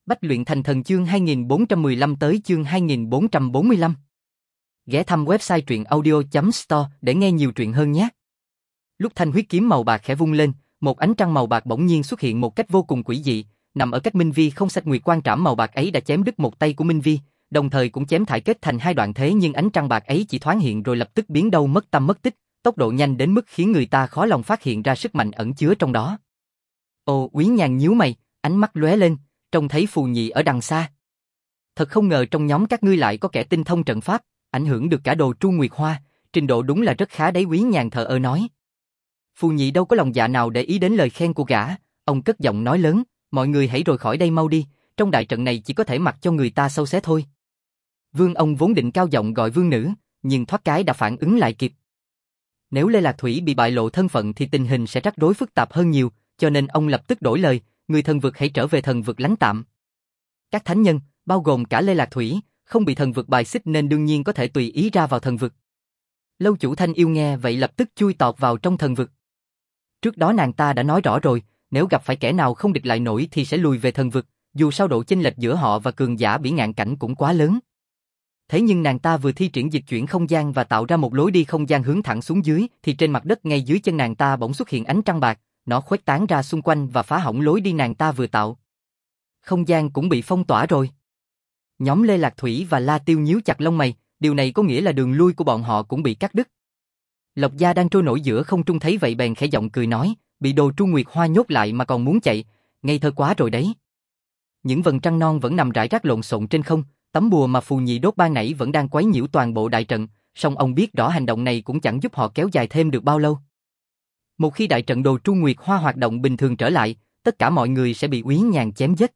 Bách luyện thành thần chương 2415 tới chương 2445. Ghé thăm website truyệnaudio.store để nghe nhiều truyện hơn nhé. Lúc thanh huyết kiếm màu bạc khẽ vung lên, một ánh trăng màu bạc bỗng nhiên xuất hiện một cách vô cùng quỷ dị, nằm ở cách Minh Vi không xách nguyệt quan trảm màu bạc ấy đã chém đứt một tay của Minh Vi, đồng thời cũng chém thải kết thành hai đoạn thế nhưng ánh trăng bạc ấy chỉ thoáng hiện rồi lập tức biến đâu mất tăm mất tích, tốc độ nhanh đến mức khiến người ta khó lòng phát hiện ra sức mạnh ẩn chứa trong đó. Ồ, Quý Nhàn nhíu mày, ánh mắt lóe lên, trông thấy Phù Nhị ở đằng xa. Thật không ngờ trong nhóm các ngươi lại có kẻ tinh thông trận pháp, ảnh hưởng được cả Đồ Tru Nguyệt Hoa, trình độ đúng là rất khá đấy. Quý Nhàn thờ ơ nói. Phù Nhị đâu có lòng dạ nào để ý đến lời khen của gã, ông cất giọng nói lớn, mọi người hãy rời khỏi đây mau đi, trong đại trận này chỉ có thể mặc cho người ta sâu xé thôi. Vương ông vốn định cao giọng gọi vương nữ, nhưng thoát cái đã phản ứng lại kịp. Nếu Lê Lạc Thủy bị bại lộ thân phận thì tình hình sẽ rắc rối phức tạp hơn nhiều, cho nên ông lập tức đổi lời, người thần vực hãy trở về thần vực lánh tạm. Các thánh nhân, bao gồm cả Lê Lạc Thủy, không bị thần vực bài xích nên đương nhiên có thể tùy ý ra vào thần vực. Lâu chủ Thanh Yêu nghe vậy lập tức chui tọt vào trong thần vực. Trước đó nàng ta đã nói rõ rồi, nếu gặp phải kẻ nào không địch lại nổi thì sẽ lùi về thần vực, dù sao độ chênh lệch giữa họ và cường giả Bỉ Ngạn Cảnh cũng quá lớn. Thế nhưng nàng ta vừa thi triển dịch chuyển không gian và tạo ra một lối đi không gian hướng thẳng xuống dưới, thì trên mặt đất ngay dưới chân nàng ta bỗng xuất hiện ánh trăng bạc, nó khuếch tán ra xung quanh và phá hỏng lối đi nàng ta vừa tạo. Không gian cũng bị phong tỏa rồi. Nhóm Lê Lạc Thủy và La Tiêu nhíu chặt lông mày, điều này có nghĩa là đường lui của bọn họ cũng bị cắt đứt. Lộc Gia đang trôi nổi giữa không trung thấy vậy bèn khẽ giọng cười nói, bị Đồ Tru Nguyệt Hoa nhốt lại mà còn muốn chạy, ngây thơ quá rồi đấy. Những vầng trăng non vẫn nằm rải rác lộn xộn trên không, tấm bùa mà Phù Nhị đốt ban nãy vẫn đang quấy nhiễu toàn bộ đại trận, song ông biết rõ hành động này cũng chẳng giúp họ kéo dài thêm được bao lâu. Một khi đại trận Đồ Tru Nguyệt Hoa hoạt động bình thường trở lại, tất cả mọi người sẽ bị Úy Nhàn chém giết.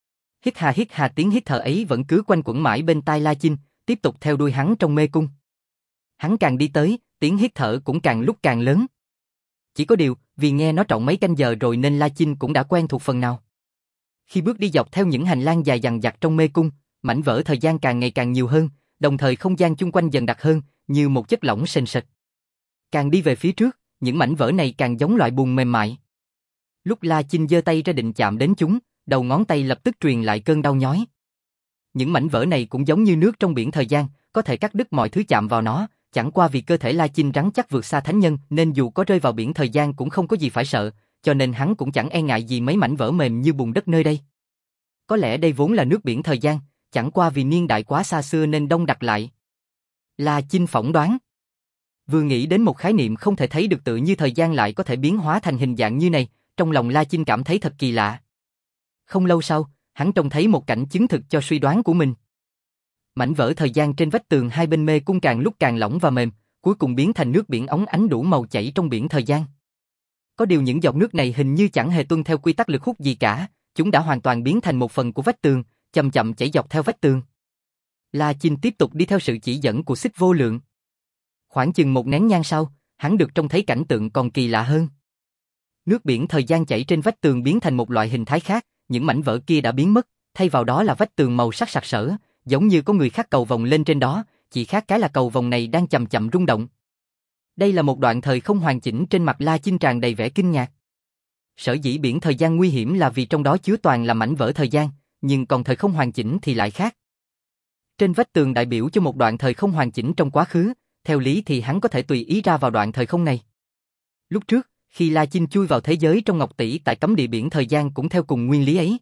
Hít hà tiếng hít thở ấy vẫn cứ quanh quẩn mãi bên tai La Chinh, tiếp tục theo đuôi hắn trong mê cung. Hắn càng đi tới, tiếng hít thở cũng càng lúc càng lớn. Chỉ có điều, vì nghe nó trọn mấy canh giờ rồi nên La Chinh cũng đã quen thuộc phần nào. Khi bước đi dọc theo những hành lang dài dằng dặc trong mê cung, mảnh vỡ thời gian càng ngày càng nhiều hơn, đồng thời không gian chung quanh dần đặc hơn, như một chất lỏng sền sệt. Càng đi về phía trước, những mảnh vỡ này càng giống loại bùn mềm mại. Lúc La Chinh giơ tay ra định chạm đến chúng, đầu ngón tay lập tức truyền lại cơn đau nhói. Những mảnh vỡ này cũng giống như nước trong biển thời gian, có thể cắt đứt mọi thứ chạm vào nó, chẳng qua vì cơ thể La Chinh rắn chắc vượt xa thánh nhân nên dù có rơi vào biển thời gian cũng không có gì phải sợ, cho nên hắn cũng chẳng e ngại gì mấy mảnh vỡ mềm như bùn đất nơi đây. Có lẽ đây vốn là nước biển thời gian, chẳng qua vì niên đại quá xa xưa nên đông đặc lại. La Chinh phỏng đoán. Vừa nghĩ đến một khái niệm không thể thấy được tự như thời gian lại có thể biến hóa thành hình dạng như này, trong lòng La Chinh cảm thấy thật kỳ lạ. Không lâu sau, hắn trông thấy một cảnh chứng thực cho suy đoán của mình. Mảnh vỡ thời gian trên vách tường hai bên mê cung càng lúc càng lỏng và mềm, cuối cùng biến thành nước biển óng ánh đủ màu chảy trong biển thời gian. Có điều những giọt nước này hình như chẳng hề tuân theo quy tắc lực hút gì cả, chúng đã hoàn toàn biến thành một phần của vách tường, chậm chậm chảy dọc theo vách tường. La Chinh tiếp tục đi theo sự chỉ dẫn của Xích Vô Lượng. Khoảng chừng một nén nhang sau, hắn được trông thấy cảnh tượng còn kỳ lạ hơn. Nước biển thời gian chảy trên vách tường biến thành một loại hình thái khác, những mảnh vỡ kia đã biến mất, thay vào đó là vách tường màu sắc sặc sỡ, giống như có người khắc cầu vồng lên trên đó, chỉ khác cái là cầu vồng này đang chậm chậm rung động. Đây là một đoạn thời không hoàn chỉnh, trên mặt La Chinh tràn đầy vẻ kinh ngạc. Sở dĩ biển thời gian nguy hiểm là vì trong đó chứa toàn là mảnh vỡ thời gian, nhưng còn thời không hoàn chỉnh thì lại khác. Trên vách tường đại biểu cho một đoạn thời không hoàn chỉnh trong quá khứ, theo lý thì hắn có thể tùy ý ra vào đoạn thời không này. Lúc trước, khi La Chinh chui vào thế giới trong Ngọc Tỷ tại cấm địa biển thời gian cũng theo cùng nguyên lý ấy.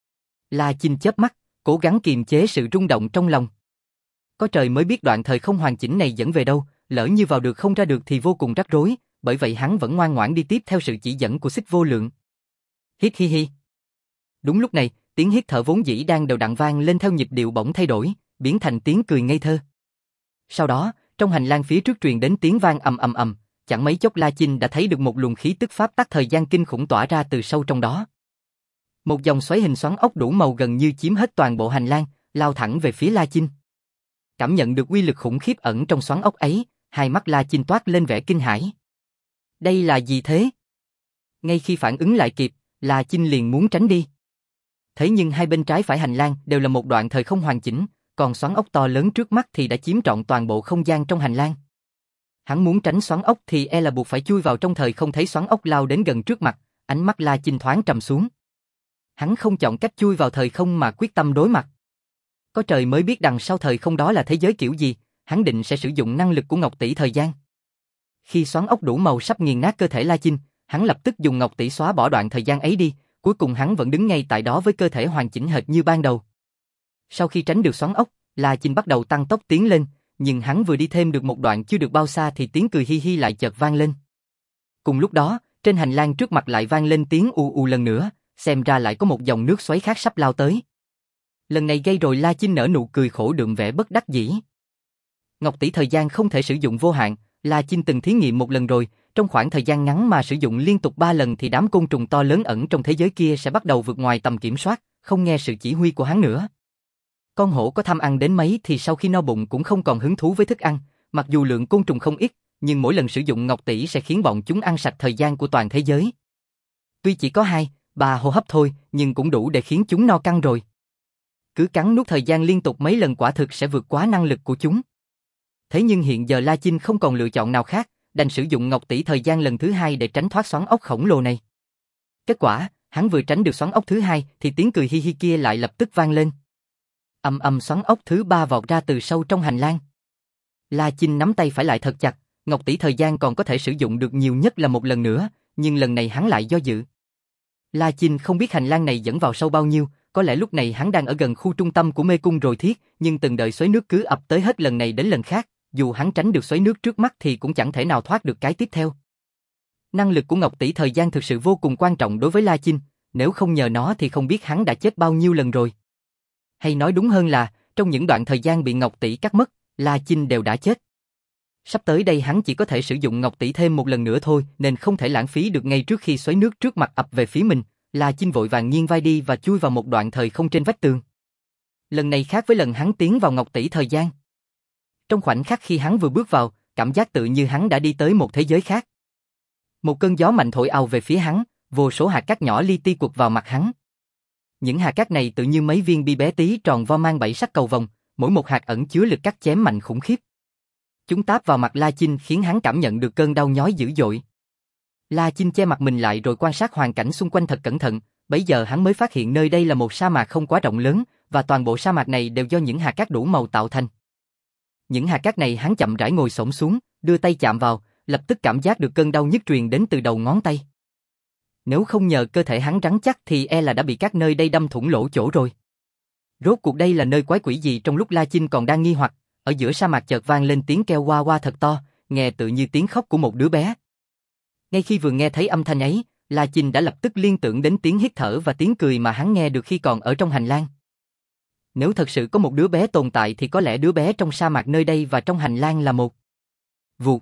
La Chinh chớp mắt, cố gắng kiềm chế sự rung động trong lòng. Có trời mới biết đoạn thời không hoàn chỉnh này dẫn về đâu, lỡ như vào được không ra được thì vô cùng rắc rối, bởi vậy hắn vẫn ngoan ngoãn đi tiếp theo sự chỉ dẫn của Xích Vô Lượng. Hít hi hi. Đúng lúc này, tiếng hít thở vốn dĩ đang đều đặn vang lên theo nhịp điệu bỗng thay đổi, biến thành tiếng cười ngây thơ. Sau đó, trong hành lang phía trước truyền đến tiếng vang ầm ầm ầm, chẳng mấy chốc La Chinh đã thấy được một luồng khí tức pháp tắc thời gian kinh khủng tỏa ra từ sâu trong đó. Một dòng xoáy hình xoắn ốc đủ màu gần như chiếm hết toàn bộ hành lang, lao thẳng về phía La Chinh. Cảm nhận được uy lực khủng khiếp ẩn trong xoắn ốc ấy, hai mắt La Chinh toát lên vẻ kinh hãi. Đây là gì thế? Ngay khi phản ứng lại kịp, La Chinh liền muốn tránh đi. Thế nhưng hai bên trái phải hành lang đều là một đoạn thời không hoàn chỉnh, còn xoắn ốc to lớn trước mắt thì đã chiếm trọn toàn bộ không gian trong hành lang. Hắn muốn tránh xoắn ốc thì e là buộc phải chui vào trong thời không, thấy xoắn ốc lao đến gần trước mặt, ánh mắt La Chinh thoáng trầm xuống. Hắn không chọn cách chui vào thời không mà quyết tâm đối mặt. Có trời mới biết đằng sau thời không đó là thế giới kiểu gì, hắn định sẽ sử dụng năng lực của Ngọc Tỷ thời gian. Khi xoắn ốc đủ màu sắp nghiền nát cơ thể La Chinh, hắn lập tức dùng Ngọc Tỷ xóa bỏ đoạn thời gian ấy đi, cuối cùng hắn vẫn đứng ngay tại đó với cơ thể hoàn chỉnh hệt như ban đầu. Sau khi tránh được xoắn ốc, La Chinh bắt đầu tăng tốc tiến lên, nhưng hắn vừa đi thêm được một đoạn chưa được bao xa thì tiếng cười hi hi lại chợt vang lên. Cùng lúc đó, trên hành lang trước mặt lại vang lên tiếng ù ù lần nữa, xem ra lại có một dòng nước xoáy khác sắp lao tới. Lần này gây rồi La Chinh nở nụ cười khổ đượm vẻ bất đắc dĩ. Ngọc Tỷ thời gian không thể sử dụng vô hạn, La Chinh từng thí nghiệm một lần rồi, trong khoảng thời gian ngắn mà sử dụng liên tục 3 lần thì đám côn trùng to lớn ẩn trong thế giới kia sẽ bắt đầu vượt ngoài tầm kiểm soát, không nghe sự chỉ huy của hắn nữa. Con hổ có tham ăn đến mấy thì sau khi no bụng cũng không còn hứng thú với thức ăn, mặc dù lượng côn trùng không ít, nhưng mỗi lần sử dụng Ngọc Tỷ sẽ khiến bọn chúng ăn sạch thời gian của toàn thế giới. Tuy chỉ có 2-3 hô hấp thôi, nhưng cũng đủ để khiến chúng no căng rồi. Cứ cắn nuốt thời gian liên tục mấy lần quả thực sẽ vượt quá năng lực của chúng. Thế nhưng hiện giờ La Chinh không còn lựa chọn nào khác, đành sử dụng Ngọc Tỷ thời gian lần thứ 2 để tránh thoát xoắn ốc khổng lồ này. Kết quả, hắn vừa tránh được xoắn ốc thứ 2 thì tiếng cười hi hi kia lại lập tức vang lên. Ầm ầm, xoắn ốc thứ 3 vọt ra từ sâu trong hành lang. La Chinh nắm tay phải lại thật chặt, Ngọc Tỷ thời gian còn có thể sử dụng được nhiều nhất là một lần nữa, nhưng lần này hắn lại do dự. La Chinh không biết hành lang này dẫn vào sâu bao nhiêu, có lẽ lúc này hắn đang ở gần khu trung tâm của mê cung rồi thiết, nhưng từng đợt xoáy nước cứ ập tới hết lần này đến lần khác, dù hắn tránh được xoáy nước trước mắt thì cũng chẳng thể nào thoát được cái tiếp theo. Năng lực của Ngọc Tỷ thời gian thực sự vô cùng quan trọng đối với La Chinh, nếu không nhờ nó thì không biết hắn đã chết bao nhiêu lần rồi. Hay nói đúng hơn là, trong những đoạn thời gian bị Ngọc Tỷ cắt mất, La Chinh đều đã chết. Sắp tới đây hắn chỉ có thể sử dụng Ngọc Tỷ thêm một lần nữa thôi, nên không thể lãng phí được ngay trước khi xoáy nước trước mặt ập về phía mình. La Chinh vội vàng nghiêng vai đi và chui vào một đoạn thời không trên vách tường. Lần này khác với lần hắn tiến vào Ngọc Tỷ thời gian. Trong khoảnh khắc khi hắn vừa bước vào, cảm giác tự như hắn đã đi tới một thế giới khác. Một cơn gió mạnh thổi ào về phía hắn, vô số hạt cát nhỏ li ti quật vào mặt hắn. Những hạt cát này tự như mấy viên bi bé tí tròn vo mang 7 sắc cầu vồng, mỗi một hạt ẩn chứa lực cắt chém mạnh khủng khiếp. Chúng táp vào mặt La Chinh khiến hắn cảm nhận được cơn đau nhói dữ dội. La Chinh che mặt mình lại rồi quan sát hoàn cảnh xung quanh thật cẩn thận, bấy giờ hắn mới phát hiện nơi đây là một sa mạc không quá rộng lớn, và toàn bộ sa mạc này đều do những hạt cát đủ màu tạo thành. Những hạt cát này hắn chậm rãi ngồi xổm xuống, đưa tay chạm vào, lập tức cảm giác được cơn đau nhức truyền đến từ đầu ngón tay. Nếu không nhờ cơ thể hắn rắn chắc thì e là đã bị các nơi đây đâm thủng lỗ chỗ rồi. Rốt cuộc đây là nơi quái quỷ gì? Trong lúc La Chinh còn đang nghi hoặc, ở giữa sa mạc chợt vang lên tiếng kêu oa oa thật to, nghe tự như tiếng khóc của một đứa bé. Ngay khi vừa nghe thấy âm thanh ấy, La Chinh đã lập tức liên tưởng đến tiếng hít thở và tiếng cười mà hắn nghe được khi còn ở trong hành lang. Nếu thật sự có một đứa bé tồn tại thì có lẽ đứa bé trong sa mạc nơi đây và trong hành lang là một. Vụt.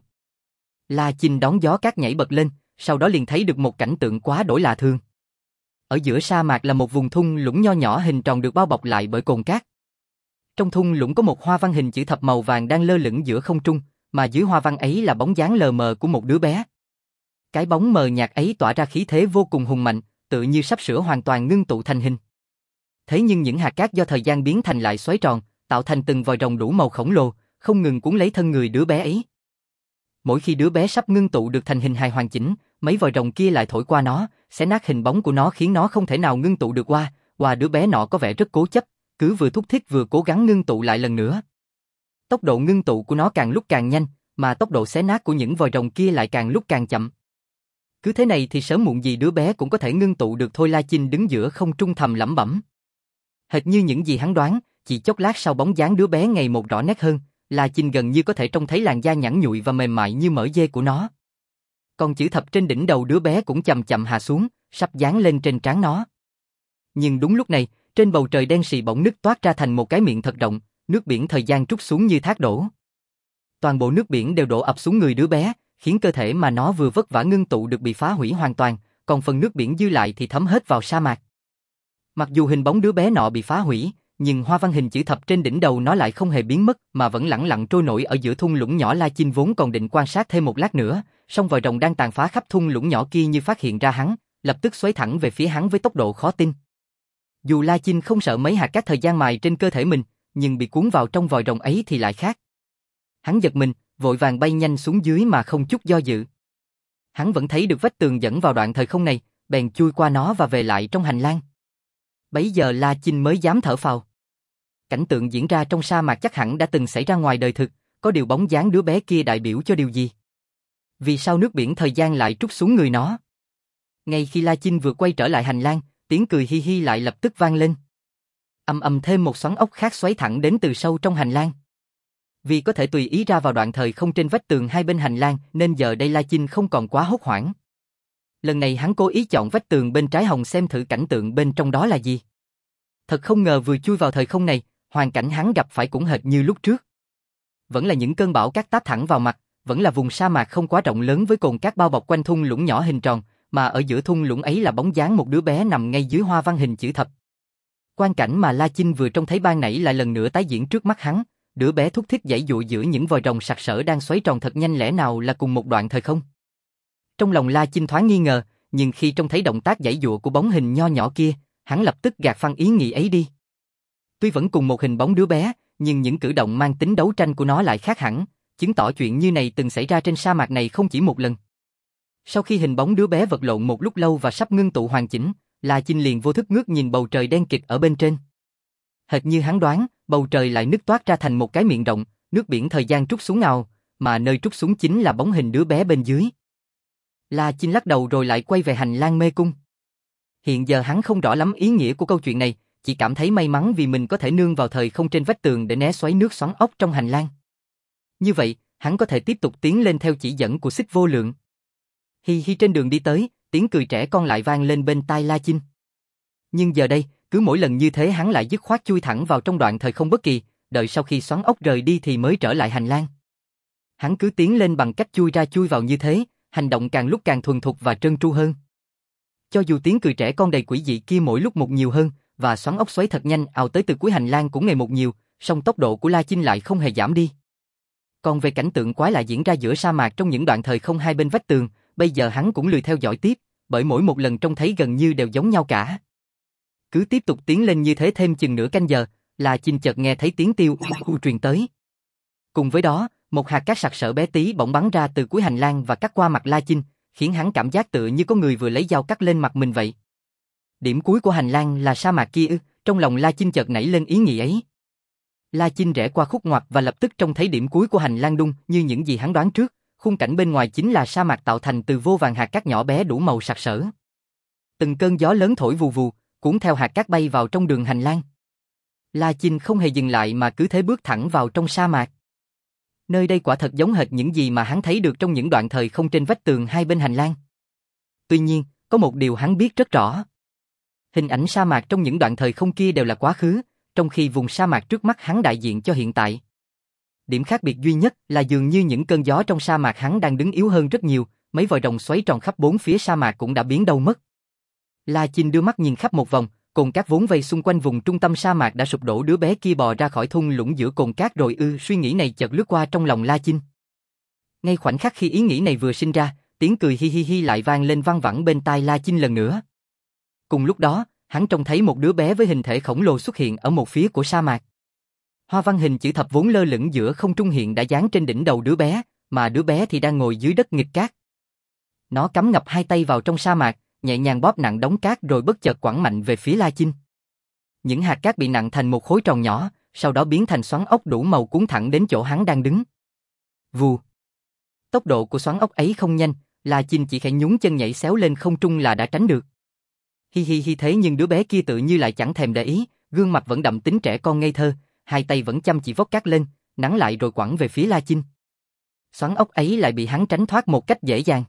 La Chinh đón gió cát nhảy bật lên, sau đó liền thấy được một cảnh tượng quá đổi lạ thường. Ở giữa sa mạc là một vùng thung lũng nho nhỏ hình tròn được bao bọc lại bởi cồn cát. Trong thung lũng có một hoa văn hình chữ thập màu vàng đang lơ lửng giữa không trung, mà dưới hoa văn ấy là bóng dáng lờ mờ của một đứa bé. Cái bóng mờ nhạt ấy tỏa ra khí thế vô cùng hùng mạnh, tự như sắp sửa hoàn toàn ngưng tụ thành hình. Thế nhưng những hạt cát do thời gian biến thành lại xoáy tròn, tạo thành từng vòi rồng đủ màu khổng lồ, không ngừng cuốn lấy thân người đứa bé ấy. Mỗi khi đứa bé sắp ngưng tụ được thành hình hài hoàn chỉnh, mấy vòi rồng kia lại thổi qua nó, xé nát hình bóng của nó khiến nó không thể nào ngưng tụ được qua đứa bé nọ có vẻ rất cố chấp, cứ vừa thúc thiết vừa cố gắng ngưng tụ lại lần nữa. Tốc độ ngưng tụ của nó càng lúc càng nhanh, mà tốc độ xé nát của những vòi rồng kia lại càng lúc càng chậm. Cứ thế này thì sớm muộn gì đứa bé cũng có thể ngưng tụ được thôi. La Chinh đứng giữa không trung thầm lẩm bẩm. Hệt như những gì hắn đoán, chỉ chốc lát sau bóng dáng đứa bé ngày một rõ nét hơn, La Chinh gần như có thể trông thấy làn da nhẵn nhụi và mềm mại như mỡ dê của nó. Còn chữ thập trên đỉnh đầu đứa bé cũng chậm chậm hạ xuống, sắp dán lên trên trán nó. Nhưng đúng lúc này, trên bầu trời đen sì bỗng nứt toát ra thành một cái miệng thật rộng, nước biển thời gian trút xuống như thác đổ. Toàn bộ nước biển đều đổ ập xuống người đứa bé, khiến cơ thể mà nó vừa vất vả ngưng tụ được bị phá hủy hoàn toàn, còn phần nước biển dư lại thì thấm hết vào sa mạc. Mặc dù hình bóng đứa bé nọ bị phá hủy, nhưng hoa văn hình chữ thập trên đỉnh đầu nó lại không hề biến mất mà vẫn lẳng lặng trôi nổi ở giữa thung lũng nhỏ. La Chinh vốn còn định quan sát thêm một lát nữa, song vòi rồng đang tàn phá khắp thung lũng nhỏ kia như phát hiện ra hắn, lập tức xoáy thẳng về phía hắn với tốc độ khó tin. Dù La Chinh không sợ mấy hạt cát thời gian mài trên cơ thể mình, nhưng bị cuốn vào trong vòi rồng ấy thì lại khác. Hắn giật mình, vội vàng bay nhanh xuống dưới mà không chút do dự. Hắn vẫn thấy được vách tường dẫn vào đoạn thời không này, bèn chui qua nó và về lại trong hành lang. Bấy giờ La Chinh mới dám thở phào. Cảnh tượng diễn ra trong sa mạc chắc hẳn đã từng xảy ra ngoài đời thực, có điều bóng dáng đứa bé kia đại biểu cho điều gì? Vì sao nước biển thời gian lại trút xuống người nó? Ngay khi La Chinh vừa quay trở lại hành lang, tiếng cười hi hi lại lập tức vang lên. Thêm một xoắn ốc khác xoáy thẳng đến từ sâu trong hành lang. Vì có thể tùy ý ra vào đoạn thời không trên vách tường hai bên hành lang, nên giờ đây La Chinh không còn quá hốt hoảng. Lần này hắn cố ý chọn vách tường bên trái hồng xem thử cảnh tượng bên trong đó là gì. Thật không ngờ vừa chui vào thời không này, hoàn cảnh hắn gặp phải cũng hệt như lúc trước. Vẫn là những cơn bão cát táp thẳng vào mặt, vẫn là vùng sa mạc không quá rộng lớn với cồn cát bao bọc quanh thung lũng nhỏ hình tròn, mà ở giữa thung lũng ấy là bóng dáng một đứa bé nằm ngay dưới hoa văn hình chữ thập. Quang cảnh mà La Chinh vừa trông thấy ban nãy lại lần nữa tái diễn trước mắt hắn, đứa bé thúc thích giãy giụa giữa những vòi rồng sặc sỡ đang xoáy tròn thật nhanh, lẽ nào là cùng một đoạn thời không? Trong lòng La Chinh thoáng nghi ngờ, nhưng khi trông thấy động tác giãy giụa của bóng hình nho nhỏ kia, hắn lập tức gạt phăng ý nghĩ ấy đi. Tuy vẫn cùng một hình bóng đứa bé, nhưng những cử động mang tính đấu tranh của nó lại khác hẳn, chứng tỏ chuyện như này từng xảy ra trên sa mạc này không chỉ một lần. Sau khi hình bóng đứa bé vật lộn một lúc lâu và sắp ngưng tụ hoàn chỉnh, La Chinh liền vô thức ngước nhìn bầu trời đen kịt ở bên trên. Hệt như hắn đoán, bầu trời lại nứt toát ra thành một cái miệng rộng, nước biển thời gian trút xuống ào, mà nơi trút xuống chính là bóng hình đứa bé bên dưới. La Chinh lắc đầu rồi lại quay về hành lang mê cung. Hiện giờ hắn không rõ lắm ý nghĩa của câu chuyện này, chỉ cảm thấy may mắn vì mình có thể nương vào thời không trên vách tường để né xoáy nước xoắn ốc trong hành lang. Như vậy, hắn có thể tiếp tục tiến lên theo chỉ dẫn của Xích Vô Lượng. Hi hi, trên đường đi tới, tiếng cười trẻ con lại vang lên bên tai La Chinh. Nhưng giờ đây, cứ mỗi lần như thế hắn lại dứt khoát chui thẳng vào trong đoạn thời không bất kỳ, đợi sau khi xoắn ốc rời đi thì mới trở lại hành lang. Hắn cứ tiến lên bằng cách chui ra chui vào như thế, hành động càng lúc càng thuần thục và trơn tru hơn. Cho dù tiếng cười trẻ con đầy quỷ dị kia mỗi lúc một nhiều hơn, và xoắn ốc xoáy thật nhanh ào tới từ cuối hành lang cũng ngày một nhiều, song tốc độ của La Chinh lại không hề giảm đi. Còn về cảnh tượng quái lạ diễn ra giữa sa mạc trong những đoạn thời không hai bên vách tường, bây giờ hắn cũng lười theo dõi tiếp, bởi mỗi một lần trông thấy gần như đều giống nhau cả. Cứ tiếp tục tiến lên như thế thêm chừng nửa canh giờ, La Chinh chợt nghe thấy tiếng tiêu truyền tới. Cùng với đó, một hạt cát sặc sỡ bé tí bỗng bắn ra từ cuối hành lang và cắt qua mặt La Chinh, khiến hắn cảm giác tựa như có người vừa lấy dao cắt lên mặt mình vậy. Điểm cuối của hành lang là sa mạc kia ư? Trong lòng La Chinh chợt nảy lên ý nghĩ ấy. La Chinh rẽ qua khúc ngoặt và lập tức trông thấy điểm cuối của hành lang đúng như những gì hắn đoán trước, khung cảnh bên ngoài chính là sa mạc tạo thành từ vô vàn hạt cát nhỏ bé đủ màu sặc sỡ. Từng cơn gió lớn thổi vù vù, cuốn theo hạt cát bay vào trong đường hành lang. La Chinh không hề dừng lại mà cứ thế bước thẳng vào trong sa mạc. Nơi đây quả thật giống hệt những gì mà hắn thấy được trong những đoạn thời không trên vách tường hai bên hành lang. Tuy nhiên, có một điều hắn biết rất rõ. Hình ảnh sa mạc trong những đoạn thời không kia đều là quá khứ, trong khi vùng sa mạc trước mắt hắn đại diện cho hiện tại. Điểm khác biệt duy nhất là dường như những cơn gió trong sa mạc hắn đang đứng yếu hơn rất nhiều, mấy vòi rồng xoáy tròn khắp bốn phía sa mạc cũng đã biến đâu mất. La Chinh đưa mắt nhìn khắp một vòng, cồn cát vốn vây xung quanh vùng trung tâm sa mạc đã sụp đổ, đứa bé kia bò ra khỏi thung lũng giữa cồn cát rồi ư? Suy nghĩ này chợt lướt qua trong lòng La Chinh. Ngay khoảnh khắc khi ý nghĩ này vừa sinh ra, tiếng cười hi hi hi lại vang lên văng vẳng bên tai La Chinh lần nữa. Cùng lúc đó, hắn trông thấy một đứa bé với hình thể khổng lồ xuất hiện ở một phía của sa mạc. Hoa văn hình chữ thập vốn lơ lửng giữa không trung hiện đã dán trên đỉnh đầu đứa bé, mà đứa bé thì đang ngồi dưới đất nghịch cát. Nó cắm ngập hai tay vào trong sa mạc, nhẹ nhàng bóp nặng đống cát rồi bất chợt quẳng mạnh về phía La Chinh. Những hạt cát bị nặng thành một khối tròn nhỏ, sau đó biến thành xoắn ốc đủ màu cuốn thẳng đến chỗ hắn đang đứng. Vù. Tốc độ của xoắn ốc ấy không nhanh, La Chinh chỉ khẽ nhún chân nhảy xéo lên không trung là đã tránh được. Hi hi hi, thế nhưng đứa bé kia tự như lại chẳng thèm để ý, gương mặt vẫn đậm tính trẻ con ngây thơ, hai tay vẫn chăm chỉ vót cát lên, nắn lại rồi quẳng về phía La Chinh. Xoắn ốc ấy lại bị hắn tránh thoát một cách dễ dàng.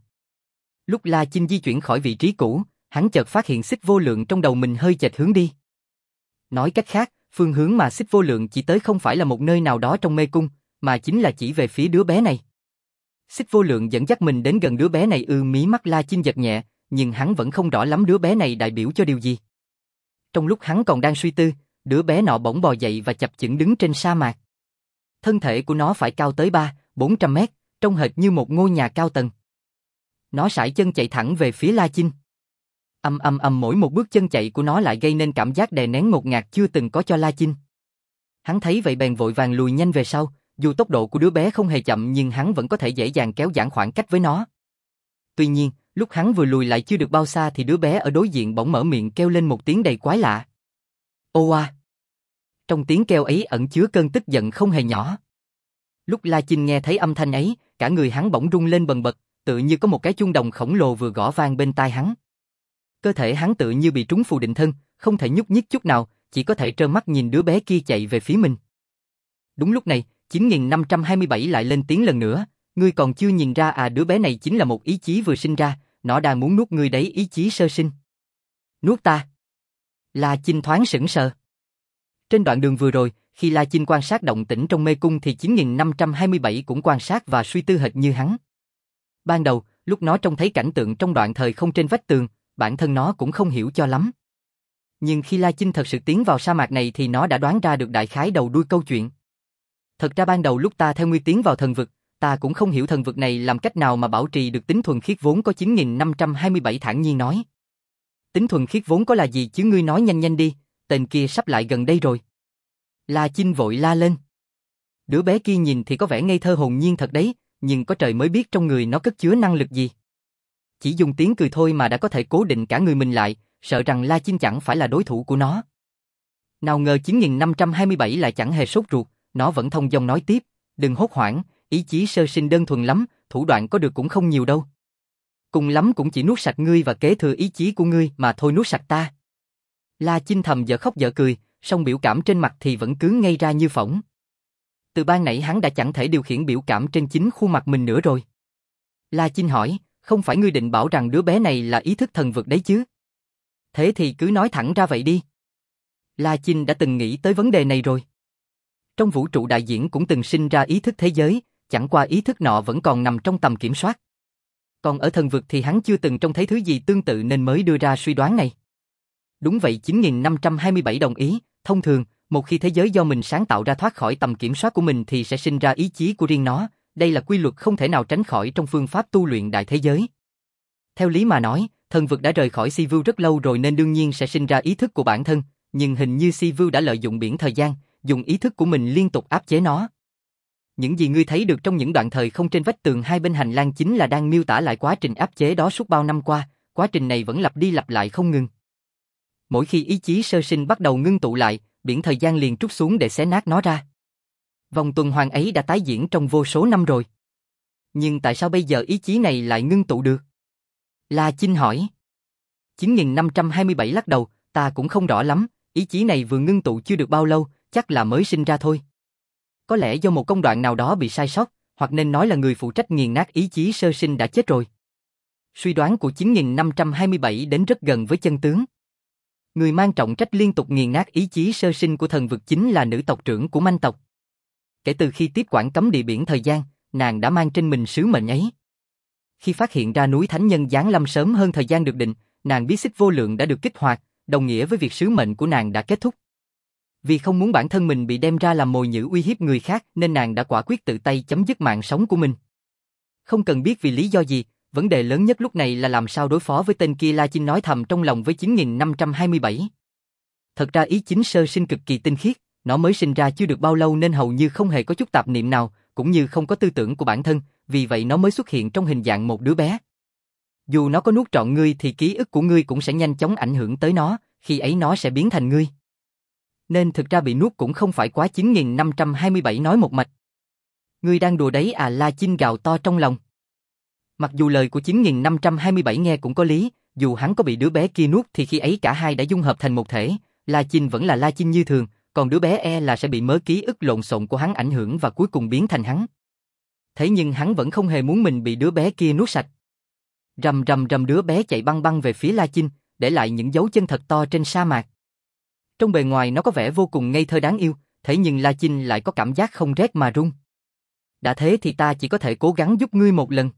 Lúc La Chinh di chuyển khỏi vị trí cũ, hắn chợt phát hiện Xích Vô Lượng trong đầu mình hơi chệch hướng đi. Nói cách khác, phương hướng mà Xích Vô Lượng chỉ tới không phải là một nơi nào đó trong mê cung, mà chính là chỉ về phía đứa bé này. Xích Vô Lượng dẫn dắt mình đến gần đứa bé này ư? Mí mắt La Chinh giật nhẹ, nhưng hắn vẫn không rõ lắm đứa bé này đại biểu cho điều gì. Trong lúc hắn còn đang suy tư, đứa bé nọ bỗng bò dậy và chập chững đứng trên sa mạc. Thân thể của nó phải cao tới 300-400 mét, trông hệt như một ngôi nhà cao tầng. Nó sải chân chạy thẳng về phía La Chinh. Mỗi một bước chân chạy của nó lại gây nên cảm giác đè nén ngột ngạt chưa từng có cho La Chinh. Hắn thấy vậy bèn vội vàng lùi nhanh về sau, dù tốc độ của đứa bé không hề chậm nhưng hắn vẫn có thể dễ dàng kéo giãn khoảng cách với nó. Tuy nhiên, lúc hắn vừa lùi lại chưa được bao xa thì đứa bé ở đối diện bỗng mở miệng kêu lên một tiếng đầy quái lạ. Ô oa! Trong tiếng kêu ấy ẩn chứa cơn tức giận không hề nhỏ. Lúc La Chinh nghe thấy âm thanh ấy, cả người hắn bỗng rung lên bần bật, tự như có một cái chuông đồng khổng lồ vừa gõ vang bên tai hắn. Cơ thể hắn tự như bị trúng phù định thân, không thể nhúc nhích chút nào, chỉ có thể trơ mắt nhìn đứa bé kia chạy về phía mình. Đúng lúc này, 9527 lại lên tiếng lần nữa, ngươi còn chưa nhìn ra à, đứa bé này chính là một ý chí vừa sinh ra, nó đang muốn nuốt ngươi đấy, ý chí sơ sinh. Nuốt ta? La Chinh thoáng sững sờ. Trên đoạn đường vừa rồi, khi La Chinh quan sát động tĩnh trong mê cung thì 9527 cũng quan sát và suy tư hệt như hắn. Ban đầu, lúc nó trông thấy cảnh tượng trong đoạn thời không trên vách tường, bản thân nó cũng không hiểu cho lắm. Nhưng khi La Chinh thật sự tiến vào sa mạc này thì nó đã đoán ra được đại khái đầu đuôi câu chuyện. Thật ra ban đầu lúc ta theo ngươi tiến vào thần vực, ta cũng không hiểu thần vực này làm cách nào mà bảo trì được tính thuần khiết vốn có, 9527 thản nhiên nói. Tính thuần khiết vốn có là gì chứ, ngươi nói nhanh nhanh đi, tên kia sắp lại gần đây rồi. La Chinh vội la lên. Đứa bé kia nhìn thì có vẻ ngây thơ hồn nhiên thật đấy, nhưng có trời mới biết trong người nó cất chứa năng lực gì. Chỉ dùng tiếng cười thôi mà đã có thể cố định cả người mình lại, sợ rằng La Chinh chẳng phải là đối thủ của nó. Nào ngờ 9527 lại chẳng hề sốt ruột, nó vẫn thông dong nói tiếp, đừng hốt hoảng, ý chí sơ sinh đơn thuần lắm, thủ đoạn có được cũng không nhiều đâu. Cùng lắm cũng chỉ nuốt sạch ngươi và kế thừa ý chí của ngươi mà thôi, nuốt sạch ta. La Chinh thầm dở khóc dở cười, song biểu cảm trên mặt thì vẫn cứ ngây ra như phỗng. Từ ban nãy hắn đã chẳng thể điều khiển biểu cảm trên chính khuôn mặt mình nữa rồi. La Chinh hỏi, không phải ngươi định bảo rằng đứa bé này là ý thức thần vực đấy chứ? Thế thì cứ nói thẳng ra vậy đi. La Chinh đã từng nghĩ tới vấn đề này rồi. Trong vũ trụ đại diễn cũng từng sinh ra ý thức thế giới, chẳng qua ý thức nọ vẫn còn nằm trong tầm kiểm soát. Còn ở thần vực thì hắn chưa từng trông thấy thứ gì tương tự nên mới đưa ra suy đoán này. Đúng vậy, 9527 đồng ý, thông thường, một khi thế giới do mình sáng tạo ra thoát khỏi tầm kiểm soát của mình thì sẽ sinh ra ý chí của riêng nó, đây là quy luật không thể nào tránh khỏi trong phương pháp tu luyện đại thế giới. Theo lý mà nói, thần vực đã rời khỏi Sivu rất lâu rồi nên đương nhiên sẽ sinh ra ý thức của bản thân, nhưng hình như Sivu đã lợi dụng biển thời gian, dùng ý thức của mình liên tục áp chế nó. Những gì ngươi thấy được trong những đoạn thời không trên vách tường hai bên hành lang chính là đang miêu tả lại quá trình áp chế đó suốt bao năm qua, quá trình này vẫn lặp đi lặp lại không ngừng. Mỗi khi ý chí sơ sinh bắt đầu ngưng tụ lại, biển thời gian liền trút xuống để xé nát nó ra. Vòng tuần hoàn ấy đã tái diễn trong vô số năm rồi. Nhưng tại sao bây giờ ý chí này lại ngưng tụ được? La Chinh hỏi. 9527 lắc đầu, ta cũng không rõ lắm, ý chí này vừa ngưng tụ chưa được bao lâu, chắc là mới sinh ra thôi. Có lẽ do một công đoạn nào đó bị sai sót, hoặc nên nói là người phụ trách nghiền nát ý chí sơ sinh đã chết rồi. Suy đoán của 9527 đến rất gần với chân tướng. Người mang trọng trách liên tục nghiền nát ý chí sơ sinh của thần vực chính là nữ tộc trưởng của manh tộc. Kể từ khi tiếp quản cấm địa biển thời gian, nàng đã mang trên mình sứ mệnh ấy. Khi phát hiện ra núi Thánh Nhân giáng lâm sớm hơn thời gian được định, nàng biết xích vô lượng đã được kích hoạt, đồng nghĩa với việc sứ mệnh của nàng đã kết thúc. Vì không muốn bản thân mình bị đem ra làm mồi nhử uy hiếp người khác nên nàng đã quả quyết tự tay chấm dứt mạng sống của mình. Không cần biết vì lý do gì, vấn đề lớn nhất lúc này là làm sao đối phó với tên kia, La Chinh nói thầm trong lòng với 9527. Thật ra ý chính sơ sinh cực kỳ tinh khiết, nó mới sinh ra chưa được bao lâu nên hầu như không hề có chút tạp niệm nào, cũng như không có tư tưởng của bản thân, vì vậy nó mới xuất hiện trong hình dạng một đứa bé. Dù nó có nuốt trọn ngươi thì ký ức của ngươi cũng sẽ nhanh chóng ảnh hưởng tới nó, khi ấy nó sẽ biến thành ngươi. Nên thực ra bị nuốt cũng không phải quá, 9527 nói một mạch. Ngươi đang đùa đấy à, La Chinh gào to trong lòng. Mặc dù lời của 9527 nghe cũng có lý, dù hắn có bị đứa bé kia nuốt thì khi ấy cả hai đã dung hợp thành một thể, La Chinh vẫn là La Chinh như thường, còn đứa bé e là sẽ bị mớ ký ức lộn xộn của hắn ảnh hưởng và cuối cùng biến thành hắn. Thế nhưng hắn vẫn không hề muốn mình bị đứa bé kia nuốt sạch. Rầm rầm rầm, đứa bé chạy băng băng về phía La Chinh, để lại những dấu chân thật to trên sa mạc. Trong bề ngoài nó có vẻ vô cùng ngây thơ đáng yêu, thế nhưng La Chinh lại có cảm giác không rét mà run. Đã thế thì ta chỉ có thể cố gắng giúp ngươi một lần.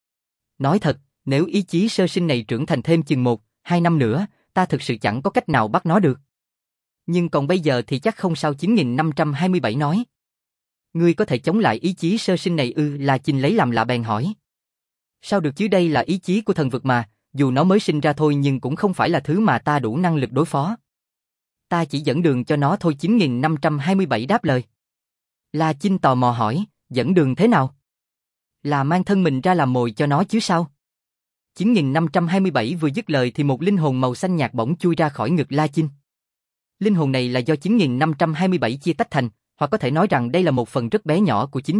Nói thật, nếu ý chí sơ sinh này trưởng thành thêm chừng 1-2 năm nữa, ta thực sự chẳng có cách nào bắt nó được. Nhưng còn bây giờ thì chắc không sao, 9527 nói. Ngươi có thể chống lại ý chí sơ sinh này ư? La Chinh lấy làm lạ bèn hỏi. Sao được chứ, đây là ý chí của thần vực mà, dù nó mới sinh ra thôi nhưng cũng không phải là thứ mà ta đủ năng lực đối phó. Ta chỉ dẫn đường cho nó thôi, 9527 đáp lời. La Chinh tò mò hỏi, dẫn đường thế nào? Là mang thân mình ra làm mồi cho nó chứ sao? 9527 vừa dứt lời thì một linh hồn màu xanh nhạt bỗng chui ra khỏi ngực La Chinh. Linh hồn này là do 9527 chia tách thành, hoặc có thể nói rằng đây là một phần rất bé nhỏ của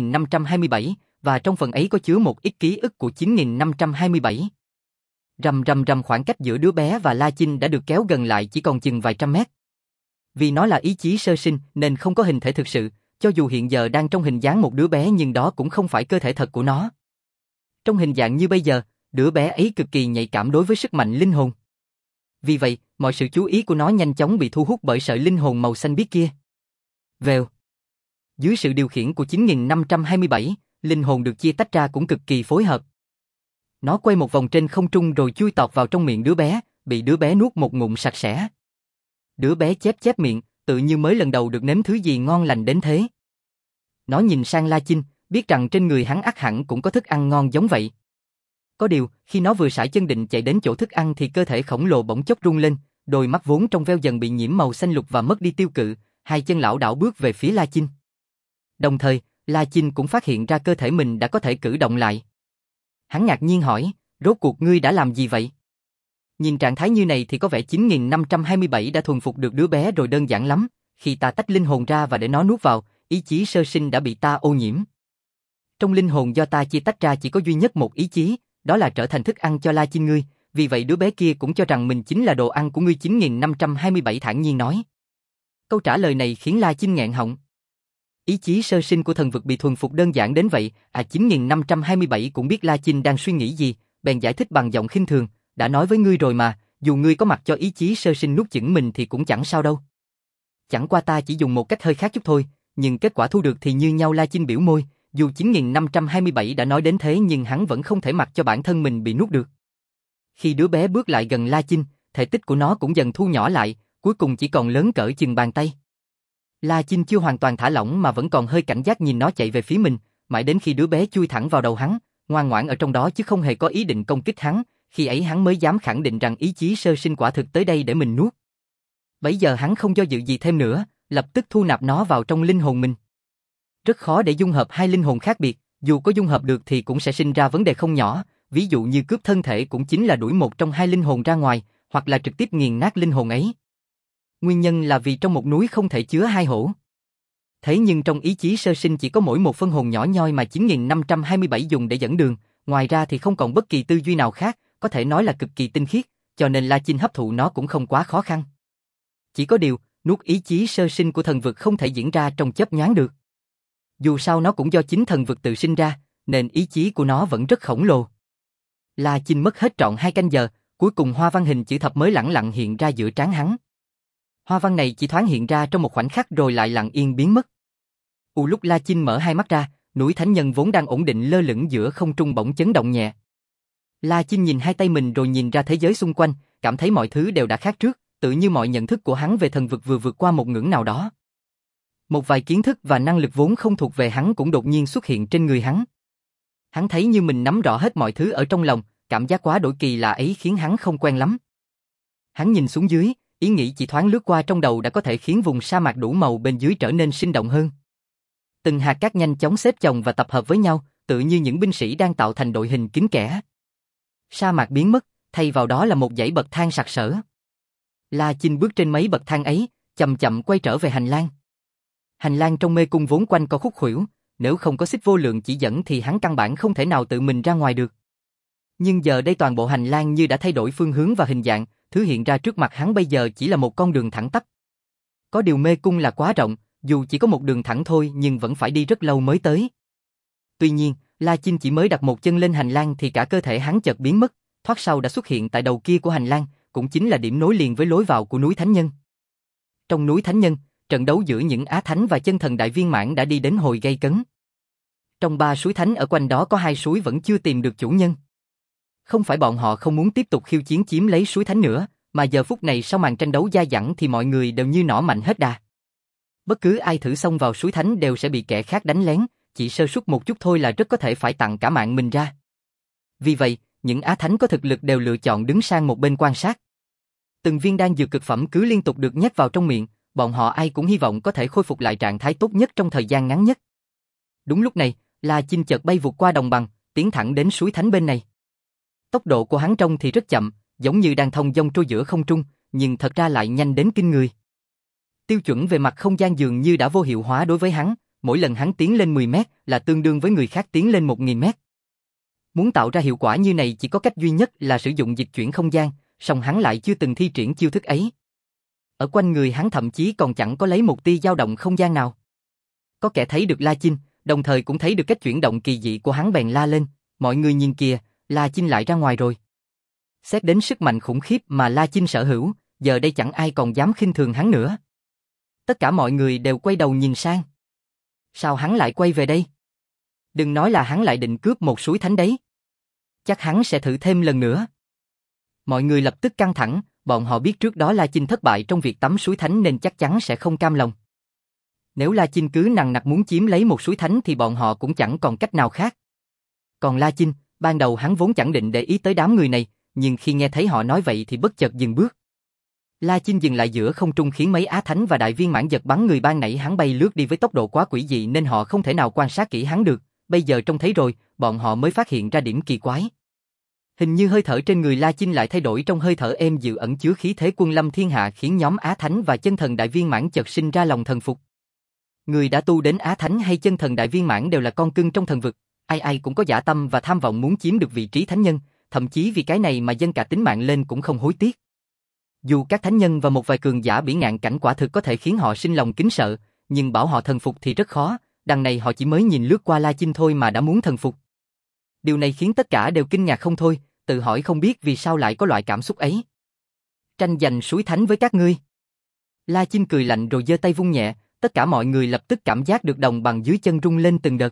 9527, và trong phần ấy có chứa một ít ký ức của 9527. Rầm rầm rầm, khoảng cách giữa đứa bé và La Chinh đã được kéo gần lại chỉ còn chừng vài trăm mét. Vì nó là ý chí sơ sinh nên không có hình thể thực sự, cho dù hiện giờ đang trong hình dáng một đứa bé nhưng đó cũng không phải cơ thể thật của nó. Trong hình dạng như bây giờ, đứa bé ấy cực kỳ nhạy cảm đối với sức mạnh linh hồn. Vì vậy, mọi sự chú ý của nó nhanh chóng bị thu hút bởi sợi linh hồn màu xanh biếc kia. Vèo. Dưới sự điều khiển của 9527, linh hồn được chia tách ra cũng cực kỳ phối hợp. Nó quay một vòng trên không trung rồi chui tọt vào trong miệng đứa bé, bị đứa bé nuốt một ngụm sạch sẽ. Đứa bé chép chép miệng, tự như mới lần đầu được nếm thứ gì ngon lành đến thế. Nó nhìn sang La Chinh, biết rằng trên người hắn ắt hẳn cũng có thức ăn ngon giống vậy. Có điều, khi nó vừa sải chân định chạy đến chỗ thức ăn thì cơ thể khổng lồ bỗng chốc rung lên, đôi mắt vốn trong veo dần bị nhiễm màu xanh lục và mất đi tiêu cự, hai chân lảo đảo bước về phía La Chinh. Đồng thời, La Chinh cũng phát hiện ra cơ thể mình đã có thể cử động lại. Hắn ngạc nhiên hỏi, rốt cuộc ngươi đã làm gì vậy? Nhìn trạng thái như này thì có vẻ 9527 đã thuần phục được đứa bé rồi, đơn giản lắm, khi ta tách linh hồn ra và để nó nuốt vào, ý chí sơ sinh đã bị ta ô nhiễm. Trong linh hồn do ta chia tách ra chỉ có duy nhất một ý chí, đó là trở thành thức ăn cho La Chinh ngươi, vì vậy đứa bé kia cũng cho rằng mình chính là đồ ăn của ngươi. 9527 thản nhiên nói. Câu trả lời này khiến La Chinh nghẹn họng. Ý chí sơ sinh của thần vực bị thuần phục đơn giản đến vậy, 9527 cũng biết La Chinh đang suy nghĩ gì, bèn giải thích bằng giọng khinh thường, đã nói với ngươi rồi mà, dù ngươi có mặc cho ý chí sơ sinh nuốt chửng mình thì cũng chẳng sao đâu. Chẳng qua ta chỉ dùng một cách hơi khác chút thôi, nhưng kết quả thu được thì như nhau. La Chinh biểu môi, dù 9527 đã nói đến thế nhưng hắn vẫn không thể mặc cho bản thân mình bị nuốt được. Khi đứa bé bước lại gần La Chinh, thể tích của nó cũng dần thu nhỏ lại, cuối cùng chỉ còn lớn cỡ chừng bàn tay. La Chinh chưa hoàn toàn thả lỏng mà vẫn còn hơi cảnh giác nhìn nó chạy về phía mình, mãi đến khi đứa bé chui thẳng vào đầu hắn, ngoan ngoãn ở trong đó chứ không hề có ý định công kích hắn, khi ấy hắn mới dám khẳng định rằng ý chí sơ sinh quả thực tới đây để mình nuốt. Bấy giờ hắn không do dự gì thêm nữa, lập tức thu nạp nó vào trong linh hồn mình. Rất khó để dung hợp hai linh hồn khác biệt, dù có dung hợp được thì cũng sẽ sinh ra vấn đề không nhỏ, ví dụ như cướp thân thể cũng chính là đuổi một trong hai linh hồn ra ngoài, hoặc là trực tiếp nghiền nát linh hồn ấy. Nguyên nhân là vì trong một núi không thể chứa hai hổ. Thế nhưng trong ý chí sơ sinh chỉ có mỗi một phân hồn nhỏ nhoi mà 9527 dùng để dẫn đường, ngoài ra thì không còn bất kỳ tư duy nào khác, có thể nói là cực kỳ tinh khiết, cho nên La Chinh hấp thụ nó cũng không quá khó khăn. Chỉ có điều, nuốt ý chí sơ sinh của thần vực không thể diễn ra trong chớp nhoáng được. Dù sao nó cũng do chính thần vực tự sinh ra, nên ý chí của nó vẫn rất khổng lồ. La Chinh mất hết trọn 2 canh giờ, cuối cùng hoa văn hình chữ thập mới lẳng lặng hiện ra giữa trán hắn. Hoa văn này chỉ thoáng hiện ra trong một khoảnh khắc rồi lại lặng yên biến mất. Lúc La Chinh mở hai mắt ra, núi Thánh Nhân vốn đang ổn định lơ lửng giữa không trung bỗng chấn động nhẹ. La Chinh nhìn hai tay mình rồi nhìn ra thế giới xung quanh, cảm thấy mọi thứ đều đã khác trước, tự như mọi nhận thức của hắn về thần vực vừa vượt qua một ngưỡng nào đó. Một vài kiến thức và năng lực vốn không thuộc về hắn cũng đột nhiên xuất hiện trên người hắn. Hắn thấy như mình nắm rõ hết mọi thứ ở trong lòng, cảm giác quá đổi kỳ lạ ấy khiến hắn không quen lắm. Hắn nhìn xuống dưới, ý nghĩ chỉ thoáng lướt qua trong đầu đã có thể khiến vùng sa mạc đủ màu bên dưới trở nên sinh động hơn. Từng hạt cát nhanh chóng xếp chồng và tập hợp với nhau, tự như những binh sĩ đang tạo thành đội hình kín kẽ. Sa mạc biến mất, thay vào đó là một dãy bậc thang sặc sỡ. La Chinh bước trên mấy bậc thang ấy, chậm chậm quay trở về hành lang. Hành lang trong mê cung vốn quanh co khúc khuỷu, nếu không có xích vô lượng chỉ dẫn thì hắn căn bản không thể nào tự mình ra ngoài được. Nhưng giờ đây toàn bộ hành lang như đã thay đổi phương hướng và hình dạng, thứ hiện ra trước mặt hắn bây giờ chỉ là một con đường thẳng tắp. Có điều mê cung là quá rộng, dù chỉ có một đường thẳng thôi nhưng vẫn phải đi rất lâu mới tới. Tuy nhiên, La Chinh chỉ mới đặt một chân lên hành lang thì cả cơ thể hắn chợt biến mất, thoát sau đã xuất hiện tại đầu kia của hành lang, cũng chính là điểm nối liền với lối vào của núi Thánh Nhân. Trong núi Thánh Nhân, trận đấu giữa những Á Thánh và chân thần đại viên mãn đã đi đến hồi gay cấn. Trong 3 suối thánh ở quanh đó có 2 suối vẫn chưa tìm được chủ nhân. Không phải bọn họ không muốn tiếp tục khiêu chiến chiếm lấy suối thánh nữa, mà giờ phút này sau màn tranh đấu dai dẳng thì mọi người đều như nỏ mạnh hết đà. Bất cứ ai thử xông vào suối thánh đều sẽ bị kẻ khác đánh lén, chỉ sơ suất một chút thôi là rất có thể phải tặng cả mạng mình ra. Vì vậy, những Á Thánh có thực lực đều lựa chọn đứng sang một bên quan sát. Từng viên đan dược cực phẩm cứ liên tục được nhét vào trong miệng, bọn họ ai cũng hy vọng có thể khôi phục lại trạng thái tốt nhất trong thời gian ngắn nhất. Đúng lúc này, La Chinh chợt bay vụt qua đồng bằng, tiến thẳng đến suối thánh bên này. Tốc độ của hắn trông thì rất chậm, giống như đang thông dong trôi giữa không trung, nhưng thật ra lại nhanh đến kinh người. Tiêu chuẩn về mặt không gian dường như đã vô hiệu hóa đối với hắn, mỗi lần hắn tiến lên 10 mét là tương đương với người khác tiến lên 1.000 mét. Muốn tạo ra hiệu quả như này chỉ có cách duy nhất là sử dụng dịch chuyển không gian, song hắn lại chưa từng thi triển chiêu thức ấy. Ở quanh người hắn thậm chí còn chẳng có lấy một tia dao động không gian nào. Có kẻ thấy được La Chinh, đồng thời cũng thấy được cách chuyển động kỳ dị của hắn bèn la lên, mọi người nhìn kìa, La Chinh lại ra ngoài rồi. Xét đến sức mạnh khủng khiếp mà La Chinh sở hữu, giờ đây chẳng ai còn dám khinh thường hắn nữa. Tất cả mọi người đều quay đầu nhìn sang. Sao hắn lại quay về đây? Đừng nói là hắn lại định cướp một suối thánh đấy. Chắc hắn sẽ thử thêm lần nữa. Mọi người lập tức căng thẳng, bọn họ biết trước đó La Chinh thất bại trong việc tắm suối thánh nên chắc chắn sẽ không cam lòng. Nếu La Chinh cứ nằng nặc muốn chiếm lấy một suối thánh thì bọn họ cũng chẳng còn cách nào khác. Còn La Chinh, ban đầu hắn vốn chẳng định để ý tới đám người này, nhưng khi nghe thấy họ nói vậy thì bất chợt dừng bước. La Chinh dừng lại giữa không trung khiến mấy Á Thánh và Đại Viên Mãn giật bắn người ban nãy hắn bay lướt đi với tốc độ quá quỷ dị nên họ không thể nào quan sát kỹ hắn được, bây giờ trông thấy rồi, bọn họ mới phát hiện ra điểm kỳ quái. Hình như hơi thở trên người La Chinh lại thay đổi trong hơi thở êm dịu ẩn chứa khí thế quân lâm thiên hạ khiến nhóm Á Thánh và Chân Thần Đại Viên Mãn chợt sinh ra lòng thần phục. Người đã tu đến Á Thánh hay Chân Thần Đại Viên Mãn đều là con cưng trong thần vực, ai ai cũng có dã tâm và tham vọng muốn chiếm được vị trí thánh nhân, thậm chí vì cái này mà dâng cả tính mạng lên cũng không hối tiếc. Dù các thánh nhân và một vài cường giả bỉ ngạn cảnh quả thực có thể khiến họ sinh lòng kính sợ, nhưng bảo họ thần phục thì rất khó, đằng này họ chỉ mới nhìn lướt qua La Chinh thôi mà đã muốn thần phục. Điều này khiến tất cả đều kinh ngạc không thôi, tự hỏi không biết vì sao lại có loại cảm xúc ấy. Tranh giành suối thánh với các ngươi. La Chinh cười lạnh rồi giơ tay vung nhẹ, tất cả mọi người lập tức cảm giác được đồng bằng dưới chân rung lên từng đợt.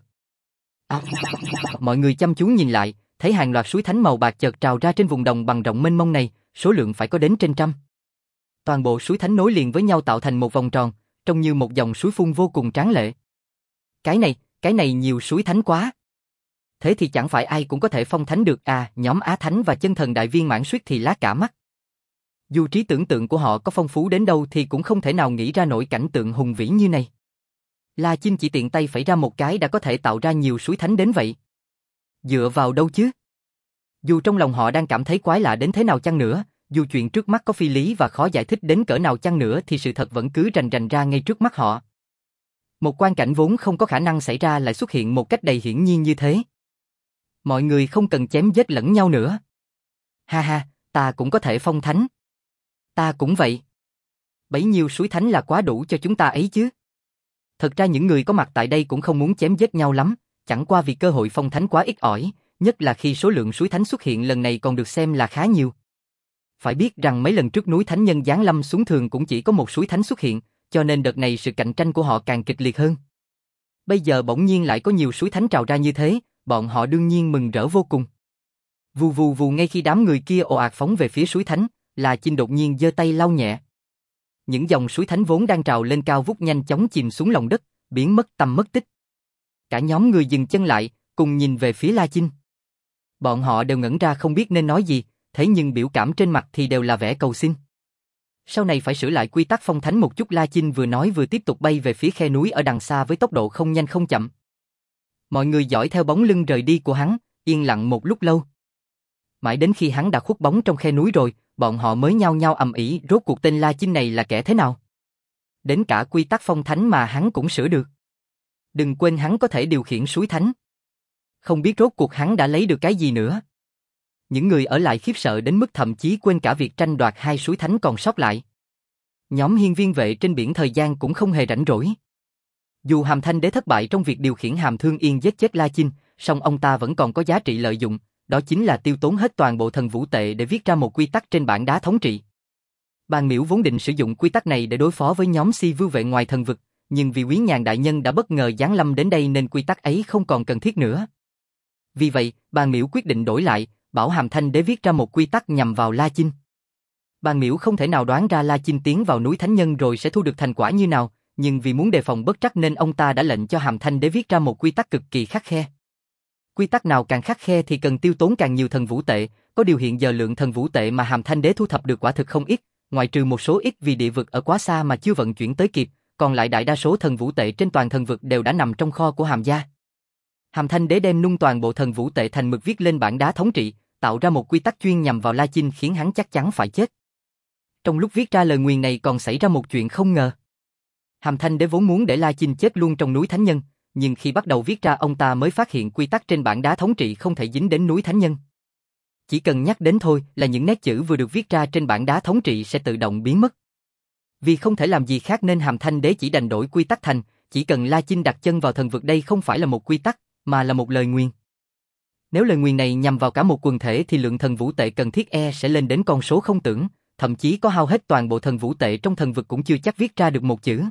Mọi người chăm chú nhìn lại, thấy hàng loạt suối thánh màu bạc chợt trào ra trên vùng đồng bằng rộng mênh mông này, số lượng phải có đến trên trăm. Toàn bộ suối thánh nối liền với nhau tạo thành một vòng tròn, trông như một dòng suối phun vô cùng tráng lệ. Cái này nhiều suối thánh quá. Thế thì chẳng phải ai cũng có thể phong thánh được à, nhóm Á Thánh và Chân Thần Đại Viên Mãn suýt thì lá cả mắt. Dù trí tưởng tượng của họ có phong phú đến đâu thì cũng không thể nào nghĩ ra nổi cảnh tượng hùng vĩ như này. La Chinh chỉ tiện tay phẩy ra một cái đã có thể tạo ra nhiều suối thánh đến vậy. Dựa vào đâu chứ? Dù trong lòng họ đang cảm thấy quái lạ đến thế nào chăng nữa, dù chuyện trước mắt có phi lý và khó giải thích đến cỡ nào chăng nữa thì sự thật vẫn cứ rành rành ra ngay trước mắt họ. Một quan cảnh vốn không có khả năng xảy ra lại xuất hiện một cách đầy hiển nhiên như thế. Mọi người không cần chém giết lẫn nhau nữa. Ha ha, ta cũng có thể phong thánh. Ta cũng vậy. Bấy nhiêu suối thánh là quá đủ cho chúng ta ấy chứ. Thật ra những người có mặt tại đây cũng không muốn chém giết nhau lắm, chẳng qua vì cơ hội phong thánh quá ít ỏi, nhất là khi số lượng suối thánh xuất hiện lần này còn được xem là khá nhiều. Phải biết rằng mấy lần trước núi thánh nhân giáng lâm xuống thường cũng chỉ có một suối thánh xuất hiện, cho nên đợt này sự cạnh tranh của họ càng kịch liệt hơn. Bây giờ bỗng nhiên lại có nhiều suối thánh trào ra như thế, bọn họ đương nhiên mừng rỡ vô cùng. Vù vù vù ngay khi đám người kia ồ ạt phóng về phía suối thánh, La Chinh đột nhiên giơ tay lau nhẹ. Những dòng suối thánh vốn đang trào lên cao vút nhanh chóng chìm xuống lòng đất, biến mất tăm mất tích. Cả nhóm người dừng chân lại, cùng nhìn về phía La Chinh. Bọn họ đều ngẩn ra không biết nên nói gì, thế nhưng biểu cảm trên mặt thì đều là vẻ cầu xin. Sau này phải sửa lại quy tắc phong thánh một chút, La Chinh vừa nói vừa tiếp tục bay về phía khe núi ở đằng xa với tốc độ không nhanh không chậm. Mọi người dõi theo bóng lưng rời đi của hắn, yên lặng một lúc lâu. Mãi đến khi hắn đã khuất bóng trong khe núi rồi, bọn họ mới nhao nhao ầm ĩ rốt cuộc tên La Chinh này là kẻ thế nào. Đến cả quy tắc phong thánh mà hắn cũng sửa được. Đừng quên hắn có thể điều khiển suối thánh. Không biết rốt cuộc hắn đã lấy được cái gì nữa. Những người ở lại khiếp sợ đến mức thậm chí quên cả việc tranh đoạt hai suối thánh còn sót lại. Nhóm hiên viên vệ trên biển thời gian cũng không hề rảnh rỗi. Dù Hàm Thanh Đế thất bại trong việc điều khiển Hàm Thương Yên giết chết La Chinh, song ông ta vẫn còn có giá trị lợi dụng, đó chính là tiêu tốn hết toàn bộ thần vũ tệ để viết ra một quy tắc trên bảng đá thống trị. Bàn Miễu vốn định sử dụng quy tắc này để đối phó với nhóm Si Vưu vệ ngoài thần vực, nhưng vì Quý Nhàn đại nhân đã bất ngờ giáng lâm đến đây nên quy tắc ấy không còn cần thiết nữa. Vì vậy, Bàn Miễu quyết định đổi lại, bảo Hàm Thanh Đế viết ra một quy tắc nhằm vào La Chinh. Bàn Miễu không thể nào đoán ra La Chinh tiến vào núi Thánh Nhân rồi sẽ thu được thành quả như nào, nhưng vì muốn đề phòng bất trắc nên ông ta đã lệnh cho Hàm Thanh Đế viết ra một quy tắc cực kỳ khắt khe. Quy tắc nào càng khắt khe thì cần tiêu tốn càng nhiều thần vũ tệ, có điều hiện giờ lượng thần vũ tệ mà Hàm Thanh Đế thu thập được quả thực không ít, ngoại trừ một số ít vì địa vực ở quá xa mà chưa vận chuyển tới kịp, còn lại đại đa số thần vũ tệ trên toàn thần vực đều đã nằm trong kho của Hàm gia. Hàm Thanh Đế đem nung toàn bộ thần vũ tệ thành mực viết lên bảng đá thống trị, tạo ra một quy tắc chuyên nhằm vào La Chinh khiến hắn chắc chắn phải chết. Trong lúc viết ra lời nguyền này còn xảy ra một chuyện không ngờ. Hàm Thanh Đế vốn muốn để La Chinh chết luôn trong núi Thánh Nhân, nhưng khi bắt đầu viết ra ông ta mới phát hiện quy tắc trên bảng đá thống trị không thể dính đến núi Thánh Nhân. Chỉ cần nhắc đến thôi là những nét chữ vừa được viết ra trên bảng đá thống trị sẽ tự động biến mất. Vì không thể làm gì khác nên Hàm Thanh Đế chỉ đành đổi quy tắc thành, chỉ cần La Chinh đặt chân vào thần vực đây không phải là một quy tắc, mà là một lời nguyền. Nếu lời nguyền này nhằm vào cả một quần thể thì lượng thần vũ tệ cần thiết sẽ lên đến con số không tưởng, thậm chí có hao hết toàn bộ thần vũ tệ trong thần vực cũng chưa chắc viết ra được một chữ.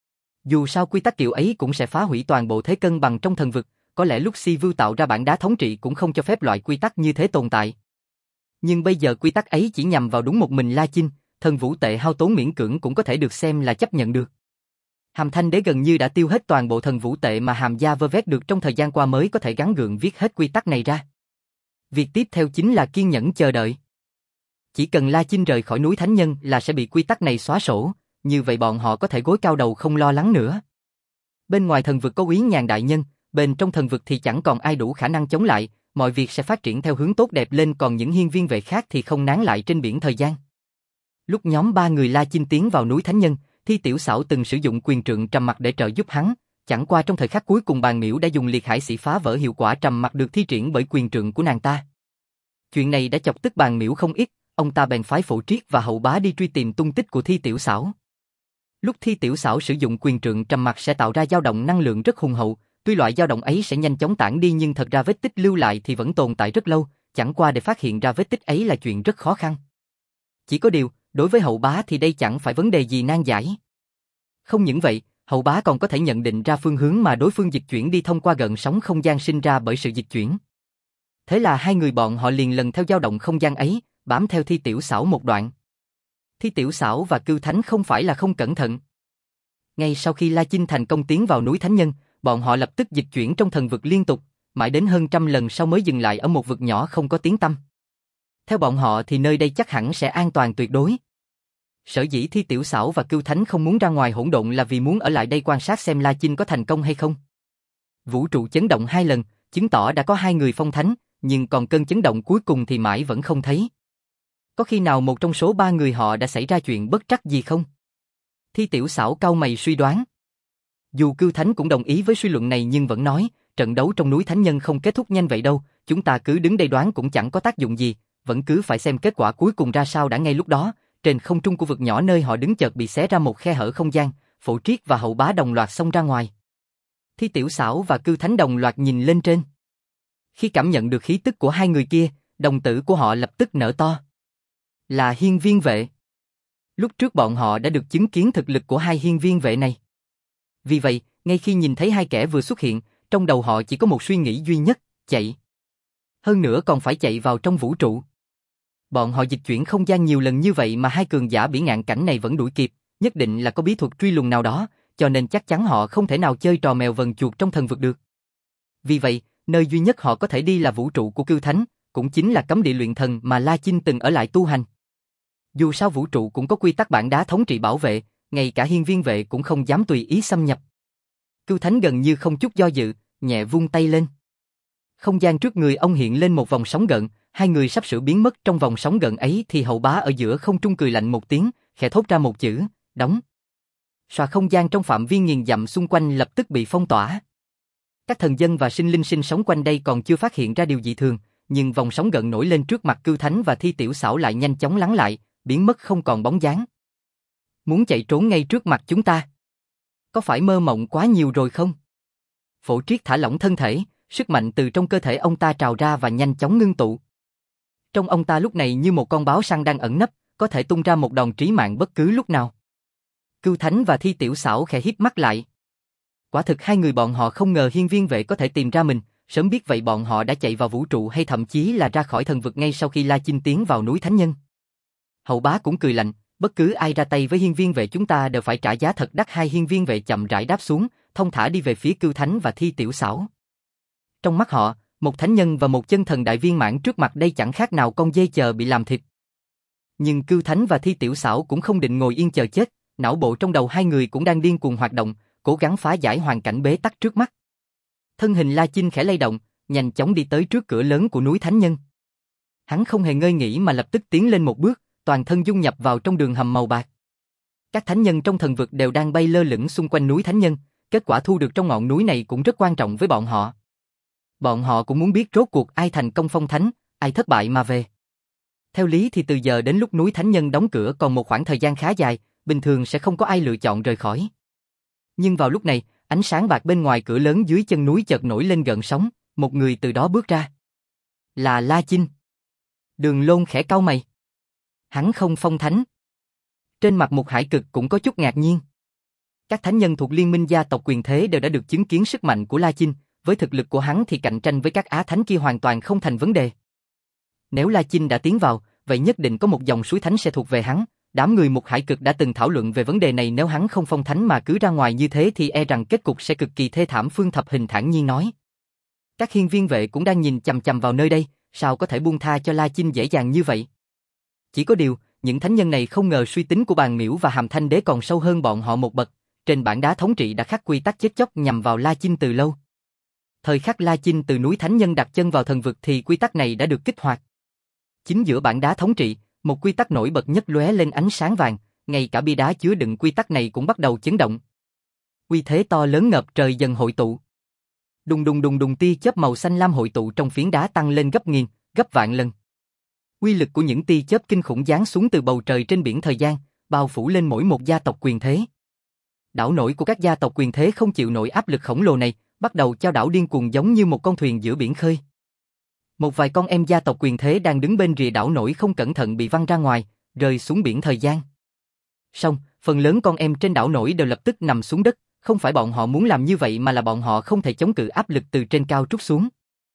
Dù sao quy tắc kiểu ấy cũng sẽ phá hủy toàn bộ thế cân bằng trong thần vực, có lẽ lúc Si Vưu tạo ra bảng đá thống trị cũng không cho phép loại quy tắc như thế tồn tại. Nhưng bây giờ quy tắc ấy chỉ nhằm vào đúng một mình La Chinh, thần vũ tệ hao tốn miễn cưỡng cũng có thể được xem là chấp nhận được. Hàm Thanh Đế gần như đã tiêu hết toàn bộ thần vũ tệ mà Hàm gia vơ vét được trong thời gian qua mới có thể gắng gượng viết hết quy tắc này ra. Việc tiếp theo chính là kiên nhẫn chờ đợi. Chỉ cần La Chinh rời khỏi núi Thánh Nhân là sẽ bị quy tắc này xóa sổ, như vậy bọn họ có thể gối cao đầu không lo lắng nữa. Bên ngoài thần vực có Úy Nhàn đại nhân, bên trong thần vực thì chẳng còn ai đủ khả năng chống lại, mọi việc sẽ phát triển theo hướng tốt đẹp lên, còn những hiên viên vệ khác thì không nán lại trên biển thời gian. Lúc nhóm 3 người La Chinh tiến vào núi Thánh Nhân, Thi Tiểu Xảo từng sử dụng quyền trượng trầm mặc để trợ giúp hắn, chẳng qua trong thời khắc cuối cùng Bàn Miễu đã dùng liệt hải sĩ phá vỡ hiệu quả trầm mặc được thi triển bởi quyền trượng của nàng ta. Chuyện này đã chọc tức Bàn Miễu không ít, ông ta bèn phái Phổ Triết và Hậu Bá đi truy tìm tung tích của Thi Tiểu Xảo. Lúc Thi Tiểu Xảo sử dụng quyền trượng trầm mặc sẽ tạo ra dao động năng lượng rất hùng hậu, tuy loại dao động ấy sẽ nhanh chóng tản đi nhưng thật ra vết tích lưu lại thì vẫn tồn tại rất lâu, chẳng qua để phát hiện ra vết tích ấy là chuyện rất khó khăn. Chỉ có điều, đối với Hậu Bá thì đây chẳng phải vấn đề gì nan giải. Không những vậy, Hậu Bá còn có thể nhận định ra phương hướng mà đối phương dịch chuyển đi thông qua gợn sóng không gian sinh ra bởi sự dịch chuyển. Thế là hai người bọn họ liền lần theo dao động không gian ấy, bám theo Thi Tiểu Xảo một đoạn. Thi Tiểu Xảo và Cưu Thánh không phải là không cẩn thận. Ngay sau khi La Chinh thành công tiến vào núi Thánh Nhân, bọn họ lập tức dịch chuyển trong thần vực liên tục, mãi đến hơn 100 lần sau mới dừng lại ở một vực nhỏ không có tiếng tăm. Theo bọn họ thì nơi đây chắc hẳn sẽ an toàn tuyệt đối. Sở dĩ Thi Tiểu Xảo và Cưu Thánh không muốn ra ngoài hỗn độn là vì muốn ở lại đây quan sát xem La Chinh có thành công hay không. Vũ trụ chấn động 2 lần, chứng tỏ đã có 2 người phong thánh, nhưng còn cơn chấn động cuối cùng thì mãi vẫn không thấy. Có khi nào một trong số 3 người họ đã xảy ra chuyện bất trắc gì không? Thi Tiểu Xảo cau mày suy đoán. Dù Cưu Thánh cũng đồng ý với suy luận này nhưng vẫn nói, trận đấu trong núi Thánh Nhân không kết thúc nhanh vậy đâu, chúng ta cứ đứng đây đoán cũng chẳng có tác dụng gì, vẫn cứ phải xem kết quả cuối cùng ra sao đã. Ngay lúc đó, trên không trung của vực nhỏ nơi họ đứng chợt bị xé ra một khe hở không gian, Phổ Triết và Hậu Bá đồng loạt xông ra ngoài. Thi Tiểu Xảo và Cưu Thánh đồng loạt nhìn lên trên. Khi cảm nhận được khí tức của hai người kia, đồng tử của họ lập tức nở to. Là hiên viên vệ. Lúc trước bọn họ đã được chứng kiến thực lực của hai hiên viên vệ này. Vì vậy, ngay khi nhìn thấy hai kẻ vừa xuất hiện, trong đầu họ chỉ có một suy nghĩ duy nhất, chạy. Hơn nữa còn phải chạy vào trong vũ trụ. Bọn họ dịch chuyển không gian nhiều lần như vậy mà hai cường giả bỉ ngạn cảnh này vẫn đuổi kịp, nhất định là có bí thuật truy lùng nào đó, cho nên chắc chắn họ không thể nào chơi trò mèo vần chuột trong thần vực được. Vì vậy, nơi duy nhất họ có thể đi là vũ trụ của Cưu Thánh, cũng chính là cấm địa luyện thần mà La Chinh từng ở lại tu hành. Dù sao vũ trụ cũng có quy tắc bảng đá thống trị bảo vệ, ngay cả hiên viên vệ cũng không dám tùy ý xâm nhập. Cưu Thánh gần như không chút do dự, nhẹ vung tay lên. Không gian trước người ông hiện lên một vòng sóng gợn, hai người sắp sửa biến mất trong vòng sóng gợn ấy thì Hậu Bá ở giữa không trung cười lạnh một tiếng, khẽ thốt ra một chữ, đóng. Xòa không gian trong phạm vi nghìn dặm xung quanh lập tức bị phong tỏa. Các thần dân và sinh linh sinh sống quanh đây còn chưa phát hiện ra điều dị thường, nhưng vòng sóng gợn nổi lên trước mặt Cưu Thánh và Thi Tiểu Xảo lại nhanh chóng lắng lại, biến mất không còn bóng dáng. Muốn chạy trốn ngay trước mặt chúng ta? Có phải mơ mộng quá nhiều rồi không? Phổ Triết thả lỏng thân thể, sức mạnh từ trong cơ thể ông ta trào ra và nhanh chóng ngưng tụ. Trong ông ta lúc này như một con báo săn đang ẩn nấp, có thể tung ra một đòn trí mạng bất cứ lúc nào. Cưu Thánh và Thi Tiểu Xảo khẽ híp mắt lại. Quả thực hai người bọn họ không ngờ hiên viên vệ có thể tìm ra mình, sớm biết vậy bọn họ đã chạy vào vũ trụ hay thậm chí là ra khỏi thần vực ngay sau khi La Chinh tiến vào núi Thánh Nhân. Hậu Bá cũng cười lạnh, bất cứ ai ra tay với hiên viên vệ chúng ta đều phải trả giá thật đắt. Hai hiên viên vệ chậm rãi đáp xuống, thông thả đi về phía Cưu Thánh và Thi Tiểu Xảo. Trong mắt họ, một thánh nhân và một chân thần đại viên mãn trước mặt đây chẳng khác nào con dê chờ bị làm thịt. Nhưng Cưu Thánh và Thi Tiểu Xảo cũng không định ngồi yên chờ chết, não bộ trong đầu hai người cũng đang điên cuồng hoạt động, cố gắng phá giải hoàn cảnh bế tắc trước mắt. Thân hình La Chinh khẽ lay động, nhanh chóng đi tới trước cửa lớn của núi Thánh Nhân. Hắn không hề ngơi nghỉ mà lập tức tiến lên một bước, toàn thân dung nhập vào trong đường hầm màu bạc. Các thánh nhân trong thần vực đều đang bay lơ lửng xung quanh núi thánh nhân, kết quả thu được trong ngọn núi này cũng rất quan trọng với bọn họ. Bọn họ cũng muốn biết rốt cuộc ai thành công phong thánh, ai thất bại mà về. Theo lý thì từ giờ đến lúc núi thánh nhân đóng cửa còn một khoảng thời gian khá dài, bình thường sẽ không có ai lựa chọn rời khỏi. Nhưng vào lúc này, ánh sáng bạc bên ngoài cửa lớn dưới chân núi chợt nổi lên gợn sóng, một người từ đó bước ra. Là La Chinh. Đường Lôn khẽ cau mày. Hắn không phong thánh. Trên mặt Mục Hải Cực cũng có chút ngạc nhiên. Các thánh nhân thuộc liên minh gia tộc quyền thế đều đã được chứng kiến sức mạnh của La Chinh, với thực lực của hắn thì cạnh tranh với các á thánh kia hoàn toàn không thành vấn đề. Nếu La Chinh đã tiến vào, vậy nhất định có một dòng suối thánh sẽ thuộc về hắn. Đám người Mục Hải Cực đã từng thảo luận về vấn đề này, nếu hắn không phong thánh mà cứ ra ngoài như thế thì e rằng kết cục sẽ cực kỳ thê thảm. Phương Thập Hình thản nhiên nói. Các hiên viên vệ cũng đang nhìn chằm chằm vào nơi đây, sao có thể buông tha cho La Chinh dễ dàng như vậy? Chỉ có điều, những thánh nhân này không ngờ suy tính của Bàn Miễu và Hàm Thanh Đế còn sâu hơn bọn họ một bậc. Trên bảng đá thống trị đã khắc quy tắc chết chóc nhằm vào La Chinh từ lâu. Thời khắc La Chinh từ núi thánh nhân đặt chân vào thần vực thì quy tắc này đã được kích hoạt. Chính giữa bảng đá thống trị, một quy tắc nổi bật nhất lóe lên ánh sáng vàng, ngay cả bia đá chứa đựng quy tắc này cũng bắt đầu chấn động. Uy thế to lớn ngập trời dần hội tụ. Đùng đùng đùng đùng, tia chớp màu xanh lam hội tụ trong phiến đá tăng lên gấp nghìn, gấp vạn lần. Uy lực của những tia chớp kinh khủng giáng xuống từ bầu trời trên biển thời gian, bao phủ lên mỗi một gia tộc quyền thế. Đảo nổi của các gia tộc quyền thế không chịu nổi áp lực khổng lồ này, bắt đầu chao đảo điên cuồng giống như một con thuyền giữa biển khơi. Một vài con em gia tộc quyền thế đang đứng bên rìa đảo nổi không cẩn thận bị văng ra ngoài, rơi xuống biển thời gian. Song, phần lớn con em trên đảo nổi đều lập tức nằm xuống đất, không phải bọn họ muốn làm như vậy mà là bọn họ không thể chống cự áp lực từ trên cao trút xuống.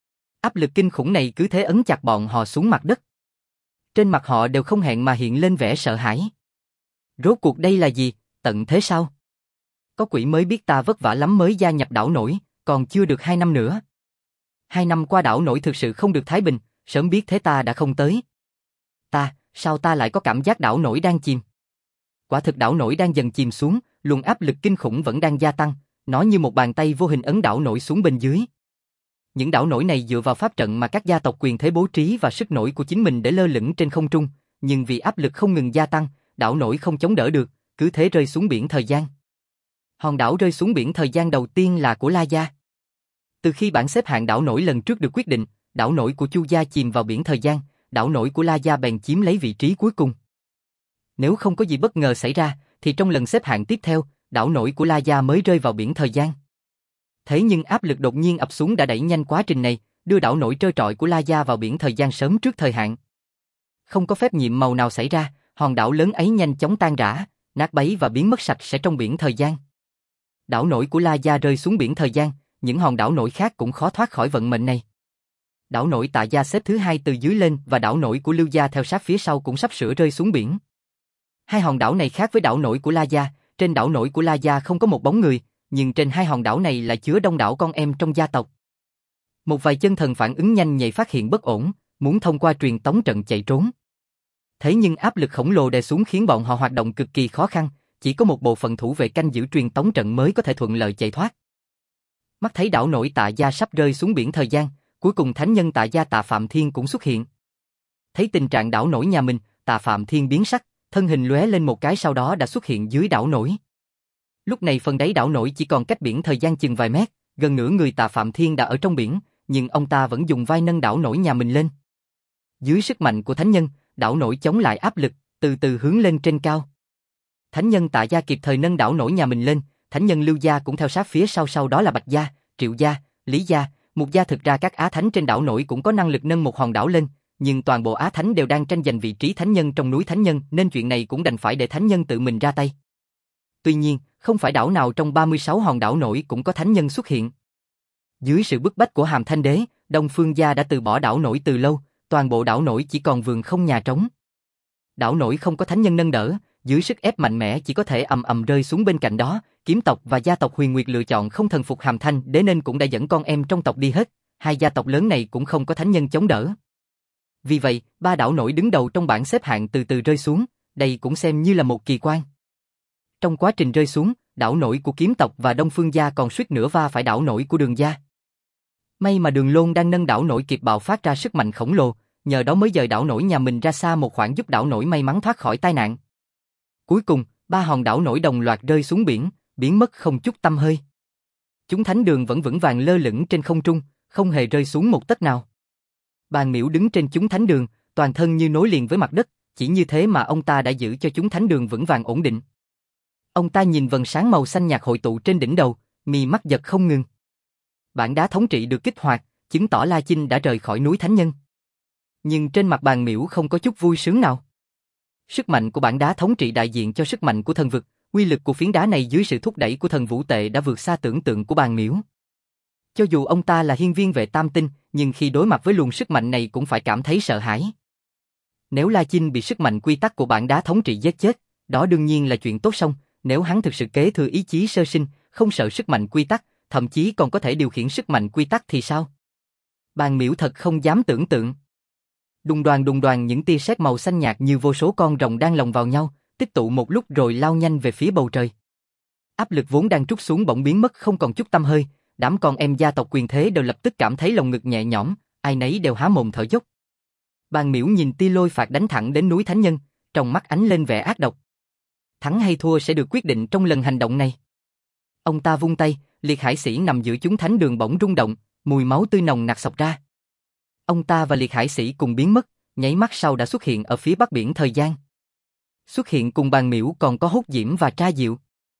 Áp lực kinh khủng này cứ thế ấn chặt bọn họ xuống mặt đất. Trên mặt họ đều không hẹn mà hiện lên vẻ sợ hãi. Rốt cuộc đây là gì, tận thế sao? Có quỷ mới biết, ta vất vả lắm mới gia nhập đảo nổi, còn chưa được 2 năm nữa. 2 năm qua đảo nổi thực sự không được thái bình, sớm biết thế ta đã không tới. Sao ta lại có cảm giác đảo nổi đang chìm? Quả thực đảo nổi đang dần chìm xuống, luồng áp lực kinh khủng vẫn đang gia tăng, nó như một bàn tay vô hình ấn đảo nổi xuống bên dưới. Những đảo nổi này dựa vào pháp trận mà các gia tộc quyền thế bố trí và sức nổi của chính mình để lơ lửng trên không trung, nhưng vì áp lực không ngừng gia tăng, đảo nổi không chống đỡ được, cứ thế rơi xuống biển thời gian. Hòn đảo rơi xuống biển thời gian đầu tiên là của La Gia. Từ khi bảng xếp hạng đảo nổi lần trước được quyết định, đảo nổi của Chu Gia chìm vào biển thời gian, đảo nổi của La Gia bèn chiếm lấy vị trí cuối cùng. Nếu không có gì bất ngờ xảy ra, thì trong lần xếp hạng tiếp theo, đảo nổi của La Gia mới rơi vào biển thời gian. Thế nhưng áp lực đột nhiên ập xuống đã đẩy nhanh quá trình này, đưa đảo nổi trơ trọi của La Gia vào biển thời gian sớm trước thời hạn. Không có phép nhiệm màu nào xảy ra, hòn đảo lớn ấy nhanh chóng tan rã, nát bấy và biến mất sạch sẽ trong biển thời gian. Đảo nổi của La Gia rơi xuống biển thời gian, những hòn đảo nổi khác cũng khó thoát khỏi vận mệnh này. Đảo nổi Tạ Gia xếp thứ 2 từ dưới lên và đảo nổi của Lưu Gia theo sát phía sau cũng sắp sửa rơi xuống biển. Hai hòn đảo này khác với đảo nổi của La Gia, trên đảo nổi của La Gia không có một bóng người, nhưng trên hai hòn đảo này lại chứa đông đảo con em trong gia tộc. Một vài chân thần phản ứng nhanh nhạy phát hiện bất ổn, muốn thông qua truyền tống trận chạy trốn. Thế nhưng áp lực khổng lồ đè xuống khiến bọn họ hoạt động cực kỳ khó khăn, chỉ có một bộ phận thủ vệ canh giữ truyền tống trận mới có thể thuận lợi chạy thoát. Mắt thấy đảo nổi Tạ Gia sắp rơi xuống biển thời gian, cuối cùng thánh nhân Tạ Gia Tạ Phạm Thiên cũng xuất hiện. Thấy tình trạng đảo nổi nhà mình, Tạ Phạm Thiên biến sắc, thân hình lóe lên một cái sau đó đã xuất hiện dưới đảo nổi. Lúc này phần đáy đảo nổi chỉ còn cách biển thời gian chừng vài mét, gần nửa người Tạ Phạm Thiên đã ở trong biển, nhưng ông ta vẫn dùng vai nâng đảo nổi nhà mình lên. Dưới sức mạnh của thánh nhân, đảo nổi chống lại áp lực, từ từ hướng lên trên cao. Thánh nhân Tạ Gia kịp thời nâng đảo nổi nhà mình lên, thánh nhân Lưu Gia cũng theo sát phía sau đó là Bạch Gia, Triệu Gia, Lý Gia, Mục Gia. Thực ra các á thánh trên đảo nổi cũng có năng lực nâng một hòn đảo lên, nhưng toàn bộ á thánh đều đang tranh giành vị trí thánh nhân trong núi thánh nhân nên chuyện này cũng đành phải để thánh nhân tự mình ra tay. Tuy nhiên, không phải đảo nào trong 36 hòn đảo nổi cũng có thánh nhân xuất hiện. Dưới sự bức bách của Hàm Thanh Đế, Đông Phương Gia đã từ bỏ đảo nổi từ lâu, toàn bộ đảo nổi chỉ còn vườn không nhà trống. Đảo nổi không có thánh nhân nâng đỡ, dưới sức ép mạnh mẽ chỉ có thể ầm ầm rơi xuống. Bên cạnh đó, Kiếm tộc và gia tộc Huyền Nguyệt lựa chọn không thần phục Hàm Thanh Đế nên cũng đã dẫn con em trong tộc đi hết, hai gia tộc lớn này cũng không có thánh nhân chống đỡ. Vì vậy, ba đảo nổi đứng đầu trong bảng xếp hạng từ từ rơi xuống, đây cũng xem như là một kỳ quan. Trong quá trình rơi xuống, đảo nổi của Kiếm tộc và Đông Phương Gia còn suýt nữa va phải đảo nổi của Đường Gia. May mà Đường Lôn đang nâng đảo nổi kịp bạo phát ra sức mạnh khổng lồ, nhờ đó mới dời đảo nổi nhà mình ra xa một khoảng giúp đảo nổi may mắn thoát khỏi tai nạn. Cuối cùng, Ba hòn đảo nổi đồng loạt rơi xuống biển, biến mất không chút tăm hơi. Chúng thánh đường vẫn vững vàng lơ lửng trên không trung, không hề rơi xuống một tấc nào. Bàn Miễu đứng trên chúng thánh đường, toàn thân như nối liền với mặt đất, chỉ như thế mà ông ta đã giữ cho chúng thánh đường vững vàng ổn định. Ông ta nhìn vầng sáng màu xanh nhạt hội tụ trên đỉnh đầu, mí mắt giật không ngừng. Bản đá thống trị được kích hoạt, chứng tỏ La Chinh đã rời khỏi núi Thánh Nhân. Nhưng trên mặt Bàn Miễu không có chút vui sướng nào. Sức mạnh của bản đá thống trị đại diện cho sức mạnh của thần vực, uy lực của phiến đá này dưới sự thúc đẩy của thần vũ tệ đã vượt xa tưởng tượng của Bàn Miễu. Cho dù ông ta là hiên viên vệ tam tinh, nhưng khi đối mặt với luồng sức mạnh này cũng phải cảm thấy sợ hãi. Nếu La Chinh bị sức mạnh quy tắc của bản đá thống trị giết chết, đó đương nhiên là chuyện tốt xong. Nếu hắn thực sự kế thừa ý chí sơ sinh, không sợ sức mạnh quy tắc, thậm chí còn có thể điều khiển sức mạnh quy tắc thì sao? Bàn Miễu thật không dám tưởng tượng. Đùng đoàn những tia sét màu xanh nhạt như vô số con rồng đang lồng vào nhau, tích tụ một lúc rồi lao nhanh về phía bầu trời. Áp lực vốn đang trút xuống bỗng biến mất không còn chút tăm hơi, đám con em gia tộc quyền thế đều lập tức cảm thấy lồng ngực nhẹ nhõm, ai nấy đều há mồm thở dốc. Bàn Miễu nhìn tia lôi phạt đánh thẳng đến núi Thánh Nhân, trong mắt ánh lên vẻ ác độc. Thắng hay thua sẽ được quyết định trong lần hành động này. Ông ta vung tay, liệt hải sĩ nằm giữa chúng thánh đường bỗng rung động, mùi máu tươi nồng nặc xộc ra. Ông ta và liệt hải sĩ cùng biến mất, nháy mắt sau đã xuất hiện ở phía bắc biển thời gian. Xuất hiện cùng Bàn Miễu còn có Hốt Diễm và Tra Diệu.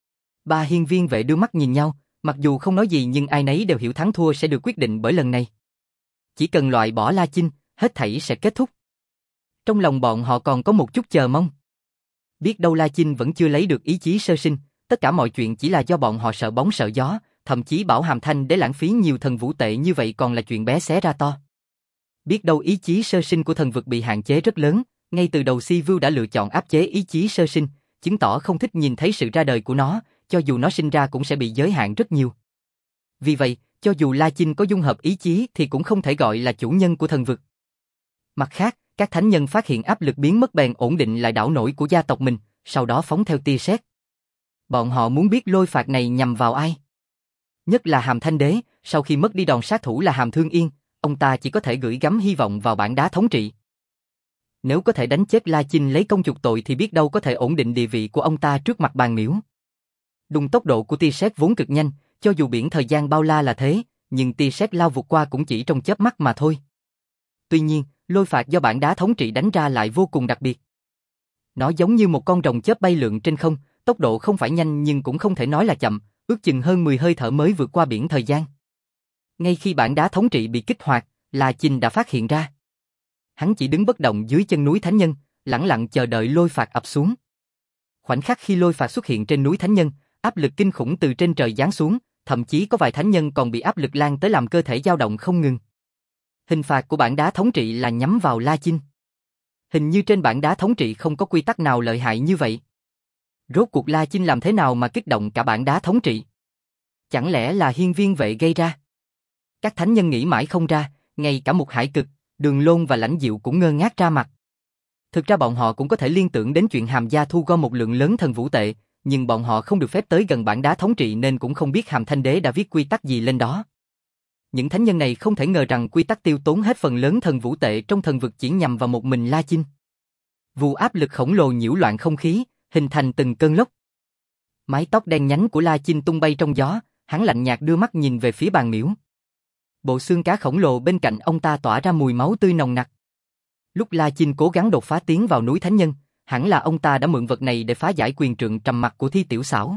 Ba hiên viên vệ đưa mắt nhìn nhau, mặc dù không nói gì nhưng ai nấy đều hiểu thắng thua sẽ được quyết định bởi lần này. Chỉ cần loại bỏ La Chinh, hết thảy sẽ kết thúc. Trong lòng bọn họ còn có một chút chờ mong. Biết đâu La Chinh vẫn chưa lấy được ý chí sơ sinh, tất cả mọi chuyện chỉ là do bọn họ sợ bóng sợ gió, thậm chí bảo Hàm Thanh để lãng phí nhiều thần vũ tệ như vậy còn là chuyện bé xé ra to. Biết đâu ý chí sơ sinh của thần vực bị hạn chế rất lớn, ngay từ đầu Si Vưu đã lựa chọn áp chế ý chí sơ sinh, chứng tỏ không thích nhìn thấy sự ra đời của nó, cho dù nó sinh ra cũng sẽ bị giới hạn rất nhiều. Vì vậy, cho dù La Chinh có dung hợp ý chí thì cũng không thể gọi là chủ nhân của thần vực. Mặt khác, các thánh nhân phát hiện áp lực biến mất bèn ổn định lại đảo nổi của gia tộc mình, sau đó phóng theo tia sét. Bọn họ muốn biết lôi phạt này nhằm vào ai. Nhất là Hàm Thanh Đế, sau khi mất đi đòn sát thủ là Hàm Thương Yên, ông ta chỉ có thể gửi gắm hy vọng vào bản đá thống trị. Nếu có thể đánh chết La Chinh lấy công chuộc tội thì biết đâu có thể ổn định địa vị của ông ta trước mặt Bàn Miễu. Đùng tốc độ của tia sét vốn cực nhanh, cho dù biển thời gian bao la là thế, nhưng tia sét lao vụt qua cũng chỉ trong chớp mắt mà thôi. Tuy nhiên, lôi phạt do bản đá thống trị đánh ra lại vô cùng đặc biệt. Nó giống như một con rồng chớp bay lượn trên không, tốc độ không phải nhanh nhưng cũng không thể nói là chậm, ước chừng hơn 10 hơi thở mới vượt qua biển thời gian. Ngay khi bản đá thống trị bị kích hoạt, La Chinh đã phát hiện ra. Hắn chỉ đứng bất động dưới chân núi Thánh Nhân, lẳng lặng chờ đợi lôi phạt ập xuống. Khoảnh khắc khi lôi phạt xuất hiện trên núi Thánh Nhân, áp lực kinh khủng từ trên trời giáng xuống, thậm chí có vài thánh nhân còn bị áp lực lan tới làm cơ thể dao động không ngừng. Hình phạt của bản đá thống trị là nhắm vào La Chinh. Hình như trên bản đá thống trị không có quy tắc nào lợi hại như vậy. Rốt cuộc La Chinh làm thế nào mà kích động cả bản đá thống trị? Chẳng lẽ là hiên viên vệ gây ra? Các thánh nhân nghĩ mãi không ra, ngay cả một Hải Cực, Đường Lôn và Lãnh Diệu cũng ngơ ngác ra mặt. Thực ra bọn họ cũng có thể liên tưởng đến chuyện Hàm gia thu gom một lượng lớn thần vũ tệ, nhưng bọn họ không được phép tới gần bản đá thống trị nên cũng không biết Hàm Thanh Đế đã viết quy tắc gì lên đó. Những thánh nhân này không thể ngờ rằng quy tắc tiêu tốn hết phần lớn thần vũ tệ trong thần vực chỉ nhằm vào một mình La Chinh. Vụ áp lực khổng lồ nhiễu loạn không khí, hình thành từng cơn lốc. Mái tóc đen nhánh của La Chinh tung bay trong gió, hắn lạnh nhạt đưa mắt nhìn về phía Bàn Miễu. Bộ xương cá khổng lồ bên cạnh ông ta tỏa ra mùi máu tươi nồng nặc. Lúc La Chinh cố gắng đột phá tiến vào núi Thánh Nhân, hẳn là ông ta đã mượn vật này để phá giải quyền trượng trầm mặc của Thi Tiểu Xảo.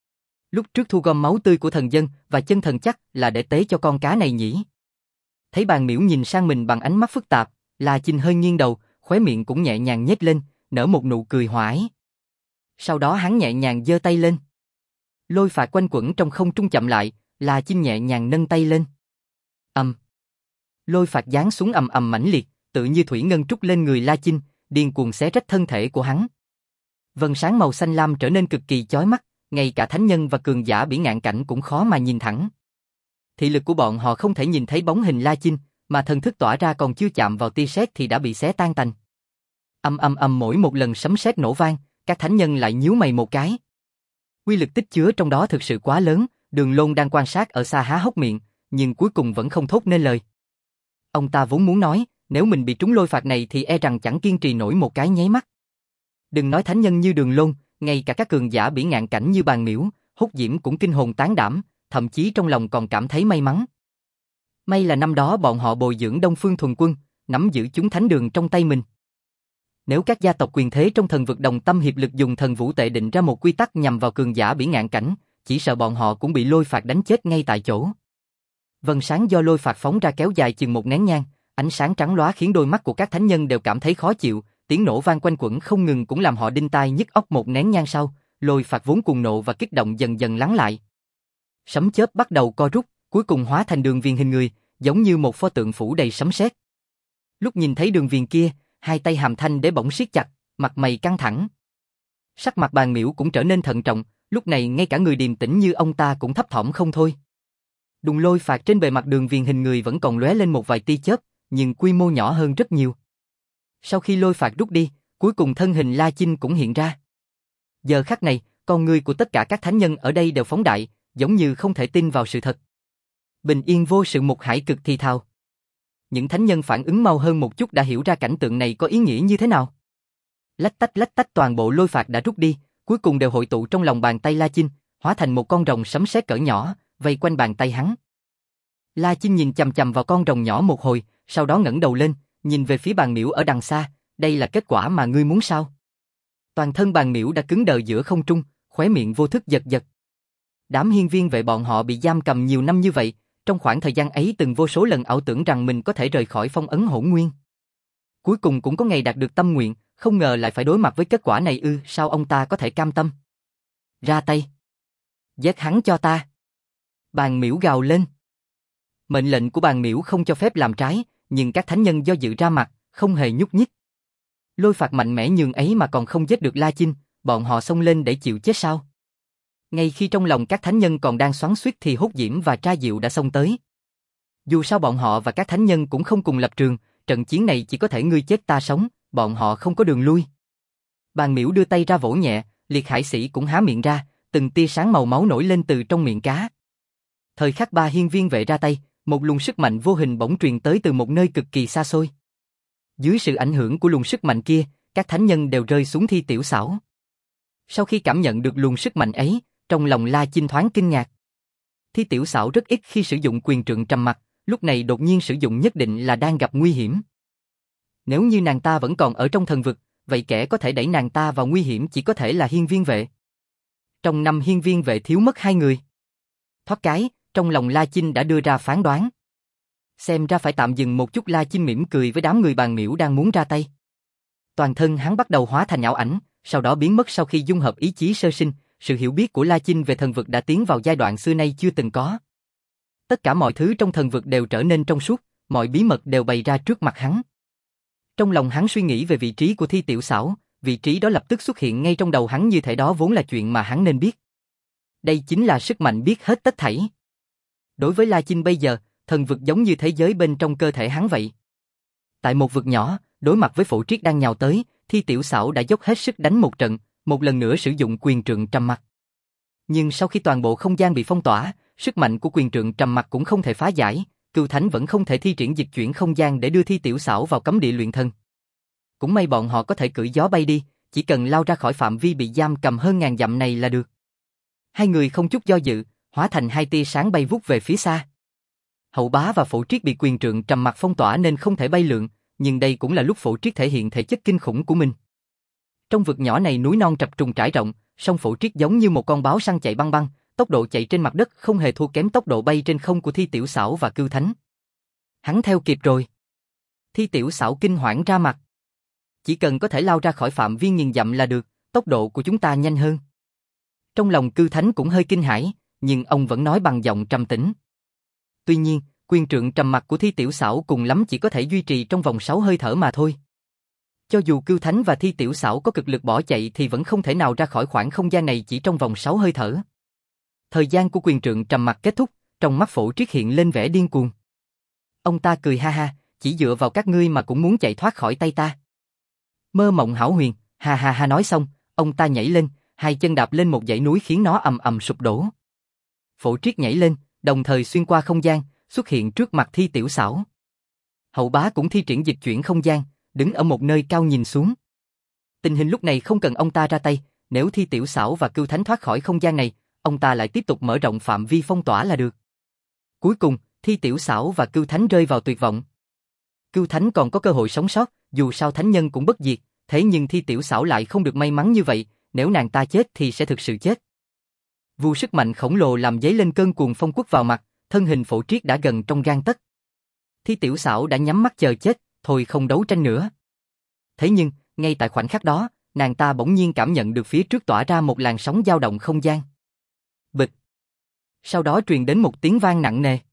Lúc trước thu gom máu tươi của thần dân và chân thần chắc là để tế cho con cá này nhỉ. Thấy Bàn Miễu nhìn sang mình bằng ánh mắt phức tạp, La Chinh hơi nghiêng đầu, khóe miệng cũng nhẹ nhàng nhếch lên, nở một nụ cười hòa ái. Sau đó hắn nhẹ nhàng giơ tay lên. Lôi phạt quanh quẩn trong không trung chậm lại, La Chinh nhẹ nhàng nâng tay lên. Lôi phạt giáng xuống ầm ầm mãnh liệt, tự như thủy ngân trút lên người La Chinh, điên cuồng xé rách thân thể của hắn. Vầng sáng màu xanh lam trở nên cực kỳ chói mắt, ngay cả thánh nhân và cường giả bỉ ngạn cảnh cũng khó mà nhìn thẳng. Thị lực của bọn họ không thể nhìn thấy bóng hình La Chinh, mà thần thức tỏa ra còn chưa chạm vào tia sét thì đã bị xé tan tành. Mỗi một lần sấm sét nổ vang, các thánh nhân lại nhíu mày một cái. Quy lực tích chứa trong đó thực sự quá lớn, Đường Lôn đang quan sát ở xa há hốc miệng, nhưng cuối cùng vẫn không thốt nên lời. Ông ta vốn muốn nói, nếu mình bị trúng lôi phạt này thì e rằng chẳng kiên trì nổi một cái nháy mắt. Đừng nói thánh nhân như Đường Lôn, ngay cả các cường giả bỉ ngạn cảnh như Bàn Miễu, Húc Diễm cũng kinh hồn tán đảm, thậm chí trong lòng còn cảm thấy may mắn. May là năm đó bọn họ bồi dưỡng Đông Phương Thuần Quân, nắm giữ chúng thánh đường trong tay mình. Nếu các gia tộc quyền thế trong thần vực đồng tâm hiệp lực dùng thần vũ tệ định ra một quy tắc nhằm vào cường giả bỉ ngạn cảnh, chỉ sợ bọn họ cũng bị lôi phạt đánh chết ngay tại chỗ. Vầng sáng do lôi phạt phóng ra kéo dài chừng một nén nhang, ánh sáng trắng lóa khiến đôi mắt của các thánh nhân đều cảm thấy khó chịu, tiếng nổ vang quanh quẩn không ngừng cũng làm họ đinh tai nhức óc. Một nén nhang sau, lôi phạt vốn cuồng nộ và kích động dần dần lắng lại. Sấm chớp bắt đầu co rút, cuối cùng hóa thành đường viền hình người, giống như một pho tượng phủ đầy sấm sét. Lúc nhìn thấy đường viền kia, hai tay Hàm Thanh Đế bỗng siết chặt, mặt mày căng thẳng. Sắc mặt Bàn Miễu cũng trở nên thận trọng, lúc này ngay cả người điềm tĩnh như ông ta cũng thấp thỏm không thôi. Đùng lôi phạt trên bề mặt đường viền hình người vẫn còn lóe lên một vài tia chớp, nhưng quy mô nhỏ hơn rất nhiều. Sau khi lôi phạt rút đi, cuối cùng thân hình La Chinh cũng hiện ra. Giờ khắc này, con người của tất cả các thánh nhân ở đây đều phóng đại, giống như không thể tin vào sự thật. Bình yên vô sự. Một Hải Cực thì thào. Những thánh nhân phản ứng mau hơn một chút đã hiểu ra cảnh tượng này có ý nghĩa như thế nào. Lách tách toàn bộ lôi phạt đã rút đi, cuối cùng đều hội tụ trong lòng bàn tay La Chinh, hóa thành một con rồng sấm sét cỡ nhỏ, vây quanh bàn tay hắn. La Chinh nhìn chằm chằm vào con rồng nhỏ một hồi, sau đó ngẩng đầu lên, nhìn về phía Bàn Miễu ở đằng xa, đây là kết quả mà ngươi muốn sao? Toàn thân Bàn Miễu đã cứng đờ giữa không trung, khóe miệng vô thức giật giật. Đám hiên viên vệ bọn họ bị giam cầm nhiều năm như vậy, trong khoảng thời gian ấy từng vô số lần ảo tưởng rằng mình có thể rời khỏi phong ấn Hỗn Nguyên. Cuối cùng cũng có ngày đạt được tâm nguyện, không ngờ lại phải đối mặt với kết quả này ư? Sao ông ta có thể cam tâm? Ra tay! Giết hắn cho ta! Bàn Miễu gào lên. Mệnh lệnh của Bàn Miễu không cho phép làm trái, nhưng các thánh nhân do dự ra mặt, không hề nhúc nhích. Lôi phạt mạnh mẽ nhường ấy mà còn không giết được La Chinh, bọn họ xông lên để chịu chết sao? Ngay khi trong lòng các thánh nhân còn đang xoắn xuýt thì Húc Diễm và Tra Diệu đã xông tới. Dù sao bọn họ và các thánh nhân cũng không cùng lập trường, trận chiến này chỉ có thể ngươi chết ta sống, bọn họ không có đường lui. Bàn Miễu đưa tay ra vỗ nhẹ, liệt hải sĩ cũng há miệng ra, từng tia sáng màu máu nổi lên từ trong miệng cá. Thời khắc ba hiên viên vệ ra tay, một luồng sức mạnh vô hình bỗng truyền tới từ một nơi cực kỳ xa xôi. Dưới sự ảnh hưởng của luồng sức mạnh kia, các thánh nhân đều rơi xuống thi tiểu xảo. Sau khi cảm nhận được luồng sức mạnh ấy, trong lòng La Chinh thoáng kinh ngạc. Thi tiểu xảo rất ít khi sử dụng quyền trượng trầm mặc, lúc này đột nhiên sử dụng nhất định là đang gặp nguy hiểm. Nếu như nàng ta vẫn còn ở trong thần vực, vậy kẻ có thể đẩy nàng ta vào nguy hiểm chỉ có thể là hiên viên vệ. Trong 5 hiên viên vệ thiếu mất 2 người. Thoát cái, trong lòng La Chinh đã đưa ra phán đoán. Xem ra phải tạm dừng một chút. La Chinh mỉm cười với đám người Bàn Miễu đang muốn ra tay. Toàn thân hắn bắt đầu hóa thành ảo ảnh, sau đó biến mất. Sau khi dung hợp ý chí sơ sinh, sự hiểu biết của La Chinh về thần vực đã tiến vào giai đoạn xưa nay chưa từng có. Tất cả mọi thứ trong thần vực đều trở nên trong suốt, mọi bí mật đều bày ra trước mặt hắn. Trong lòng hắn suy nghĩ về vị trí của Thi Tiểu Xảo, vị trí đó lập tức xuất hiện ngay trong đầu hắn, như thể đó vốn là chuyện mà hắn nên biết. Đây chính là sức mạnh biết hết tất thảy. Đối với La Chinh bây giờ, thần vực giống như thế giới bên trong cơ thể hắn vậy. Tại một vực nhỏ, đối mặt với Phổ Triết đang nhào tới, Thi Tiểu Xảo đã dốc hết sức đánh một trận, một lần nữa sử dụng quyền trượng trầm mặc. Nhưng sau khi toàn bộ không gian bị phong tỏa, sức mạnh của quyền trượng trầm mặc cũng không thể phá giải, Cửu Thánh vẫn không thể thi triển dịch chuyển không gian để đưa Thi Tiểu Xảo vào cấm địa luyện thân. Cũng may bọn họ có thể cưỡi gió bay đi, chỉ cần lao ra khỏi phạm vi bị giam cầm hơn ngàn dặm này là được. Hai người không chút do dự, hóa thành hai tia sáng bay vút về phía xa. Hậu Bá và Phổ Triết bị quyền trượng trầm mặc phong tỏa nên không thể bay lượn, nhưng đây cũng là lúc Phổ Triết thể hiện thể chất kinh khủng của mình. Trong vực nhỏ này núi non trập trùng trải rộng, song Phổ Triết giống như một con báo săn chạy băng băng, tốc độ chạy trên mặt đất không hề thua kém tốc độ bay trên không của Thi Tiểu Xảo và Cửu Thánh. Hắn theo kịp rồi. Thi Tiểu Xảo kinh hoảng ra mặt. Chỉ cần có thể lao ra khỏi phạm vi nghìn dặm là được, tốc độ của chúng ta nhanh hơn. Trong lòng Cửu Thánh cũng hơi kinh hãi, nhưng ông vẫn nói bằng giọng trầm tĩnh. Tuy nhiên, quyền trượng trầm mặc của Thi Tiểu Xảo cùng lắm chỉ có thể duy trì trong vòng 6 hơi thở mà thôi. Cho dù Cửu Thánh và Thi Tiểu Xảo có cực lực bỏ chạy thì vẫn không thể nào ra khỏi khoảng không gian này chỉ trong vòng 6 hơi thở. Thời gian của quyền trượng trầm mặc kết thúc, trong mắt Phổ Triết hiện lên vẻ điên cuồng. Ông ta cười ha ha, chỉ dựa vào các ngươi mà cũng muốn chạy thoát khỏi tay ta. Mơ mộng hão huyền, ha ha ha. Nói xong, ông ta nhảy lên, hai chân đạp lên một dãy núi khiến nó ầm ầm sụp đổ. Phổ Triết nhảy lên, đồng thời xuyên qua không gian, xuất hiện trước mặt Thi Tiểu Xảo. Hậu Bá cũng thi triển dịch chuyển không gian, đứng ở một nơi cao nhìn xuống. Tình hình lúc này không cần ông ta ra tay, nếu Thi Tiểu Xảo và Cưu Thánh thoát khỏi không gian này, ông ta lại tiếp tục mở rộng phạm vi phong tỏa là được. Cuối cùng, Thi Tiểu Xảo và Cưu Thánh rơi vào tuyệt vọng. Cưu Thánh còn có cơ hội sống sót, dù sao thánh nhân cũng bất diệt, thế nhưng Thi Tiểu Xảo lại không được may mắn như vậy, nếu nàng ta chết thì sẽ thực sự chết. Vu sức mạnh khổng lồ làm dấy lên cơn cuồng phong quất vào mặt, thân hình Phổ Triết đã gần trong gang tấc. Thi Tiểu Xảo đã nhắm mắt chờ chết, thôi không đấu tranh nữa. Thế nhưng, ngay tại khoảnh khắc đó, nàng ta bỗng nhiên cảm nhận được phía trước tỏa ra một làn sóng dao động không gian. Bịch. Sau đó truyền đến một tiếng vang nặng nề.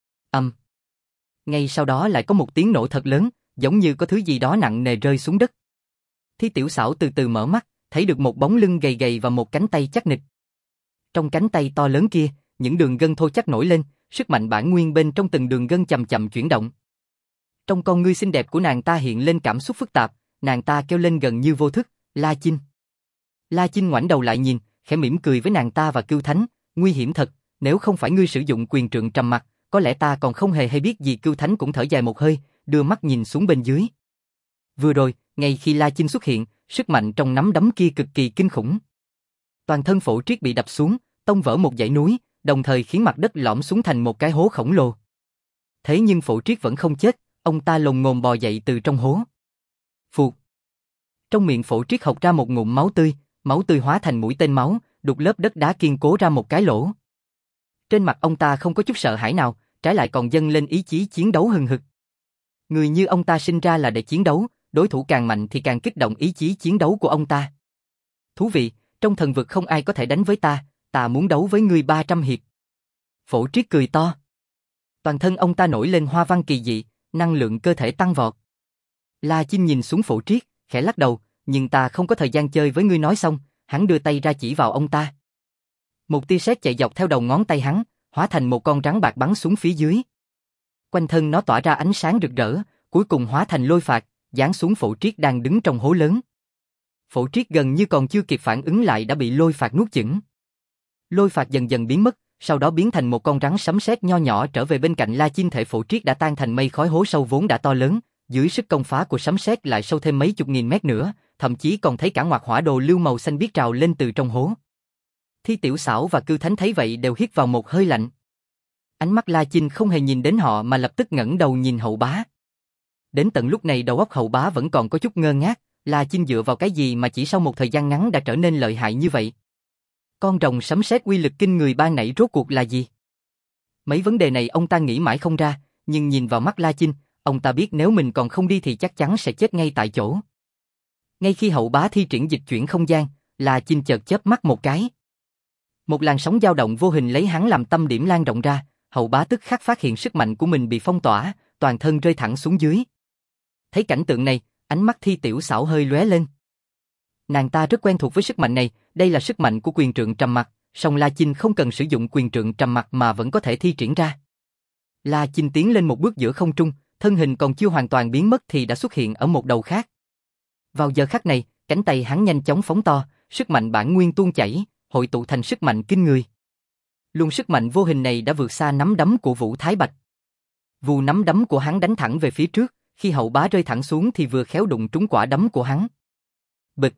Ngay sau đó lại có một tiếng nổ thật lớn, giống như có thứ gì đó nặng nề rơi xuống đất. Thi Tiểu Xảo từ từ mở mắt, thấy được một bóng lưng gầy gầy và một cánh tay chắc nịch. Trong cánh tay to lớn kia, những đường gân thô chắc nổi lên, sức mạnh bản nguyên bên trong từng đường gân chậm chậm chuyển động. Trong con ngươi xinh đẹp của nàng ta hiện lên cảm xúc phức tạp, nàng ta kêu lên gần như vô thức, La Chinh. La Chinh ngoảnh đầu lại nhìn, khẽ mỉm cười với nàng ta và Cưu Thánh, nguy hiểm thật, nếu không phải ngươi sử dụng quyền trượng trầm mặc, có lẽ ta còn không hề hay biết gì. Cưu Thánh cũng thở dài một hơi, đưa mắt nhìn xuống bên dưới. Vừa rồi, ngay khi La Chinh xuất hiện, sức mạnh trong nắm đấm kia cực kỳ kinh khủng. Toàn thân Phổ Triết bị đập xuống, tông vỡ một dãy núi, đồng thời khiến mặt đất lõm xuống thành một cái hố khổng lồ. Thế nhưng Phổ Triết vẫn không chết, ông ta lồm ngồm bò dậy từ trong hố. Phụt. Trong miệng Phổ Triết hộc ra một ngụm máu tươi hóa thành mũi tên máu, đục lớp đất đá kiên cố ra một cái lỗ. Trên mặt ông ta không có chút sợ hãi nào, trái lại còn dâng lên ý chí chiến đấu hừng hực. Người như ông ta sinh ra là để chiến đấu, đối thủ càng mạnh thì càng kích động ý chí chiến đấu của ông ta. Thú vị, trong thần vực không ai có thể đánh với ta muốn đấu với ngươi 300 hiệp. Phổ Triết cười to. Toàn thân ông ta nổi lên hoa văn kỳ dị, năng lượng cơ thể tăng vọt. La Chinh nhìn xuống Phổ Triết, khẽ lắc đầu, nhưng ta không có thời gian chơi với ngươi. Nói xong, hắn đưa tay ra chỉ vào ông ta. Một tia sét chạy dọc theo đầu ngón tay hắn, hóa thành một con rắn bạc bắn xuống phía dưới. Quanh thân nó tỏa ra ánh sáng rực rỡ, cuối cùng hóa thành lôi phạt, giáng xuống Phổ Triết đang đứng trong hố lớn. Phổ Triết gần như còn chưa kịp phản ứng lại đã bị lôi phạt nuốt chửng. Lôi phạt dần dần biến mất, sau đó biến thành một con rắn sấm sét nho nhỏ trở về bên cạnh La Chinh. Thể Phổ Triết đã tan thành mây khói, hố sâu vốn đã to lớn, dưới sức công phá của sấm sét lại sâu thêm mấy chục nghìn mét nữa, thậm chí còn thấy cả ngoạc hỏa đồ lưu màu xanh biếc trào lên từ trong hố. Thi Tiểu Xảo và Cưu Thánh thấy vậy đều hít vào một hơi lạnh. Ánh mắt La Chinh không hề nhìn đến họ mà lập tức ngẩng đầu nhìn Hậu Bá. Đến tận lúc này đầu óc Hậu Bá vẫn còn có chút ngơ ngác, La Chinh dựa vào cái gì mà chỉ sau một thời gian ngắn đã trở nên lợi hại như vậy? Con rồng sấm sét uy lực kinh người ban nãy rốt cuộc là gì? Mấy vấn đề này ông ta nghĩ mãi không ra, nhưng nhìn vào mắt La Chinh, ông ta biết nếu mình còn không đi thì chắc chắn sẽ chết ngay tại chỗ. Ngay khi Hậu Bá thi triển dịch chuyển không gian, La Chinh chợt chớp mắt một cái. Một làn sóng dao động vô hình lấy hắn làm tâm điểm lan rộng ra, Hậu Bá tức khắc phát hiện sức mạnh của mình bị phong tỏa, toàn thân rơi thẳng xuống dưới. Thấy cảnh tượng này, ánh mắt Thi Tiểu Xảo hơi lóe lên. Nàng ta rất quen thuộc với sức mạnh này, đây là sức mạnh của quyền trượng trầm mặc, song La Chinh không cần sử dụng quyền trượng trầm mặc mà vẫn có thể thi triển ra. La Chinh tiến lên một bước giữa không trung, thân hình còn chưa hoàn toàn biến mất thì đã xuất hiện ở một đầu khác. Vào giờ khắc này, cánh tay hắn nhanh chóng phóng to, sức mạnh bản nguyên tuôn chảy, hội tụ thành sức mạnh kinh người. Luồng sức mạnh vô hình này đã vượt xa nắm đấm của Vũ Thái Bạch. Vù nắm đấm của hắn đánh thẳng về phía trước, khi Hậu Bá rơi thẳng xuống thì vừa khéo đụng trúng quả đấm của hắn. Bịch.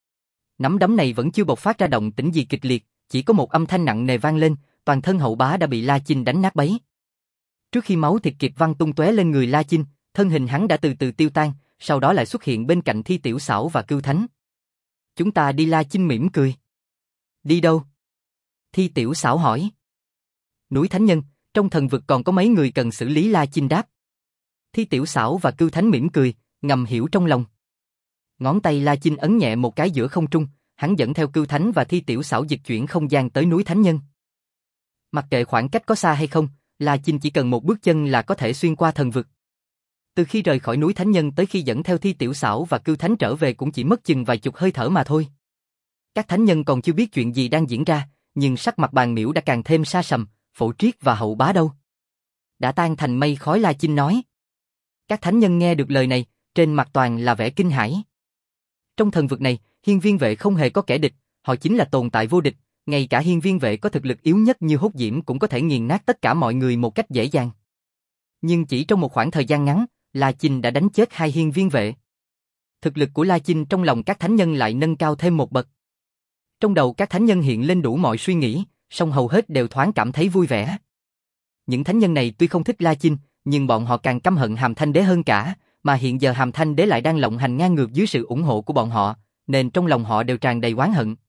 Nắm đấm này vẫn chưa bộc phát ra động tĩnh gì kịch liệt, chỉ có một âm thanh nặng nề vang lên, toàn thân Hậu Bá đã bị La Chinh đánh nát bấy. Trước khi máu thịt kịp văng tung tóe lên người La Chinh, thân hình hắn đã từ từ tiêu tan, sau đó lại xuất hiện bên cạnh Thi Tiểu Xảo và Cưu Thánh. Chúng ta đi. La Chinh mỉm cười. Đi đâu? Thi Tiểu Xảo hỏi. Núi Thánh Nhân, trong thần vực còn có mấy người cần xử lý. La Chinh đáp. Thi Tiểu Xảo và Cưu Thánh mỉm cười, ngầm hiểu trong lòng. Ngón tay La Chinh ấn nhẹ một cái giữa không trung, hắn dẫn theo Cưu Thánh và Thi Tiểu Xảo dịch chuyển không gian tới núi Thánh Nhân. Mặc kệ khoảng cách có xa hay không, La Chinh chỉ cần một bước chân là có thể xuyên qua thần vực. Từ khi rời khỏi núi Thánh Nhân tới khi dẫn theo Thi Tiểu Xảo và Cưu Thánh trở về cũng chỉ mất chừng vài chục hơi thở mà thôi. Các thánh nhân còn chưa biết chuyện gì đang diễn ra, nhưng sắc mặt Bàn Miễu đã càng thêm sa sầm. Phổ Triết và Hậu Bá đâu? Đã tan thành mây khói. La Chinh nói. Các thánh nhân nghe được lời này, trên mặt toàn là vẻ kinh hãi. Trong thần vực này, Hiên Viên Vệ không hề có kẻ địch, họ chính là tồn tại vô địch, ngay cả Hiên Viên Vệ có thực lực yếu nhất như Hốt Diễm cũng có thể nghiền nát tất cả mọi người một cách dễ dàng. Nhưng chỉ trong một khoảng thời gian ngắn, La Chinh đã đánh chết 2 Hiên Viên Vệ. Thực lực của La Chinh trong lòng các thánh nhân lại nâng cao thêm một bậc. Trong đầu các thánh nhân hiện lên đủ mọi suy nghĩ, song hầu hết đều thoáng cảm thấy vui vẻ. Những thánh nhân này tuy không thích La Chinh, nhưng bọn họ càng căm hận Hàm Thanh Đế hơn cả, mà hiện giờ Hàm Thanh Đế lại đang lộng hành ngang ngược dưới sự ủng hộ của bọn họ, nên trong lòng họ đều tràn đầy oán hận.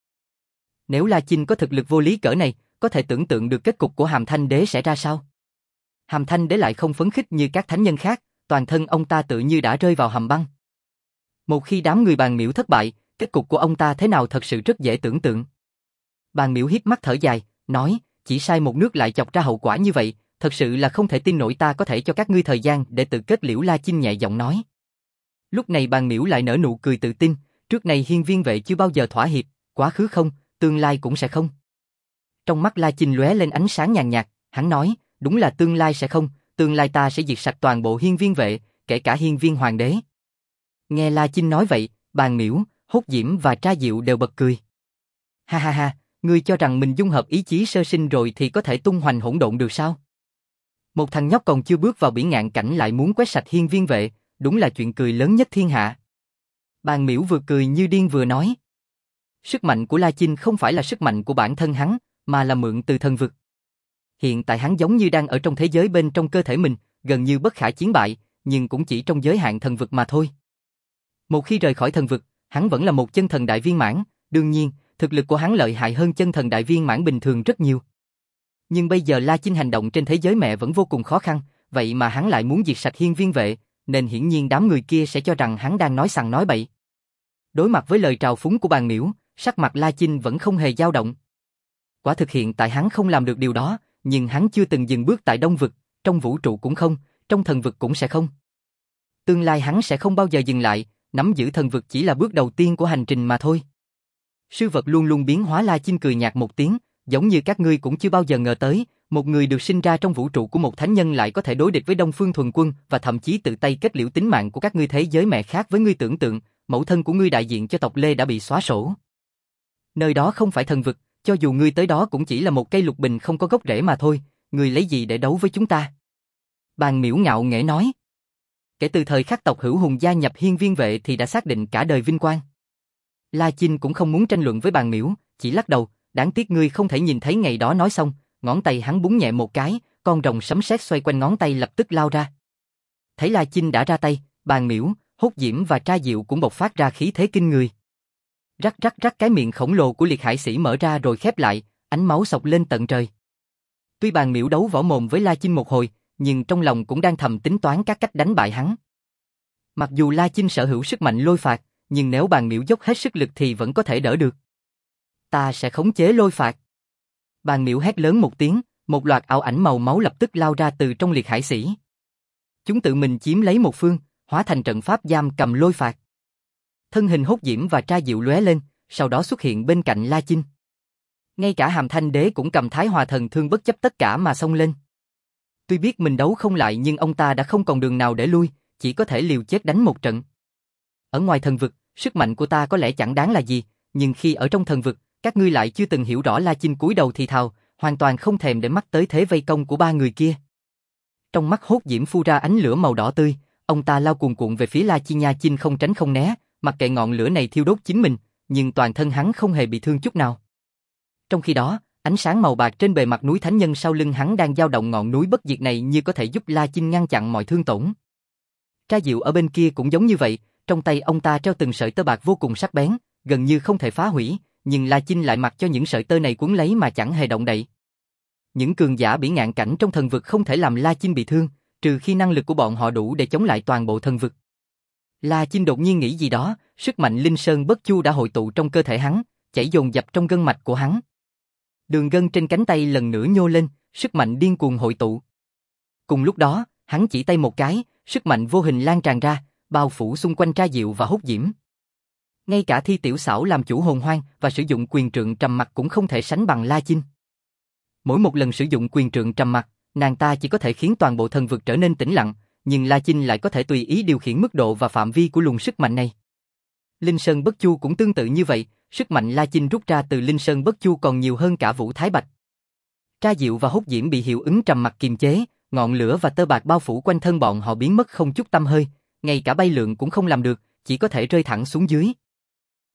Nếu La Chinh có thực lực vô lý cỡ này, có thể tưởng tượng được kết cục của Hàm Thanh Đế sẽ ra sao? Hàm Thanh Đế lại không phấn khích như các thánh nhân khác, toàn thân ông ta tự như đã rơi vào hầm băng. Một khi đám người Bàn Miễu thất bại, kết cục của ông ta thế nào thật sự rất dễ tưởng tượng. Bàn Miễu híp mắt thở dài, nói, chỉ sai một nước lại chọc ra hậu quả như vậy, thật sự là không thể tin nổi. Ta có thể cho các ngươi thời gian để tự kết liễu. La Chinh nhẹ giọng nói. Lúc này Bàn Miễu lại nở nụ cười tự tin, trước này Hiên Viên Vệ chưa bao giờ thỏa hiệp, quá khứ không, tương lai cũng sẽ không. Trong mắt La Chinh lóe lên ánh sáng nhàn nhạt, hắn nói, đúng là tương lai sẽ không, tương lai ta sẽ diệt sạch toàn bộ Hiên Viên Vệ, kể cả Hiên Viên Hoàng đế. Nghe La Chinh nói vậy, Bàn Miễu, Hốt Diễm và Tra Diệu đều bật cười. Ha ha ha, ngươi cho rằng mình dung hợp ý chí sơ sinh rồi thì có thể tung hoành hỗn độn được sao? Một thằng nhóc còn chưa bước vào biển ngạn cảnh lại muốn quét sạch Hiên Viên Vệ, đúng là chuyện cười lớn nhất thiên hạ. Bàn Miễu vừa cười như điên vừa nói. Sức mạnh của La Chinh không phải là sức mạnh của bản thân hắn, mà là mượn từ thần vực. Hiện tại hắn giống như đang ở trong thế giới bên trong cơ thể mình, gần như bất khả chiến bại, nhưng cũng chỉ trong giới hạn thần vực mà thôi. Một khi rời khỏi thần vực, hắn vẫn là một chân thần đại viên mãn, đương nhiên, thực lực của hắn lợi hại hơn chân thần đại viên mãn bình thường rất nhiều. Nhưng bây giờ La Chinh hành động trên thế giới mẹ vẫn vô cùng khó khăn, vậy mà hắn lại muốn diệt sạch Hiên Viên Vệ, nên hiển nhiên đám người kia sẽ cho rằng hắn đang nói sằng nói bậy. Đối mặt với lời trào phúng của Bàn Miễu, sắc mặt La Chinh vẫn không hề dao động. Quả thực hiện tại hắn không làm được điều đó, nhưng hắn chưa từng dừng bước tại Đông vực, trong vũ trụ cũng không, trong thần vực cũng sẽ không. Tương lai hắn sẽ không bao giờ dừng lại, nắm giữ thần vực chỉ là bước đầu tiên của hành trình mà thôi. Sư vật luôn luôn biến hóa. La Chinh cười nhạt một tiếng, giống như các ngươi cũng chưa bao giờ ngờ tới, một người được sinh ra trong vũ trụ của một thánh nhân lại có thể đối địch với Đông Phương Thuần Quân và thậm chí tự tay kết liễu tính mạng của các ngươi. Thế giới mẹ khác với ngươi tưởng tượng, mẫu thân của ngươi đại diện cho tộc Lê đã bị xóa sổ. Nơi đó không phải thần vực, cho dù ngươi tới đó cũng chỉ là một cây lục bình không có gốc rễ mà thôi, ngươi lấy gì để đấu với chúng ta? Bàn Miễu ngạo nghễ nói. Kể từ thời khắc tộc Hữu Hùng gia nhập Hiên Viên Vệ thì đã xác định cả đời vinh quang. La Chinh cũng không muốn tranh luận với Bàn Miễu, chỉ lắc đầu, đáng tiếc ngươi không thể nhìn thấy ngày đó. Nói xong, ngón tay hắn búng nhẹ một cái, con rồng sấm sét xoay quanh ngón tay lập tức lao ra. Thấy La Chinh đã ra tay, Bàn Miễu, Hốt Diễm và Tra Diệu cũng bộc phát ra khí thế kinh người. Rắc rắc rắc, cái miệng khổng lồ của liệt hải sĩ mở ra rồi khép lại, ánh máu xộc lên tận trời. Tuy Bàn Miễu đấu võ mồm với La Chinh một hồi, nhưng trong lòng cũng đang thầm tính toán các cách đánh bại hắn. Mặc dù La Chinh sở hữu sức mạnh lôi phạt, nhưng nếu Bàn Miễu dốc hết sức lực thì vẫn có thể đỡ được. Ta sẽ khống chế lôi phạt. Bàn Miễu hét lớn một tiếng, một loạt ảo ảnh màu máu lập tức lao ra từ trong liệt hải sĩ. Chúng tự mình chiếm lấy một phương, hóa thành trận pháp giam cầm lôi phạt. Thân hình Hốt Diễm và Tra Diệu lóe lên, sau đó xuất hiện bên cạnh La Chinh. Ngay cả Hàm Thanh Đế cũng cầm Thái Hòa Thần Thương bất chấp tất cả mà xông lên. Tuy biết mình đấu không lại nhưng ông ta đã không còn đường nào để lui, chỉ có thể liều chết đánh một trận. Ở ngoài thần vực, sức mạnh của ta có lẽ chẳng đáng là gì, nhưng khi ở trong thần vực, các ngươi lại chưa từng hiểu rõ. La Chinh cúi đầu thì thào, hoàn toàn không thèm để mắt tới thế vây công của ba người kia. Trong mắt Hốt Diễm phu ra ánh lửa màu đỏ tươi, ông ta lao cuồn cuộn về phía La Chinh. Nha Chinh không tránh không né, mặc kệ ngọn lửa này thiêu đốt chính mình, nhưng toàn thân hắn không hề bị thương chút nào. Trong khi đó, ánh sáng màu bạc trên bề mặt núi thánh nhân sau lưng hắn đang dao động. Ngọn núi bất diệt này như có thể giúp La Chinh ngăn chặn mọi thương tổn. Tra Diệu ở bên kia cũng giống như vậy, trong tay ông ta treo từng sợi tơ bạc vô cùng sắc bén, gần như không thể phá hủy, nhưng La Chinh lại mặc cho những sợi tơ này quấn lấy mà chẳng hề động đậy. Những cường giả biển ngạn cảnh trong thần vực không thể làm La Chinh bị thương, trừ khi năng lực của bọn họ đủ để chống lại toàn bộ thần vực. La Chinh đột nhiên nghĩ gì đó, sức mạnh Linh Sơn Bất Chu đã hội tụ trong cơ thể hắn, chảy dồn dập trong gân mạch của hắn. Đường gân trên cánh tay lần nữa nhô lên, sức mạnh điên cuồng hội tụ. Cùng lúc đó, hắn chỉ tay một cái, sức mạnh vô hình lan tràn ra, bao phủ xung quanh Tra Diệu và Hốt Diễm. Ngay cả Thi Tiểu Xảo làm chủ hồn hoang và sử dụng quyền trượng trầm mặc cũng không thể sánh bằng La Chinh. Mỗi một lần sử dụng quyền trượng trầm mặc, nàng ta chỉ có thể khiến toàn bộ thần vực trở nên tĩnh lặng, nhưng La Chinh lại có thể tùy ý điều khiển mức độ và phạm vi của luồng sức mạnh này. Linh Sơn Bất Chu cũng tương tự như vậy, sức mạnh La Chinh rút ra từ Linh Sơn Bất Chu còn nhiều hơn cả Vũ Thái Bạch. Tra Diệu và Hốt Diễm bị hiệu ứng trầm mặc kiềm chế, ngọn lửa và tơ bạc bao phủ quanh thân bọn họ biến mất không chút tăm hơi, ngay cả bay lượn cũng không làm được, chỉ có thể rơi thẳng xuống dưới.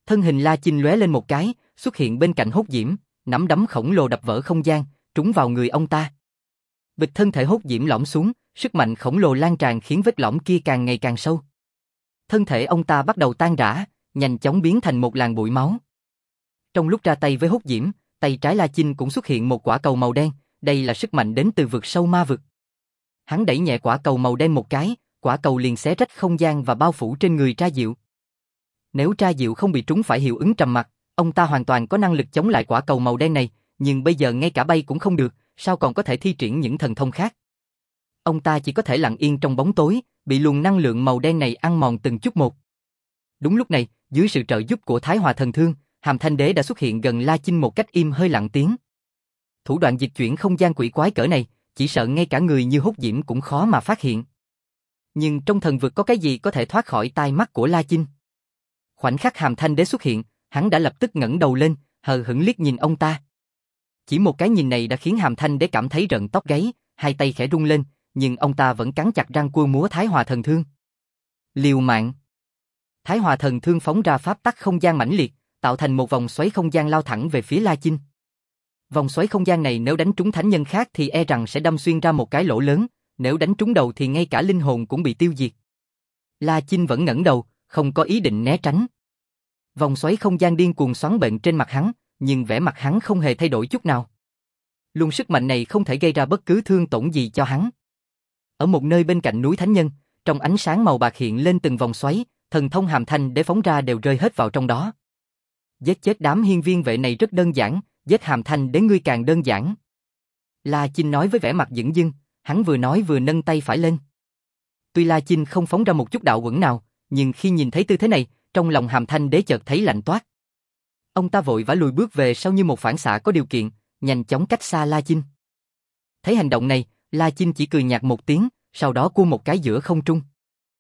Thân hình La Chinh lóe lên một cái, xuất hiện bên cạnh Hốt Diễm, nắm đấm khổng lồ đập vỡ không gian, trúng vào người ông ta. Bịch, thân thể Hốt Diễm lõm xuống, sức mạnh khổng lồ lan tràn khiến vết lõm kia càng ngày càng sâu. Thân thể ông ta bắt đầu tan rã, nhanh chóng biến thành một làn bụi máu. Trong lúc ra tay với Hốt Diễm, tay trái La Chinh cũng xuất hiện một quả cầu màu đen, đây là sức mạnh đến từ vực sâu ma vực. Hắn đẩy nhẹ quả cầu màu đen một cái, quả cầu liền xé rách không gian và bao phủ trên người Tra Diệu. Nếu Tra Diệu không bị trúng phải hiệu ứng trầm mặc, ông ta hoàn toàn có năng lực chống lại quả cầu màu đen này, nhưng bây giờ ngay cả bay cũng không được, sao còn có thể thi triển những thần thông khác. Ông ta chỉ có thể lặng yên trong bóng tối, bị luồng năng lượng màu đen này ăn mòn từng chút một. Đúng lúc này, dưới sự trợ giúp của Thái Hòa Thần Thương, Hàm Thanh Đế đã xuất hiện gần La Chinh một cách im hơi lặng tiếng. Thủ đoạn dịch chuyển không gian quỷ quái cỡ này, chỉ sợ ngay cả người như Hốt Diễm cũng khó mà phát hiện. Nhưng trong thần vực có cái gì có thể thoát khỏi tai mắt của La Chinh? Khoảnh khắc Hàm Thanh Đế xuất hiện, hắn đã lập tức ngẩng đầu lên, hờ hững liếc nhìn ông ta. Chỉ một cái nhìn này đã khiến Hàm Thanh Đế cảm thấy rợn tóc gáy, hai tay khẽ rung lên, nhưng ông ta vẫn cắn chặt răng cua múa Thái Hòa Thần Thương. Liều mạng. Thái Hòa Thần Thương phóng ra pháp tắc không gian mãnh liệt, tạo thành một vòng xoáy không gian lao thẳng về phía La Chinh. Vòng xoáy không gian này nếu đánh trúng thánh nhân khác thì e rằng sẽ đâm xuyên ra một cái lỗ lớn, nếu đánh trúng đầu thì ngay cả linh hồn cũng bị tiêu diệt. La Chinh vẫn ngẩng đầu, không có ý định né tránh. Vòng xoáy không gian điên cuồng xoắn bệnh trên mặt hắn, nhưng vẻ mặt hắn không hề thay đổi chút nào. Luồng sức mạnh này không thể gây ra bất cứ thương tổn gì cho hắn. Ở một nơi bên cạnh núi Thánh Nhân, trong ánh sáng màu bạc hiện lên từng vòng xoáy, thần thông Hàm Thanh Đế phóng ra đều rơi hết vào trong đó. Giết chết đám hiên viên vệ này rất đơn giản, giết Hàm Thanh Đế ngươi càng đơn giản. La Chinh nói với vẻ mặt dửng dưng, hắn vừa nói vừa nâng tay phải lên. Tuy La Chinh không phóng ra một chút đạo uẩn nào, nhưng khi nhìn thấy tư thế này, trong lòng Hàm Thanh Đế chợt thấy lạnh toát. Ông ta vội vã lùi bước về sau như một phản xạ có điều kiện, nhanh chóng cách xa La Chinh. Thấy hành động này, La Chinh chỉ cười nhạt một tiếng, sau đó cua một cái giữa không trung.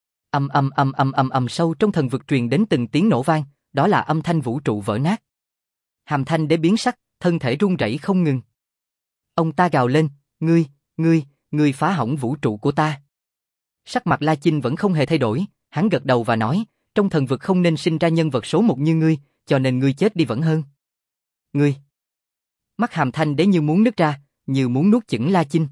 Sâu trong thần vực truyền đến từng tiếng nổ vang, đó là âm thanh vũ trụ vỡ nát. Hàm Thanh Đế biến sắc, thân thể run rẩy không ngừng. Ông ta gào lên, ngươi phá hỏng vũ trụ của ta. Sắc mặt La Chinh vẫn không hề thay đổi, hắn gật đầu và nói, trong thần vực không nên sinh ra nhân vật số một như ngươi, cho nên ngươi chết đi vẫn hơn. Ngươi. Mắt Hàm Thanh Đế như muốn nứt ra, như muốn nuốt chửng La Chinh.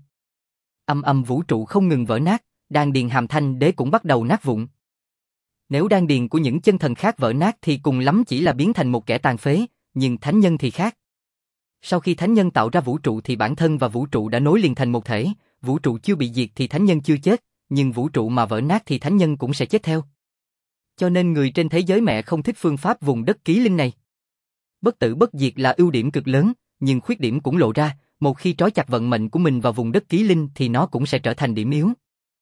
Vũ trụ không ngừng vỡ nát, đan điền Hàm Thanh Đế cũng bắt đầu nát vụn. Nếu đan điền của những chân thần khác vỡ nát thì cùng lắm chỉ là biến thành một kẻ tàn phế, nhưng thánh nhân thì khác. Sau khi thánh nhân tạo ra vũ trụ thì bản thân và vũ trụ đã nối liền thành một thể, vũ trụ chưa bị diệt thì thánh nhân chưa chết, nhưng vũ trụ mà vỡ nát thì thánh nhân cũng sẽ chết theo. Cho nên người trên thế giới mẹ không thích phương pháp vùng đất ký linh này. Bất tử bất diệt là ưu điểm cực lớn, nhưng khuyết điểm cũng lộ ra, một khi trói chặt vận mệnh của mình vào vùng đất ký linh thì nó cũng sẽ trở thành điểm yếu.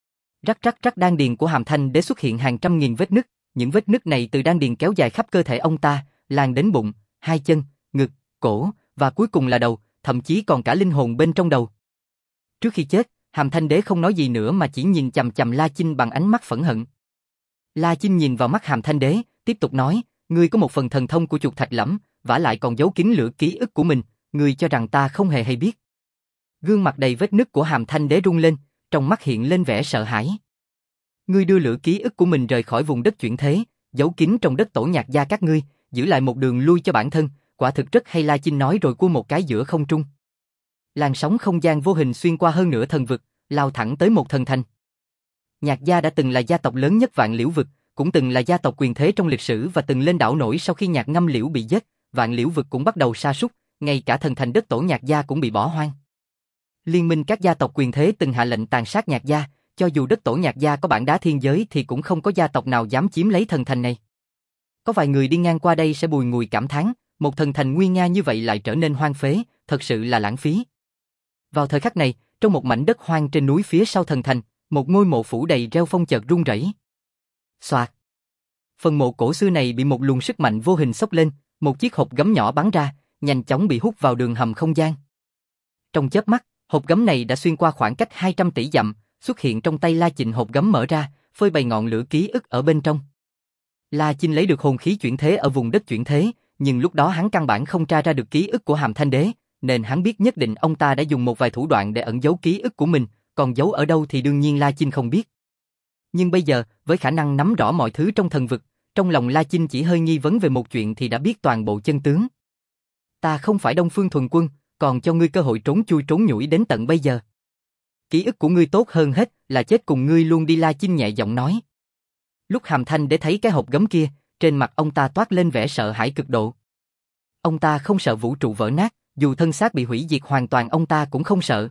Rắc đan điền của Hàm Thanh Đế xuất hiện hàng trăm nghìn vết nứt, những vết nứt này từ đan điền kéo dài khắp cơ thể ông ta, lan đến bụng, hai chân, ngực, cổ, và cuối cùng là đầu, thậm chí còn cả linh hồn bên trong đầu. Trước khi chết, Hàm Thanh Đế không nói gì nữa mà chỉ nhìn chằm chằm La Chinh bằng ánh mắt phẫn hận. La Chinh nhìn vào mắt Hàm Thanh Đế, tiếp tục nói, ngươi có một phần thần thông của chuột thạch lẫm, vả lại còn giấu kín lửa ký ức của mình, ngươi cho rằng ta không hề hay biết. Gương mặt đầy vết nứt của Hàm Thanh Đế rung lên, trong mắt hiện lên vẻ sợ hãi. Ngươi đưa lửa ký ức của mình rời khỏi vùng đất chuyển thế, giấu kín trong đất tổ Nhạc gia các ngươi, giữ lại một đường lui cho bản thân, quả thực rất hay. La Chinh nói rồi cua một cái giữa không trung. Làn sóng không gian vô hình xuyên qua hơn nửa thần vực, lao thẳng tới một thần thành. Nhạc gia đã từng là gia tộc lớn nhất Vạn Liễu vực, cũng từng là gia tộc quyền thế trong lịch sử và từng lên đảo nổi sau khi Nhạc Ngâm Liễu bị giết, Vạn Liễu vực cũng bắt đầu sa sút, ngay cả thần thành đất tổ Nhạc gia cũng bị bỏ hoang. Liên minh các gia tộc quyền thế từng hạ lệnh tàn sát Nhạc gia, cho dù đất tổ Nhạc gia có bản đá thiên giới thì cũng không có gia tộc nào dám chiếm lấy thần thành này. Có vài người đi ngang qua đây sẽ bùi ngùi cảm thán, một thần thành nguy nga như vậy lại trở nên hoang phế, thật sự là lãng phí. Vào thời khắc này, trong một mảnh đất hoang trên núi phía sau thần thành, một ngôi mộ phủ đầy rêu phong chợt rung rẩy. Xoạt. Phần mộ cổ xưa này bị một luồng sức mạnh vô hình xốc lên, một chiếc hộp gấm nhỏ bắn ra, nhanh chóng bị hút vào đường hầm không gian. Trong chớp mắt, hộp gấm này đã xuyên qua khoảng cách 200 tỷ dặm, xuất hiện trong tay La Chinh. Hộp gấm mở ra, phơi bày ngọn lửa ký ức ở bên trong. La Chinh lấy được hồn khí chuyển thế ở vùng đất chuyển thế, nhưng lúc đó hắn căn bản không tra ra được ký ức của Hàm Thanh Đế, nên hắn biết nhất định ông ta đã dùng một vài thủ đoạn để ẩn giấu ký ức của mình, còn giấu ở đâu thì đương nhiên La Chinh không biết. Nhưng bây giờ, với khả năng nắm rõ mọi thứ trong thần vực, trong lòng La Chinh chỉ hơi nghi vấn về một chuyện thì đã biết toàn bộ chân tướng. Ta không phải Đông Phương Thuần Quân, còn cho ngươi cơ hội trốn chui trốn nhủi đến tận bây giờ. Ký ức của ngươi tốt hơn hết là chết cùng ngươi luôn đi, La Chinh nhẹ giọng nói. Lúc Hàm Thanh Đế thấy cái hộp gấm kia, trên mặt ông ta toát lên vẻ sợ hãi cực độ. Ông ta không sợ vũ trụ vỡ nát, dù thân xác bị hủy diệt hoàn toàn ông ta cũng không sợ.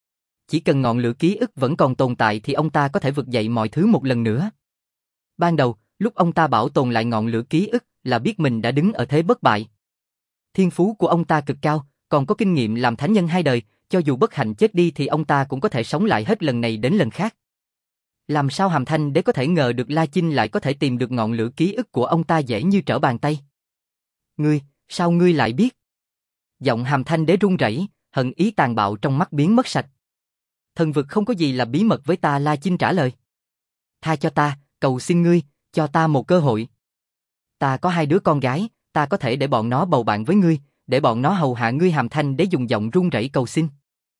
Chỉ cần ngọn lửa ký ức vẫn còn tồn tại thì ông ta có thể vực dậy mọi thứ một lần nữa. Ban đầu, lúc ông ta bảo tồn lại ngọn lửa ký ức là biết mình đã đứng ở thế bất bại. Thiên phú của ông ta cực cao, còn có kinh nghiệm làm thánh nhân 2 đời, cho dù bất hạnh chết đi thì ông ta cũng có thể sống lại hết lần này đến lần khác. Làm sao Hàm Thanh Đế có thể ngờ được La Chinh lại có thể tìm được ngọn lửa ký ức của ông ta dễ như trở bàn tay? Ngươi, sao ngươi lại biết? Giọng Hàm Thanh Đế run rẩy, hận ý tàn bạo trong mắt biến mất sạch. Thần vực không có gì là bí mật với ta, La Chinh trả lời. Tha cho ta, cầu xin ngươi, cho ta một cơ hội. Ta có 2 đứa con gái, ta có thể để bọn nó bầu bạn với ngươi, để bọn nó hầu hạ ngươi. Hàm Thanh Đế dùng giọng run rẩy cầu xin.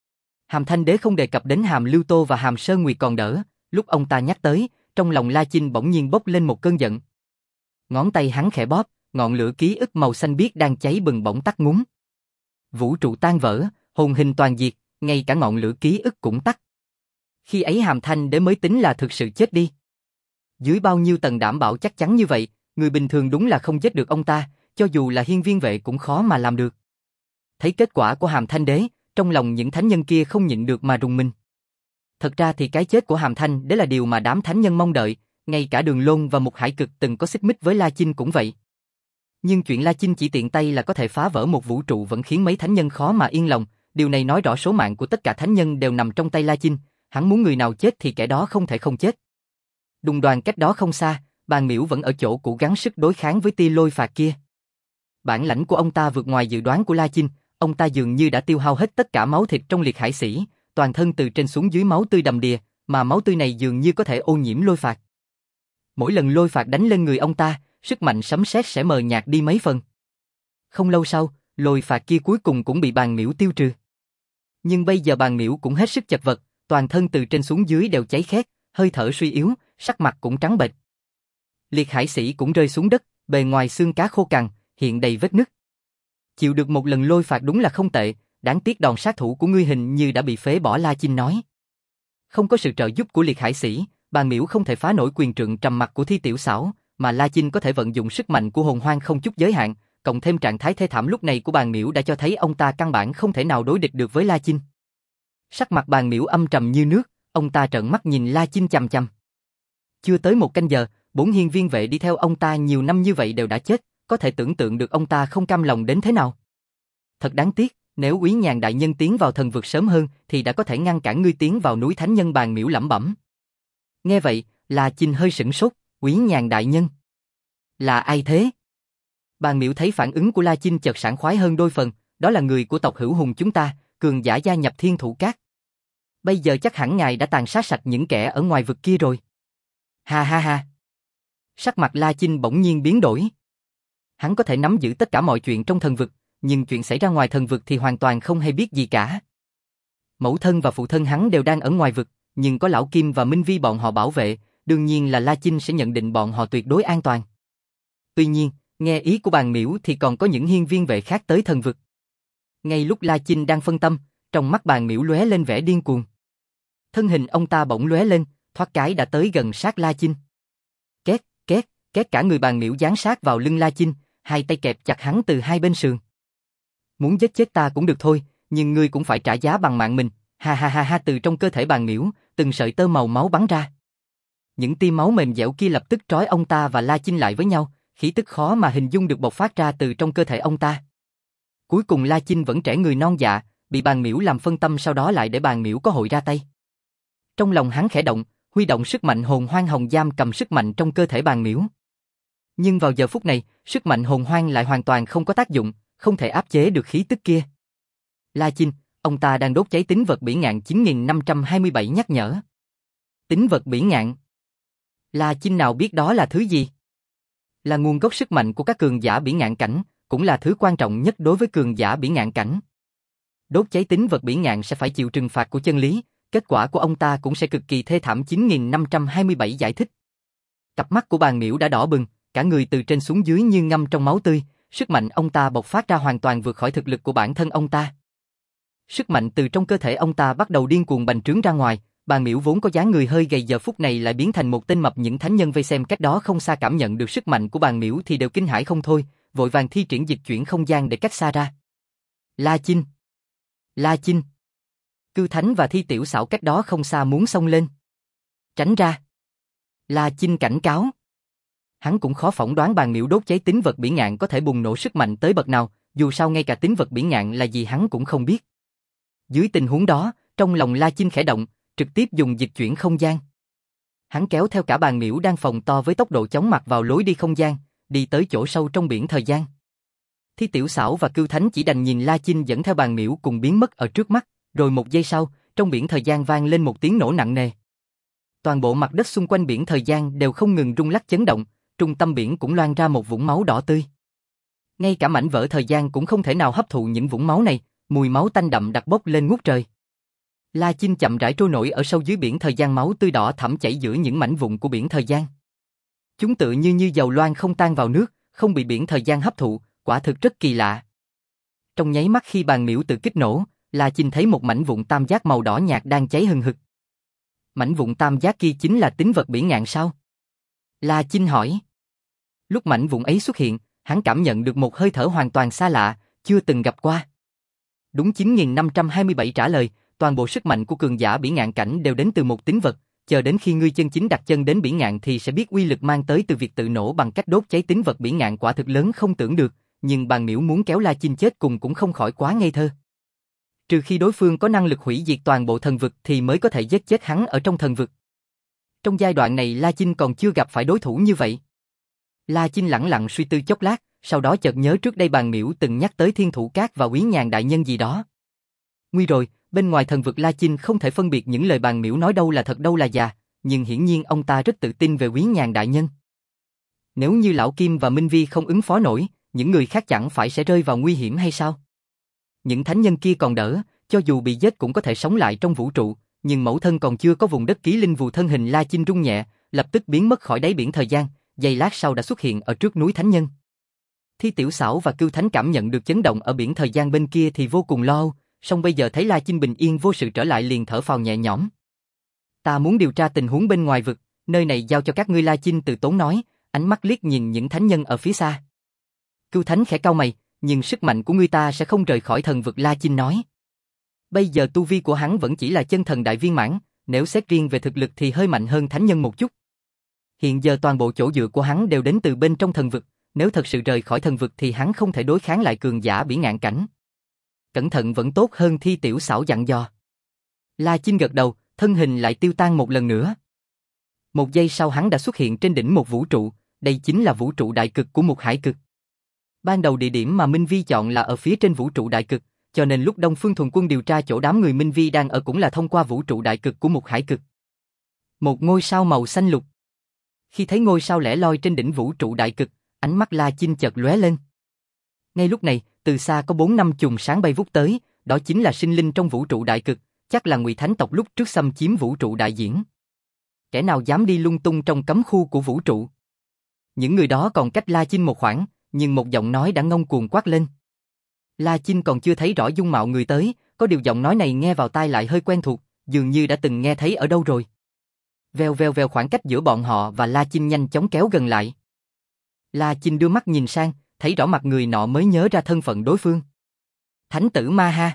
Hàm Thanh Đế không đề cập đến Hàm Lưu Tô và Hàm Sơn Nguyệt còn đỡ, lúc ông ta nhắc tới, trong lòng La Chinh bỗng nhiên bốc lên một cơn giận. Ngón tay hắn khẽ bóp, ngọn lửa ký ức màu xanh biếc đang cháy bừng bỗng tắt ngúm. Vũ trụ tan vỡ, hồn hình toàn diệt, ngay cả ngọn lửa ký ức cũng tắt. Khi ấy Hàm Thanh Đế mới tính là thực sự chết đi. Dưới bao nhiêu tầng đảm bảo chắc chắn như vậy, người bình thường đúng là không giết được ông ta, cho dù là hiên viên vệ cũng khó mà làm được. Thấy kết quả của Hàm Thanh Đế, trong lòng những thánh nhân kia không nhịn được mà rùng mình. Thật ra thì cái chết của Hàm Thanh Đế là điều mà đám thánh nhân mong đợi, ngay cả Đường Lôn và Mục Hải Cực từng có xích mích với La Chinh cũng vậy. Nhưng chuyện La Chinh chỉ tiện tay là có thể phá vỡ một vũ trụ vẫn khiến mấy thánh nhân khó mà yên lòng, điều này nói rõ số mạng của tất cả thánh nhân đều nằm trong tay La Chinh, hắn muốn người nào chết thì kẻ đó không thể không chết. Đùng đoàn cách đó không xa, Bàn Miễu vẫn ở chỗ cũ gắng sức đối kháng với tia lôi phạt kia. Bản lãnh của ông ta vượt ngoài dự đoán của La Chinh, ông ta dường như đã tiêu hao hết tất cả máu thịt trong liệt hải sĩ, toàn thân từ trên xuống dưới máu tươi đầm đìa, mà máu tươi này dường như có thể ô nhiễm lôi phạt. Mỗi lần lôi phạt đánh lên người ông ta, sức mạnh sấm sét sẽ mờ nhạt đi mấy phần. Không lâu sau, lôi phạt kia cuối cùng cũng bị Bàn Miễu tiêu trừ. Nhưng bây giờ Bàn Miễu cũng hết sức chật vật, toàn thân từ trên xuống dưới đều cháy khét, hơi thở suy yếu, sắc mặt cũng trắng bệch. Liệt hải sĩ cũng rơi xuống đất, bề ngoài xương cá khô cằn, hiện đầy vết nứt. Chịu được một lần lôi phạt đúng là không tệ, đáng tiếc đòn sát thủ của ngươi hình như đã bị phế bỏ, La Chinh nói. Không có sự trợ giúp của liệt hải sĩ, Bàn Miễu không thể phá nổi quyền trượng trầm mặc của Thi Tiểu Xảo, mà La Chinh có thể vận dụng sức mạnh của hồn hoang không chút giới hạn, cộng thêm trạng thái thê thảm lúc này của Bàn Miễu đã cho thấy ông ta căn bản không thể nào đối địch được với La Chinh. Sắc mặt Bàn Miễu âm trầm như nước, ông ta trợn mắt nhìn La Chinh chằm chằm. Chưa tới 1 canh giờ, 4 hiên viên vệ đi theo ông ta nhiều năm như vậy đều đã chết, có thể tưởng tượng được ông ta không cam lòng đến thế nào. Thật đáng tiếc, nếu Úy Nhàn đại nhân tiến vào thần vực sớm hơn thì đã có thể ngăn cản ngươi tiến vào núi thánh nhân. Bàn Miễu lẩm bẩm. Nghe vậy, La Chinh hơi sửng sốt, Úy Nhàn đại nhân? Là ai thế? Bàn Miễu thấy phản ứng của La Chinh chợt sảng khoái hơn đôi phần, đó là người của tộc Hữu Hùng chúng ta, cường giả gia nhập Thiên Thủ Các. Bây giờ chắc hẳn ngài đã tàn sát sạch những kẻ ở ngoài vực kia rồi. Ha ha ha. Sắc mặt La Chinh bỗng nhiên biến đổi. Hắn có thể nắm giữ tất cả mọi chuyện trong thần vực, nhưng chuyện xảy ra ngoài thần vực thì hoàn toàn không hay biết gì cả. Mẫu thân và phụ thân hắn đều đang ở ngoài vực, nhưng có Lão Kim và Minh Vi bọn họ bảo vệ, đương nhiên là La Chinh sẽ nhận định bọn họ tuyệt đối an toàn. Tuy nhiên, nghe ý của Bàn Miễu thì còn có những hiên viên vệ khác tới thần vực. Ngay lúc La Chinh đang phân tâm, trong mắt Bàn Miễu lóe lên vẻ điên cuồng. Thân hình ông ta bỗng lóe lên, thoát cái đã tới gần sát La Chinh. Két, két, két, cả người Bàn Miễu giáng sát vào lưng La Chinh, hai tay kẹp chặt hắn từ hai bên sườn. Muốn giết chết ta cũng được thôi, nhưng ngươi cũng phải trả giá bằng mạng mình. Ha ha ha ha. Từ trong cơ thể Bàn Miễu, từng sợi tơ màu máu bắn ra. Những tia máu mềm dẻo kia lập tức trói ông ta và La Chinh lại với nhau, khí tức khó mà hình dung được bộc phát ra từ trong cơ thể ông ta. Cuối cùng La Chinh vẫn trẻ người non dạ, bị Bàn Miễu làm phân tâm, sau đó lại để Bàn Miễu có hội ra tay. Trong lòng hắn khẽ động, huy động sức mạnh hồn hoang hồng giam cầm sức mạnh trong cơ thể Bàn Miễu. Nhưng vào giờ phút này, sức mạnh hồn hoang lại hoàn toàn không có tác dụng, không thể áp chế được khí tức kia. La Chinh, ông ta đang đốt cháy tính vật bỉ ngạn 9527 nhắc nhở. Tính vật bỉ ngạn. La Chinh nào biết đó là thứ gì? Là nguồn gốc sức mạnh của các cường giả bỉ ngạn cảnh, cũng là thứ quan trọng nhất đối với cường giả bỉ ngạn cảnh. Đốt cháy tính vật bỉ ngạn sẽ phải chịu trừng phạt của chân lý, kết quả của ông ta cũng sẽ cực kỳ thê thảm. 9527 giải thích. Cặp mắt của Bàn Miễu đã đỏ bừng, cả người từ trên xuống dưới như ngâm trong máu tươi, sức mạnh ông ta bộc phát ra hoàn toàn vượt khỏi thực lực của bản thân ông ta. Sức mạnh từ trong cơ thể ông ta bắt đầu điên cuồng bành trướng ra ngoài, Bàn Miểu vốn có dáng người hơi gầy giờ phút này lại biến thành một tên mập. Những thánh nhân vây xem cách đó không xa cảm nhận được sức mạnh của Bàn Miểu thì đều kinh hãi không thôi, vội vàng thi triển dịch chuyển không gian để cách xa ra. La Chinh! La Chinh! Cư Thánh và Thi Tiểu Xảo cách đó không xa muốn xông lên. Tránh ra! La Chinh cảnh cáo. Hắn cũng khó phỏng đoán Bàn Miểu đốt cháy tín vật bỉ ngạn có thể bùng nổ sức mạnh tới bậc nào, dù sao ngay cả tín vật bỉ ngạn là gì hắn cũng không biết. Dưới tình huống đó, trong lòng La Chinh khẽ động, trực tiếp dùng dịch chuyển không gian. Hắn kéo theo cả Bàn Miểu đang phồng to với tốc độ chóng mặt vào lối đi không gian, đi tới chỗ sâu trong biển thời gian. Thi Tiểu Xảo và Cưu Thánh chỉ đành nhìn La Chinh dẫn theo Bàn Miểu cùng biến mất ở trước mắt, rồi một giây sau, trong biển thời gian vang lên một tiếng nổ nặng nề. Toàn bộ mặt đất xung quanh biển thời gian đều không ngừng rung lắc chấn động, trung tâm biển cũng loang ra một vũng máu đỏ tươi. Ngay cả mảnh vỡ thời gian cũng không thể nào hấp thụ những vũng máu này, mùi máu tanh đậm đặc bốc lên ngút trời. La Chinh chậm rãi trôi nổi ở sâu dưới biển thời gian, máu tươi đỏ thẫm chảy giữa những mảnh vụn của biển thời gian. Chúng tựa như dầu loang không tan vào nước, không bị biển thời gian hấp thụ, quả thực rất kỳ lạ. Trong nháy mắt khi Bàn Miểu tự kích nổ, La Chinh thấy một mảnh vụn tam giác màu đỏ nhạt đang cháy hừng hực. Mảnh vụn tam giác kia chính là tín vật bỉ ngạn sao? La Chinh hỏi. Lúc mảnh vụn ấy xuất hiện, hắn cảm nhận được một hơi thở hoàn toàn xa lạ, chưa từng gặp qua. Đúng 9527 trả lời, toàn bộ sức mạnh của cường giả bỉ ngạn cảnh đều đến từ một tín vật, chờ đến khi ngươi chân chính đặt chân đến bỉ ngạn thì sẽ biết uy lực mang tới từ việc tự nổ bằng cách đốt cháy tín vật bỉ ngạn quả thực lớn không tưởng được, nhưng Bàn Miểu muốn kéo La Chinh chết cùng cũng không khỏi quá ngây thơ. Trừ khi đối phương có năng lực hủy diệt toàn bộ thần vực thì mới có thể giết chết hắn ở trong thần vực. Trong giai đoạn này La Chinh còn chưa gặp phải đối thủ như vậy. La Chinh lẳng lặng suy tư chốc lát, sau đó chợt nhớ trước đây Bàn Miểu từng nhắc tới Thiên Thủ Cát và Quý Nhàn đại nhân gì đó. Nguy rồi, bên ngoài thần vực La Chinh không thể phân biệt những lời Bàn Miểu nói đâu là thật đâu là giả, nhưng hiển nhiên ông ta rất tự tin về Quý Nhàn đại nhân. Nếu như Lão Kim và Minh Vi không ứng phó nổi, những người khác chẳng phải sẽ rơi vào nguy hiểm hay sao? Những thánh nhân kia còn đỡ, cho dù bị giết cũng có thể sống lại trong vũ trụ, nhưng mẫu thân còn chưa có vùng đất ký linh vù. Thân hình La Chinh rung nhẹ, lập tức biến mất khỏi đáy biển thời gian, giây lát sau đã xuất hiện ở trước núi thánh nhân. Thi Tiểu Xảo và Cưu Thánh cảm nhận được chấn động ở biển thời gian bên kia thì vô cùng lo âu, song bây giờ thấy La Chinh bình yên vô sự trở lại liền thở phào nhẹ nhõm. Ta muốn điều tra tình huống bên ngoài vực, nơi này giao cho các ngươi. La Chinh từ tốn nói, ánh mắt liếc nhìn những thánh nhân ở phía xa. Cưu Thánh khẽ cau mày, nhưng sức mạnh của ngươi ta sẽ không rời khỏi thần vực. La Chinh nói. Bây giờ tu vi của hắn vẫn chỉ là chân thần đại viên mãn, nếu xét riêng về thực lực thì hơi mạnh hơn thánh nhân một chút. Hiện giờ toàn bộ chỗ dựa của hắn đều đến từ bên trong thần vực, nếu thật sự rời khỏi thần vực thì hắn không thể đối kháng lại cường giả bỉ ngạn cảnh. Cẩn thận vẫn tốt hơn. Thi Tiểu Xảo dặn dò. La Chinh gật đầu, thân hình lại tiêu tan một lần nữa. Một giây sau hắn đã xuất hiện trên đỉnh một vũ trụ, đây chính là vũ trụ đại cực của Mục Hải Cực. Ban đầu địa điểm mà Minh Vi chọn là ở phía trên vũ trụ đại cực, cho nên lúc Đông Phương Thuần Quân điều tra chỗ đám người Minh Vi đang ở cũng là thông qua vũ trụ đại cực của Mục Hải Cực. Một ngôi sao màu xanh lục. Khi thấy ngôi sao lẻ loi trên đỉnh vũ trụ đại cực, ánh mắt La Chinh chợt lóe lên. Ngay lúc này, từ xa có 4-5 chùm sáng bay vút tới, đó chính là sinh linh trong vũ trụ đại cực, chắc là Ngụy Thánh tộc lúc trước xâm chiếm vũ trụ đại diễn. Kẻ nào dám đi lung tung trong cấm khu của vũ trụ? Những người đó còn cách La Chinh một khoảng, nhưng một giọng nói đã ngông cuồng quát lên. La Chinh còn chưa thấy rõ dung mạo người tới, có điều giọng nói này nghe vào tai lại hơi quen thuộc, dường như đã từng nghe thấy ở đâu rồi. Vèo vèo vèo, khoảng cách giữa bọn họ và La Chinh nhanh chóng kéo gần lại. La Chinh đưa mắt nhìn sang, thấy rõ mặt người nọ mới nhớ ra thân phận đối phương. Thánh tử Ma Ha.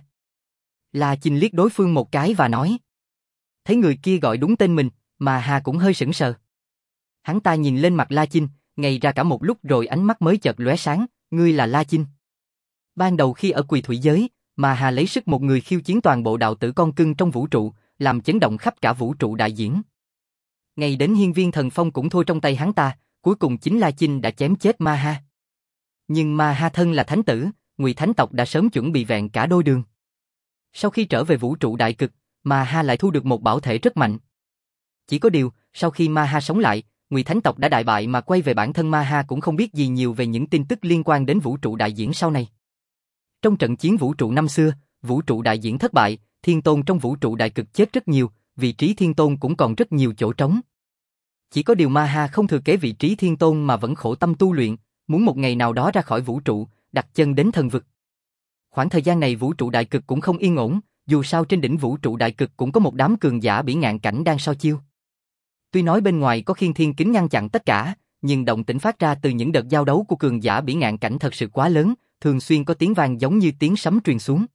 La Chinh liếc đối phương một cái và nói. Thấy người kia gọi đúng tên mình, Ma Ha cũng hơi sững sờ. Hắn ta nhìn lên mặt La Chinh, ngây ra cả một lúc rồi ánh mắt mới chợt lóe sáng, ngươi là La Chinh. Ban đầu khi ở Quỳ Thủy giới, Ma Ha lấy sức một người khiêu chiến toàn bộ đạo tử con cưng trong vũ trụ, làm chấn động khắp cả vũ trụ đại diễn. Ngay đến hiên viên thần phong cũng thua trong tay hắn ta, cuối cùng chính La Chinh đã chém chết Ma Ha. Nhưng Ma Ha thân là thánh tử, Ngụy Thánh tộc đã sớm chuẩn bị vẹn cả đôi đường. Sau khi trở về vũ trụ đại cực, Ma Ha lại thu được một bảo thể rất mạnh. Chỉ có điều, sau khi Ma Ha sống lại, Ngụy Thánh tộc đã đại bại mà quay về, bản thân Ma Ha cũng không biết gì nhiều về những tin tức liên quan đến vũ trụ đại diễn sau này. Trong trận chiến vũ trụ năm xưa, vũ trụ đại diễn thất bại, thiên tôn trong vũ trụ đại cực chết rất nhiều, vị trí thiên tôn cũng còn rất nhiều chỗ trống. Chỉ có điều Ma Ha không thừa kế vị trí thiên tôn mà vẫn khổ tâm tu luyện, muốn một ngày nào đó ra khỏi vũ trụ, đặt chân đến thần vực. Khoảng thời gian này vũ trụ đại cực cũng không yên ổn, dù sao trên đỉnh vũ trụ đại cực cũng có một đám cường giả bỉ ngạn cảnh đang so chiêu. Tuy nói bên ngoài có khiên thiên kính ngăn chặn tất cả, nhưng động tĩnh phát ra từ những đợt giao đấu của cường giả bỉ ngạn cảnh thật sự quá lớn, thường xuyên có tiếng vang giống như tiếng sấm truyền xuống.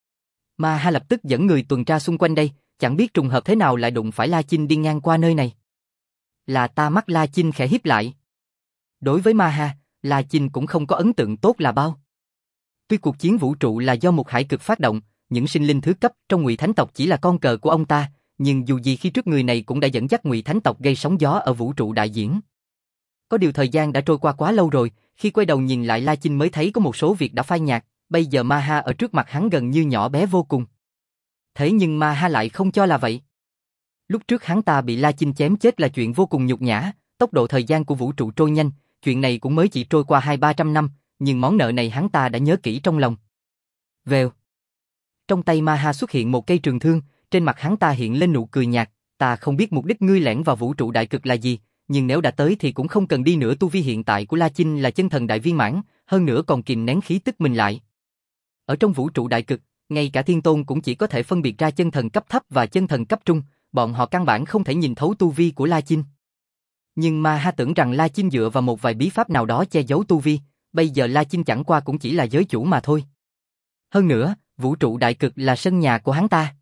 Ma Ha lập tức dẫn người tuần tra xung quanh đây, chẳng biết trùng hợp thế nào lại đụng phải La Chinh đi ngang qua nơi này. Là ta, mắt La Chinh khẽ híp lại. Đối với Ma Ha, La Chinh cũng không có ấn tượng tốt là bao. Tuy cuộc chiến vũ trụ là do một hải cực phát động, những sinh linh thứ cấp trong Ngụy Thánh tộc chỉ là con cờ của ông ta, nhưng dù gì khi trước người này cũng đã dẫn dắt Ngụy Thánh tộc gây sóng gió ở vũ trụ đại diễn. Có điều thời gian đã trôi qua quá lâu rồi, khi quay đầu nhìn lại La Chinh mới thấy có một số việc đã phai nhạt, bây giờ Ma Ha ở trước mặt hắn gần như nhỏ bé vô cùng. Thế nhưng Ma Ha lại không cho là vậy. Lúc trước hắn ta bị La Chinh chém chết là chuyện vô cùng nhục nhã, tốc độ thời gian của vũ trụ trôi nhanh, chuyện này cũng mới chỉ trôi qua 200-300 năm, nhưng món nợ này hắn ta đã nhớ kỹ trong lòng. Vèo. Trong tay Ma Ha xuất hiện một cây trường thương, trên mặt hắn ta hiện lên nụ cười nhạt, ta không biết mục đích ngươi lẻn vào vũ trụ đại cực là gì, nhưng nếu đã tới thì cũng không cần đi nữa, tu vi hiện tại của La Chinh là chân thần đại viên mãn, hơn nữa còn kìm nén khí tức mình lại. Ở trong vũ trụ đại cực, ngay cả thiên tôn cũng chỉ có thể phân biệt ra chân thần cấp thấp và chân thần cấp trung, bọn họ căn bản không thể nhìn thấu tu vi của La Chinh. Nhưng Ma Ha tưởng rằng La Chinh dựa vào một vài bí pháp nào đó che giấu tu vi, bây giờ La Chinh chẳng qua cũng chỉ là giới chủ mà thôi. Hơn nữa, vũ trụ đại cực là sân nhà của hắn ta.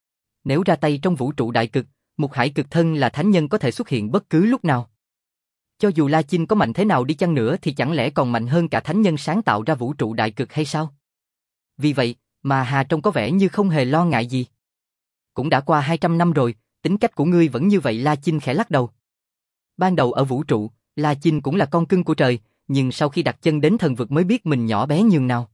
Nếu ra tay trong vũ trụ đại cực, một hải cực thân là thánh nhân có thể xuất hiện bất cứ lúc nào. Cho dù La Chinh có mạnh thế nào đi chăng nữa thì chẳng lẽ còn mạnh hơn cả thánh nhân sáng tạo ra vũ trụ đại cực hay sao? Vì vậy, mà Hà trông có vẻ như không hề lo ngại gì. Cũng đã qua 200 năm rồi, tính cách của ngươi vẫn như vậy. La Chinh khẽ lắc đầu. Ban đầu ở vũ trụ, La Chinh cũng là con cưng của trời, nhưng sau khi đặt chân đến thần vực mới biết mình nhỏ bé nhường nào.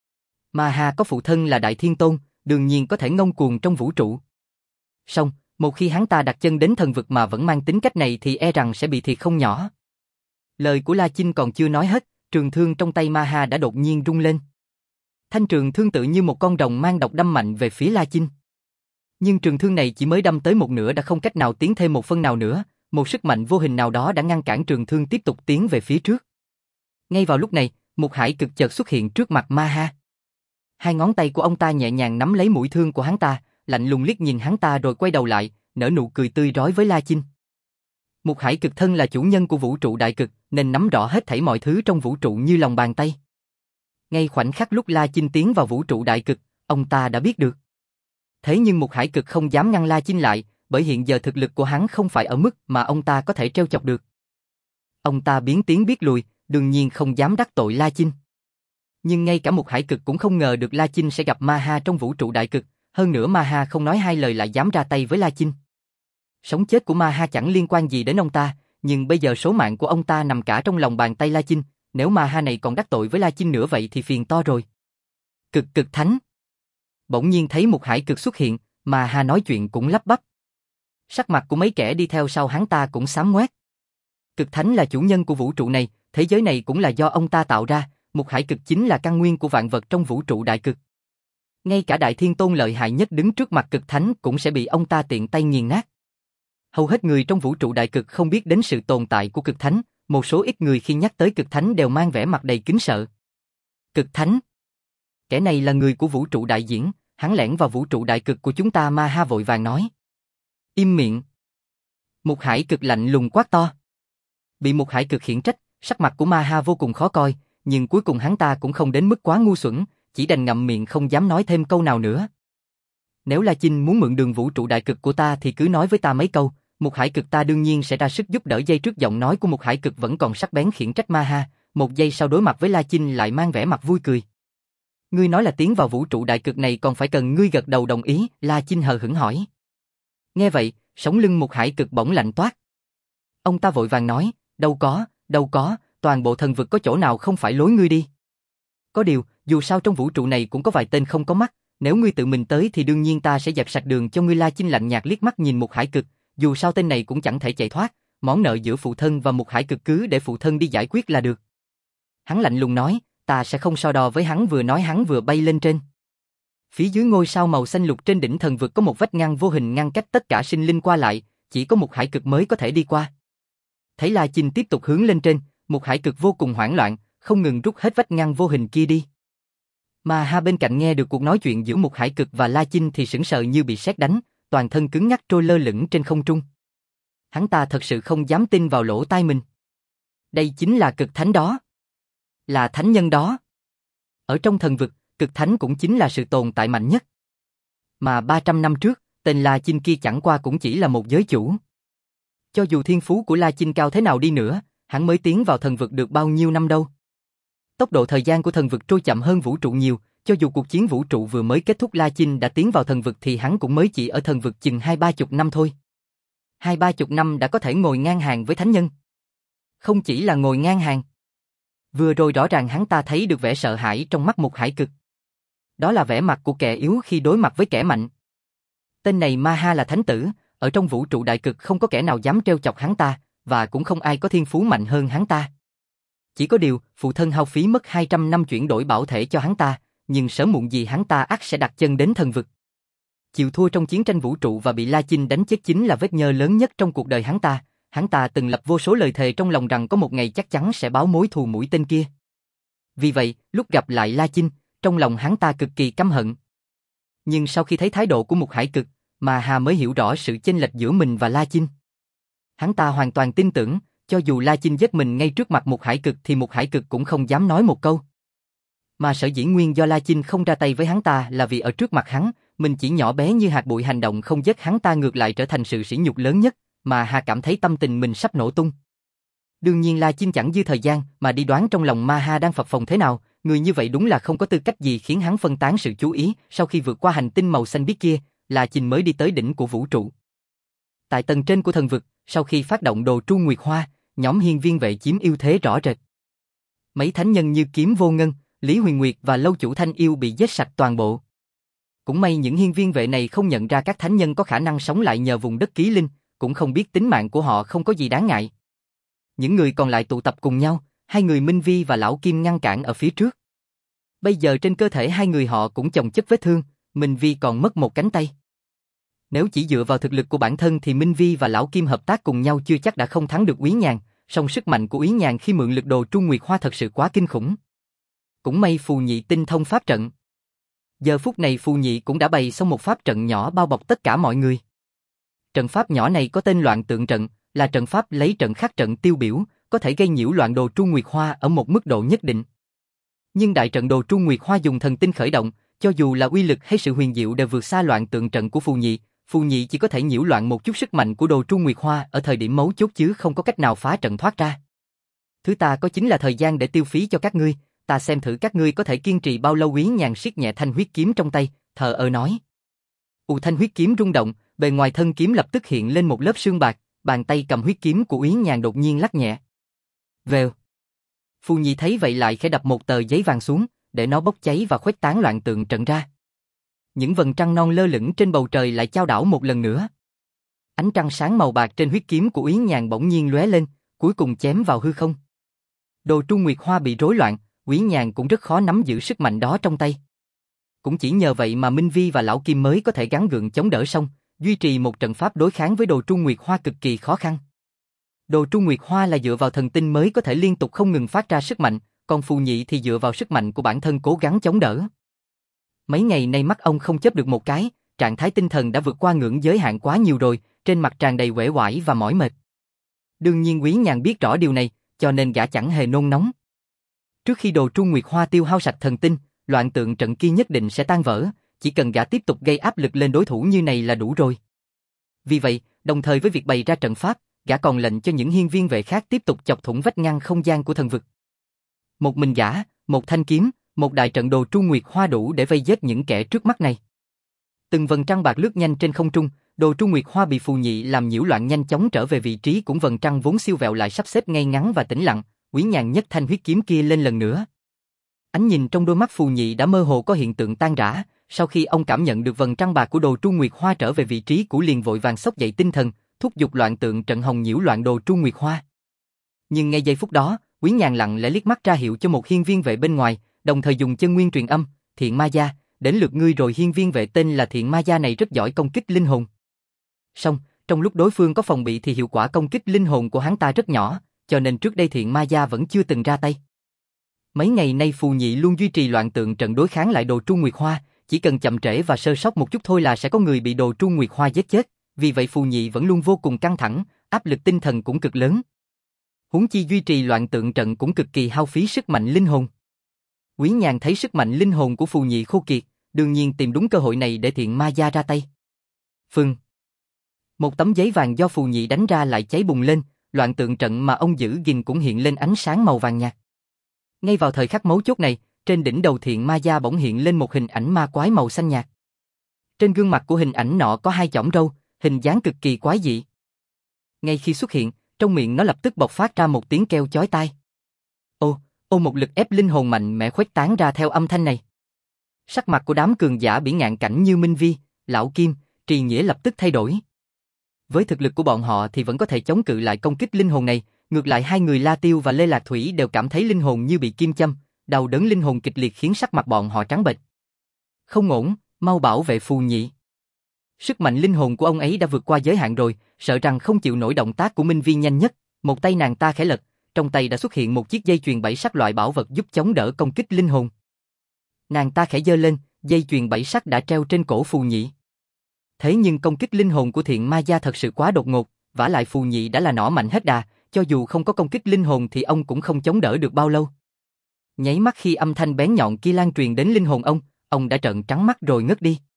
Mà Hà có phụ thân là Đại Thiên Tôn, đương nhiên có thể ngông cuồng trong vũ trụ. Song, một khi hắn ta đặt chân đến thần vực mà vẫn mang tính cách này thì e rằng sẽ bị thiệt không nhỏ. Lời của La Chinh còn chưa nói hết, trường thương trong tay Ma Ha đã đột nhiên rung lên. Thanh trường thương tự như một con rồng mang độc đâm mạnh về phía La Chinh. Nhưng trường thương này chỉ mới đâm tới một nửa đã không cách nào tiến thêm một phân nào nữa, một sức mạnh vô hình nào đó đã ngăn cản trường thương tiếp tục tiến về phía trước. Ngay vào lúc này, một hải cực chợt xuất hiện trước mặt Ma Ha. Hai ngón tay của ông ta nhẹ nhàng nắm lấy mũi thương của hắn ta, lạnh lùng liếc nhìn hắn ta rồi quay đầu lại, nở nụ cười tươi rói với La Chinh. Một hải cực thân là chủ nhân của vũ trụ đại cực, nên nắm rõ hết thảy mọi thứ trong vũ trụ như lòng bàn tay. Ngay khoảnh khắc lúc La Chinh tiến vào vũ trụ đại cực, ông ta đã biết được. Thế nhưng một hải cực không dám ngăn La Chinh lại, bởi hiện giờ thực lực của hắn không phải ở mức mà ông ta có thể trêu chọc được. Ông ta biến tiến biết lùi, đương nhiên không dám đắc tội La Chinh. Nhưng ngay cả một hải cực cũng không ngờ được La Chinh sẽ gặp Ma Ha trong vũ trụ đại cực, hơn nữa Ma Ha không nói hai lời lại dám ra tay với La Chinh. Sống chết của Ma Ha chẳng liên quan gì đến ông ta, nhưng bây giờ số mạng của ông ta nằm cả trong lòng bàn tay La Chinh, nếu Ma Ha này còn đắc tội với La Chinh nữa vậy thì phiền to rồi. Cực cực thánh. Bỗng nhiên thấy một hải cực xuất hiện, Ma Ha nói chuyện cũng lắp bắp. Sắc mặt của mấy kẻ đi theo sau hắn ta cũng xám ngoét. Cực thánh là chủ nhân của vũ trụ này, thế giới này cũng là do ông ta tạo ra, một hải cực chính là căn nguyên của vạn vật trong vũ trụ đại cực. Ngay cả Đại Thiên Tôn lợi hại nhất đứng trước mặt cực thánh cũng sẽ bị ông ta tiện tay nghiền nát. Hầu hết người trong vũ trụ đại cực không biết đến sự tồn tại của cực thánh, một số ít người khi nhắc tới cực thánh đều mang vẻ mặt đầy kính sợ. Cực thánh? Kẻ này là người của vũ trụ đại diễn, hắn lẻn vào vũ trụ đại cực của chúng ta. Ma Ha vội vàng nói. Im miệng. Một hải cực lạnh lùng quát to. Bị một hải cực khiển trách, sắc mặt của Ma Ha vô cùng khó coi, nhưng cuối cùng hắn ta cũng không đến mức quá ngu xuẩn, chỉ đành ngậm miệng không dám nói thêm câu nào nữa. Nếu La Chinh muốn mượn đường vũ trụ đại cực của ta thì cứ nói với ta mấy câu, một hải cực ta đương nhiên sẽ ra sức giúp đỡ. Giây trước giọng nói của một hải cực vẫn còn sắc bén khiển trách Ma Ha, một giây sau đối mặt với La Chinh lại mang vẻ mặt vui cười. Ngươi nói là tiến vào vũ trụ đại cực này còn phải cần ngươi gật đầu đồng ý? La Chinh hờ hững hỏi. Nghe vậy, sống lưng một hải cực bỗng lạnh toát. Ông ta vội vàng nói, đâu có, toàn bộ thần vực có chỗ nào không phải lối ngươi đi. Có điều, dù sao trong vũ trụ này cũng có vài tên không có mắt, nếu ngươi tự mình tới thì đương nhiên ta sẽ dẹp sạch đường cho ngươi. La Chinh lạnh nhạt liếc mắt nhìn một hải cực, dù sao tên này cũng chẳng thể chạy thoát, món nợ giữa phụ thân và một hải cực cứ để phụ thân đi giải quyết là được. Hắn lạnh lùng nói, ta sẽ không so đo với hắn. Vừa nói hắn vừa bay lên trên. Phía dưới ngôi sao màu xanh lục trên đỉnh thần vực có một vách ngăn vô hình ngăn cách tất cả sinh linh qua lại, chỉ có một hải cực mới có thể đi qua. Thấy La Chinh tiếp tục hướng lên trên, Mục Hải Cực vô cùng hoảng loạn, không ngừng rút hết vách ngăn vô hình kia đi. Mà Hà bên cạnh nghe được cuộc nói chuyện giữa Mục Hải Cực và La Chinh thì sững sờ như bị sét đánh, toàn thân cứng ngắc trôi lơ lửng trên không trung. Hắn ta thật sự không dám tin vào lỗ tai mình. Đây chính là cực thánh đó. Là thánh nhân đó. Ở trong thần vực, cực thánh cũng chính là sự tồn tại mạnh nhất. Mà 300 năm trước, tên La Chinh kia chẳng qua cũng chỉ là một giới chủ. Cho dù thiên phú của La Chinh cao thế nào đi nữa, hắn mới tiến vào thần vực được bao nhiêu năm đâu. Tốc độ thời gian của thần vực trôi chậm hơn vũ trụ nhiều, cho dù cuộc chiến vũ trụ vừa mới kết thúc La Chinh đã tiến vào thần vực thì hắn cũng mới chỉ ở thần vực chừng 20-30 năm thôi. 20-30 năm đã có thể ngồi ngang hàng với thánh nhân. Không chỉ là ngồi ngang hàng. Vừa rồi rõ ràng hắn ta thấy được vẻ sợ hãi trong mắt Mục Hải Cực. Đó là vẻ mặt của kẻ yếu khi đối mặt với kẻ mạnh. Tên này Ma Ha là thánh tử, ở trong vũ trụ đại cực không có kẻ nào dám trêu chọc hắn ta, và cũng không ai có thiên phú mạnh hơn hắn ta. Chỉ có điều, phụ thân hao phí mất 200 năm chuyển đổi bảo thể cho hắn ta, nhưng sớm muộn gì hắn ta ắt sẽ đặt chân đến thần vực. Chịu thua trong chiến tranh vũ trụ và bị La Chinh đánh chết chính là vết nhơ lớn nhất trong cuộc đời hắn ta. Hắn ta từng lập vô số lời thề trong lòng rằng có một ngày chắc chắn sẽ báo mối thù mũi tên kia. Vì vậy, lúc gặp lại La Chinh, trong lòng hắn ta cực kỳ căm hận. Nhưng sau khi thấy thái độ của Mục Hải Cực, mà Hà mới hiểu rõ sự chênh lệch giữa mình và La Chinh. Hắn ta hoàn toàn tin tưởng, cho dù La Chinh giết mình ngay trước mặt Mục Hải Cực thì Mục Hải Cực cũng không dám nói một câu. Mà sở dĩ nguyên do La Chinh không ra tay với hắn ta là vì ở trước mặt hắn, mình chỉ nhỏ bé như hạt bụi, hành động không giết hắn ta ngược lại trở thành sự sỉ nhục lớn nhất, mà Hà cảm thấy tâm tình mình sắp nổ tung. Đương nhiên La Chinh chẳng dư thời gian mà đi đoán trong lòng Ma Ha đang phập phồng thế nào, người như vậy đúng là không có tư cách gì khiến hắn phân tán sự chú ý. Sau khi vượt qua hành tinh màu xanh biếc kia, La Chinh mới đi tới đỉnh của vũ trụ. Tại tầng trên của thần vực, sau khi phát động đồ tru nguyệt hoa, nhóm hiên viên vệ chiếm ưu thế rõ rệt. Mấy thánh nhân như Kiếm Vô Ngân, Lý Huyền Nguyệt và Lâu Chủ Thanh Yêu bị giết sạch toàn bộ. Cũng may những hiên viên vệ này không nhận ra các thánh nhân có khả năng sống lại nhờ vùng đất ký linh, cũng không biết tính mạng của họ không có gì đáng ngại. Những người còn lại tụ tập cùng nhau, hai người Minh Vi và Lão Kim ngăn cản ở phía trước. Bây giờ trên cơ thể hai người họ cũng chồng chất vết thương, Minh Vi còn mất một cánh tay. Nếu chỉ dựa vào thực lực của bản thân thì Minh Vi và Lão Kim hợp tác cùng nhau chưa chắc đã không thắng được Úy Nhàn, song sức mạnh của Úy Nhàn khi mượn lực đồ Tru Nguyệt Hoa thật sự quá kinh khủng. Cũng may Phù Nhị tinh thông pháp trận. Giờ phút này Phù Nhị cũng đã bày xong một pháp trận nhỏ bao bọc tất cả mọi người. Trận pháp nhỏ này có tên Loạn Tượng Trận, là trận pháp lấy trận khắc trận tiêu biểu, có thể gây nhiễu loạn đồ Tru Nguyệt Hoa ở một mức độ nhất định. Nhưng đại trận đồ Tru Nguyệt Hoa dùng thần tinh khởi động, cho dù là uy lực hay sự huyền diệu đều vượt xa Loạn Tượng Trận của Phù Nhị chỉ có thể nhiễu loạn một chút sức mạnh của đồ Tru Nguyệt Hoa ở thời điểm mấu chốt chứ không có cách nào phá trận thoát ra. Thứ ta có chính là thời gian để tiêu phí cho các ngươi, ta xem thử các ngươi có thể kiên trì bao lâu. Úy Nhàn siết nhẹ thanh huyết kiếm trong tay, thờ ơ nói. Thanh huyết kiếm rung động, bề ngoài thân kiếm lập tức hiện lên một lớp sương bạc, bàn tay cầm huyết kiếm của Úy Nhàn đột nhiên lắc nhẹ. Vèo. Phù Nhị thấy vậy lại khẽ đập một tờ giấy vàng xuống, để nó bốc cháy và khuếch tán Loạn Tượng Trận ra. Những vầng trăng non lơ lửng trên bầu trời lại chao đảo một lần nữa. Ánh trăng sáng màu bạc trên huyết kiếm của Úy Nhàn bỗng nhiên lóe lên, cuối cùng chém vào hư không. Đồ Tru Nguyệt Hoa bị rối loạn, Úy Nhàn cũng rất khó nắm giữ sức mạnh đó trong tay. Cũng chỉ nhờ vậy mà Minh Vi và Lão Kim mới có thể gắng gượng chống đỡ xong, duy trì một trận pháp đối kháng với đồ Tru Nguyệt Hoa cực kỳ khó khăn. Đồ Tru Nguyệt Hoa là dựa vào thần tinh mới có thể liên tục không ngừng phát ra sức mạnh, còn Phù Nhị thì dựa vào sức mạnh của bản thân cố gắng chống đỡ. Mấy ngày nay mắt ông không chớp được một cái, trạng thái tinh thần đã vượt qua ngưỡng giới hạn quá nhiều rồi, trên mặt tràn đầy uể oải và mỏi mệt. Đương nhiên Úy Nhàn biết rõ điều này, cho nên gã chẳng hề nôn nóng. Trước khi đồ Tru Nguyệt Hoa tiêu hao sạch thần tinh, Loạn Tượng Trận kia nhất định sẽ tan vỡ, chỉ cần gã tiếp tục gây áp lực lên đối thủ như này là đủ rồi. Vì vậy, đồng thời với việc bày ra trận pháp, gã còn lệnh cho những hiên viên vệ khác tiếp tục chọc thủng vách ngăn không gian của thần vực. Một mình gã, một thanh kiếm, một đại trận đồ Tru Nguyệt Hoa đủ để vây giết những kẻ trước mắt này. Từng vầng trăng bạc lướt nhanh trên không trung, đồ Tru Nguyệt Hoa bị Phù Nhị làm nhiễu loạn nhanh chóng trở về vị trí của vầng trăng vốn siêu vẹo lại sắp xếp ngay ngắn và tĩnh lặng. Úy Nhàn nhấc thanh huyết kiếm kia lên lần nữa. Ánh nhìn trong đôi mắt Phù Nhị đã mơ hồ có hiện tượng tan rã, sau khi ông cảm nhận được vầng trăng bạc của đồ Tru Nguyệt Hoa trở về vị trí cũ liền vội vàng xốc dậy tinh thần, thúc giục Loạn Tượng Trận hồng nhiễu loạn đồ Tru Nguyệt Hoa. Nhưng ngay giây phút đó, Úy Nhàn lặng lẽ liếc mắt ra hiệu cho một hiên viên vệ bên ngoài, đồng thời dùng chân nguyên truyền âm, Thiện Ma Gia, đến lượt ngươi rồi. Hiên viên vệ tên là Thiện Ma Gia này rất giỏi công kích linh hồn. Xong, trong lúc đối phương có phòng bị thì hiệu quả công kích linh hồn của hắn ta rất nhỏ, cho nên trước đây Thiện Ma Gia vẫn chưa từng ra tay. Mấy ngày nay Phù Nhị luôn duy trì loạn tượng trận đối kháng lại Đồ Tru Nguyệt Hoa, chỉ cần chậm trễ và sơ sót một chút thôi là sẽ có người bị Đồ Tru Nguyệt Hoa giết chết, vì vậy Phù Nhị vẫn luôn vô cùng căng thẳng, áp lực tinh thần cũng cực lớn. Huống chi duy trì loạn tượng trận cũng cực kỳ hao phí sức mạnh linh hồn. Quý Nhàn thấy sức mạnh linh hồn của Phù Nhị khô kiệt, đương nhiên tìm đúng cơ hội này để Thiện Ma Gia ra tay. Phừng. Một tấm giấy vàng do Phù Nhị đánh ra lại cháy bùng lên, loạn tượng trận mà ông giữ gìn cũng hiện lên ánh sáng màu vàng nhạt. Ngay vào thời khắc mấu chốt này, trên đỉnh đầu Thiện Ma Gia bỗng hiện lên một hình ảnh ma quái màu xanh nhạt. Trên gương mặt của hình ảnh nọ có hai chỏm râu, hình dáng cực kỳ quái dị. Ngay khi xuất hiện, trong miệng nó lập tức bộc phát ra một tiếng kêu chói tai. Một lực ép linh hồn mạnh mẽ khuếch tán ra theo âm thanh này. Sắc mặt của đám cường giả biển ngạn cảnh như Minh Vi, Lão Kim, Trì Nghĩa lập tức thay đổi. Với thực lực của bọn họ thì vẫn có thể chống cự lại công kích linh hồn này, ngược lại hai người La Tiêu và Lê Lạc Thủy đều cảm thấy linh hồn như bị kim châm, đau đớn linh hồn kịch liệt khiến sắc mặt bọn họ trắng bệch. Không ổn, mau bảo vệ Phù Nhị. Sức mạnh linh hồn của ông ấy đã vượt qua giới hạn rồi, sợ rằng không chịu nổi động tác của Minh Vi nhanh nhất, một tay nàng ta khẽ lật, trong tay đã xuất hiện một chiếc dây chuyền 7 sắc loại bảo vật giúp chống đỡ công kích linh hồn. Nàng ta khẽ giơ lên, dây chuyền 7 sắc đã treo trên cổ Phù Nhị. Thế nhưng công kích linh hồn của Thiện Ma Gia thật sự quá đột ngột, vả lại Phù Nhị đã là nỏ mạnh hết đà, cho dù không có công kích linh hồn thì ông cũng không chống đỡ được bao lâu. Nháy mắt khi âm thanh bén nhọn kia lan truyền đến linh hồn ông đã trợn trắng mắt rồi ngất đi.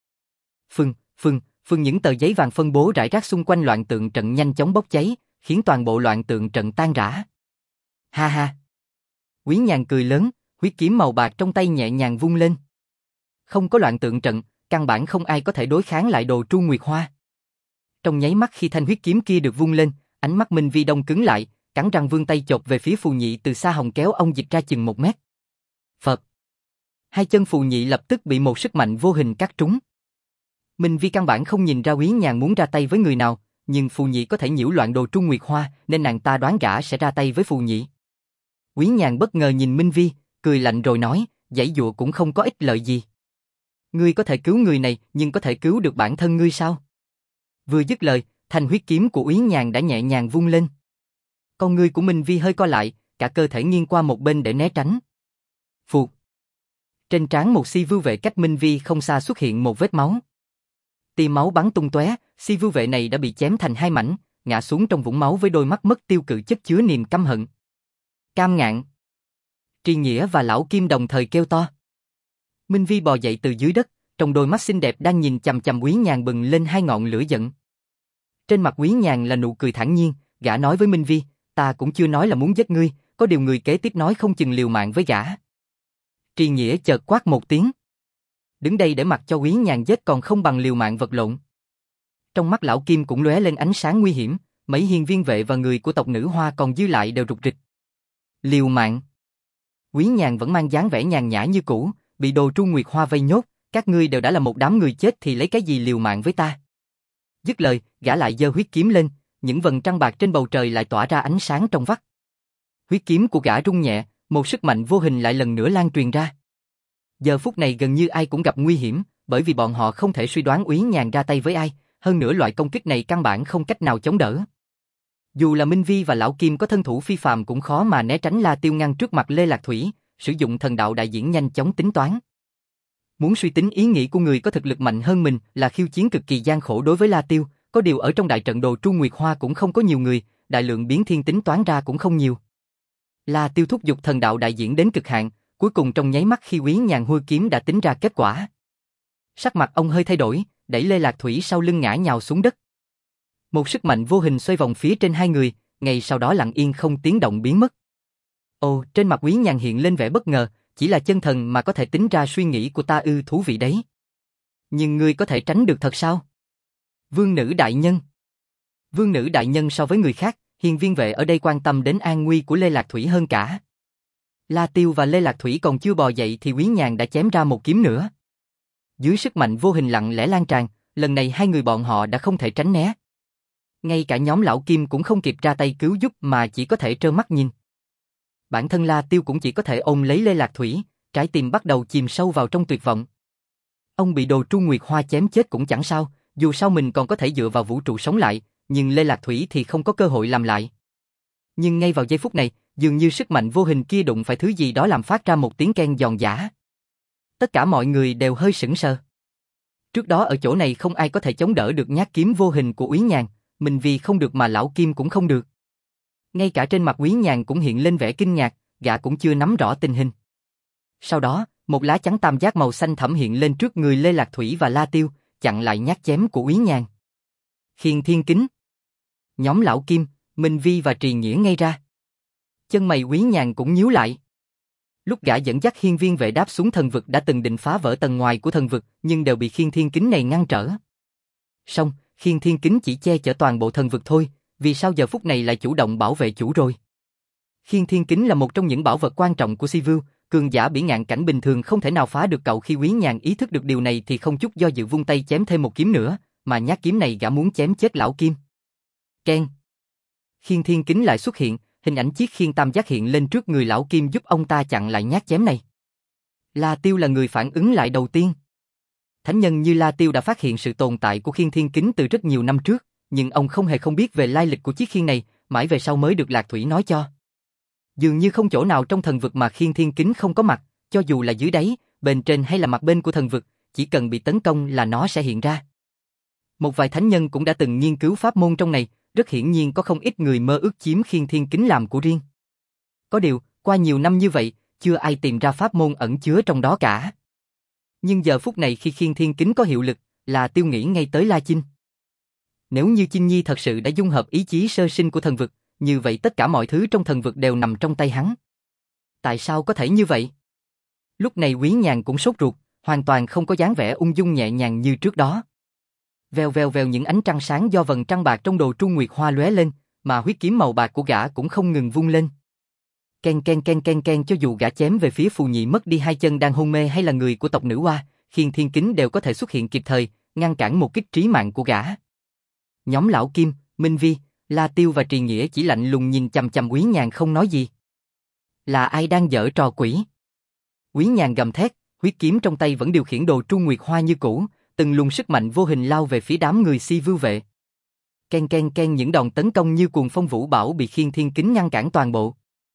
Phừng những tờ giấy vàng phân bố rải rác xung quanh loạn tượng trận nhanh chóng bốc cháy, khiến toàn bộ loạn tượng trận tan rã. Ha ha. Quý Nhàn cười lớn, huyết kiếm màu bạc trong tay nhẹ nhàng vung lên. Không có loạn tượng trận, căn bản không ai có thể đối kháng lại Đồ Tru Nguyệt Hoa. Trong nháy mắt khi thanh huyết kiếm kia được vung lên, ánh mắt Minh Vi đông cứng lại, cắn răng vươn tay chộp về phía Phù Nhị từ xa hồng kéo ông dịch ra chừng 1 mét. Phật. Hai chân Phù Nhị lập tức bị một sức mạnh vô hình cắt trúng. Minh Vi căn bản không nhìn ra Quý Nhàn muốn ra tay với người nào, nhưng Phù Nhị có thể nhiễu loạn Đồ Tru Nguyệt Hoa nên nàng ta đoán gã sẽ ra tay với Phù Nhị. Quý Nhàn bất ngờ nhìn Minh Vi, cười lạnh rồi nói, giãy giụa cũng không có ích lợi gì. Ngươi có thể cứu người này nhưng có thể cứu được bản thân ngươi sao? Vừa dứt lời, thanh huyết kiếm của Quý Nhàn đã nhẹ nhàng vung lên. Con ngươi của Minh Vi hơi co lại, cả cơ thể nghiêng qua một bên để né tránh. Phụt. Trên trán một Si Vưu Vệ cách Minh Vi không xa xuất hiện một vết máu. Tia máu bắn tung tóe, Si Vưu Vệ này đã bị chém thành hai mảnh, ngã xuống trong vũng máu với đôi mắt mất tiêu cự chất chứa niềm căm hận. Cam Ngạn. Tri Nghĩa và Lão Kim đồng thời kêu to. Minh Vi bò dậy từ dưới đất, trong đôi mắt xinh đẹp đang nhìn chằm chằm Quý Nhàn bừng lên hai ngọn lửa giận. Trên mặt Quý Nhàn là nụ cười thản nhiên, gã nói với Minh Vi, ta cũng chưa nói là muốn giết ngươi, có điều người kế tiếp nói không chừng liều mạng với gã. Tri Nghĩa chợt quát một tiếng. Đứng đây để mặc cho Quý Nhàn giết còn không bằng liều mạng vật lộn. Trong mắt Lão Kim cũng lóe lên ánh sáng nguy hiểm, mấy hiên viên vệ và người của tộc nữ Hoa còn dư lại đều rục rịch. Liều mạng. Quý Nhàn vẫn mang dáng vẻ nhàn nhã như cũ, bị Đồ Tru Nguyệt Hoa vây nhốt, các ngươi đều đã là một đám người chết thì lấy cái gì liều mạng với ta? Dứt lời, gã lại giơ huyết kiếm lên, những vầng trăng bạc trên bầu trời lại tỏa ra ánh sáng trong vắt. Huyết kiếm của gã rung nhẹ, một sức mạnh vô hình lại lần nữa lan truyền ra. Giờ phút này gần như ai cũng gặp nguy hiểm, bởi vì bọn họ không thể suy đoán Quý Nhàn ra tay với ai, hơn nữa loại công kích này căn bản không cách nào chống đỡ. Dù là Minh Vi và Lão Kim có thân thủ phi phàm cũng khó mà né tránh La Tiêu ngăn trước mặt Lê Lạc Thủy, sử dụng thần đạo đại diễn nhanh chóng tính toán. Muốn suy tính ý nghĩ của người có thực lực mạnh hơn mình là khiêu chiến cực kỳ gian khổ đối với La Tiêu, có điều ở trong đại trận Đồ Tru Nguyệt Hoa cũng không có nhiều người, đại lượng biến thiên tính toán ra cũng không nhiều. La Tiêu thúc giục thần đạo đại diễn đến cực hạn, cuối cùng trong nháy mắt khi Quý Nhàn hôi kiếm đã tính ra kết quả. Sắc mặt ông hơi thay đổi, đẩy Lê Lạc Thủy sau lưng ngã nhào xuống đất. Một sức mạnh vô hình xoay vòng phía trên hai người, ngay sau đó lặng yên không tiếng động biến mất. Trên mặt Quý Nhàn hiện lên vẻ bất ngờ, chỉ là chân thần mà có thể tính ra suy nghĩ của ta ư, thú vị đấy. Nhưng ngươi có thể tránh được thật sao? Vương nữ đại nhân. Vương nữ đại nhân so với người khác, hiền viên vệ ở đây quan tâm đến an nguy của Lê Lạc Thủy hơn cả. La Tiêu và Lê Lạc Thủy còn chưa bò dậy thì Quý Nhàn đã chém ra một kiếm nữa. Dưới sức mạnh vô hình lặng lẽ lan tràn, lần này hai người bọn họ đã không thể tránh né. Ngay cả nhóm Lão Kim cũng không kịp ra tay cứu giúp mà chỉ có thể trơ mắt nhìn. Bản thân La Tiêu cũng chỉ có thể ôm lấy Lê Lạc Thủy, trái tim bắt đầu chìm sâu vào trong tuyệt vọng. Ông bị Đồ Tru Nguyệt Hoa chém chết cũng chẳng sao, dù sao mình còn có thể dựa vào vũ trụ sống lại, nhưng Lê Lạc Thủy thì không có cơ hội làm lại. Nhưng ngay vào giây phút này, dường như sức mạnh vô hình kia đụng phải thứ gì đó làm phát ra một tiếng keng giòn giã. Tất cả mọi người đều hơi sững sờ. Trước đó ở chỗ này không ai có thể chống đỡ được nhát kiếm vô hình của Úy Nhàn, mình vì không được mà lão Kim cũng không được. Ngay cả trên mặt Úy Nhàn cũng hiện lên vẻ kinh ngạc, gã cũng chưa nắm rõ tình hình. Sau đó, một lá chắn tam giác màu xanh thẫm hiện lên trước người Lê Lạc Thủy và La Tiêu, chặn lại nhát chém của Úy Nhàn. Khiên Thiên Kính. Nhóm lão Kim, Minh Vi và Trì Nghĩa ngay ra. Chân mày Úy Nhàn cũng nhíu lại. Lúc gã dẫn dắt hiên viên vệ đáp xuống thần vực đã từng định phá vỡ tầng ngoài của thần vực, nhưng đều bị khiên thiên kính này ngăn trở. Song, khiên thiên kính chỉ che chở toàn bộ thần vực thôi, vì sao giờ phút này lại chủ động bảo vệ chủ rồi? Khiên thiên kính là một trong những bảo vật quan trọng của Sivu, cường giả bỉ ngạn cảnh bình thường không thể nào phá được cậu. Khi Úy Nhàn ý thức được điều này thì không chút do dự vung tay chém thêm một kiếm nữa, mà nhát kiếm này gã muốn chém chết lão Kim. Keng. Khiên thiên kính lại xuất hiện, hình ảnh chiếc khiên tam giác hiện lên trước người lão Kim giúp ông ta chặn lại nhát chém này. La Tiêu là người phản ứng lại đầu tiên. Thánh nhân như La Tiêu đã phát hiện sự tồn tại của khiên thiên kính từ rất nhiều năm trước, nhưng ông không hề không biết về lai lịch của chiếc khiên này, mãi về sau mới được Lạc Thủy nói cho. Dường như không chỗ nào trong thần vực mà khiên thiên kính không có mặt, cho dù là dưới đáy, bên trên hay là mặt bên của thần vực, chỉ cần bị tấn công là nó sẽ hiện ra. Một vài thánh nhân cũng đã từng nghiên cứu pháp môn trong này, rất hiển nhiên có không ít người mơ ước chiếm khiên thiên kính làm của riêng. Có điều, qua nhiều năm như vậy, chưa ai tìm ra pháp môn ẩn chứa trong đó cả. Nhưng giờ phút này khi khiên thiên kính có hiệu lực, là Tiêu nghĩ ngay tới La Chinh. Nếu như Chinh Nhi thật sự đã dung hợp ý chí sơ sinh của thần vực, như vậy tất cả mọi thứ trong thần vực đều nằm trong tay hắn. Tại sao có thể như vậy? Lúc này Úy Nhàn cũng sốt ruột, hoàn toàn không có dáng vẻ ung dung nhẹ nhàng như trước đó. Vèo vèo vèo những ánh trăng sáng do vầng trăng bạc trong đồ Trung Nguyệt Hoa lóe lên, mà huyết kiếm màu bạc của gã cũng không ngừng vung lên. Ken ken ken ken ken, cho dù gã chém về phía phù nhị mất đi hai chân đang hôn mê hay là người của tộc nữ Hoa, khiên thiên kính đều có thể xuất hiện kịp thời, ngăn cản một kích trí mạng của gã. Nhóm lão Kim, Minh Vi, La Tiêu và Trì Nghĩa chỉ lạnh lùng nhìn chằm chằm Úy Nhàn không nói gì. Là ai đang giở trò quỷ? Úy Nhàn gầm thét, huyết kiếm trong tay vẫn điều khiển đồ Trung Nguyệt Hoa như cũ, từng luồng sức mạnh vô hình lao về phía đám người Si Vưu vệ. Ken ken ken, những đòn tấn công như cuồng phong vũ bão bị khiên thiên kính ngăn cản toàn bộ.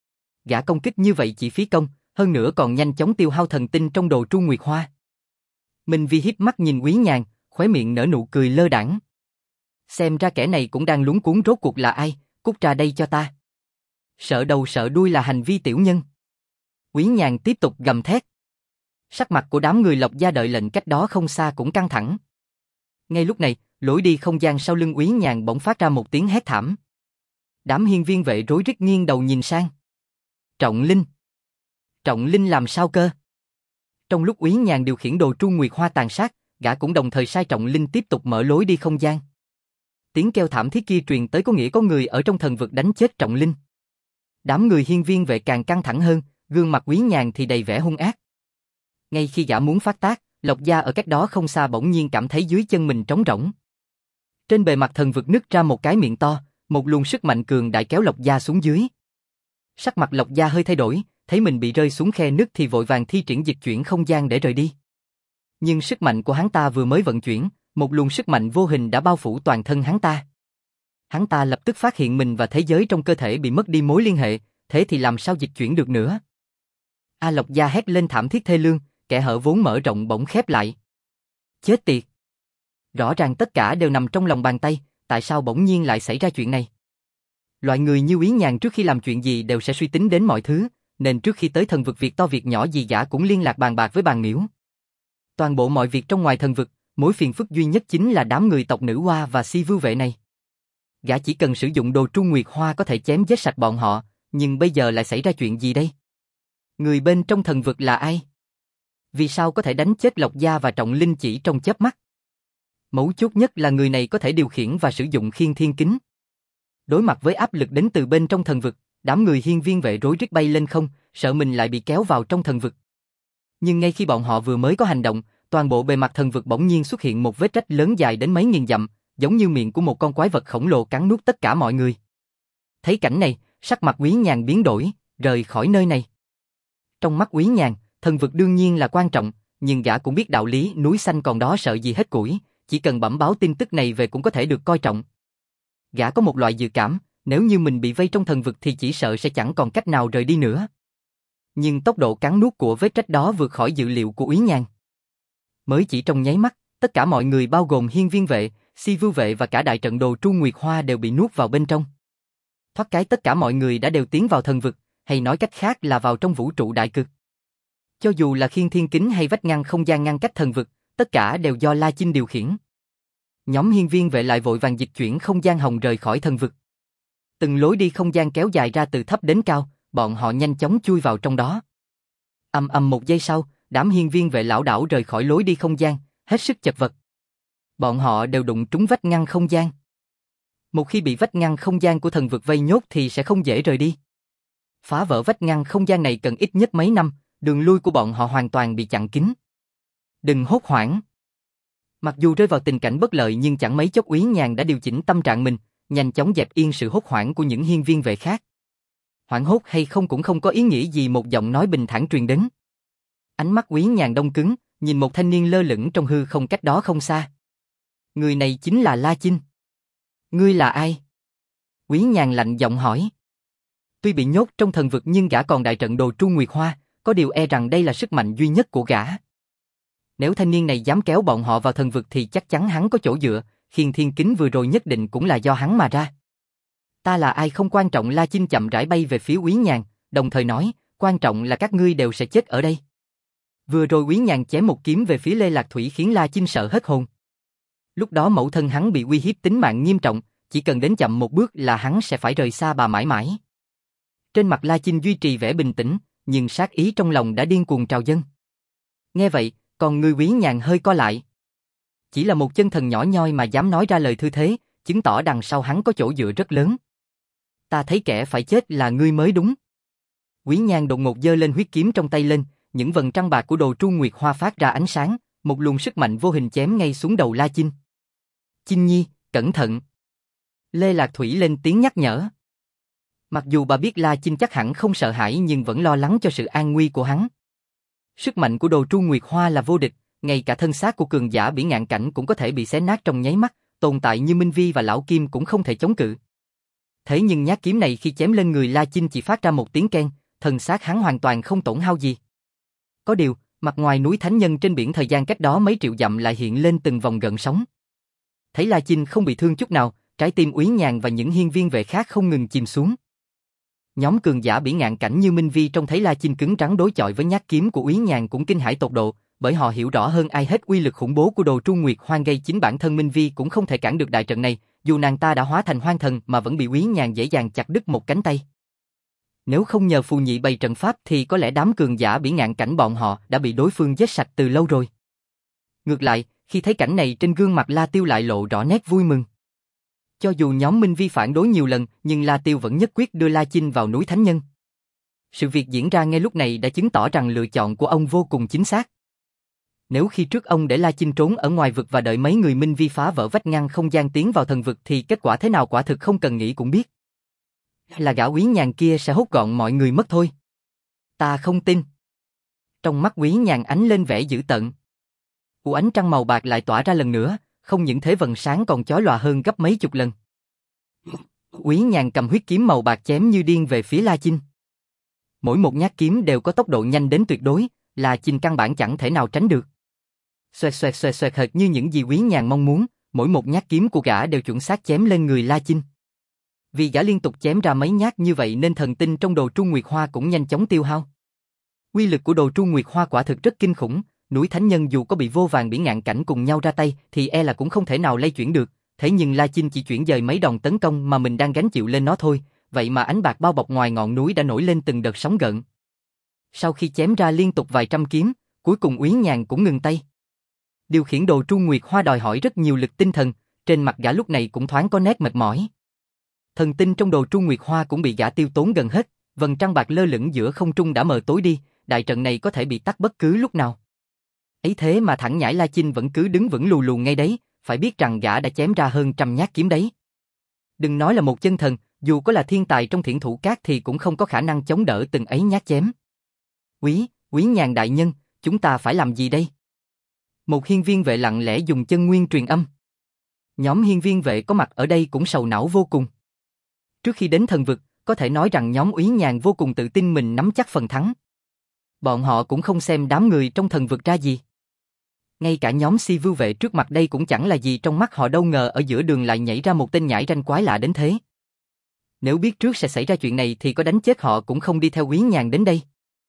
Gã công kích như vậy chỉ phí công, hơn nữa còn nhanh chóng tiêu hao thần tinh trong đồ Trung Nguyệt Hoa. Minh Vi híp mắt nhìn Úy Nhàn, khóe miệng nở nụ cười lơ đãng. Xem ra kẻ này cũng đang luống cuống rốt cuộc là ai, cút ra đây cho ta. Sợ đầu sợ đuôi là hành vi tiểu nhân. Úy Nhàn tiếp tục gầm thét. Sắc mặt của đám người Lộc gia đợi lệnh cách đó không xa cũng căng thẳng. Ngay lúc này, lối đi không gian sau lưng Úy Nhàn bỗng phát ra một tiếng hét thảm. Đám hiên viên vệ rối rít nghiêng đầu nhìn sang. Trọng Linh. Trọng Linh làm sao cơ? Trong lúc Úy Nhàn điều khiển đồ Trung Nguyệt Hoa tàn sát, gã cũng đồng thời sai Trọng Linh tiếp tục mở lối đi không gian. Tiếng kêu thảm thiết kia truyền tới có nghĩa có người ở trong thần vực đánh chết Trọng Linh. Đám người hiên viên vệ càng căng thẳng hơn, gương mặt Úy Nhàn thì đầy vẻ hung ác. Ngay khi gã muốn phát tác, Lộc gia ở cách đó không xa bỗng nhiên cảm thấy dưới chân mình trống rỗng. Trên bề mặt thần vực nứt ra một cái miệng to, một luồng sức mạnh cường đại kéo Lộc gia xuống dưới. Sắc mặt Lộc gia hơi thay đổi, thấy mình bị rơi xuống khe nứt thì vội vàng thi triển dịch chuyển không gian để rời đi. Nhưng sức mạnh của hắn ta vừa mới vận chuyển, một luồng sức mạnh vô hình đã bao phủ toàn thân hắn ta. Hắn ta lập tức phát hiện mình và thế giới trong cơ thể bị mất đi mối liên hệ, thế thì làm sao dịch chuyển được nữa? A Lộc gia hét lên thảm thiết thê lương, kẽ hở vốn mở rộng bỗng khép lại. Chết tiệt! Rõ ràng tất cả đều nằm trong lòng bàn tay, tại sao bỗng nhiên lại xảy ra chuyện này? Loại người như Úy Nhàn trước khi làm chuyện gì đều sẽ suy tính đến mọi thứ, nên trước khi tới thần vực việc to việc nhỏ gì gã cũng liên lạc bàn bạc với bàn miễu. Toàn bộ mọi việc trong ngoài thần vực, mối phiền phức duy nhất chính là đám người tộc nữ Hoa và Si Vưu vệ này. Gã chỉ cần sử dụng đồ Trung Nguyệt Hoa có thể chém giết sạch bọn họ, nhưng bây giờ lại xảy ra chuyện gì đây? Người bên trong thần vực là ai? Vì sao có thể đánh chết Lộc gia và Trọng Linh chỉ trong chớp mắt? Mấu chốt nhất là người này có thể điều khiển và sử dụng khiên thiên kính. Đối mặt với áp lực đến từ bên trong thần vực, đám người hiên viên vệ rối rít bay lên không, sợ mình lại bị kéo vào trong thần vực. Nhưng ngay khi bọn họ vừa mới có hành động, toàn bộ bề mặt thần vực bỗng nhiên xuất hiện một vết rách lớn dài đến mấy nghìn dặm, giống như miệng của một con quái vật khổng lồ cắn nuốt tất cả mọi người. Thấy cảnh này, sắc mặt Úy Nhàn biến đổi, rời khỏi nơi này. Trong mắt Úy Nhàn, thần vực đương nhiên là quan trọng, nhưng gã cũng biết đạo lý núi xanh còn đó sợ gì hết củi, chỉ cần bẩm báo tin tức này về cũng có thể được coi trọng. Gã có một loại dự cảm, nếu như mình bị vây trong thần vực thì chỉ sợ sẽ chẳng còn cách nào rời đi nữa. Nhưng tốc độ cắn nuốt của vết rách đó vượt khỏi dự liệu của Úy Nhàn. Mới chỉ trong nháy mắt, tất cả mọi người bao gồm hiên viên vệ, si vưu vệ và cả đại trận đồ Tru Nguyệt Hoa đều bị nuốt vào bên trong. Thoát cái tất cả mọi người đã đều tiến vào thần vực, hay nói cách khác là vào trong vũ trụ đại cực. Cho dù là khiên thiên kính hay vách ngăn không gian ngăn cách thần vực, tất cả đều do La Chinh điều khiển. Nhóm hiên viên vệ lại vội vàng dịch chuyển không gian hồng rời khỏi thần vực. Từng lối đi không gian kéo dài ra từ thấp đến cao, bọn họ nhanh chóng chui vào trong đó. Ầm ầm một giây sau, đám hiên viên vệ lảo đảo rời khỏi lối đi không gian, hết sức chật vật. Bọn họ đều đụng trúng vách ngăn không gian. Một khi bị vách ngăn không gian của thần vực vây nhốt thì sẽ không dễ rời đi. Phá vỡ vách ngăn không gian này cần ít nhất mấy năm, đường lui của bọn họ hoàn toàn bị chặn kín. Đừng hốt hoảng. Mặc dù rơi vào tình cảnh bất lợi nhưng chẳng mấy chốc Úy Nhàn đã điều chỉnh tâm trạng mình, nhanh chóng dẹp yên sự hốt hoảng của những hiên viên vệ khác. Hoảng hốt hay không cũng không có ý nghĩa gì, một giọng nói bình thản truyền đến. Ánh mắt Úy Nhàn đông cứng, nhìn một thanh niên lơ lửng trong hư không cách đó không xa. Người này chính là La Chinh. Ngươi là ai? Úy Nhàn lạnh giọng hỏi. Tuy bị nhốt trong thần vực nhưng gã còn đại trận đồ Tru Nguyệt Hoa, có điều e rằng đây là sức mạnh duy nhất của gã. Nếu thanh niên này dám kéo bọn họ vào thần vực thì chắc chắn hắn có chỗ dựa, khiên thiên kính vừa rồi nhất định cũng là do hắn mà ra. Ta là ai không quan trọng, La Chinh chậm rãi bay về phía Úy Nhàn, đồng thời nói, quan trọng là các ngươi đều sẽ chết ở đây. Vừa rồi Úy Nhàn chém một kiếm về phía Lê Lạc Thủy khiến La Chinh sợ hết hồn. Lúc đó mẫu thân hắn bị uy hiếp tính mạng nghiêm trọng, chỉ cần đến chậm một bước là hắn sẽ phải rời xa bà mãi mãi. Trên mặt La Chinh duy trì vẻ bình tĩnh, nhưng sát ý trong lòng đã điên cuồng trào dâng. Nghe vậy, còn người Úy Nhàn hơi co lại. Chỉ là một chân thần nhỏ nhoi mà dám nói ra lời thư thế, chứng tỏ đằng sau hắn có chỗ dựa rất lớn. Ta thấy kẻ phải chết là ngươi mới đúng. Úy Nhàn đột ngột giơ lên huyết kiếm trong tay lên, những vầng trăng bạc của đồ Tru Nguyệt Hoa phát ra ánh sáng, một luồng sức mạnh vô hình chém ngay xuống đầu La Chinh. Chinh Nhi, cẩn thận. Lê Lạc Thủy lên tiếng nhắc nhở. Mặc dù bà biết La Chinh chắc hẳn không sợ hãi nhưng vẫn lo lắng cho sự an nguy của hắn. Sức mạnh của đồ Tru Nguyệt Hoa là vô địch, ngay cả thân xác của cường giả bỉ ngạn cảnh cũng có thể bị xé nát trong nháy mắt, tồn tại như Minh Vi và Lão Kim cũng không thể chống cự. Thế nhưng nhát kiếm này khi chém lên người La Chinh chỉ phát ra một tiếng keng, thân xác hắn hoàn toàn không tổn hao gì. Có điều, mặt ngoài núi Thánh Nhân trên biển thời gian cách đó mấy triệu dặm lại hiện lên từng vòng gợn sóng. Thấy La Chinh không bị thương chút nào, trái tim Úy Nhàn và những hiên viên vệ khác không ngừng chìm xuống. Nhóm cường giả bỉ ngạn cảnh như Minh Vi trông thấy La Chinh cứng rắn đối chọi với nhát kiếm của Úy Nhàn cũng kinh hãi tột độ, bởi họ hiểu rõ hơn ai hết uy lực khủng bố của đồ Tru Nguyệt Hoa, gây chính bản thân Minh Vi cũng không thể cản được đại trận này, dù nàng ta đã hóa thành hoang thần mà vẫn bị Úy Nhàn dễ dàng chặt đứt một cánh tay. Nếu không nhờ phù nhị bày trận pháp thì có lẽ đám cường giả bỉ ngạn cảnh bọn họ đã bị đối phương giết sạch từ lâu rồi. Ngược lại, khi thấy cảnh này trên gương mặt La Tiêu lại lộ rõ nét vui mừng. Cho dù nhóm Minh Vi phản đối nhiều lần, nhưng La Tiêu vẫn nhất quyết đưa La Chinh vào núi Thánh Nhân. Sự việc diễn ra ngay lúc này đã chứng tỏ rằng lựa chọn của ông vô cùng chính xác. Nếu khi trước ông để La Chinh trốn ở ngoài vực và đợi mấy người Minh Vi phá vỡ vách ngăn không gian tiến vào thần vực thì kết quả thế nào quả thực không cần nghĩ cũng biết. Là gã Úy Nhàn kia sẽ hốt gọn mọi người mất thôi. Ta không tin. Trong mắt Úy Nhàn ánh lên vẻ dữ tợn. Ánh trăng màu bạc lại tỏa ra lần nữa, không những thế vầng sáng còn chói lòa hơn gấp mấy chục lần. Úy Nhàn cầm huyết kiếm màu bạc chém như điên về phía La Chinh. Mỗi một nhát kiếm đều có tốc độ nhanh đến tuyệt đối, La Chinh căn bản chẳng thể nào tránh được. Xoẹt xoẹt xoẹt xoẹt hệt như những gì Úy Nhàn mong muốn, mỗi một nhát kiếm của gã đều chuẩn xác chém lên người La Chinh. Vì gã liên tục chém ra mấy nhát như vậy nên thần tinh trong đồ Tru Nguyệt Hoa cũng nhanh chóng tiêu hao. Uy lực của đồ Tru Nguyệt Hoa quả thực rất kinh khủng, núi Thánh Nhân dù có bị vô vàn bỉ ngạn cảnh cùng nhau ra tay thì e là cũng không thể nào lay chuyển được, thế nhưng La Chinh chỉ chuyển dời mấy đòn tấn công mà mình đang gánh chịu lên nó thôi, vậy mà ánh bạc bao bọc ngoài ngọn núi đã nổi lên từng đợt sóng gợn. Sau khi chém ra liên tục vài trăm kiếm, cuối cùng Úy Nhàn cũng ngừng tay. Điều khiển đồ Tru Nguyệt Hoa đòi hỏi rất nhiều lực tinh thần, trên mặt gã lúc này cũng thoáng có nét mệt mỏi. Thần tinh trong đồ Tru Nguyệt Hoa cũng bị gã tiêu tốn gần hết, vầng trăng bạc lơ lửng giữa không trung đã mờ tối đi, đại trận này có thể bị tắt bất cứ lúc nào. Ấy thế mà thẳng nhãi La Chinh vẫn cứ đứng vững lù lù ngay đấy, phải biết rằng gã đã chém ra hơn trăm nhát kiếm đấy. Đừng nói là một chân thần, dù có là thiên tài trong Thiển Thủ Các thì cũng không có khả năng chống đỡ từng ấy nhát chém. Úy Nhàn đại nhân, chúng ta phải làm gì đây? Một hiên viên vệ lặng lẽ dùng chân nguyên truyền âm. Nhóm hiên viên vệ có mặt ở đây cũng sầu não vô cùng. Trước khi đến thần vực, có thể nói rằng nhóm Úy Nhàn vô cùng tự tin mình nắm chắc phần thắng. Bọn họ cũng không xem đám người trong thần vực ra gì. Ngay cả nhóm Si Vưu vệ trước mặt đây cũng chẳng là gì, trong mắt họ đâu ngờ ở giữa đường lại nhảy ra một tên nhãi ranh quái lạ đến thế. Nếu biết trước sẽ xảy ra chuyện này thì có đánh chết họ cũng không đi theo Úy Nhàn đến đây.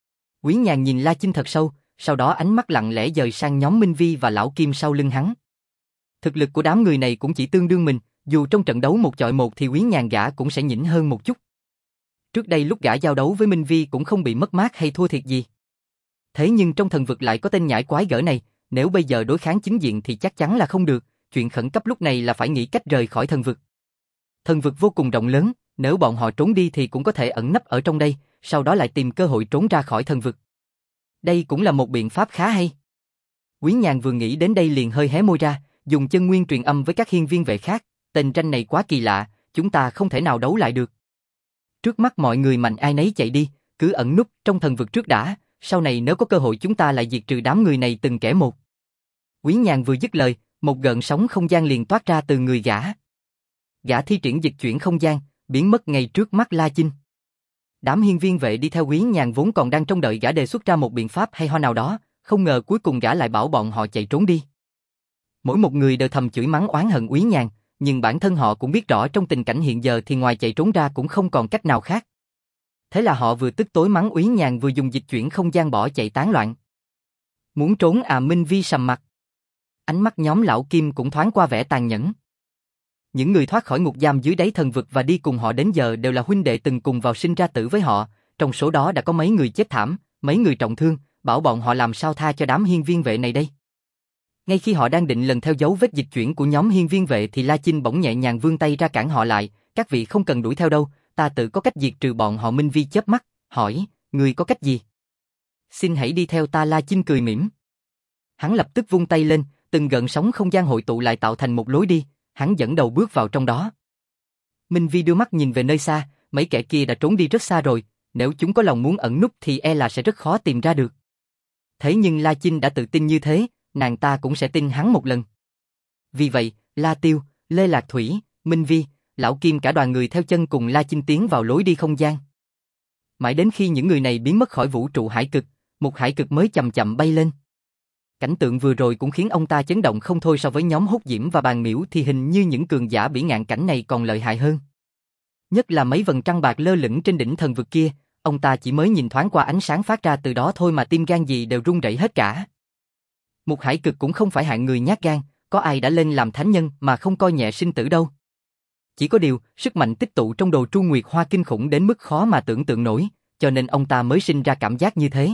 Úy Nhàn nhìn La Chinh thật sâu, sau đó ánh mắt lặng lẽ dời sang nhóm Minh Vi và Lão Kim sau lưng hắn. Thực lực của đám người này cũng chỉ tương đương mình, dù trong trận đấu một chọi một thì Úy Nhàn gã cũng sẽ nhỉnh hơn một chút. Trước đây lúc gã giao đấu với Minh Vi cũng không bị mất mát hay thua thiệt gì. Thế nhưng trong thần vực lại có tên nhãi quái gở này, nếu bây giờ đối kháng chính diện thì chắc chắn là không được, chuyện khẩn cấp lúc này là phải nghĩ cách rời khỏi thần vực. Thần vực vô cùng rộng lớn, nếu bọn họ trốn đi thì cũng có thể ẩn nấp ở trong đây, sau đó lại tìm cơ hội trốn ra khỏi thần vực. Đây cũng là một biện pháp khá hay. Úy Nhàn vừa nghĩ đến đây liền hơi hé môi ra, dùng chân nguyên truyền âm với các hiên viên vệ khác, tên ranh này quá kỳ lạ, chúng ta không thể nào đấu lại được. Trước mắt mọi người mạnh ai nấy chạy đi, cứ ẩn núp trong thần vực trước đã, sau này nếu có cơ hội chúng ta lại diệt trừ đám người này từng kẻ một. Úy Nhàn vừa dứt lời, một gợn sóng không gian liền toát ra từ người gã. Gã thi triển dịch chuyển không gian, biến mất ngay trước mắt La Chinh. Đám hiên viên vệ đi theo Úy Nhàn vốn còn đang trông đợi gã đề xuất ra một biện pháp hay ho nào đó, không ngờ cuối cùng gã lại bảo bọn họ chạy trốn đi. Mỗi một người đều thầm chửi mắng oán hận Úy Nhàn, nhưng bản thân họ cũng biết rõ trong tình cảnh hiện giờ thì ngoài chạy trốn ra cũng không còn cách nào khác. Thế là họ vừa tức tối mắng Úy Nhàn vừa dùng dịch chuyển không gian bỏ chạy tán loạn. Muốn trốn à? Minh Vi sầm mặt. Ánh mắt nhóm Lão Kim cũng thoáng qua vẻ tàn nhẫn. Những người thoát khỏi ngục giam dưới đáy thần vực và đi cùng họ đến giờ đều là huynh đệ từng cùng vào sinh ra tử với họ, trong số đó đã có mấy người chết thảm, mấy người trọng thương, bảo bọn họ làm sao tha cho đám hiên viên vệ này đây. Ngay khi họ đang định lần theo dấu vết dịch chuyển của nhóm hiên viên vệ thì La Chinh bỗng nhẹ nhàng vươn tay ra cản họ lại, các vị không cần đuổi theo đâu, ta tự có cách diệt trừ bọn họ. Minh Vi chớp mắt, hỏi, người có cách gì? Xin hãy đi theo ta. La Chinh cười mỉm. Hắn lập tức vung tay lên, từng gợn sóng không gian hội tụ lại tạo thành một lối đi, hắn dẫn đầu bước vào trong đó. Minh Vi đưa mắt nhìn về nơi xa, mấy kẻ kia đã trốn đi rất xa rồi, nếu chúng có lòng muốn ẩn núp thì e là sẽ rất khó tìm ra được. Thế nhưng La Chinh đã tự tin như thế, nàng ta cũng sẽ tin hắn một lần. Vì vậy, La Tiêu, Lê Lạc Thủy, Minh Vi, Lão Kim cả đoàn người theo chân cùng La Chinh tiến vào lối đi không gian. Mãi đến khi những người này biến mất khỏi vũ trụ hải cực, một hải cực mới chậm chậm bay lên. Cảnh tượng vừa rồi cũng khiến ông ta chấn động không thôi, so với nhóm Hút Diễm và Bàn Miễu thì hình như những cường giả bỉ ngạn cảnh này còn lợi hại hơn. Nhất là mấy vầng trăng bạc lơ lửng trên đỉnh thần vực kia, ông ta chỉ mới nhìn thoáng qua ánh sáng phát ra từ đó thôi mà tim gan gì đều run rẩy hết cả. Một hải cực cũng không phải hạng người nhát gan, có ai đã lên làm thánh nhân mà không coi nhẹ sinh tử đâu. Chỉ có điều, sức mạnh tích tụ trong đồ Tru Nguyệt Hoa kinh khủng đến mức khó mà tưởng tượng nổi, cho nên ông ta mới sinh ra cảm giác như thế.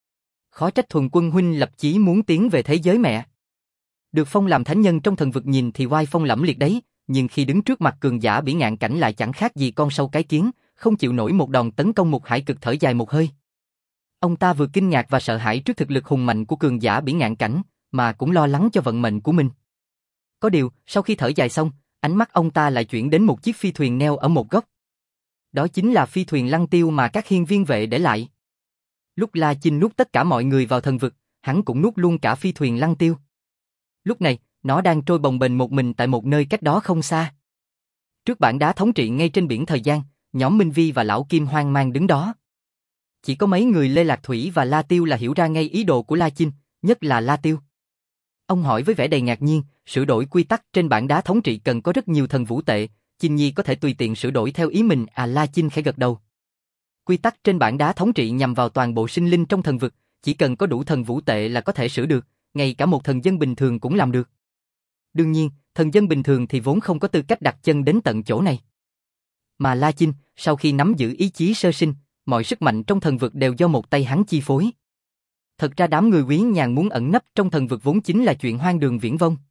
Khó trách Thuần Quân huynh lập chí muốn tiến về thế giới mẹ. Được phong làm thánh nhân trong thần vực nhìn thì oai phong lẫm liệt đấy, nhưng khi đứng trước mặt cường giả bỉ ngạn cảnh lại chẳng khác gì con sâu cái kiến, không chịu nổi một đòn tấn công. Một hải cực thở dài một hơi. Ông ta vừa kinh ngạc và sợ hãi trước thực lực hùng mạnh của cường giả bỉ ngạn cảnh, mà cũng lo lắng cho vận mệnh của mình. Có điều, sau khi thở dài xong, ánh mắt ông ta lại chuyển đến một chiếc phi thuyền neo ở một góc. Đó chính là phi thuyền Lăng Tiêu mà các hiên viên vệ để lại. Lúc La Chinh nuốt tất cả mọi người vào thần vực, hắn cũng nuốt luôn cả phi thuyền Lăng Tiêu. Lúc này, nó đang trôi bồng bềnh một mình tại một nơi cách đó không xa. Trước bảng đá thống trị ngay trên biển thời gian, nhóm Minh Vi và Lão Kim hoang mang đứng đó. Chỉ có mấy người Lê Lạc Thủy và La Tiêu là hiểu ra ngay ý đồ của La Chinh, nhất là La Tiêu. Ông hỏi với vẻ đầy ngạc nhiên, sửa đổi quy tắc trên bảng đá thống trị cần có rất nhiều thần vũ tệ, Chinh Nhi có thể tùy tiện sửa đổi theo ý mình à? La Chinh khẽ gật đầu. Quy tắc trên bảng đá thống trị nhằm vào toàn bộ sinh linh trong thần vực, chỉ cần có đủ thần vũ tệ là có thể sửa được, ngay cả một thần dân bình thường cũng làm được. Đương nhiên, thần dân bình thường thì vốn không có tư cách đặt chân đến tận chỗ này. Mà La Chinh, sau khi nắm giữ ý chí sơ sinh, mọi sức mạnh trong thần vực đều do một tay hắn chi phối. Thật ra đám người Úy Nhàn muốn ẩn nấp trong thần vực vốn chính là chuyện hoang đường viển vông.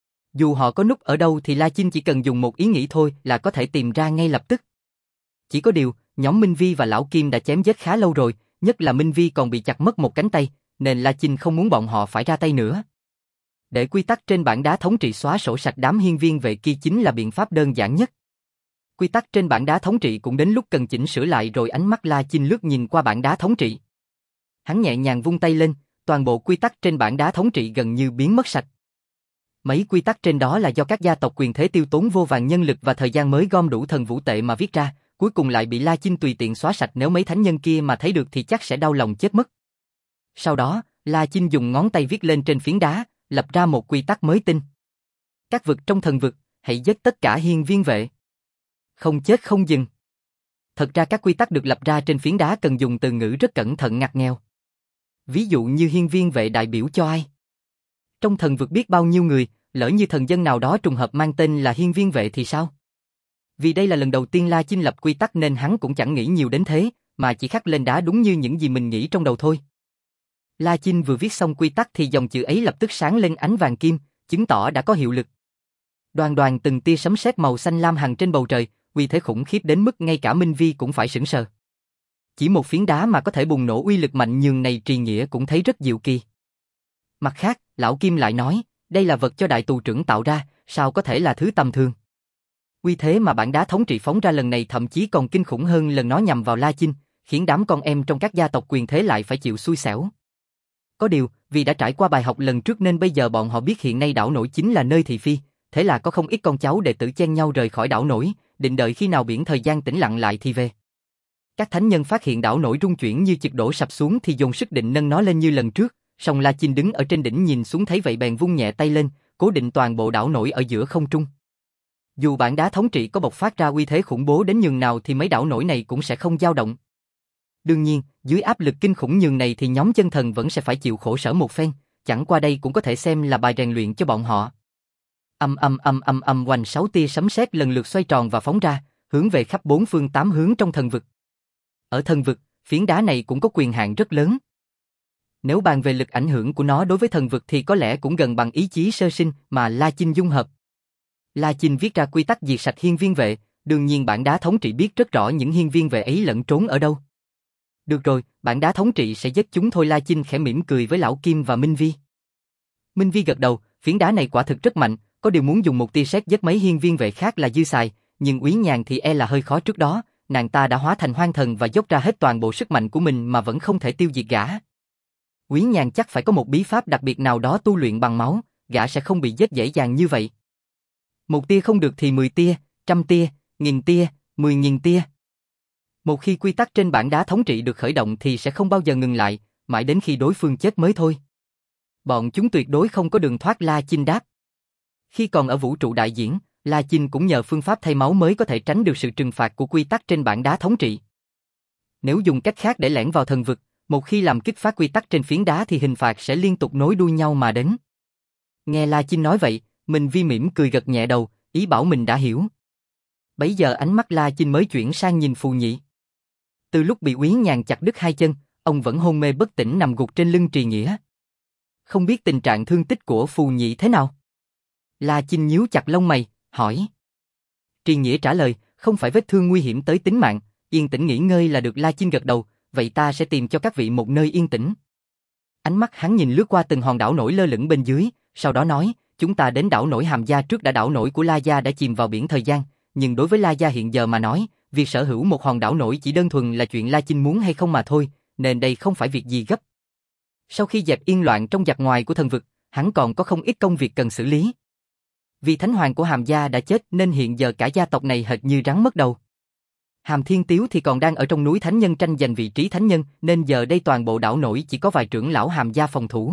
Dù họ có núp ở đâu thì La Chinh chỉ cần dùng một ý nghĩ thôi là có thể tìm ra ngay lập tức. Chỉ có điều, nhóm Minh Vi và Lão Kim đã chém giết khá lâu rồi, nhất là Minh Vi còn bị chặt mất một cánh tay, nên La Chinh không muốn bọn họ phải ra tay nữa. Để quy tắc trên bảng đá thống trị xóa sổ sạch đám hiên viên vệ kia chính là biện pháp đơn giản nhất. Quy tắc trên bảng đá thống trị cũng đến lúc cần chỉnh sửa lại rồi. Ánh mắt La Chinh lướt nhìn qua bảng đá thống trị. Hắn nhẹ nhàng vung tay lên, toàn bộ quy tắc trên bảng đá thống trị gần như biến mất sạch. Mấy quy tắc trên đó là do các gia tộc quyền thế tiêu tốn vô vàn nhân lực và thời gian mới gom đủ thần vũ tệ mà viết ra, cuối cùng lại bị La Chinh tùy tiện xóa sạch, nếu mấy thánh nhân kia mà thấy được thì chắc sẽ đau lòng chết mất. Sau đó, La Chinh dùng ngón tay viết lên trên phiến đá, lập ra một quy tắc mới tinh. Các vực trong thần vực, hãy giết tất cả hiên viên vệ. Không chết không dừng. Thật ra các quy tắc được lập ra trên phiến đá cần dùng từ ngữ rất cẩn thận ngặt nghèo. Ví dụ như hiên viên vệ đại biểu cho ai? Trong thần vực biết bao nhiêu người, lỡ như thần dân nào đó trùng hợp mang tên là hiên viên vệ thì sao? Vì đây là lần đầu tiên La Chinh lập quy tắc nên hắn cũng chẳng nghĩ nhiều đến thế, mà chỉ khắc lên đá đúng như những gì mình nghĩ trong đầu thôi. La Chinh vừa viết xong quy tắc thì dòng chữ ấy lập tức sáng lên ánh vàng kim, chứng tỏ đã có hiệu lực. Đoàn đoàn từng tia sấm sét màu xanh lam hằn trên bầu trời, uy thế khủng khiếp đến mức ngay cả Minh Vi cũng phải sửng sờ. Chỉ một phiến đá mà có thể bùng nổ uy lực mạnh nhường này, Trì Nghĩa cũng thấy rất diệu kỳ. Mặt khác, Lão Kim lại nói, đây là vật cho đại tù trưởng tạo ra, sao có thể là thứ tầm thường. Uy thế mà bản đá thống trị phóng ra lần này thậm chí còn kinh khủng hơn lần nó nhằm vào La Chinh, khiến đám con em trong các gia tộc quyền thế lại phải chịu xui xẻo. Có điều, vì đã trải qua bài học lần trước nên bây giờ bọn họ biết hiện nay đảo nổi chính là nơi thị phi, thế là có không ít con cháu đệ tử chen nhau rời khỏi đảo nổi, định đợi khi nào biển thời gian tĩnh lặng lại thì về. Các thánh nhân phát hiện đảo nổi rung chuyển như chực đổ sập xuống thì dồn sức định nâng nó lên như lần trước, song La Chinh đứng ở trên đỉnh nhìn xuống thấy vậy bèn vung nhẹ tay lên, cố định toàn bộ đảo nổi ở giữa không trung. Dù bản đá thống trị có bộc phát ra uy thế khủng bố đến nhường nào thì mấy đảo nổi này cũng sẽ không dao động. Đương nhiên, dưới áp lực kinh khủng nhường này thì nhóm chân thần vẫn sẽ phải chịu khổ sở một phen, chẳng qua đây cũng có thể xem là bài rèn luyện cho bọn họ. Hoành 6 tia sấm sét lần lượt xoay tròn và phóng ra, hướng về khắp 4 phương 8 hướng trong thần vực. Ở thần vực, phiến đá này cũng có quyền hạn rất lớn. Nếu bàn về lực ảnh hưởng của nó đối với thần vực thì có lẽ cũng gần bằng ý chí sơ sinh mà La Chinh dung hợp. La Chinh viết ra quy tắc diệt sạch hiên viên vệ, đương nhiên bản đá thống trị biết rất rõ những hiên viên vệ ấy lẫn trốn ở đâu. Được rồi, bản đá thống trị sẽ giết chúng thôi. La Chinh khẽ mỉm cười với Lão Kim và Minh Vi. Minh Vi gật đầu, phiến đá này quả thực rất mạnh, có điều muốn dùng một tia sét giết mấy hiên viên vệ khác là dư xài, nhưng Úy Nhàn thì e là hơi khó. Trước đó, nàng ta đã hóa thành hoang thần và dốc ra hết toàn bộ sức mạnh của mình mà vẫn không thể tiêu diệt gã. Úy Nhàn chắc phải có một bí pháp đặc biệt nào đó tu luyện bằng máu, gã sẽ không bị giết dễ dàng như vậy. Một tia không được thì 10 tia, 100 tia, 1000 tia, 10.000 tia. Một khi quy tắc trên bản đá thống trị được khởi động thì sẽ không bao giờ ngừng lại, mãi đến khi đối phương chết mới thôi. Bọn chúng tuyệt đối không có đường thoát. La Chinh đáp. Khi còn ở vũ trụ đại diễn, La Chinh cũng nhờ phương pháp thay máu mới có thể tránh được sự trừng phạt của quy tắc trên bản đá thống trị. Nếu dùng cách khác để lẻn vào thần vực, một khi làm kích phát quy tắc trên phiến đá thì hình phạt sẽ liên tục nối đuôi nhau mà đến. Nghe La Chinh nói vậy, Minh Vi mỉm cười gật nhẹ đầu, ý bảo mình đã hiểu. Bấy giờ ánh mắt La Chinh mới chuyển sang nhìn Phù Nhị. Từ lúc bị Úy Nhàn chặt đứt hai chân, ông vẫn hôn mê bất tỉnh nằm gục trên lưng Trì Nghĩa. Không biết tình trạng thương tích của Phù Nhị thế nào? La Chinh nhíu chặt lông mày, hỏi. Trì Nghĩa trả lời, không phải vết thương nguy hiểm tới tính mạng, yên tĩnh nghỉ ngơi là được. La Chinh gật đầu, vậy ta sẽ tìm cho các vị một nơi yên tĩnh. Ánh mắt hắn nhìn lướt qua từng hòn đảo nổi lơ lửng bên dưới, sau đó nói, chúng ta đến đảo nổi Hàm Gia trước đã. Đảo nổi của La Gia đã chìm vào biển thời gian, nhưng đối với La Gia hiện giờ mà nói, việc sở hữu một hòn đảo nổi chỉ đơn thuần là chuyện La Chinh muốn hay không mà thôi, nên đây không phải việc gì gấp. Sau khi dẹp yên loạn trong giặc ngoài của thần vực, hắn còn có không ít công việc cần xử lý. Vì thánh hoàng của Hàm Gia đã chết nên hiện giờ cả gia tộc này hệt như rắn mất đầu. Hàm Thiên Tiếu thì còn đang ở trong núi thánh nhân tranh giành vị trí thánh nhân, nên giờ đây toàn bộ đảo nổi chỉ có vài trưởng lão Hàm Gia phòng thủ.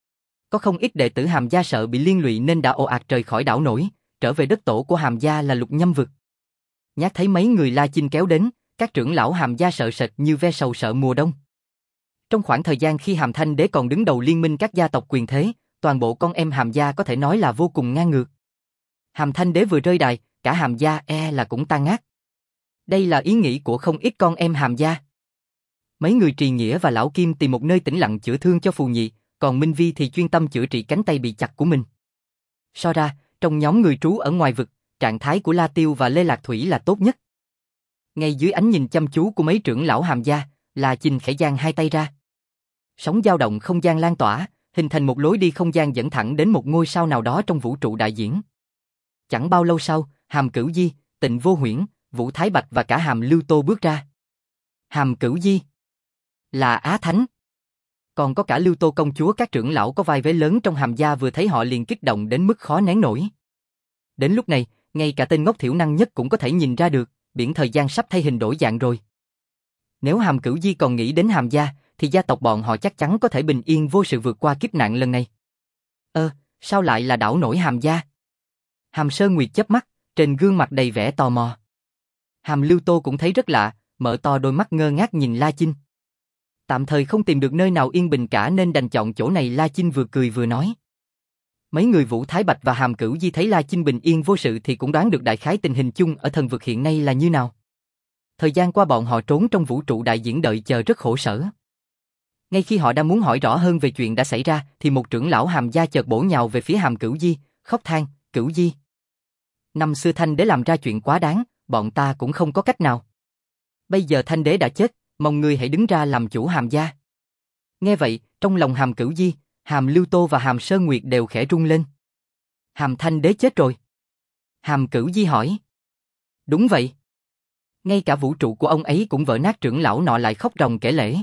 Có không ít đệ tử Hàm Gia sợ bị liên lụy nên đã ồ ạt rời khỏi đảo nổi, trở về đất tổ của Hàm Gia là Lục Nhâm vực. Nhát thấy mấy người La Chinh kéo đến, các trưởng lão Hàm Gia sợ sệt như ve sầu sợ mùa đông. Trong khoảng thời gian khi Hàm Thanh Đế còn đứng đầu liên minh các gia tộc quyền thế, toàn bộ con em Hàm Gia có thể nói là vô cùng ngang ngược. Hàm Thanh Đế vừa rơi đài, cả Hàm Gia là cũng tan nát. Đây là ý nghĩ của không ít con em Hàm Gia. Mấy người Trì Nghĩa và Lão Kim tìm một nơi tĩnh lặng chữa thương cho Phù Nhị, còn Minh Vi thì chuyên tâm chữa trị cánh tay bị chặt của mình. So ra, trong nhóm người trú ở ngoài vực, trạng thái của La Tiêu và Lê Lạc Thủy là tốt nhất. Ngay dưới ánh nhìn chăm chú của mấy trưởng lão Hàm Gia, La Chinh khẽ giang hai tay ra. Sóng dao động không gian lan tỏa, hình thành một lối đi không gian dẫn thẳng đến một ngôi sao nào đó trong vũ trụ đại diễn. Chẳng bao lâu sau, Hàm Cửu Di, Tịnh Vô Huyễn, Vũ Thái Bạch và cả Hàm Lưu Tô bước ra. Hàm Cửu Di là Á Thánh. Còn có cả Lưu Tô công chúa, các trưởng lão có vai vế lớn trong Hàm gia vừa thấy họ liền kích động đến mức khó nén nổi. Đến lúc này, ngay cả tên ngốc thiểu năng nhất cũng có thể nhìn ra được, biển thời gian sắp thay hình đổi dạng rồi. Nếu Hàm Cửu Di còn nghĩ đến Hàm gia, thì gia tộc bọn họ chắc chắn có thể bình yên vô sự vượt qua kiếp nạn lần này. Sao lại là đảo nổi Hàm gia? Hàm Sơn Nguyệt chớp mắt, trên gương mặt đầy vẻ tò mò. Hàm Lưu Tô cũng thấy rất lạ, mở to đôi mắt ngơ ngác nhìn La Chinh. Tạm thời không tìm được nơi nào yên bình cả nên đành chọn chỗ này. La Chinh vừa cười vừa nói. Mấy người Vũ Thái Bạch và Hàm Cửu Di thấy La Chinh bình yên vô sự thì cũng đoán được đại khái tình hình chung ở thần vực hiện nay là như nào. Thời gian qua bọn họ trốn trong vũ trụ đại diễn đợi chờ rất khổ sở. Ngay khi họ đang muốn hỏi rõ hơn về chuyện đã xảy ra thì một trưởng lão Hàm gia chợt bổ nhào về phía Hàm Cửu Di, khóc than, Cửu Di. Năm xưa Thanh Đế làm ra chuyện quá đáng, bọn ta cũng không có cách nào. Bây giờ Thanh Đế đã chết, mong ngươi hãy đứng ra làm chủ Hàm gia. Nghe vậy, trong lòng Hàm Cửu Di, Hàm Lưu Tô và Hàm Sơn Nguyệt đều khẽ rung lên. Hàm Thanh Đế chết rồi. Hàm Cửu Di hỏi. Đúng vậy. Ngay cả vũ trụ của ông ấy cũng vỡ nát, trưởng lão nọ lại khóc ròng kể lể.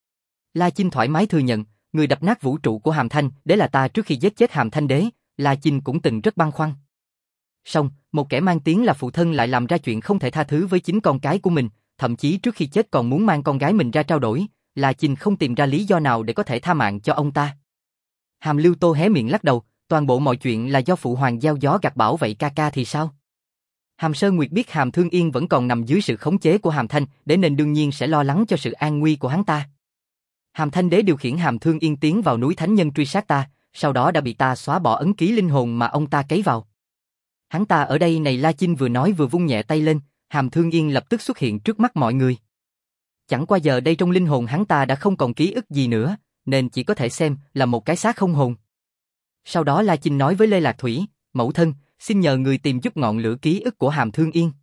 La Chinh thoải mái thừa nhận, người đập nát vũ trụ của Hàm Thanh Đế là ta trước khi giết chết Hàm Thanh Đế. La Chinh cũng từng rất băn khoăn. Song, một kẻ mang tiếng là phụ thân lại làm ra chuyện không thể tha thứ với chính con cái của mình, thậm chí trước khi chết còn muốn mang con gái mình ra trao đổi. La Chinh không tìm ra lý do nào để có thể tha mạng cho ông ta. Hàm Lưu Tô hé miệng lắc đầu, toàn bộ mọi chuyện là do phụ hoàng gieo gió gặt bão, vậy ca ca thì sao? Hàm Sơn Nguyệt biết Hàm Thương Yên vẫn còn nằm dưới sự khống chế của Hàm Thanh Đế nên đương nhiên sẽ lo lắng cho sự an nguy của hắn ta. Hàm Thanh Đế điều khiển Hàm Thương Yên tiến vào núi Thánh Nhân truy sát ta, sau đó đã bị ta xóa bỏ ấn ký linh hồn mà ông ta cấy vào. Hắn ta ở đây này. La Chinh vừa nói vừa vung nhẹ tay lên, Hàm Thương Yên lập tức xuất hiện trước mắt mọi người. Chẳng qua giờ đây trong linh hồn hắn ta đã không còn ký ức gì nữa, nên chỉ có thể xem là một cái xác không hồn. Sau đó La Chinh nói với Lê Lạc Thủy, mẫu thân, xin nhờ người tìm giúp ngọn lửa ký ức của Hàm Thương Yên.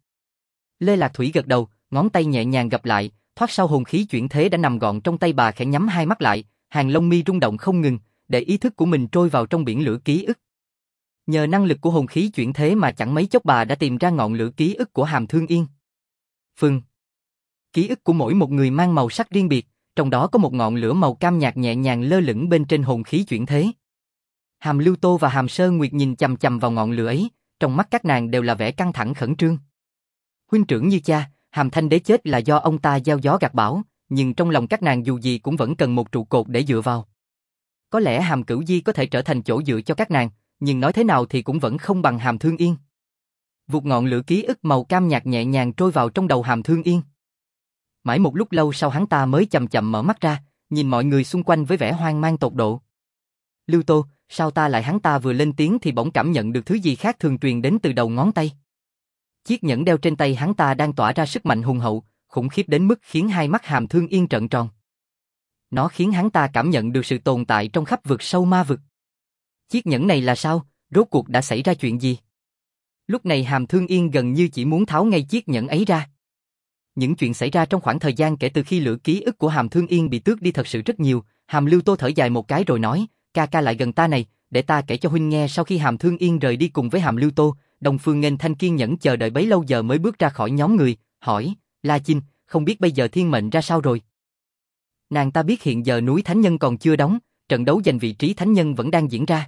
Lê Lạc Thủy gật đầu, ngón tay nhẹ nhàng gập lại, thoát sau hồn khí chuyển thế đã nằm gọn trong tay bà, khẽ nhắm hai mắt lại, hàng lông mi rung động không ngừng, để ý thức của mình trôi vào trong biển lửa ký ức. Nhờ năng lực của hồn khí chuyển thế mà chẳng mấy chốc bà đã tìm ra ngọn lửa ký ức của Hàm Thương Yên. Ký ức của mỗi một người mang màu sắc riêng biệt, trong đó có một ngọn lửa màu cam nhạt nhẹ nhàng lơ lửng bên trên hồn khí chuyển thế. Hàm Lưu Tô và Hàm Sơn Nguyệt nhìn chằm chằm vào ngọn lửa ấy, trong mắt các nàng đều là vẻ căng thẳng khẩn trương. Huynh trưởng như cha, Hàm Thanh Đế chết là do ông ta gieo gió gặt bão, nhưng trong lòng các nàng dù gì cũng vẫn cần một trụ cột để dựa vào. Có lẽ Hàm Cửu Di có thể trở thành chỗ dựa cho các nàng, nhưng nói thế nào thì cũng vẫn không bằng Hàm Thương Yên. Vụt ngọn lửa ký ức màu cam nhạt nhẹ nhàng trôi vào trong đầu Hàm Thương Yên. Mãi một lúc lâu sau hắn ta mới chậm chậm mở mắt ra, nhìn mọi người xung quanh với vẻ hoang mang tột độ. Lưu Tô, sao ta lại? Hắn ta vừa lên tiếng thì bỗng cảm nhận được thứ gì khác thường truyền đến từ đầu ngón tay. Chiếc nhẫn đeo trên tay hắn ta đang tỏa ra sức mạnh hùng hậu, khủng khiếp đến mức khiến hai mắt Hàm Thương Yên trợn tròn. Nó khiến hắn ta cảm nhận được sự tồn tại trong khắp vực sâu ma vực. Chiếc nhẫn này là sao? Rốt cuộc đã xảy ra chuyện gì? Lúc này Hàm Thương Yên gần như chỉ muốn tháo ngay chiếc nhẫn ấy ra. Những chuyện xảy ra trong khoảng thời gian kể từ khi lửa ký ức của Hàm Thương Yên bị tước đi thật sự rất nhiều. Hàm Lưu Tô thở dài một cái rồi nói, ca ca lại gần ta này, để ta kể cho huynh nghe. Sau khi Hàm Thương Yên rời đi cùng với Hàm Lưu Tô, Đông Phương Nghênh Thanh kiên nhẫn chờ đợi bấy lâu giờ mới bước ra khỏi nhóm người, hỏi, La Chinh, không biết bây giờ thiên mệnh ra sao rồi? Nàng ta biết hiện giờ núi Thánh Nhân còn chưa đóng, trận đấu giành vị trí Thánh Nhân vẫn đang diễn ra.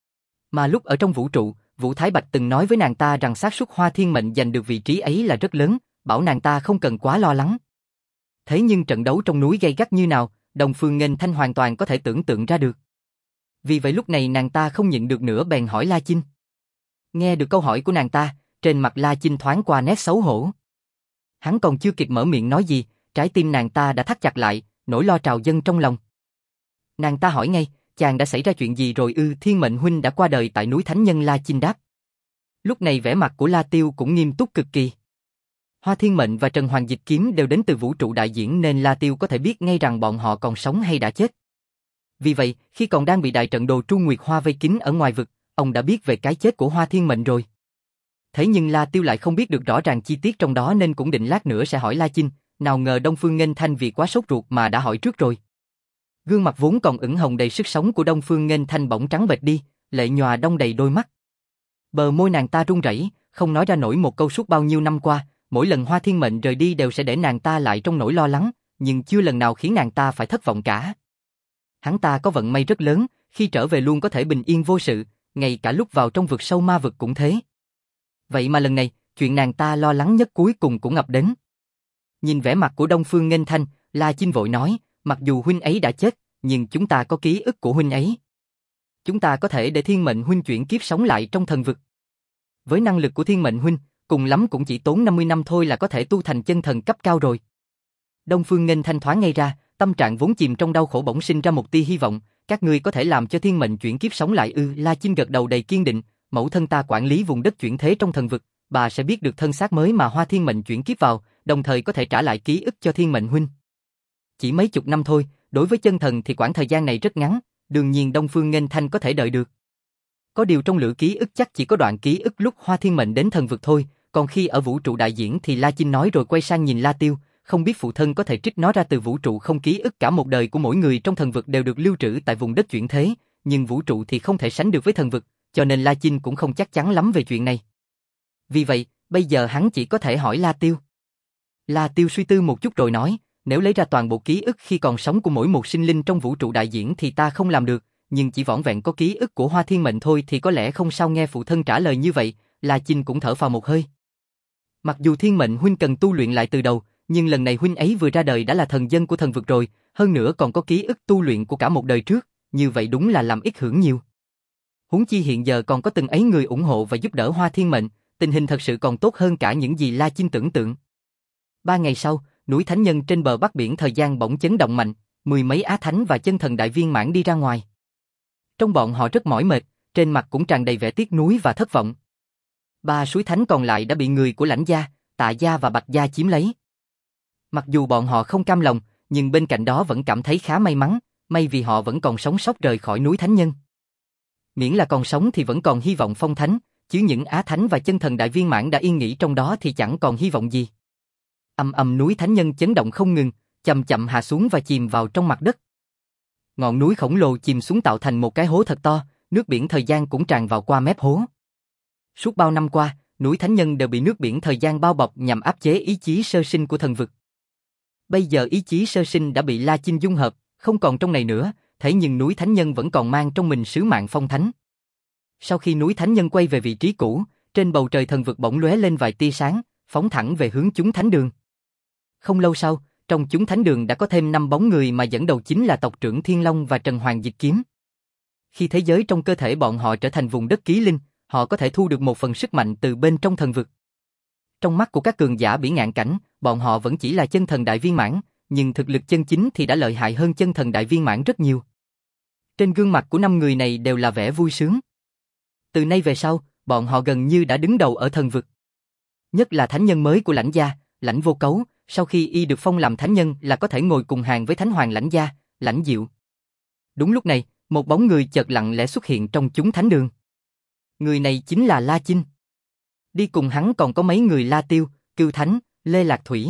Mà lúc ở trong vũ trụ, Vũ Thái Bạch từng nói với nàng ta rằng xác suất Hoa Thiên Mệnh giành được vị trí ấy là rất lớn, bảo nàng ta không cần quá lo lắng. Thế nhưng trận đấu trong núi gay gắt như nào, Đông Phương Nghênh Thanh hoàn toàn có thể tưởng tượng ra được. Vì vậy lúc này nàng ta không nhịn được nữa bèn hỏi La Chinh. Nghe được câu hỏi của nàng ta, trên mặt La Chinh thoáng qua nét xấu hổ. Hắn còn chưa kịp mở miệng nói gì, trái tim nàng ta đã thắt chặt lại, nỗi lo trào dâng trong lòng. Nàng ta hỏi ngay, chàng đã xảy ra chuyện gì rồi ư? Thiên Mệnh huynh đã qua đời tại núi Thánh Nhân. La Chinh đáp. Lúc này vẻ mặt của La Tiêu cũng nghiêm túc cực kỳ. Hoa Thiên Mệnh và Trần Hoàng Dịch Kiếm đều đến từ vũ trụ đại diễn nên La Tiêu có thể biết ngay rằng bọn họ còn sống hay đã chết. Vì vậy, khi còn đang bị đại trận Đồ Tru Nguyệt Hoa vây kín ở ngoài vực, ông đã biết về cái chết của Hoa Thiên Mệnh rồi. Thế nhưng La Tiêu lại không biết được rõ ràng chi tiết trong đó nên cũng định lát nữa sẽ hỏi La Chinh, nào ngờ Đông Phương Nghênh Thanh vì quá sốt ruột mà đã hỏi trước rồi. Gương mặt vốn còn ửng hồng đầy sức sống của Đông Phương Nghênh Thanh bỗng trắng bệch đi, lệ nhòa đong đầy đôi mắt. Bờ môi nàng ta run rẩy, không nói ra nổi một câu. Suốt bao nhiêu năm qua, mỗi lần Hoa Thiên Mệnh rời đi đều sẽ để nàng ta lại trong nỗi lo lắng, nhưng chưa lần nào khiến nàng ta phải thất vọng cả. Hắn ta có vận may rất lớn, khi trở về luôn có thể bình yên vô sự, ngay cả lúc vào trong vực sâu ma vực cũng thế. Vậy mà lần này, chuyện nàng ta lo lắng nhất cuối cùng cũng ập đến. Nhìn vẻ mặt của Đông Phương Nghênh Thanh, La Chinh vội nói, mặc dù huynh ấy đã chết, nhưng chúng ta có ký ức của huynh ấy. Chúng ta có thể để Thiên Mệnh huynh chuyển kiếp sống lại trong thần vực. Với năng lực của Thiên Mệnh huynh, cùng lắm cũng chỉ tốn 50 năm thôi là có thể tu thành chân thần cấp cao rồi. Đông Phương Nghênh Thanh thoáng ngay ra, tâm trạng vốn chìm trong đau khổ bỗng sinh ra một tia hy vọng, các ngươi có thể làm cho Thiên Mệnh chuyển kiếp sống lại ư? La Chinh gật đầu đầy kiên định, mẫu thân ta quản lý vùng đất chuyển thế trong thần vực, bà sẽ biết được thân xác mới mà Hoa Thiên Mệnh chuyển kiếp vào, đồng thời có thể trả lại ký ức cho Thiên Mệnh huynh. Chỉ mấy chục năm thôi, đối với chân thần thì quãng thời gian này rất ngắn, đương nhiên Đông Phương Nghênh Thanh có thể đợi được. Có điều trong lửa ký ức chắc chỉ có đoạn ký ức lúc Hoa Thiên Mệnh đến thần vực thôi, còn khi ở vũ trụ đại diễn thì La Chinh nói rồi quay sang nhìn La Tiêu, không biết phụ thân có thể trích nó ra từ vũ trụ không? Ký ức cả một đời của mỗi người trong thần vực đều được lưu trữ tại vùng đất chuyển thế, nhưng vũ trụ thì không thể sánh được với thần vực, cho nên La Chinh cũng không chắc chắn lắm về chuyện này. Vì vậy, bây giờ hắn chỉ có thể hỏi La Tiêu. La Tiêu suy tư một chút rồi nói, nếu lấy ra toàn bộ ký ức khi còn sống của mỗi một sinh linh trong vũ trụ đại diễn thì ta không làm được, nhưng chỉ vỏn vẹn có ký ức của Hoa Thiên Mệnh thôi thì có lẽ không sao. Nghe phụ thân trả lời như vậy, La Chinh cũng thở phào một hơi. Mặc dù Thiên Mệnh huynh cần tu luyện lại từ đầu, nhưng lần này huynh ấy vừa ra đời đã là thần dân của thần vực rồi, hơn nữa còn có ký ức tu luyện của cả một đời trước, như vậy đúng là làm ít hưởng nhiều. Huống chi hiện giờ còn có từng ấy người ủng hộ và giúp đỡ Hoa Thiên Mệnh, tình hình thật sự còn tốt hơn cả những gì La Chinh tưởng tượng. 3 ngày sau, núi Thánh Nhân trên bờ Bắc biển thời gian bỗng chấn động mạnh, mười mấy Á Thánh và chân thần đại viên mãn đi ra ngoài. Trong bọn họ rất mỏi mệt, trên mặt cũng tràn đầy vẻ tiếc nuối và thất vọng. 3 suối thánh còn lại đã bị người của Lãnh gia, Tạ gia và Bạch gia chiếm lấy. Mặc dù bọn họ không cam lòng, nhưng bên cạnh đó vẫn cảm thấy khá may mắn, may vì họ vẫn còn sống sót rời khỏi núi Thánh Nhân. Miễn là còn sống thì vẫn còn hy vọng phong thánh, chứ những Á Thánh và chân thần đại viên mãn đã yên nghỉ trong đó thì chẳng còn hy vọng gì. Ầm ầm núi Thánh Nhân chấn động không ngừng, chậm chậm hạ xuống và chìm vào trong mặt đất. Ngọn núi khổng lồ chìm xuống tạo thành một cái hố thật to, nước biển thời gian cũng tràn vào qua mép hố. Suốt bao năm qua, núi Thánh Nhân đều bị nước biển thời gian bao bọc nhằm áp chế ý chí sơ sinh của thần vực. Bây giờ ý chí sơ sinh đã bị La Chinh dung hợp, không còn trong này nữa, thế nhưng núi Thánh Nhân vẫn còn mang trong mình sứ mạng phong thánh. Sau khi núi Thánh Nhân quay về vị trí cũ, trên bầu trời thần vực bỗng lóe lên vài tia sáng, phóng thẳng về hướng chúng thánh đường. Không lâu sau, trong chúng thánh đường đã có thêm 5 bóng người mà dẫn đầu chính là tộc trưởng Thiên Long và Trần Hoàng Dịch Kiếm. Khi thế giới trong cơ thể bọn họ trở thành vùng đất ký linh, họ có thể thu được một phần sức mạnh từ bên trong thần vực. Trong mắt của các cường giả bỉ ngạn cảnh, bọn họ vẫn chỉ là chân thần đại viên mãn, nhưng thực lực chân chính thì đã lợi hại hơn chân thần đại viên mãn rất nhiều. Trên gương mặt của 5 người này đều là vẻ vui sướng. Từ nay về sau, bọn họ gần như đã đứng đầu ở thần vực. Nhất là thánh nhân mới của Lãnh gia, Lãnh Vô Cấu, sau khi y được phong làm thánh nhân là có thể ngồi cùng hàng với thánh hoàng Lãnh gia, Lãnh Diệu. Đúng lúc này, một bóng người chợt lặng lẽ xuất hiện trong chúng thánh đường. Người này chính là La Chinh. Đi cùng hắn còn có mấy người La Tiêu, Cưu Thánh, Lê Lạc Thủy.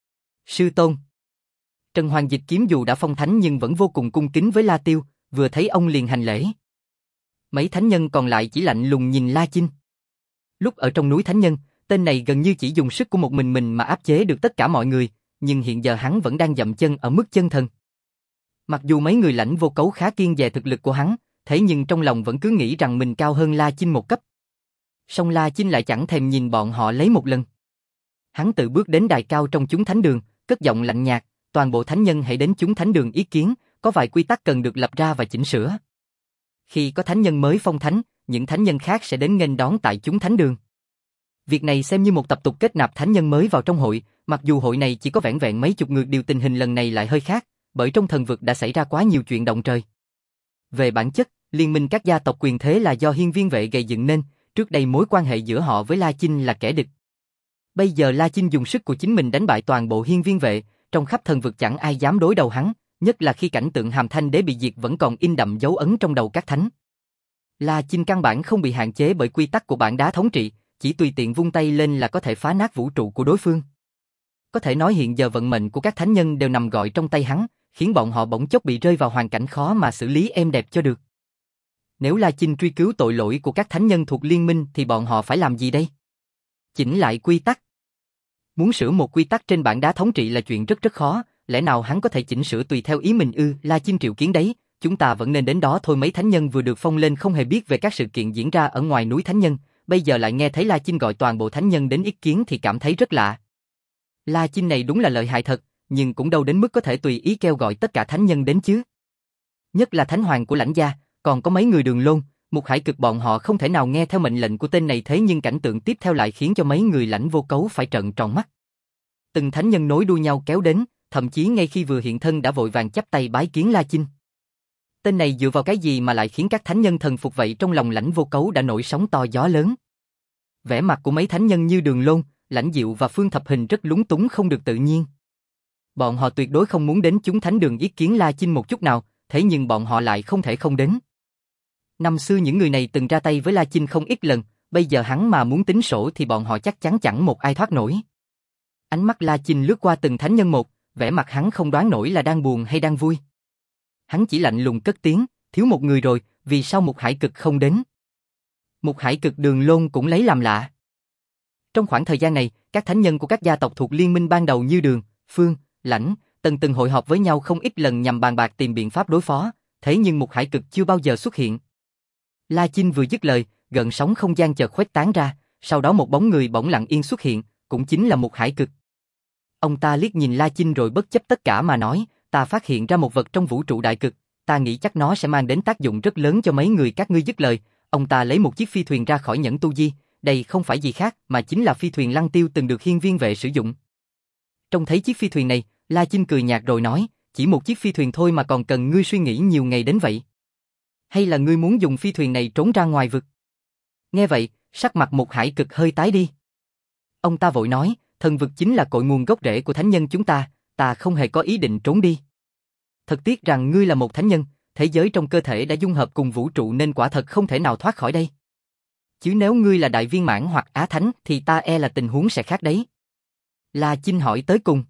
Sư tôn. Trần Hoàng Dịch Kiếm dù đã phong thánh nhưng vẫn vô cùng cung kính với La Tiêu, vừa thấy ông liền hành lễ. Mấy thánh nhân còn lại chỉ lạnh lùng nhìn La Chinh. Lúc ở trong núi Thánh Nhân, tên này gần như chỉ dùng sức của một mình mà áp chế được tất cả mọi người, nhưng hiện giờ hắn vẫn đang dậm chân ở mức chân thần. Mặc dù mấy người Lãnh Vô Cấu khá kiêng dè thực lực của hắn, thế nhưng trong lòng vẫn cứ nghĩ rằng mình cao hơn La Chinh một cấp. Song La Chinh lại chẳng thèm nhìn bọn họ lấy một lần. Hắn tự bước đến đài cao trong chúng thánh đường, cất giọng lạnh nhạt, toàn bộ thánh nhân hãy đến chúng thánh đường ý kiến, có vài quy tắc cần được lập ra và chỉnh sửa. Khi có thánh nhân mới phong thánh, những thánh nhân khác sẽ đến nghênh đón tại chúng thánh đường. Việc này xem như một tập tục kết nạp thánh nhân mới vào trong hội, mặc dù hội này chỉ có vẻn vẹn mấy chục người, điều tình hình lần này lại hơi khác, bởi trong thần vực đã xảy ra quá nhiều chuyện động trời. Về bản chất, liên minh các gia tộc quyền thế là do hiên viên vệ gây dựng nên, trước đây mối quan hệ giữa họ với La Chinh là kẻ địch. Bây giờ La Chinh dùng sức của chính mình đánh bại toàn bộ hiên viên vệ, trong khắp thần vực chẳng ai dám đối đầu hắn, nhất là khi cảnh tượng Hàm Thanh Đế bị diệt vẫn còn in đậm dấu ấn trong đầu các thánh. La Chinh căn bản không bị hạn chế bởi quy tắc của bản đá thống trị, chỉ tùy tiện vung tay lên là có thể phá nát vũ trụ của đối phương. Có thể nói hiện giờ vận mệnh của các thánh nhân đều nằm gọn trong tay hắn, khiến bọn họ bỗng chốc bị rơi vào hoàn cảnh khó mà xử lý êm đẹp cho được. Nếu La Chinh truy cứu tội lỗi của các thánh nhân thuộc liên minh thì bọn họ phải làm gì đây? Chỉnh lại quy tắc. Muốn sửa một quy tắc trên bản đá thống trị là chuyện rất khó, lẽ nào hắn có thể chỉnh sửa tùy theo ý mình ư? La Chinh triệu kiến đấy, chúng ta vẫn nên đến đó thôi. Mấy thánh nhân vừa được phong lên không hề biết về các sự kiện diễn ra ở ngoài núi thánh nhân, bây giờ lại nghe thấy La Chinh gọi toàn bộ thánh nhân đến ý kiến thì cảm thấy rất lạ. La Chinh này đúng là lợi hại thật, nhưng cũng đâu đến mức có thể tùy ý kêu gọi tất cả thánh nhân đến chứ. Nhất là thánh hoàng của Lãnh gia, còn có mấy người Đường Lôn, Mục Hải Cực, bọn họ không thể nào nghe theo mệnh lệnh của tên này, thế nhưng cảnh tượng tiếp theo lại khiến cho mấy người Lãnh Vô Cấu phải trợn tròn mắt. Từng thánh nhân nối đuôi nhau kéo đến, thậm chí ngay khi vừa hiện thân đã vội vàng chắp tay bái kiến La Chinh. Tên này dựa vào cái gì mà lại khiến các thánh nhân thần phục vậy? Trong lòng Lãnh Vô Cấu đã nổi sóng to gió lớn. Vẻ mặt của mấy thánh nhân như Đường Lôn, Lãnh Diệu và Phương Thập Hình rất lúng túng không được tự nhiên. Bọn họ tuyệt đối không muốn đến chúng thánh đường ý kiến La Chinh một chút nào, thế nhưng bọn họ lại không thể không đến. Năm xưa những người này từng ra tay với La Chinh không ít lần, bây giờ hắn mà muốn tính sổ thì bọn họ chắc chắn chẳng một ai thoát nổi. Ánh mắt La Chinh lướt qua từng thánh nhân một, vẻ mặt hắn không đoán nổi là đang buồn hay đang vui. Hắn chỉ lạnh lùng cất tiếng, thiếu một người rồi, vì sao Mục Hải Cực không đến? Mục Hải Cực, Đường Lôn cũng lấy làm lạ. Trong khoảng thời gian này, các thánh nhân của các gia tộc thuộc liên minh ban đầu như Đường, Phương, Lãnh, Tần từng hội họp với nhau không ít lần nhằm bàn bạc tìm biện pháp đối phó, thế nhưng Mục Hải Cực chưa bao giờ xuất hiện. La Chinh vừa dứt lời, gợn sóng không gian chợt khuếch tán ra, sau đó một bóng người bỗng lặng yên xuất hiện, cũng chính là Mục Hải Cực. Ông ta liếc nhìn La Chinh rồi bất chấp tất cả mà nói, ta phát hiện ra một vật trong vũ trụ đại cực, ta nghĩ chắc nó sẽ mang đến tác dụng rất lớn cho mấy người các ngươi. Dứt lời, ông ta lấy một chiếc phi thuyền ra khỏi nhẫn tu di, đây không phải gì khác mà chính là phi thuyền Lăng Tiêu từng được Hiên Viên vệ sử dụng. Trông thấy chiếc phi thuyền này, La Chinh cười nhạt rồi nói, chỉ một chiếc phi thuyền thôi mà còn cần ngươi suy nghĩ nhiều ngày đến vậy? Hay là ngươi muốn dùng phi thuyền này trốn ra ngoài vực? Nghe vậy, sắc mặt Mục Hải Cực hơi tái đi. Ông ta vội nói, thần vực chính là cội nguồn gốc rễ của thánh nhân chúng ta không hề có ý định trốn đi. Thật tiếc rằng ngươi là một thánh nhân, thế giới trong cơ thể đã dung hợp cùng vũ trụ nên quả thật không thể nào thoát khỏi đây. Chứ nếu ngươi là đại viên mãn hoặc á thánh thì ta e là tình huống sẽ khác đấy. La Chinh hỏi tới cùng.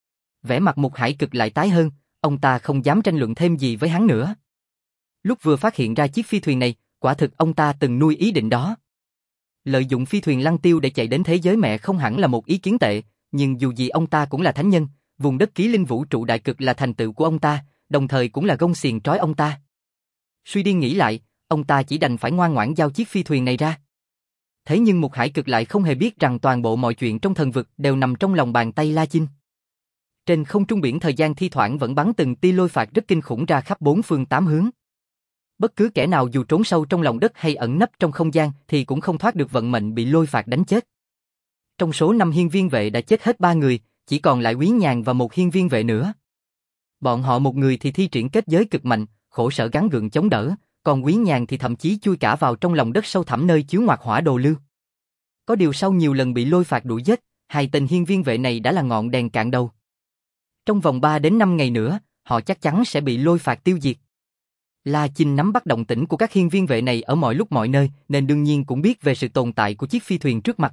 Vẻ mặt Mục Hải Cực lại tái hơn, ông ta không dám tranh luận thêm gì với hắn nữa. Lúc vừa phát hiện ra chiếc phi thuyền này, quả thực ông ta từng nuôi ý định đó. Lợi dụng phi thuyền Lăng Tiêu để chạy đến thế giới mẹ không hẳn là một ý kiến tệ, nhưng dù gì ông ta cũng là thánh nhân, vùng đất ký linh vũ trụ đại cực là thành tựu của ông ta, đồng thời cũng là gông xiềng trói ông ta. Suy đi nghĩ lại, ông ta chỉ đành phải ngoan ngoãn giao chiếc phi thuyền này ra. Thế nhưng Mục Hải Cực lại không hề biết rằng toàn bộ mọi chuyện trong thần vực đều nằm trong lòng bàn tay La Chinh. Trên không trung biển thời gian thi thoảng vẫn bắn từng tia lôi phạt rất kinh khủng ra khắp bốn phương tám hướng. Bất cứ kẻ nào dù trốn sâu trong lòng đất hay ẩn nấp trong không gian thì cũng không thoát được vận mệnh bị lôi phạt đánh chết. Trong số 5 hiên viên vệ đã chết hết 3 người, chỉ còn lại Quý Nhàn và một hiên viên vệ nữa. Bọn họ một người thì thi triển kết giới cực mạnh, khổ sở gắng gượng chống đỡ, còn Quý Nhàn thì thậm chí chui cả vào trong lòng đất sâu thẳm nơi chứa ngoạc hỏa đồ lưu. Có điều sau nhiều lần bị lôi phạt đuổi giết, hai tên hiên viên vệ này đã là ngọn đèn cạn đầu. Trong vòng 3 đến 5 ngày nữa, họ chắc chắn sẽ bị lôi phạt tiêu diệt. La Chinh nắm bắt động tĩnh của các hiên viên vệ này ở mọi lúc mọi nơi, nên đương nhiên cũng biết về sự tồn tại của chiếc phi thuyền trước mặt.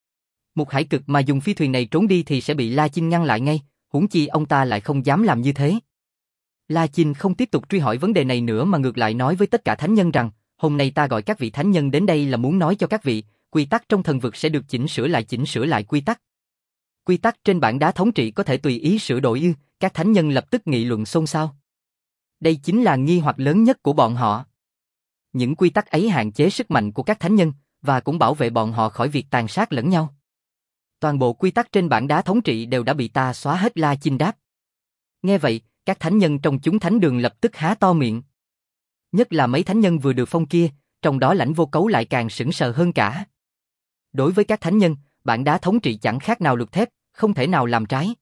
Mục Hải Cực mà dùng phi thuyền này trốn đi thì sẽ bị La Chinh ngăn lại ngay, huống chi ông ta lại không dám làm như thế. La Chinh không tiếp tục truy hỏi vấn đề này nữa mà ngược lại nói với tất cả thánh nhân rằng, hôm nay ta gọi các vị thánh nhân đến đây là muốn nói cho các vị, quy tắc trong thần vực sẽ được chỉnh sửa lại quy tắc. Quy tắc trên bảng đá thống trị có thể tùy ý sửa đổi ư? Các thánh nhân lập tức nghị luận xôn xao. Đây chính là nghi hoặc lớn nhất của bọn họ. Những quy tắc ấy hạn chế sức mạnh của các thánh nhân, và cũng bảo vệ bọn họ khỏi việc tàn sát lẫn nhau. Toàn bộ quy tắc trên bảng đá thống trị đều đã bị ta xóa hết. La Chinh đáp. Nghe vậy, các thánh nhân trong chúng thánh đường lập tức há to miệng. Nhất là mấy thánh nhân vừa được phong kia, trong đó Lãnh Vô Cấu lại càng sững sờ hơn cả. Đối với các thánh nhân, bảng đá thống trị chẳng khác nào luật thép, không thể nào làm trái.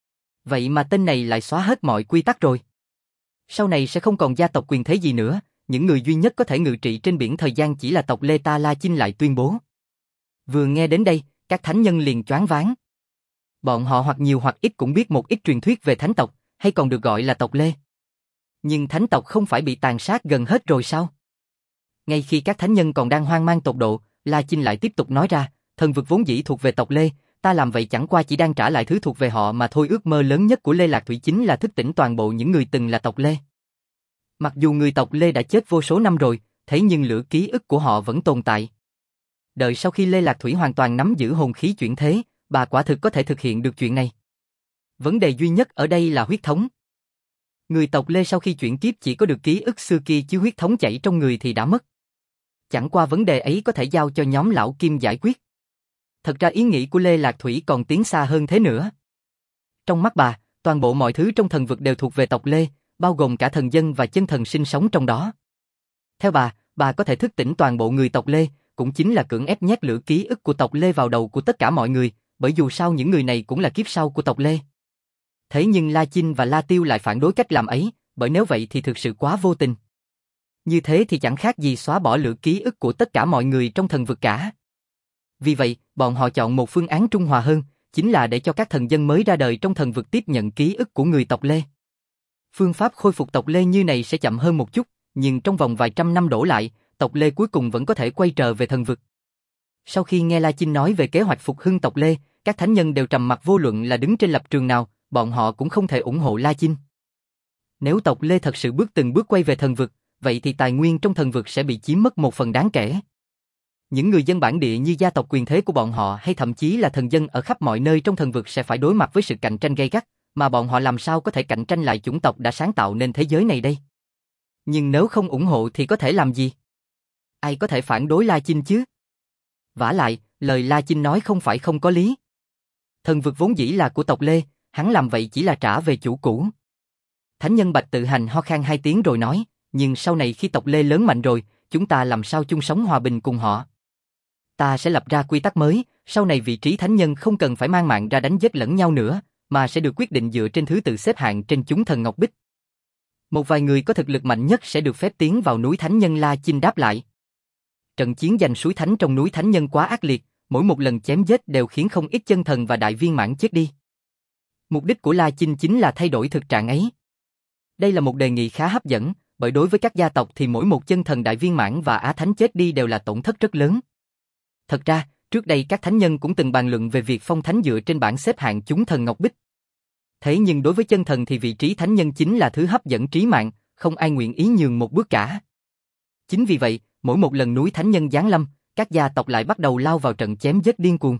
Vậy mà tên này lại xóa hết mọi quy tắc rồi. Sau này sẽ không còn gia tộc quyền thế gì nữa, những người duy nhất có thể ngự trị trên biển thời gian chỉ là tộc Lê ta. La Chinh lại tuyên bố. Vừa nghe đến đây, các thánh nhân liền choáng váng. Bọn họ hoặc nhiều hoặc ít cũng biết một ít truyền thuyết về thánh tộc, hay còn được gọi là tộc Lê. Nhưng thánh tộc không phải bị tàn sát gần hết rồi sao? Ngay khi các thánh nhân còn đang hoang mang tột độ, La Chinh lại tiếp tục nói ra, thần vực vốn dĩ thuộc về tộc Lê, ta làm vậy chẳng qua chỉ đang trả lại thứ thuộc về họ mà thôi. Ước mơ lớn nhất của Lê Lạc Thủy chính là thức tỉnh toàn bộ những người từng là tộc Lê. Mặc dù người tộc Lê đã chết vô số năm rồi, thế nhưng lửa ký ức của họ vẫn tồn tại. Đợi sau khi Lê Lạc Thủy hoàn toàn nắm giữ hồn khí chuyển thế, bà quả thực có thể thực hiện được chuyện này. Vấn đề duy nhất ở đây là huyết thống. Người tộc Lê sau khi chuyển kiếp chỉ có được ký ức xưa kia chứ huyết thống chảy trong người thì đã mất. Chẳng qua vấn đề ấy có thể giao cho nhóm lão Kim giải quyết. Thật ra ý nghĩ của Lê Lạc Thủy còn tiến xa hơn thế nữa. Trong mắt bà, toàn bộ mọi thứ trong thần vực đều thuộc về tộc Lê, bao gồm cả thần dân và chân thần sinh sống trong đó. Theo bà có thể thức tỉnh toàn bộ người tộc Lê, cũng chính là cưỡng ép nhét lửa ký ức của tộc Lê vào đầu của tất cả mọi người, bởi dù sao những người này cũng là kiếp sau của tộc Lê. Thế nhưng La Chinh và La Tiêu lại phản đối cách làm ấy, bởi nếu vậy thì thực sự quá vô tình. Như thế thì chẳng khác gì xóa bỏ lửa ký ức của tất cả mọi người trong thần vực cả. Vì vậy, bọn họ chọn một phương án trung hòa hơn, chính là để cho các thần dân mới ra đời trong thần vực tiếp nhận ký ức của người tộc Lê. Phương pháp khôi phục tộc Lê như này sẽ chậm hơn một chút, nhưng trong vòng vài trăm năm đổ lại, tộc Lê cuối cùng vẫn có thể quay trở về thần vực. Sau khi nghe La Chinh nói về kế hoạch phục hưng tộc Lê, các thánh nhân đều trầm mặc vô luận là đứng trên lập trường nào, bọn họ cũng không thể ủng hộ La Chinh. Nếu tộc Lê thật sự bước từng bước quay về thần vực, vậy thì tài nguyên trong thần vực sẽ bị chiếm mất một phần đáng kể. Những người dân bản địa như gia tộc quyền thế của bọn họ hay thậm chí là thần dân ở khắp mọi nơi trong thần vực sẽ phải đối mặt với sự cạnh tranh gay gắt, mà bọn họ làm sao có thể cạnh tranh lại chủng tộc đã sáng tạo nên thế giới này đây? Nhưng nếu không ủng hộ thì có thể làm gì? Ai có thể phản đối La Chinh chứ? Vả lại, lời La Chinh nói không phải không có lý. Thần vực vốn dĩ là của tộc Lê, hắn làm vậy chỉ là trả về chủ cũ. Thánh nhân Bạch Tự Hành ho khan 2 tiếng rồi nói, nhưng sau này khi tộc Lê lớn mạnh rồi, chúng ta làm sao chung sống hòa bình cùng họ? Ta sẽ lập ra quy tắc mới, sau này vị trí thánh nhân không cần phải mang mạng ra đánh giết lẫn nhau nữa, mà sẽ được quyết định dựa trên thứ tự xếp hạng trên chúng thần Ngọc Bích. Một vài người có thực lực mạnh nhất sẽ được phép tiến vào núi Thánh Nhân. La Chinh đáp lại. Trận chiến giành suối Thánh trong núi Thánh Nhân quá ác liệt, mỗi một lần chém giết đều khiến không ít chân thần và đại viên mãn chết đi. Mục đích của La Chinh chính là thay đổi thực trạng ấy. Đây là một đề nghị khá hấp dẫn, bởi đối với các gia tộc thì mỗi một chân thần đại viên mãn và á thánh chết đi đều là tổn thất rất lớn. Thật ra, trước đây các thánh nhân cũng từng bàn luận về việc phong thánh dựa trên bảng xếp hạng chúng thần Ngọc Bích. Thế nhưng đối với chân thần thì vị trí thánh nhân chính là thứ hấp dẫn trí mạng, không ai nguyện ý nhường một bước cả. Chính vì vậy, mỗi một lần núi thánh nhân giáng lâm, các gia tộc lại bắt đầu lao vào trận chém giết điên cuồng.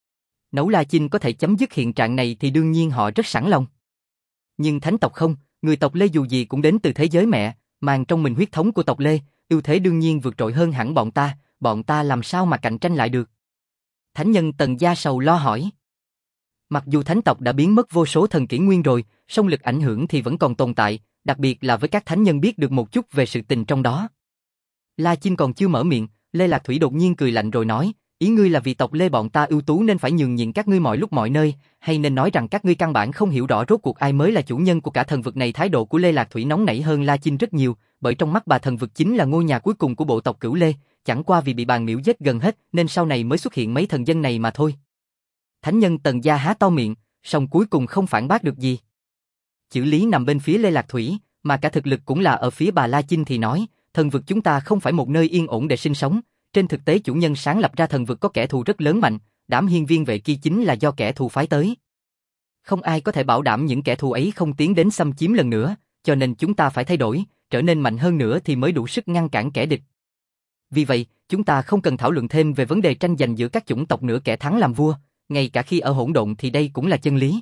Nếu La Chinh có thể chấm dứt hiện trạng này thì đương nhiên họ rất sẵn lòng. Nhưng thánh tộc không, người tộc Lê dù gì cũng đến từ thế giới mẹ, mang trong mình huyết thống của tộc Lê, ưu thế đương nhiên vượt trội hơn hẳn bọn ta làm sao mà cạnh tranh lại được? Thánh nhân Tần Gia sầu lo hỏi. Mặc dù thánh tộc đã biến mất vô số thần kỷ nguyên rồi, song lực ảnh hưởng thì vẫn còn tồn tại, đặc biệt là với các thánh nhân biết được một chút về sự tình trong đó. La Chinh còn chưa mở miệng, Lê Lạc Thủy đột nhiên cười lạnh rồi nói, ý ngươi là vì tộc Lê bọn ta ưu tú nên phải nhường nhịn các ngươi mọi lúc mọi nơi, hay nên nói rằng các ngươi căn bản không hiểu rõ rốt cuộc ai mới là chủ nhân của cả thần vực này? Thái độ của Lê Lạc Thủy nóng nảy hơn La Chinh rất nhiều, bởi trong mắt bà thần vực chính là ngôi nhà cuối cùng của bộ tộc Cửu Lê, chẳng qua vì bị bàn miễu giết gần hết nên sau này mới xuất hiện mấy thần dân này mà thôi. Thánh nhân Tần Gia há to miệng, song cuối cùng không phản bác được gì. Chữ lý nằm bên phía Lê Lạc Thủy, mà cả thực lực cũng là ở phía bà La Chinh thì nói, thần vực chúng ta không phải một nơi yên ổn để sinh sống, trên thực tế chủ nhân sáng lập ra thần vực có kẻ thù rất lớn mạnh, đám hiên viên vệ kia chính là do kẻ thù phái tới. Không ai có thể bảo đảm những kẻ thù ấy không tiến đến xâm chiếm lần nữa, cho nên chúng ta phải thay đổi, trở nên mạnh hơn nữa thì mới đủ sức ngăn cản kẻ địch. Vì vậy, chúng ta không cần thảo luận thêm về vấn đề tranh giành giữa các chủng tộc nữa, kẻ thắng làm vua, ngay cả khi ở hỗn độn thì đây cũng là chân lý.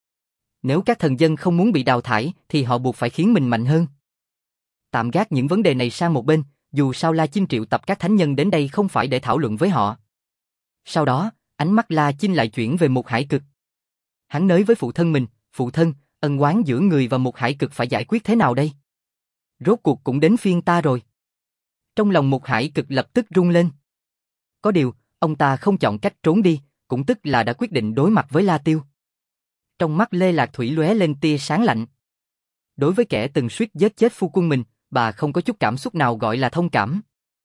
Nếu các thần dân không muốn bị đào thải thì họ buộc phải khiến mình mạnh hơn. Tạm gác những vấn đề này sang một bên, dù sao La Chinh triệu tập các thánh nhân đến đây không phải để thảo luận với họ. Sau đó, ánh mắt La Chinh lại chuyển về Mục Hải Cực. Hắn nói với phụ thân mình, phụ thân, ân oán giữa người và Mục Hải Cực phải giải quyết thế nào đây? Rốt cuộc cũng đến phiên ta rồi. Trong lòng Mục Hải Cực lập tức rung lên. Có điều, ông ta không chọn cách trốn đi, cũng tức là đã quyết định đối mặt với La Tiêu. Trong mắt Lê Lạc Thủy lóe lên tia sáng lạnh. Đối với kẻ từng suýt giết chết phu quân mình, bà không có chút cảm xúc nào gọi là thông cảm.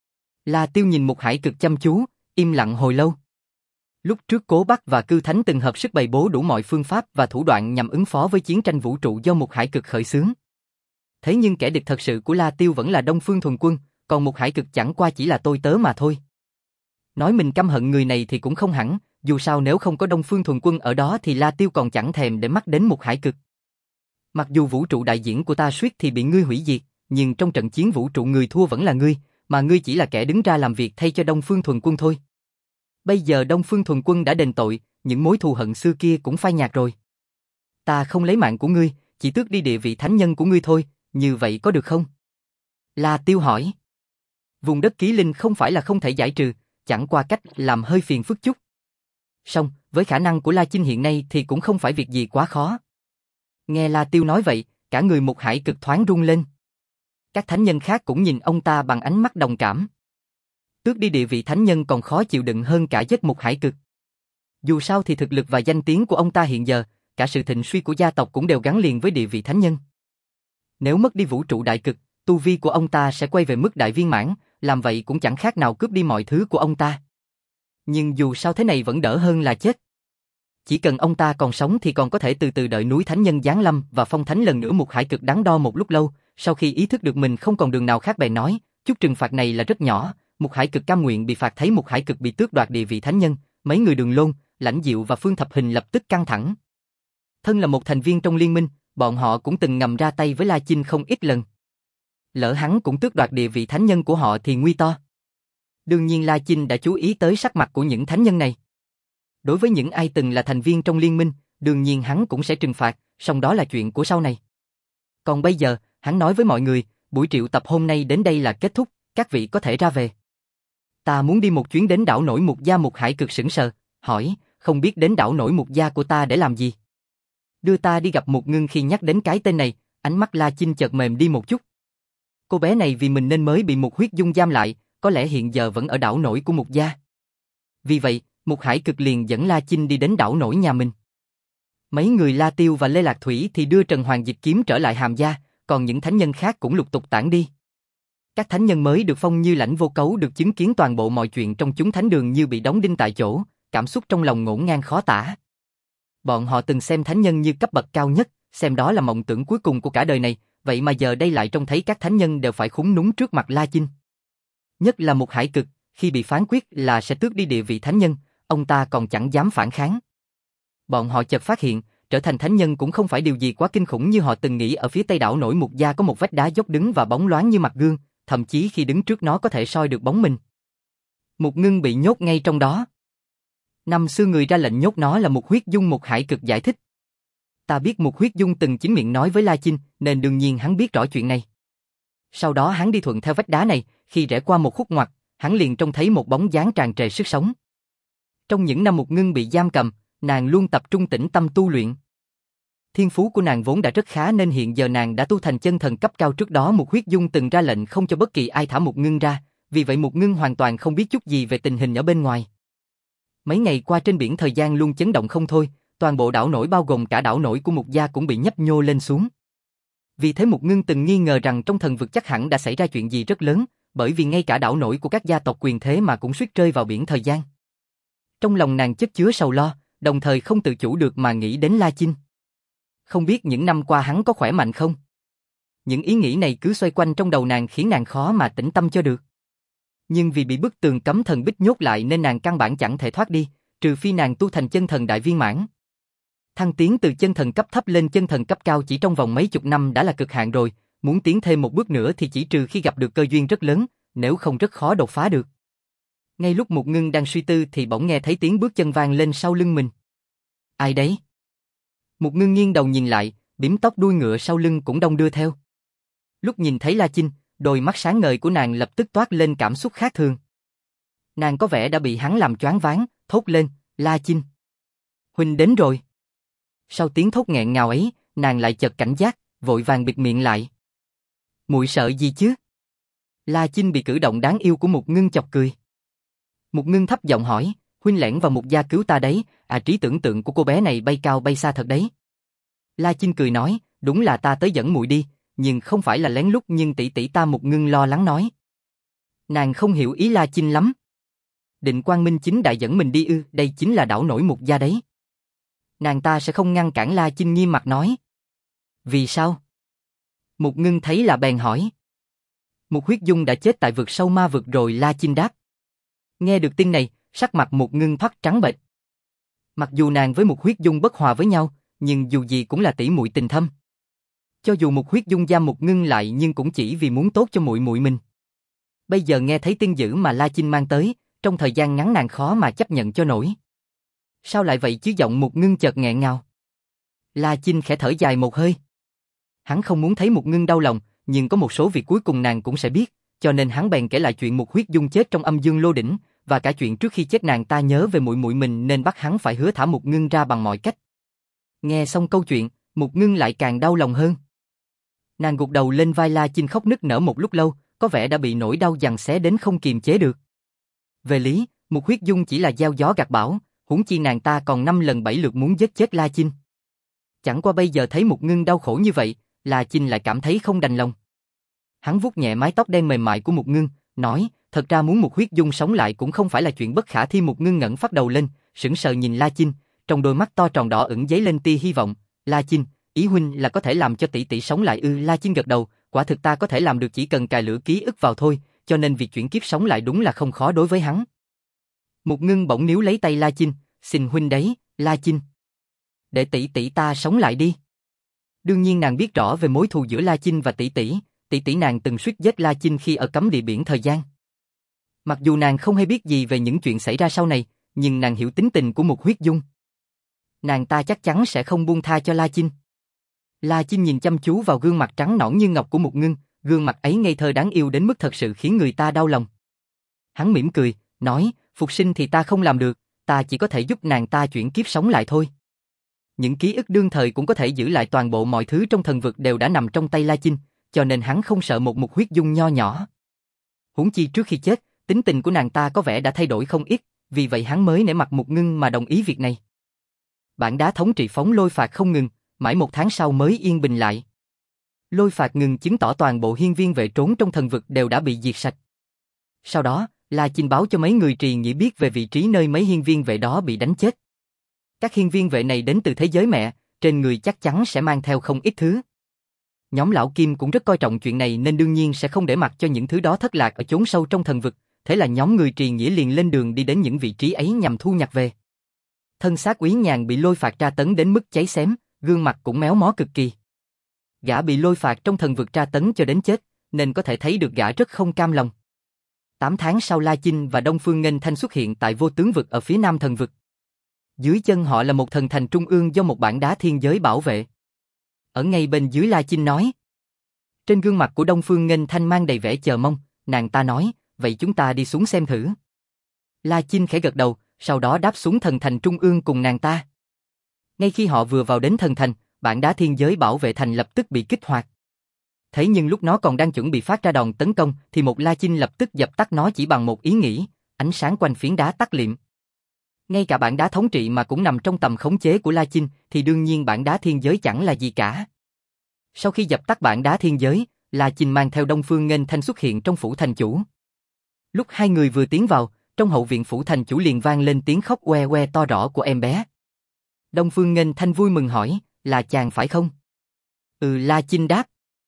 La Tiêu nhìn Mục Hải Cực chăm chú, im lặng hồi lâu. Lúc trước Cố Bắc và Cư Thánh từng hợp sức bày bố đủ mọi phương pháp và thủ đoạn nhằm ứng phó với chiến tranh vũ trụ do Mục Hải Cực khởi xướng. Thế nhưng kẻ địch thật sự của La Tiêu vẫn là Đông Phương Thuần Quân, còn Mục Hải Cực chẳng qua chỉ là tôi tớ mà thôi. Nói mình căm hận người này thì cũng không hẳn, dù sao nếu không có Đông Phương Thuần Quân ở đó thì La Tiêu còn chẳng thèm để mắt đến Mục Hải Cực. Mặc dù vũ trụ đại diễn của ta suýt thì bị ngươi hủy diệt, nhưng trong trận chiến vũ trụ người thua vẫn là ngươi, mà ngươi chỉ là kẻ đứng ra làm việc thay cho Đông Phương Thuần Quân thôi. Bây giờ Đông Phương Thuần Quân đã đền tội, những mối thù hận xưa kia cũng phai nhạt rồi. Ta không lấy mạng của ngươi, chỉ tước đi địa vị thánh nhân của ngươi thôi, như vậy có được không? La Tiêu hỏi. Vùng đất ký linh không phải là không thể giải trừ, chẳng qua cách làm hơi phiền phức chút. Song, với khả năng của La Chinh hiện nay thì cũng không phải việc gì quá khó. Nghe La Tiêu nói vậy, cả người Mục Hải Cực thoáng rung lên. Các thánh nhân khác cũng nhìn ông ta bằng ánh mắt đồng cảm. Tước đi địa vị thánh nhân còn khó chịu đựng hơn cả giết Mục Hải Cực. Dù sao thì thực lực và danh tiếng của ông ta hiện giờ, cả sự thịnh suy của gia tộc cũng đều gắn liền với địa vị thánh nhân. Nếu mất đi vũ trụ đại cực, tu vi của ông ta sẽ quay về mức đại viên mãn, làm vậy cũng chẳng khác nào cướp đi mọi thứ của ông ta. Nhưng dù sao thế này vẫn đỡ hơn là chết. Chỉ cần ông ta còn sống thì còn có thể từ từ đợi núi thánh nhân giáng lâm và phong thánh lần nữa. Mục Hải Cực đắn đo một lúc lâu, sau khi ý thức được mình không còn đường nào khác bèn nói, chút trừng phạt này là rất nhỏ. Mục Hải Cực cam nguyện bị phạt. Thấy Mục Hải Cực bị tước đoạt địa vị thánh nhân, mấy người Đường Lôn, Lãnh Diệu và Phương Thập Hình lập tức căng thẳng. Thân là một thành viên trong liên minh, bọn họ cũng từng ngầm ra tay với La Chinh không ít lần. Lỡ hắn cũng tước đoạt địa vị thánh nhân của họ thì nguy to. Đương nhiên La Chinh đã chú ý tới sắc mặt của những thánh nhân này. Đối với những ai từng là thành viên trong liên minh, đương nhiên hắn cũng sẽ trừng phạt, song đó là chuyện của sau này. Còn bây giờ, hắn nói với mọi người, buổi triệu tập hôm nay đến đây là kết thúc, các vị có thể ra về. Ta muốn đi một chuyến đến đảo nổi Mục Gia. Mục Hải Cực sững sờ, hỏi, không biết đến đảo nổi Mục Gia của ta để làm gì? Đưa ta đi gặp Mục Ngưng. Khi nhắc đến cái tên này, ánh mắt La Chinh chợt mềm đi một chút. Cô bé này vì mình nên mới bị Mục Huyết Dung giam lại, có lẽ hiện giờ vẫn ở đảo nổi của Mục Gia. Vì vậy, Mục Hải Cực liền dẫn La Chinh đi đến đảo nổi nhà mình. Mấy người La Tiêu và Lê Lạc Thủy thì đưa Trần Hoàng Dịch Kiếm trở lại Hàm Gia, còn những thánh nhân khác cũng lục tục tản đi. Các thánh nhân mới được phong như Lãnh Vô Cấu được chứng kiến toàn bộ mọi chuyện trong chúng thánh đường như bị đóng đinh tại chỗ, cảm xúc trong lòng ngổn ngang khó tả. Bọn họ từng xem thánh nhân như cấp bậc cao nhất, xem đó là mộng tưởng cuối cùng của cả đời này, vậy mà giờ đây lại trông thấy các thánh nhân đều phải khúm núm trước mặt La Chinh. Nhất là Mục Hải Cực, khi bị phán quyết là sẽ tước đi địa vị thánh nhân, ông ta còn chẳng dám phản kháng. Bọn họ chợt phát hiện, trở thành thánh nhân cũng không phải điều gì quá kinh khủng như họ từng nghĩ. Ở phía tây đảo nổi Mục Gia có một vách đá dốc đứng và bóng loáng như mặt gương, thậm chí khi đứng trước nó có thể soi được bóng mình. Mục Ngưng bị nhốt ngay trong đó. Năm xưa người ra lệnh nhốt nó là Mục Huyết Dung. Mục Hải Cực giải thích. Ta biết Mục Huyết Dung từng chính miệng nói với La Chinh, nên đương nhiên hắn biết rõ chuyện này. Sau đó hắn đi thuận theo vách đá này, khi rẽ qua một khúc ngoặt, hắn liền trông thấy một bóng dáng tràn trề sức sống. Trong những năm Mục Ngưng bị giam cầm, nàng luôn tập trung tĩnh tâm tu luyện. Thiên phú của nàng vốn đã rất khá nên hiện giờ nàng đã tu thành chân thần cấp cao. Trước đó Mục Huyết Dung từng ra lệnh không cho bất kỳ ai thả Mục Ngưng ra, vì vậy Mục Ngưng hoàn toàn không biết chút gì về tình hình ở bên ngoài. Mấy ngày qua trên biển thời gian luôn chấn động không thôi, toàn bộ đảo nổi bao gồm cả đảo nổi của Mục Gia cũng bị nhấp nhô lên xuống. Vì thế Mục Ngưng từng nghi ngờ rằng trong thần vực chắc hẳn đã xảy ra chuyện gì rất lớn, bởi vì ngay cả đảo nổi của các gia tộc quyền thế mà cũng suýt rơi vào biển thời gian. Trong lòng nàng chất chứa sầu lo, đồng thời không tự chủ được mà nghĩ đến La Chinh. Không biết những năm qua hắn có khỏe mạnh không? Những ý nghĩ này cứ xoay quanh trong đầu nàng khiến nàng khó mà tĩnh tâm cho được. Nhưng vì bị bức tường cấm thần bích nhốt lại nên nàng căn bản chẳng thể thoát đi, trừ phi nàng tu thành chân thần đại viên mãn. Thăng tiến từ chân thần cấp thấp lên chân thần cấp cao chỉ trong vòng mấy chục năm đã là cực hạn rồi, muốn tiến thêm một bước nữa thì chỉ trừ khi gặp được cơ duyên rất lớn, nếu không rất khó đột phá được. Ngay lúc Mục Ngưng đang suy tư thì bỗng nghe thấy tiếng bước chân vang lên sau lưng mình. Ai đấy? Mục Ngưng nghiêng đầu nhìn lại, bím tóc đuôi ngựa sau lưng cũng đong đưa theo. Lúc nhìn thấy La Chinh, đôi mắt sáng ngời của nàng lập tức toát lên cảm xúc khác thường. Nàng có vẻ đã bị hắn làm choáng váng, thốt lên, La Chinh. Huynh đến rồi. Sau tiếng thốt nghẹn ngào ấy, nàng lại chợt cảnh giác, vội vàng bịt miệng lại. Muội sợ gì chứ? La Chinh bị cử động đáng yêu của Mục Ngưng chọc cười. Mục Ngưng thấp giọng hỏi, huynh lẻn vào Mục Gia cứu ta đấy, trí tưởng tượng của cô bé này bay cao bay xa thật đấy. La Chinh cười nói, đúng là ta tới dẫn muội đi, nhưng không phải là lén lút. Nhưng tỷ tỷ ta. Mục Ngưng lo lắng nói. Nàng không hiểu ý La Chinh lắm. Định Quang Minh chính đại dẫn mình đi ư? Đây chính là đảo nổi Mục Gia đấy. Nàng ta sẽ không ngăn cản. La Chinh nghiêm mặt nói. Vì sao? Mục Ngưng thấy là bèn hỏi. Mục Huyết Dung đã chết tại vực sâu ma vực rồi. La Chinh đáp. Nghe được tin này, sắc mặt Mục Ngưng thoắt trắng bệch. Mặc dù nàng với Mục Huyết Dung bất hòa với nhau, nhưng dù gì cũng là tỷ muội tình thâm. Cho dù Mục Huyết Dung giam Mục Ngưng lại nhưng cũng chỉ vì muốn tốt cho muội muội mình. Bây giờ nghe thấy tin dữ mà La Chinh mang tới, trong thời gian ngắn nàng khó mà chấp nhận cho nổi. Sao lại vậy chứ? Giọng Mục Ngưng chợt nghẹn ngào. La Chinh khẽ thở dài một hơi. Hắn không muốn thấy Mục Ngưng đau lòng, nhưng có một số việc cuối cùng nàng cũng sẽ biết, cho nên hắn bèn kể lại chuyện Mục Huyết Dung chết trong âm dương lô đỉnh, và cả chuyện trước khi chết nàng ta nhớ về muội muội mình nên bắt hắn phải hứa thả Mục Ngưng ra bằng mọi cách. Nghe xong câu chuyện, Mục Ngưng lại càng đau lòng hơn. Nàng gục đầu lên vai La Chinh khóc nức nở một lúc lâu, có vẻ đã bị nỗi đau giằng xé đến không kiềm chế được. Về lý, Mục Huyết Dung chỉ là gieo gió gặt bão, huống chi nàng ta còn 5 lần 7 lượt muốn giết chết La Chinh. Chẳng qua bây giờ thấy Mục Ngưng đau khổ như vậy, La Chinh lại cảm thấy không đành lòng. Hắn vuốt nhẹ mái tóc đen mềm mại của Mục Ngưng, nói, thật ra muốn Mục Huyết Dung sống lại cũng không phải là chuyện bất khả thi. Mục Ngưng ngẩng phát đầu lên, sững sờ nhìn La Chinh, trong đôi mắt to tròn đỏ ửng dấy lên tia hy vọng. La Chinh, ý huynh là có thể làm cho tỷ tỷ sống lại ư? La Chinh gật đầu, quả thực ta có thể làm được, chỉ cần cài lửa ký ức vào thôi, cho nên việc chuyển kiếp sống lại đúng là không khó đối với hắn. Mục Ngưng bỗng níu lấy tay La Chinh, xin huynh đấy, La Chinh. Để tỷ tỷ ta sống lại đi. Đương nhiên nàng biết rõ về mối thù giữa La Chinh và tỷ tỷ nàng từng suýt giết La Chinh khi ở cấm địa biển thời gian. Mặc dù nàng không hay biết gì về những chuyện xảy ra sau này, nhưng nàng hiểu tính tình của Mục Huyết Dung. Nàng ta chắc chắn sẽ không buông tha cho La Chinh. La Chinh nhìn chăm chú vào gương mặt trắng nõn như ngọc của Mục Ngưng, gương mặt ấy ngây thơ đáng yêu đến mức thật sự khiến người ta đau lòng. Hắn mỉm cười, nói, phục sinh thì ta không làm được, ta chỉ có thể giúp nàng ta chuyển kiếp sống lại thôi. Những ký ức đương thời cũng có thể giữ lại, toàn bộ mọi thứ trong thần vực đều đã nằm trong tay La Chinh, cho nên hắn không sợ một Mục Huyết Dung nho nhỏ. Huống chi trước khi chết, tính tình của nàng ta có vẻ đã thay đổi không ít, vì vậy hắn mới nể mặt Mục Ngưng mà đồng ý việc này. Bản đá thống trị phóng lôi phạt không ngừng, mãi 1 tháng sau mới yên bình lại. Lôi phạt ngừng chứng tỏ toàn bộ hiên viên vệ trốn trong thần vực đều đã bị diệt sạch. Sau đó, La Chinh báo cho mấy người trì nghĩa biết về vị trí nơi mấy hiên viên vệ đó bị đánh chết. Các hiên viên vệ này đến từ thế giới mẹ, trên người chắc chắn sẽ mang theo không ít thứ. Nhóm lão Kim cũng rất coi trọng chuyện này nên đương nhiên sẽ không để mặc cho những thứ đó thất lạc ở chốn sâu trong thần vực, thế là nhóm người trì nghĩa liền lên đường đi đến những vị trí ấy nhằm thu nhặt về. Thân xác Úy Nhàn bị lôi phạt tra tấn đến mức cháy xém, gương mặt cũng méo mó cực kỳ. Gã bị lôi phạt trong thần vực tra tấn cho đến chết, nên có thể thấy được gã rất không cam lòng. 8 tháng sau, La Chinh và Đông Phương Nghênh Thanh xuất hiện tại Vô Tướng vực ở phía nam thần vực. Dưới chân họ là một thần thành trung ương do một bản đá thiên giới bảo vệ. Ở ngay bên dưới, La Chinh nói. Trên gương mặt của Đông Phương Nghênh Thanh mang đầy vẻ chờ mong, nàng ta nói, vậy chúng ta đi xuống xem thử. La Chinh khẽ gật đầu, sau đó đáp xuống thần thành trung ương cùng nàng ta. Ngay khi họ vừa vào đến thần thành, bản đá thiên giới bảo vệ thành lập tức bị kích hoạt. Thế nhưng lúc nó còn đang chuẩn bị phát ra đòn tấn công, thì một La Chinh lập tức dập tắt nó chỉ bằng một ý nghĩ, ánh sáng quanh phiến đá tắt liệm. Ngay cả bản đá thống trị mà cũng nằm trong tầm khống chế của La Chinh, thì đương nhiên bản đá thiên giới chẳng là gì cả. Sau khi dập tắt bản đá thiên giới, La Chinh mang theo Đông Phương Nghênh Thanh xuất hiện trong phủ thành chủ. Lúc hai người vừa tiến vào, trong hậu viện phủ thành chủ liền vang lên tiếng khóc oe oe to rõ của em bé. Đông Phương Nghênh Thanh vui mừng hỏi, là chàng phải không? Ừ, La Chinh đáp.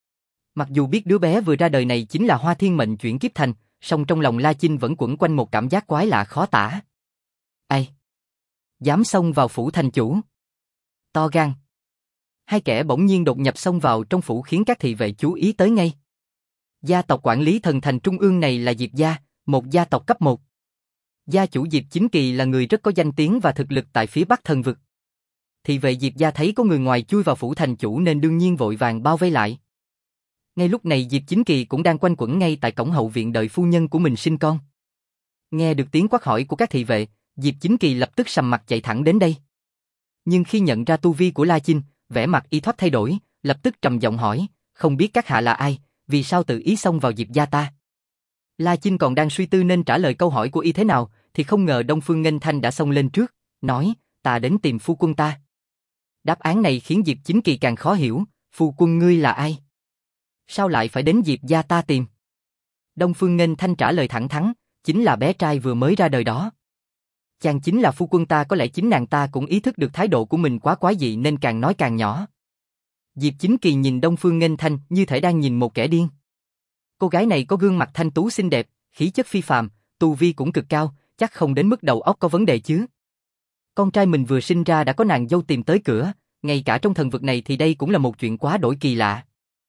Mặc dù biết đứa bé vừa ra đời này chính là Hoa Thiên Mệnh chuyển kiếp thành, song trong lòng La Chinh vẫn quẩn quanh một cảm giác quái lạ khó tả. Ai? Dám xông vào phủ thành chủ? To gan. Hai kẻ bỗng nhiên đột nhập xông vào trong phủ khiến các thị vệ chú ý tới ngay. Gia tộc quản lý thần thành trung ương này là Diệp gia, một gia tộc cấp 1. Gia chủ Diệp Chính Kỳ là người rất có danh tiếng và thực lực tại phía Bắc thần vực. Thị vệ Diệp gia thấy có người ngoài chui vào phủ thành chủ nên đương nhiên vội vàng bao vây lại. Ngay lúc này Diệp Chính Kỳ cũng đang quanh quẩn ngay tại cổng hậu viện đợi phu nhân của mình sinh con. Nghe được tiếng quát hỏi của các thị vệ, Diệp Chính Kỳ lập tức sầm mặt chạy thẳng đến đây. Nhưng khi nhận ra tu vi của La Chinh, vẻ mặt y thoát thay đổi, lập tức trầm giọng hỏi, không biết các hạ là ai, vì sao tự ý xông vào Diệp gia ta? La Chinh còn đang suy tư nên trả lời câu hỏi của y thế nào, thì không ngờ Đông Phương Nghênh Thanh đã xông lên trước, nói, ta đến tìm phu quân ta. Đáp án này khiến Diệp Chính Kỳ càng khó hiểu, phu quân ngươi là ai? Sao lại phải đến Diệp gia ta tìm? Đông Phương Nghênh Thanh trả lời thẳng thắn, chính là bé trai vừa mới ra đời đó. Chàng chính là phu quân ta. Có lẽ chính nàng ta cũng ý thức được thái độ của mình quá quái dị nên càng nói càng nhỏ. Diệp Chính Kỳ nhìn Đông Phương Nghênh Thanh như thể đang nhìn một kẻ điên. Cô gái này có gương mặt thanh tú xinh đẹp, khí chất phi phàm, tu vi cũng cực cao, chắc không đến mức đầu óc có vấn đề chứ. Con trai mình vừa sinh ra đã có nàng dâu tìm tới cửa, ngay cả trong thần vực này thì đây cũng là một chuyện quá đổi kỳ lạ.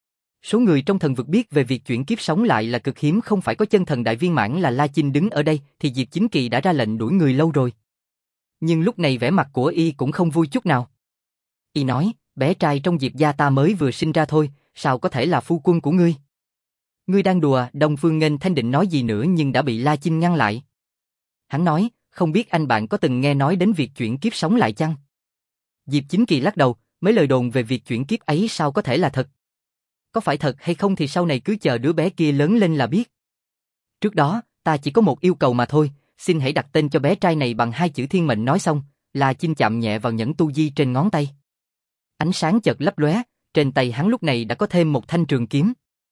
Số người trong thần vực biết về việc chuyển kiếp sống lại là cực hiếm, không phải có chân thần đại viên mãn là La Chinh đứng ở đây thì Diệp Chính Kỳ đã ra lệnh đuổi người lâu rồi. Nhưng lúc này vẻ mặt của y cũng không vui chút nào. Y nói, bé trai trong Diệp gia ta mới vừa sinh ra thôi, sao có thể là phu quân của ngươi? Ngươi đang đùa, Đông Phương Nghênh Thanh định nói gì nữa nhưng đã bị La Chinh ngăn lại. Hắn nói, không biết anh bạn có từng nghe nói đến việc chuyển kiếp sống lại chăng? Diệp Chính Kỳ lắc đầu, mấy lời đồn về việc chuyển kiếp ấy sao có thể là thật? Có phải thật hay không thì sau này cứ chờ đứa bé kia lớn lên là biết. Trước đó, ta chỉ có một yêu cầu mà thôi, xin hãy đặt tên cho bé trai này bằng 2 chữ thiên mệnh. Nói xong, La Chinh chạm nhẹ vào nhẫn tu di trên ngón tay. Ánh sáng chợt lấp lóe, trên tay hắn lúc này đã có thêm một thanh trường kiếm.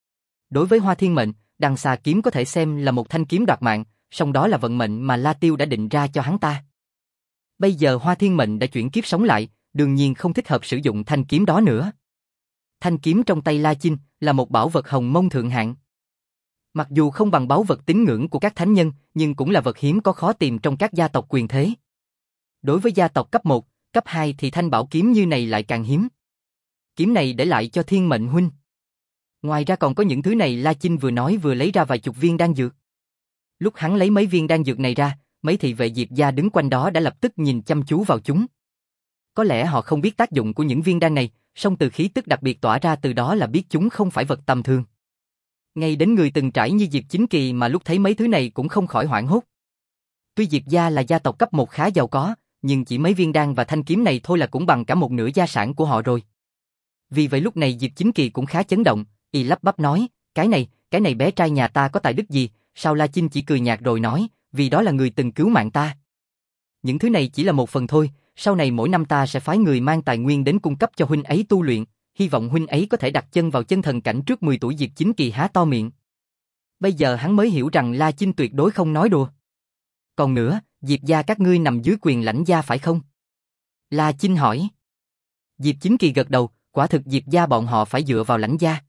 Đối với Hoa Thiên Mệnh, đằng xà kiếm có thể xem là một thanh kiếm đoạt mạng, song đó là vận mệnh mà La Tiêu đã định ra cho hắn ta. Bây giờ Hoa Thiên Mệnh đã chuyển kiếp sống lại, đương nhiên không thích hợp sử dụng thanh kiếm đó nữa. Thanh kiếm trong tay La Chinh là một bảo vật hồng mông thượng hạng. Mặc dù không bằng báu vật tín ngưỡng của các thánh nhân, nhưng cũng là vật hiếm có khó tìm trong các gia tộc quyền thế. Đối với gia tộc cấp 1, cấp 2 thì thanh bảo kiếm như này lại càng hiếm. Kiếm này để lại cho Thiên Mệnh huynh. Ngoài ra còn có những thứ này. La Chinh vừa nói vừa lấy ra vài chục viên đan dược. Lúc hắn lấy mấy viên đan dược này ra, mấy thị vệ Diệp gia đứng quanh đó đã lập tức nhìn chăm chú vào chúng. Có lẽ họ không biết tác dụng của những viên đan này, song từ khí tức đặc biệt tỏa ra từ đó là biết chúng không phải vật tầm thường. Ngay đến người từng trải như Diệp Chính Kỳ mà lúc thấy mấy thứ này cũng không khỏi hoảng hốt. Tuy Diệp gia là gia tộc cấp 1 khá giàu có, nhưng chỉ mấy viên đan và thanh kiếm này thôi là cũng bằng cả một nửa gia sản của họ rồi. Vì vậy lúc này Diệp Chính Kỳ cũng khá chấn động, y lắp bắp nói, cái này bé trai nhà ta có tài đức gì? Sao La Chinh chỉ cười nhạt rồi nói, vì đó là người từng cứu mạng ta. Những thứ này chỉ là một phần thôi, sau này mỗi năm ta sẽ phái người mang tài nguyên đến cung cấp cho huynh ấy tu luyện, hy vọng huynh ấy có thể đặt chân vào chân thần cảnh trước 10 tuổi. Diệp Chính Kỳ há to miệng. Bây giờ hắn mới hiểu rằng La Chinh tuyệt đối không nói đùa. Còn nữa, Diệp gia các ngươi nằm dưới quyền lãnh gia phải không? La Chinh hỏi. Diệp Chính Kỳ gật đầu, quả thực Diệp gia bọn họ phải dựa vào lãnh gia.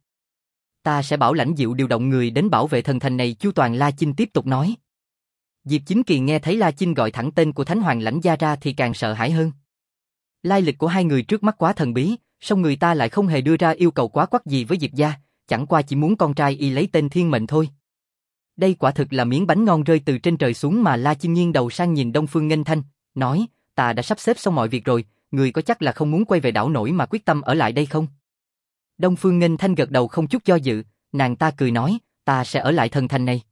Ta sẽ bảo lãnh Diệu điều động người đến bảo vệ thần thành này chu toàn. La Chinh tiếp tục nói. Diệp Chính Kỳ nghe thấy La Chinh gọi thẳng tên của Thánh Hoàng lãnh gia ra thì càng sợ hãi hơn. Lai lịch của hai người trước mắt quá thần bí, song người ta lại không hề đưa ra yêu cầu quá quắt gì với Diệp gia, chẳng qua chỉ muốn con trai y lấy tên Thiên Mệnh thôi. Đây quả thực là miếng bánh ngon rơi từ trên trời xuống mà. La Chinh nghiêng đầu sang nhìn Đông Phương Nghênh Thanh, nói, ta đã sắp xếp xong mọi việc rồi, người có chắc là không muốn quay về đảo nổi mà quyết tâm ở lại đây không? Đông Phương Nghênh Thanh gật đầu không chút do dự, nàng ta cười nói, ta sẽ ở lại thần thành này.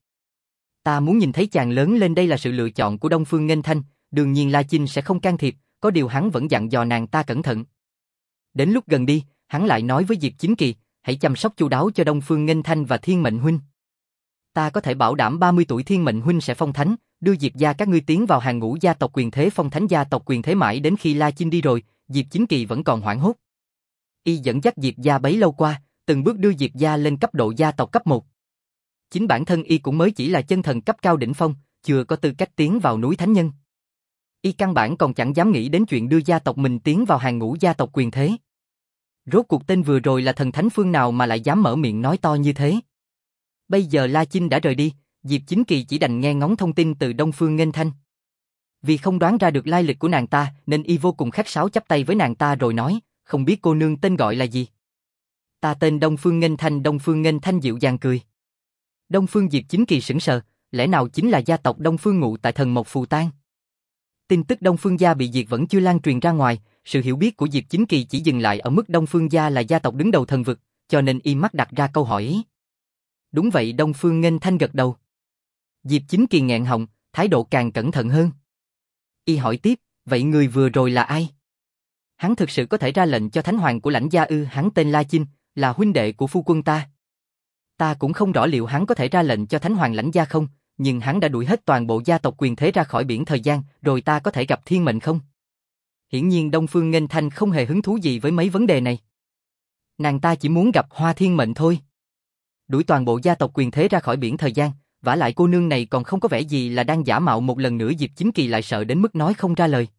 Ta muốn nhìn thấy chàng lớn lên, đây là sự lựa chọn của Đông Phương Nghênh Thanh, đương nhiên La Chinh sẽ không can thiệp, có điều hắn vẫn dặn dò nàng ta cẩn thận. Đến lúc gần đi, hắn lại nói với Diệp Chính Kỳ, hãy chăm sóc chu đáo cho Đông Phương Nghênh Thanh và Thiên Mệnh huynh. Ta có thể bảo đảm 30 tuổi Thiên Mệnh huynh sẽ phong thánh, đưa Diệp gia các ngươi tiến vào hàng ngũ gia tộc quyền thế, phong thánh gia tộc quyền thế. Mãi đến khi La Chinh đi rồi, Diệp Chính Kỳ vẫn còn hoảng hốt. Y dẫn dắt Diệp gia bấy lâu qua, từng bước đưa Diệp gia lên cấp độ gia tộc cấp 1. Chính bản thân y cũng mới chỉ là chân thần cấp cao đỉnh phong, chưa có tư cách tiến vào núi thánh nhân. Y căn bản còn chẳng dám nghĩ đến chuyện đưa gia tộc mình tiến vào hàng ngũ gia tộc quyền thế. Rốt cuộc tên vừa rồi là thần thánh phương nào mà lại dám mở miệng nói to như thế? Bây giờ La Chinh đã rời đi, Diệp Chính Kỳ chỉ đành nghe ngóng thông tin từ Đông Phương Nghênh Thanh. Vì không đoán ra được lai lịch của nàng ta, nên y vô cùng khách sáo chắp tay với nàng ta rồi nói, không biết cô nương tên gọi là gì? Ta tên Đông Phương Nghênh Thanh. Đông Phương Nghênh Thanh dịu dàng cười. Đông Phương. Diệp Chính Kỳ sững sờ, lẽ nào chính là gia tộc Đông Phương ngụ tại Thần Mộc Phù Tang? Tin tức Đông Phương gia bị diệt vẫn chưa lan truyền ra ngoài, sự hiểu biết của Diệp Chính Kỳ chỉ dừng lại ở mức Đông Phương gia là gia tộc đứng đầu thần vực, cho nên y mắt đặt ra câu hỏi ấy. Đúng vậy. Đông Phương Nghênh Thanh gật đầu. Diệp Chính Kỳ nghẹn họng, thái độ càng cẩn thận hơn. Y hỏi tiếp, vậy người vừa rồi là ai? Hắn thực sự có thể ra lệnh cho Thánh Hoàng của lãnh gia ư? Hắn tên La Chinh, là huynh đệ của phu quân ta. Ta cũng không rõ liệu hắn có thể ra lệnh cho Thánh Hoàng lãnh gia không, nhưng hắn đã đuổi hết toàn bộ gia tộc quyền thế ra khỏi biển thời gian, rồi ta có thể gặp Thiên Mệnh không? Hiển nhiên Đông Phương Nghênh Thanh không hề hứng thú gì với mấy vấn đề này. Nàng ta chỉ muốn gặp Hoa Thiên Mệnh thôi. Đuổi toàn bộ gia tộc quyền thế ra khỏi biển thời gian, vả lại cô nương này còn không có vẻ gì là đang giả mạo. Một lần nữa Diệp Chính Kỳ lại sợ đến mức nói không ra lời.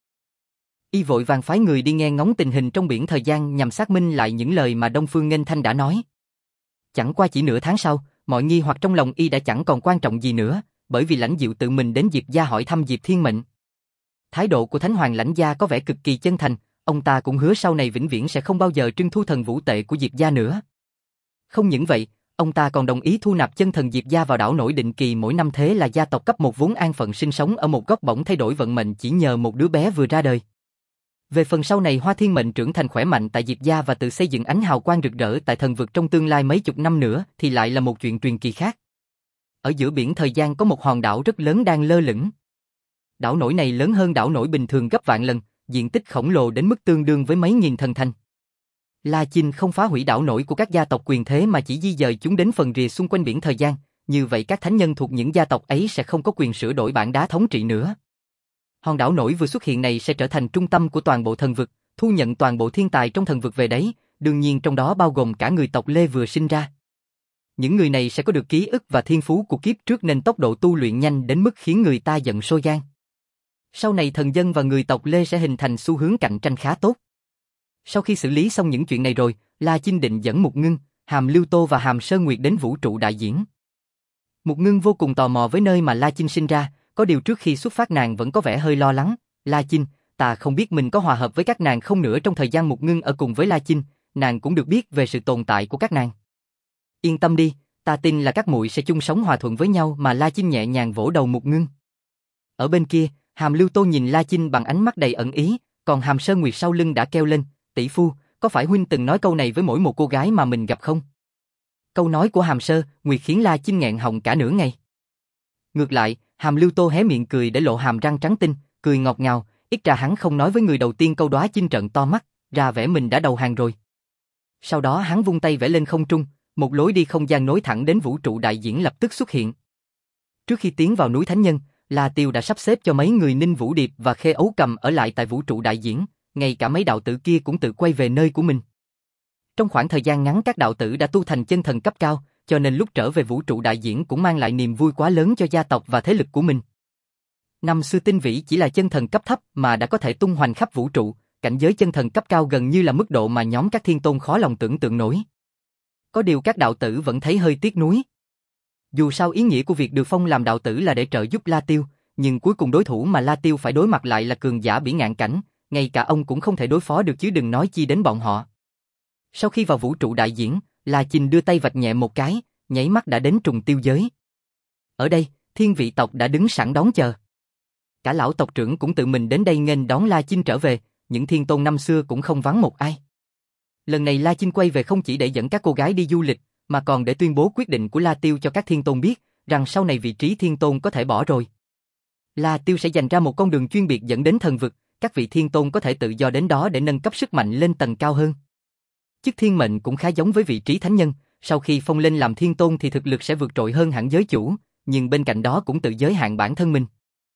Y vội vàng phái người đi nghe ngóng tình hình trong biển thời gian nhằm xác minh lại những lời mà Đông Phương Nghênh Thanh đã nói. Chẳng qua chỉ nửa tháng sau, mọi nghi hoặc trong lòng y đã chẳng còn quan trọng gì nữa, bởi vì lãnh Diệu tự mình đến Diệp gia hỏi thăm Diệp Thiên Mệnh. Thái độ của Thánh Hoàng lãnh gia có vẻ cực kỳ chân thành, ông ta cũng hứa sau này vĩnh viễn sẽ không bao giờ trưng thu thần vũ tệ của Diệp gia nữa. Không những vậy, ông ta còn đồng ý thu nạp chân thần Diệp gia vào đảo nổi định kỳ mỗi năm, thế là gia tộc cấp 1 vốn an phận sinh sống ở một góc bỗng thay đổi vận mệnh chỉ nhờ một đứa bé vừa ra đời. Về phần sau này Hoa Thiên Mệnh trưởng thành khỏe mạnh tại Diệp gia và tự xây dựng ánh hào quang rực rỡ tại thần vực trong tương lai mấy chục năm nữa thì lại là một chuyện truyền kỳ khác. Ở giữa biển thời gian có một hòn đảo rất lớn đang lơ lửng. Đảo nổi này lớn hơn đảo nổi bình thường gấp vạn lần, diện tích khổng lồ đến mức tương đương với mấy nghìn thần thành. La Chinh không phá hủy đảo nổi của các gia tộc quyền thế mà chỉ di dời chúng đến phần rìa xung quanh biển thời gian, như vậy các thánh nhân thuộc những gia tộc ấy sẽ không có quyền sửa đổi bản đá thống trị nữa. Hòn đảo nổi vừa xuất hiện này sẽ trở thành trung tâm của toàn bộ thần vực, thu nhận toàn bộ thiên tài trong thần vực về đấy, đương nhiên trong đó bao gồm cả người tộc Lê vừa sinh ra. Những người này sẽ có được ký ức và thiên phú của kiếp trước nên tốc độ tu luyện nhanh đến mức khiến người ta giận sôi gan. Sau này thần dân và người tộc Lê sẽ hình thành xu hướng cạnh tranh khá tốt. Sau khi xử lý xong những chuyện này rồi, La Chinh định dẫn Mục Ngưng, Hàm Lưu Tô và Hàm Sơn Nguyệt đến vũ trụ đại diễn. Mục Ngưng vô cùng tò mò với nơi mà La Chinh sinh ra, có điều trước khi xuất phát nàng vẫn có vẻ hơi lo lắng. La Chinh, ta không biết mình có hòa hợp với các nàng không nữa. Trong thời gian Mục Ngưng ở cùng với La Chinh, nàng cũng được biết về sự tồn tại của các nàng. Yên tâm đi, ta tin là các muội sẽ chung sống hòa thuận với nhau mà. La Chinh nhẹ nhàng vỗ đầu Mục Ngưng. Ở bên kia, Hàm Lưu Tô nhìn La Chinh bằng ánh mắt đầy ẩn ý, còn Hàm Sơn Nguyệt sau lưng đã kêu lên, tỷ phu, có phải huynh từng nói câu này với mỗi một cô gái mà mình gặp không? Câu nói của Hàm Sơ Nguyệt khiến La Chinh nghẹn họng cả nửa ngày. Ngược lại, Hàm Lưu Tô hé miệng cười để lộ hàm răng trắng tinh, cười ngọt ngào, ít ra hắn không nói với người đầu tiên câu đó. Chinh trợn to mắt, ra vẻ mình đã đầu hàng rồi. Sau đó hắn vung tay vẽ lên không trung, một lối đi không gian nối thẳng đến vũ trụ đại diễn lập tức xuất hiện. Trước khi tiến vào núi Thánh Nhân, La Tiêu đã sắp xếp cho mấy người Ninh Vũ Điệp và Khê Ấu Cầm ở lại tại vũ trụ đại diễn, ngay cả mấy đạo tử kia cũng tự quay về nơi của mình. Trong khoảng thời gian ngắn các đạo tử đã tu thành chân thần cấp cao, cho nên lúc trở về vũ trụ đại diễn cũng mang lại niềm vui quá lớn cho gia tộc và thế lực của mình. Năm xưa Tinh Vĩ chỉ là chân thần cấp thấp mà đã có thể tung hoành khắp vũ trụ, cảnh giới chân thần cấp cao gần như là mức độ mà nhóm các thiên tôn khó lòng tưởng tượng nổi. Có điều các đạo tử vẫn thấy hơi tiếc nuối. Dù sao ý nghĩa của việc được phong làm đạo tử là để trợ giúp La Tiêu, nhưng cuối cùng đối thủ mà La Tiêu phải đối mặt lại là cường giả bỉ ngạn cảnh, ngay cả ông cũng không thể đối phó được chứ đừng nói chi đến bọn họ. Sau khi vào vũ trụ đại diễn, La Chinh đưa tay vạch nhẹ một cái, nháy mắt đã đến trùng tiêu giới. Ở đây, thiên vị tộc đã đứng sẵn đón chờ. Cả lão tộc trưởng cũng tự mình đến đây nghênh đón La Chinh trở về, những thiên tôn năm xưa cũng không vắng một ai. Lần này La Chinh quay về không chỉ để dẫn các cô gái đi du lịch, mà còn để tuyên bố quyết định của La Tiêu cho các thiên tôn biết, rằng sau này vị trí thiên tôn có thể bỏ rồi. La Tiêu sẽ dành ra một con đường chuyên biệt dẫn đến thần vực, các vị thiên tôn có thể tự do đến đó để nâng cấp sức mạnh lên tầng cao hơn. Chức thiên mệnh cũng khá giống với vị trí thánh nhân, sau khi phong lên làm thiên tôn thì thực lực sẽ vượt trội hơn hẳn giới chủ, nhưng bên cạnh đó cũng tự giới hạn bản thân mình.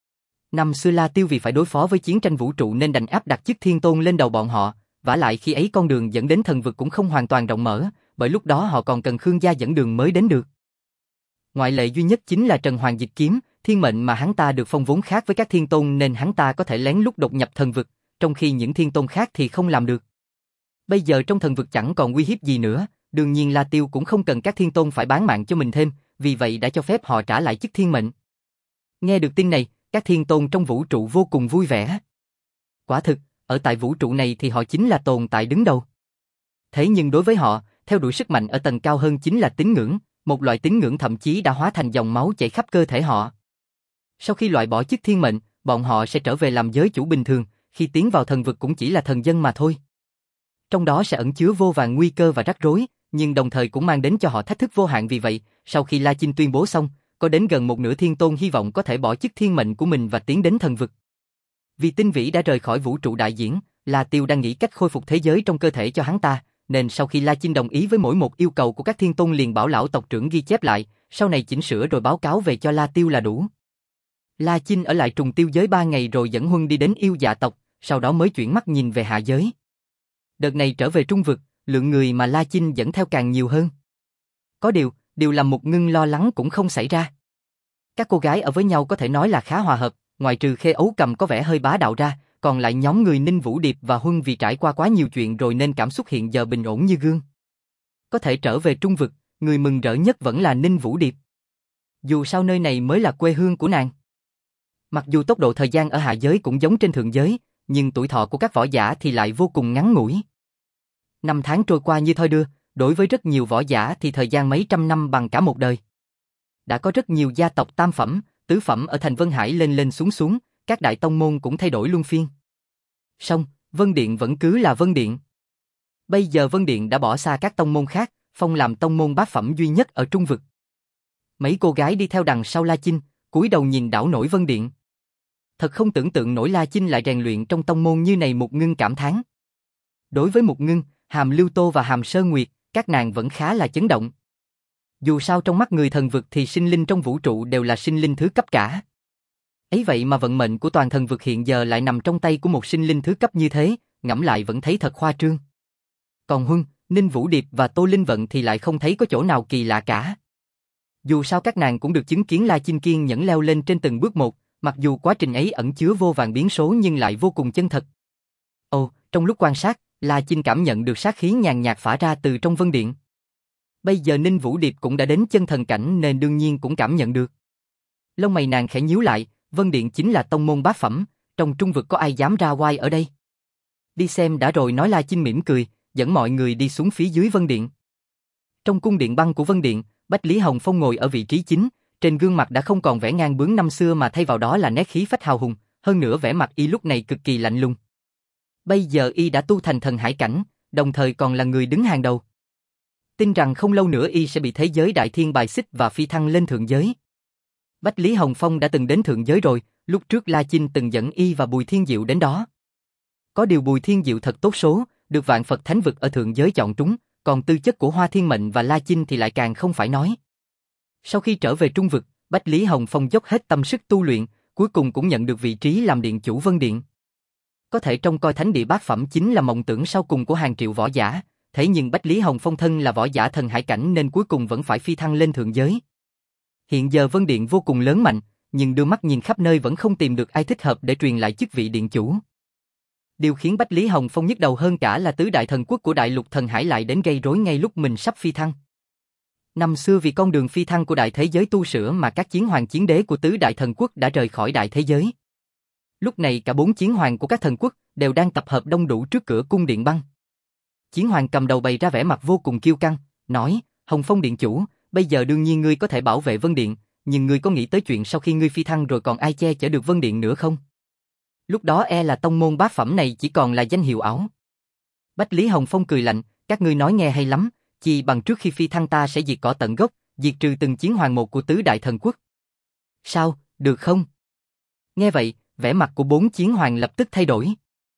Năm xưa La Tiêu vì phải đối phó với chiến tranh vũ trụ nên đành áp đặt chức thiên tôn lên đầu bọn họ, vả lại khi ấy con đường dẫn đến thần vực cũng không hoàn toàn rộng mở, bởi lúc đó họ còn cần Khương gia dẫn đường mới đến được. Ngoại lệ duy nhất chính là Trần Hoàng Dịch Kiếm, thiên mệnh mà hắn ta được phong vốn khác với các thiên tôn nên hắn ta có thể lén lút đột nhập thần vực, trong khi những thiên tôn khác thì không làm được. Bây giờ trong thần vực chẳng còn uy hiếp gì nữa, đương nhiên La Tiêu cũng không cần các thiên tôn phải bán mạng cho mình thêm, vì vậy đã cho phép họ trả lại chức thiên mệnh. Nghe được tin này, các thiên tôn trong vũ trụ vô cùng vui vẻ. Quả thực, ở tại vũ trụ này thì họ chính là tồn tại đứng đầu. Thế nhưng đối với họ, theo đuổi sức mạnh ở tầng cao hơn chính là tín ngưỡng, một loại tín ngưỡng thậm chí đã hóa thành dòng máu chảy khắp cơ thể họ. Sau khi loại bỏ chức thiên mệnh, bọn họ sẽ trở về làm giới chủ bình thường, khi tiến vào thần vực cũng chỉ là thần dân mà thôi. Trong đó sẽ ẩn chứa vô vàn nguy cơ và rắc rối, nhưng đồng thời cũng mang đến cho họ thách thức vô hạn. Vì vậy, sau khi La Chinh tuyên bố xong, có đến gần một nửa thiên tôn hy vọng có thể bỏ chức thiên mệnh của mình và tiến đến thần vực. Vì Tinh Vĩ đã rời khỏi vũ trụ đại diễn, La Tiêu đang nghĩ cách khôi phục thế giới trong cơ thể cho hắn ta, nên sau khi La Chinh đồng ý với mỗi một yêu cầu của các thiên tôn liền bảo lão tộc trưởng ghi chép lại, sau này chỉnh sửa rồi báo cáo về cho La Tiêu là đủ. La Chinh ở lại trùng tiêu giới 3 ngày rồi dẫn Huân đi đến yêu dạ tộc, sau đó mới chuyển mắt nhìn về hạ giới. Đợt này trở về trung vực, lượng người mà La Chinh dẫn theo càng nhiều hơn. Có điều làm Mục Ngưng lo lắng cũng không xảy ra. Các cô gái ở với nhau có thể nói là khá hòa hợp, ngoại trừ Khê Ấu Cầm có vẻ hơi bá đạo ra, còn lại nhóm người Ninh Vũ Điệp và Huân vì trải qua quá nhiều chuyện rồi nên cảm xúc hiện giờ bình ổn như gương. Có thể trở về trung vực, người mừng rỡ nhất vẫn là Ninh Vũ Điệp. Dù sao nơi này mới là quê hương của nàng. Mặc dù tốc độ thời gian ở hạ giới cũng giống trên thượng giới, nhưng tuổi thọ của các võ giả thì lại vô cùng ngắn ngủi. Năm tháng trôi qua như thoi đưa, đối với rất nhiều võ giả thì thời gian mấy trăm năm bằng cả một đời. Đã có rất nhiều gia tộc tam phẩm, tứ phẩm ở thành Vân Hải lên lên xuống xuống, các đại tông môn cũng thay đổi luân phiên. Song, Vân Điện vẫn cứ là Vân Điện. Bây giờ Vân Điện đã bỏ xa các tông môn khác, phong làm tông môn bát phẩm duy nhất ở Trung vực. Mấy cô gái đi theo đằng sau La Chinh, cúi đầu nhìn đảo nổi Vân Điện. Thật không tưởng tượng nổi La Chinh lại rèn luyện trong tông môn như này. Mục Ngưng cảm thán. Đối với Mục Ngưng, Hàm Lưu Tô và Hàm Sơn Nguyệt, các nàng vẫn khá là chấn động. Dù sao trong mắt người thần vực thì sinh linh trong vũ trụ đều là sinh linh thứ cấp cả. Ấy vậy mà vận mệnh của toàn thần vực hiện giờ lại nằm trong tay của một sinh linh thứ cấp như thế, ngẫm lại vẫn thấy thật khoa trương. Còn Huân, Ninh Vũ Điệp và Tô Linh Vận thì lại không thấy có chỗ nào kỳ lạ cả. Dù sao các nàng cũng được chứng kiến La Chinh kiên nhẫn leo lên trên từng bước một, mặc dù quá trình ấy ẩn chứa vô vàn biến số nhưng lại vô cùng chân thật. Ồ, trong lúc quan sát, La Chinh cảm nhận được sát khí nhàn nhạt phả ra từ trong Vân Điện. Bây giờ Ninh Vũ Điệp cũng đã đến chân thần cảnh nên đương nhiên cũng cảm nhận được. Lông mày nàng khẽ nhíu lại, Vân Điện chính là tông môn bát phẩm, trong Trung vực có ai dám ra oai ở đây? Đi xem đã rồi, nói La Chinh mỉm cười, dẫn mọi người đi xuống phía dưới Vân Điện. Trong cung điện băng của Vân Điện, Bách Lý Hồng Phong ngồi ở vị trí chính, trên gương mặt đã không còn vẻ ngang bướng năm xưa mà thay vào đó là nét khí phách hào hùng, hơn nữa vẻ mặt y lúc này cực kỳ lạnh lùng. Bây giờ y đã tu thành thần hải cảnh, đồng thời còn là người đứng hàng đầu. Tin rằng không lâu nữa y sẽ bị thế giới đại thiên bài xích và phi thăng lên thượng giới. Bách Lý Hồng Phong đã từng đến thượng giới rồi, lúc trước La Chinh từng dẫn y và Bùi Thiên Diệu đến đó. Có điều Bùi Thiên Diệu thật tốt số, được vạn Phật thánh vực ở thượng giới chọn trúng, còn tư chất của Hoa Thiên Mệnh và La Chinh thì lại càng không phải nói. Sau khi trở về Trung vực, Bách Lý Hồng Phong dốc hết tâm sức tu luyện, cuối cùng cũng nhận được vị trí làm điện chủ Vân Điện. Có thể trông coi thánh địa bát phẩm chính là mộng tưởng sau cùng của hàng triệu võ giả, thế nhưng Bách Lý Hồng Phong thân là võ giả thần hải cảnh nên cuối cùng vẫn phải phi thăng lên thượng giới. Hiện giờ Vân Điện vô cùng lớn mạnh, nhưng đưa mắt nhìn khắp nơi vẫn không tìm được ai thích hợp để truyền lại chức vị điện chủ. Điều khiến Bách Lý Hồng Phong nhức đầu hơn cả là tứ đại thần quốc của đại lục thần hải lại đến gây rối ngay lúc mình sắp phi thăng. Năm xưa vì con đường phi thăng của đại thế giới tu sửa mà các chiến hoàng chiến đế của tứ đại thần quốc đã rời khỏi đại thế giới. Lúc này cả 4 chiến hoàng của các thần quốc đều đang tập hợp đông đủ trước cửa cung điện băng. Chiến hoàng cầm đầu bày ra vẻ mặt vô cùng kiêu căng, nói: Hồng Phong điện chủ, bây giờ đương nhiên ngươi có thể bảo vệ Vân Điện, nhưng ngươi có nghĩ tới chuyện sau khi ngươi phi thăng rồi còn ai che chở được Vân Điện nữa không? Lúc đó e là tông môn bát phẩm này chỉ còn là danh hiệu ảo. Bách Lý Hồng Phong cười lạnh, các ngươi nói nghe hay lắm, chỉ bằng trước khi phi thăng ta sẽ diệt cỏ tận gốc, diệt trừ từng chiến hoàng một của tứ đại thần quốc. Sao, được không? Nghe vậy, vẻ mặt của 4 chiến hoàng lập tức thay đổi.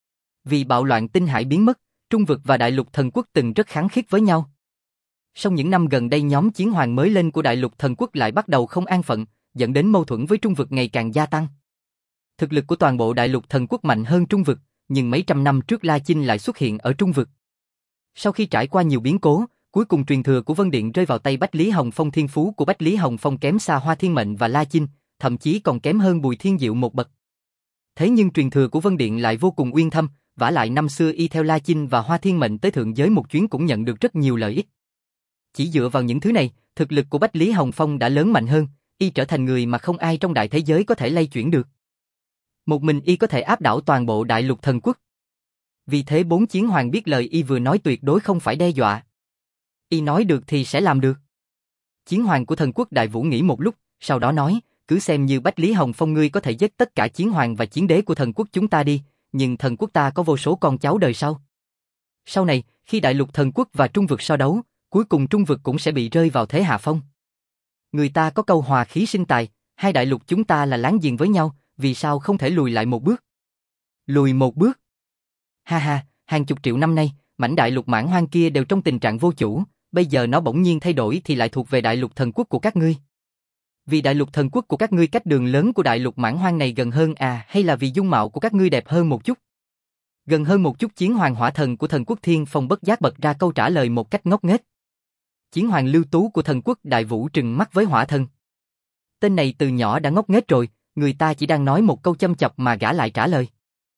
Vì bạo loạn tinh hải biến mất, Trung vực và đại lục thần quốc từng rất khăng khít với nhau. Sau những năm gần đây nhóm chiến hoàng mới lên của đại lục thần quốc lại bắt đầu không an phận, dẫn đến mâu thuẫn với Trung vực ngày càng gia tăng. Thực lực của toàn bộ đại lục thần quốc mạnh hơn Trung vực, nhưng mấy trăm năm trước La Chinh lại xuất hiện ở Trung vực. Sau khi trải qua nhiều biến cố, cuối cùng truyền thừa của Vân Điện rơi vào tay Bách Lý Hồng Phong. Thiên phú của Bách Lý Hồng Phong kém xa Hoa Thiên Mệnh và La Chinh, thậm chí còn kém hơn Bùi Thiên Diệu một bậc. Thế nhưng truyền thừa của Vân Điện lại vô cùng uyên thâm, vả lại năm xưa y theo La Chinh và Hoa Thiên Mệnh tới thượng giới một chuyến cũng nhận được rất nhiều lợi ích. Chỉ dựa vào những thứ này, thực lực của Bách Lý Hồng Phong đã lớn mạnh hơn, y trở thành người mà không ai trong đại thế giới có thể lay chuyển được. Một mình y có thể áp đảo toàn bộ đại lục thần quốc. Vì thế 4 chiến hoàng biết lời y vừa nói tuyệt đối không phải đe dọa. Y nói được thì sẽ làm được. Chiến hoàng của thần quốc Đại Vũ nghĩ một lúc, sau đó nói, cứ xem như Bách Lý Hồng Phong ngươi có thể giết tất cả chiến hoàng và chiến đế của thần quốc chúng ta đi, nhưng thần quốc ta có vô số con cháu đời sau. Sau này, khi đại lục thần quốc và Trung vực so đấu, cuối cùng Trung vực cũng sẽ bị rơi vào thế hạ phong. Người ta có câu hòa khí sinh tài, hai đại lục chúng ta là láng giềng với nhau, vì sao không thể lùi lại một bước? Lùi một bước? Ha ha, hàng chục triệu năm nay, mảnh đại lục mãn hoang kia đều trong tình trạng vô chủ, bây giờ nó bỗng nhiên thay đổi thì lại thuộc về đại lục thần quốc của các ngươi. Vì đại lục thần quốc của các ngươi cách đường lớn của đại lục mãn hoang này gần hơn à, hay là vì dung mạo của các ngươi đẹp hơn một chút? Gần hơn một chút. Chiến hoàng hỏa thần của thần quốc Thiên Phong bất giác bật ra câu trả lời một cách ngốc nghếch. Chiến hoàng Lưu Tú của thần quốc Đại Vũ trừng mắt với hỏa thần. Tên này từ nhỏ đã ngốc nghếch rồi, người ta chỉ đang nói một câu châm chọc mà gã lại trả lời.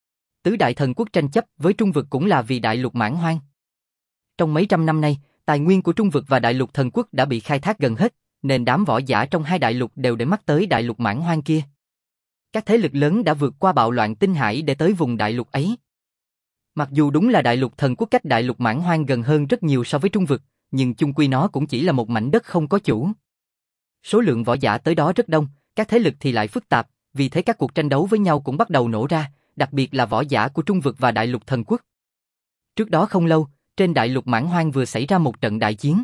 Tứ đại thần quốc tranh chấp với Trung vực cũng là vì đại lục mãn hoang. Trong mấy trăm năm nay, tài nguyên của Trung vực và đại lục thần quốc đã bị khai thác gần hết, nên đám võ giả trong hai đại lục đều để mắt tới đại lục mãn hoang kia. Các thế lực lớn đã vượt qua bạo loạn tinh hải để tới vùng đại lục ấy. Mặc dù đúng là đại lục thần quốc cách đại lục mãn hoang gần hơn rất nhiều so với Trung vực, nhưng chung quy nó cũng chỉ là một mảnh đất không có chủ. Số lượng võ giả tới đó rất đông, các thế lực thì lại phức tạp, vì thế các cuộc tranh đấu với nhau cũng bắt đầu nổ ra, đặc biệt là võ giả của Trung vực và Đại lục Thần Quốc. Trước đó không lâu, trên Đại lục Mãn Hoang vừa xảy ra một trận đại chiến.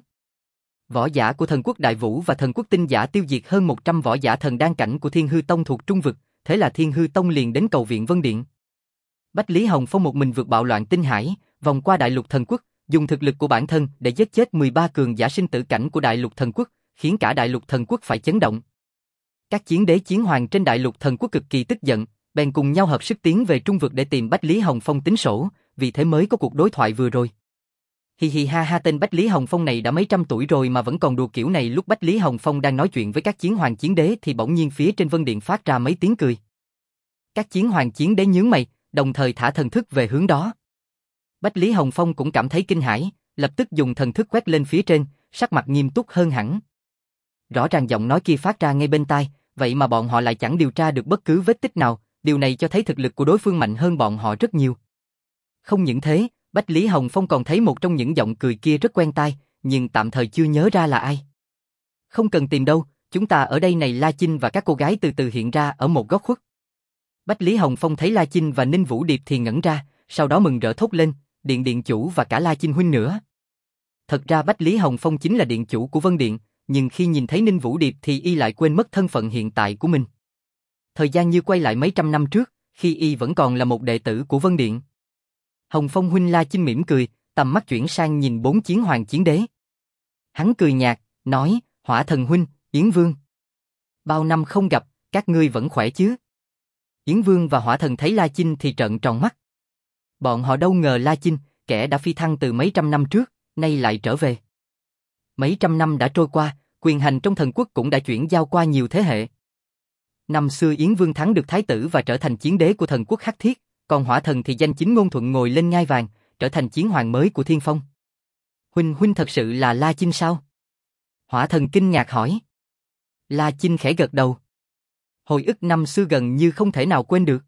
Võ giả của Thần Quốc Đại Vũ và Thần Quốc Tinh Giả tiêu diệt hơn 100 võ giả thần đan cảnh của Thiên Hư Tông thuộc Trung vực, thế là Thiên Hư Tông liền đến cầu viện Vân Điện. Bách Lý Hồng Phong một mình vượt bạo loạn tinh hải, vòng qua Đại lục Thần Quốc, dùng thực lực của bản thân để giết chết 13 cường giả sinh tử cảnh của Đại lục Thần Quốc, khiến cả Đại lục Thần Quốc phải chấn động. Các chiến đế chiến hoàng trên Đại lục Thần Quốc cực kỳ tức giận, bèn cùng nhau hợp sức tiến về Trung vực để tìm Bách Lý Hồng Phong tính sổ, vì thế mới có cuộc đối thoại vừa rồi. Hi hi ha ha, tên Bách Lý Hồng Phong này đã mấy trăm tuổi rồi mà vẫn còn đùa kiểu này. Lúc Bách Lý Hồng Phong đang nói chuyện với các chiến hoàng chiến đế thì bỗng nhiên phía trên Vân Điện phát ra mấy tiếng cười. Các chiến hoàng chiến đế nhướng mày, đồng thời thả thần thức về hướng đó. Bách Lý Hồng Phong cũng cảm thấy kinh hãi, lập tức dùng thần thức quét lên phía trên, sắc mặt nghiêm túc hơn hẳn. Rõ ràng giọng nói kia phát ra ngay bên tai, vậy mà bọn họ lại chẳng điều tra được bất cứ vết tích nào, điều này cho thấy thực lực của đối phương mạnh hơn bọn họ rất nhiều. Không những thế, Bách Lý Hồng Phong còn thấy một trong những giọng cười kia rất quen tai, nhưng tạm thời chưa nhớ ra là ai. Không cần tìm đâu, chúng ta ở đây này. La Chinh và các cô gái từ từ hiện ra ở một góc khuất. Bách Lý Hồng Phong thấy La Chinh và Ninh Vũ Điệp thì ngẩn ra, sau đó mừng rỡ thốt lên, điện chủ và cả La Chinh huynh nữa. Thật ra Bách Lý Hồng Phong chính là điện chủ của Vân Điện, nhưng khi nhìn thấy Ninh Vũ Điệp thì y lại quên mất thân phận hiện tại của mình. Thời gian như quay lại mấy trăm năm trước, khi y vẫn còn là một đệ tử của Vân Điện. Hồng Phong huynh. La Chinh mỉm cười, tầm mắt chuyển sang nhìn 4 chiến hoàng chiến đế. Hắn cười nhạt, nói, Hỏa Thần huynh, Yến Vương. Bao năm không gặp, các ngươi vẫn khỏe chứ? Yến Vương và Hỏa Thần thấy La Chinh thì trợn tròn mắt. Bọn họ đâu ngờ La Chinh, kẻ đã phi thăng từ mấy trăm năm trước, nay lại trở về. Mấy trăm năm đã trôi qua, quyền hành trong thần quốc cũng đã chuyển giao qua nhiều thế hệ. Năm xưa Yến Vương thắng được thái tử và trở thành chiến đế của thần quốc Hắc Thiết, còn Hỏa Thần thì danh chính ngôn thuận ngồi lên ngai vàng, trở thành chiến hoàng mới của Thiên Phong. Huynh thật sự là La Chinh sao? Hỏa Thần kinh ngạc hỏi. La Chinh khẽ gật đầu. Hồi ức năm xưa gần như không thể nào quên được.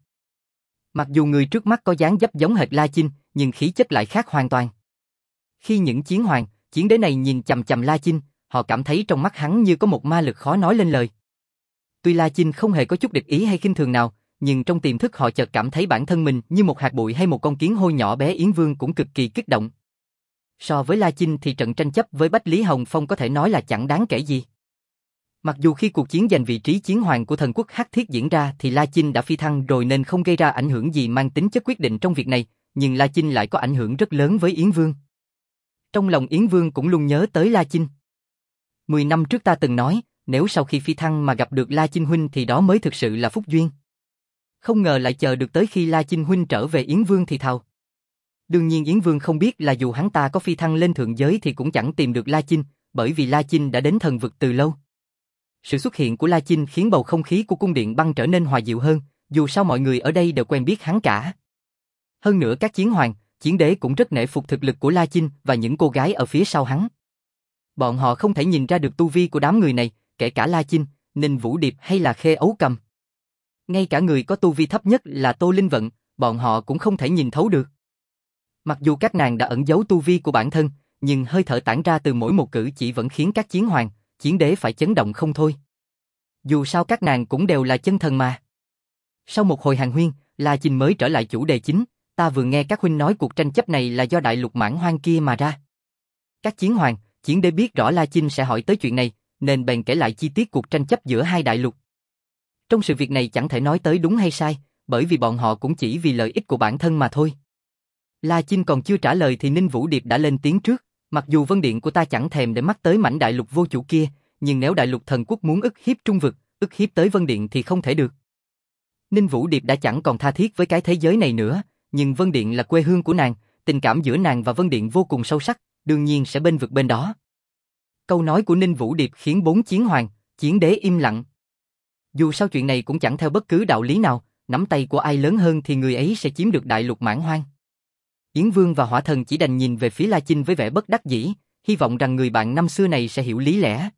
Mặc dù người trước mắt có dáng dấp giống hệt La Chinh, nhưng khí chất lại khác hoàn toàn. Khi những chiến hoàng, chiến đế này nhìn chằm chằm La Chinh, họ cảm thấy trong mắt hắn như có một ma lực khó nói lên lời. Tuy La Chinh không hề có chút địch ý hay khinh thường nào, nhưng trong tiềm thức họ chợt cảm thấy bản thân mình như một hạt bụi hay một con kiến hôi nhỏ bé. Yến Vương cũng cực kỳ kích động. So với La Chinh thì trận tranh chấp với Bách Lý Hồng Phong có thể nói là chẳng đáng kể gì. Mặc dù khi cuộc chiến giành vị trí chiến hoàng của thần quốc Hắc Thiết diễn ra thì La Chinh đã phi thăng rồi nên không gây ra ảnh hưởng gì mang tính chất quyết định trong việc này, nhưng La Chinh lại có ảnh hưởng rất lớn với Yến Vương. Trong lòng Yến Vương cũng luôn nhớ tới La Chinh. 10 năm trước ta từng nói, nếu sau khi phi thăng mà gặp được La Chinh huynh thì đó mới thực sự là phúc duyên. Không ngờ lại chờ được tới khi La Chinh huynh trở về. Yến Vương thì thào. Đương nhiên Yến Vương không biết là dù hắn ta có phi thăng lên thượng giới thì cũng chẳng tìm được La Chinh, bởi vì La Chinh đã đến thần vực từ lâu. Sự xuất hiện của La Chinh khiến bầu không khí của cung điện băng trở nên hòa dịu hơn, dù sao mọi người ở đây đều quen biết hắn cả. Hơn nữa các chiến hoàng, chiến đế cũng rất nể phục thực lực của La Chinh và những cô gái ở phía sau hắn. Bọn họ không thể nhìn ra được tu vi của đám người này, kể cả La Chinh, Ninh Vũ Điệp hay là Khê Ấu Cầm. Ngay cả người có tu vi thấp nhất là Tô Linh Vận, bọn họ cũng không thể nhìn thấu được. Mặc dù các nàng đã ẩn giấu tu vi của bản thân, nhưng hơi thở tản ra từ mỗi một cử chỉ vẫn khiến các chiến hoàng, chiến đế phải chấn động không thôi. Dù sao các nàng cũng đều là chân thần mà. Sau một hồi hàn huyên, La Chinh mới trở lại chủ đề chính. Ta vừa nghe các huynh nói cuộc tranh chấp này là do đại lục Mãn Hoang kia mà ra. Các chiến hoàng, chiến đế biết rõ La Chinh sẽ hỏi tới chuyện này, nên bèn kể lại chi tiết cuộc tranh chấp giữa hai đại lục. Trong sự việc này chẳng thể nói tới đúng hay sai, bởi vì bọn họ cũng chỉ vì lợi ích của bản thân mà thôi. La Chinh còn chưa trả lời thì Ninh Vũ Điệp đã lên tiếng trước. Mặc dù Vân Điện của ta chẳng thèm để mắt tới mảnh đại lục vô chủ kia, nhưng nếu đại lục thần quốc muốn ức hiếp Trung vực, ức hiếp tới Vân Điện thì không thể được. Ninh Vũ Điệp đã chẳng còn tha thiết với cái thế giới này nữa, nhưng Vân Điện là quê hương của nàng, tình cảm giữa nàng và Vân Điện vô cùng sâu sắc, đương nhiên sẽ bên vực bên đó. Câu nói của Ninh Vũ Điệp khiến 4 chiến hoàng, chiến đế im lặng. Dù sao chuyện này cũng chẳng theo bất cứ đạo lý nào, nắm tay của ai lớn hơn thì người ấy sẽ chiếm được đại lục Mãn Hoang. Yến Vương và Hỏa Thần chỉ đành nhìn về phía La Chinh với vẻ bất đắc dĩ, hy vọng rằng người bạn năm xưa này sẽ hiểu lý lẽ.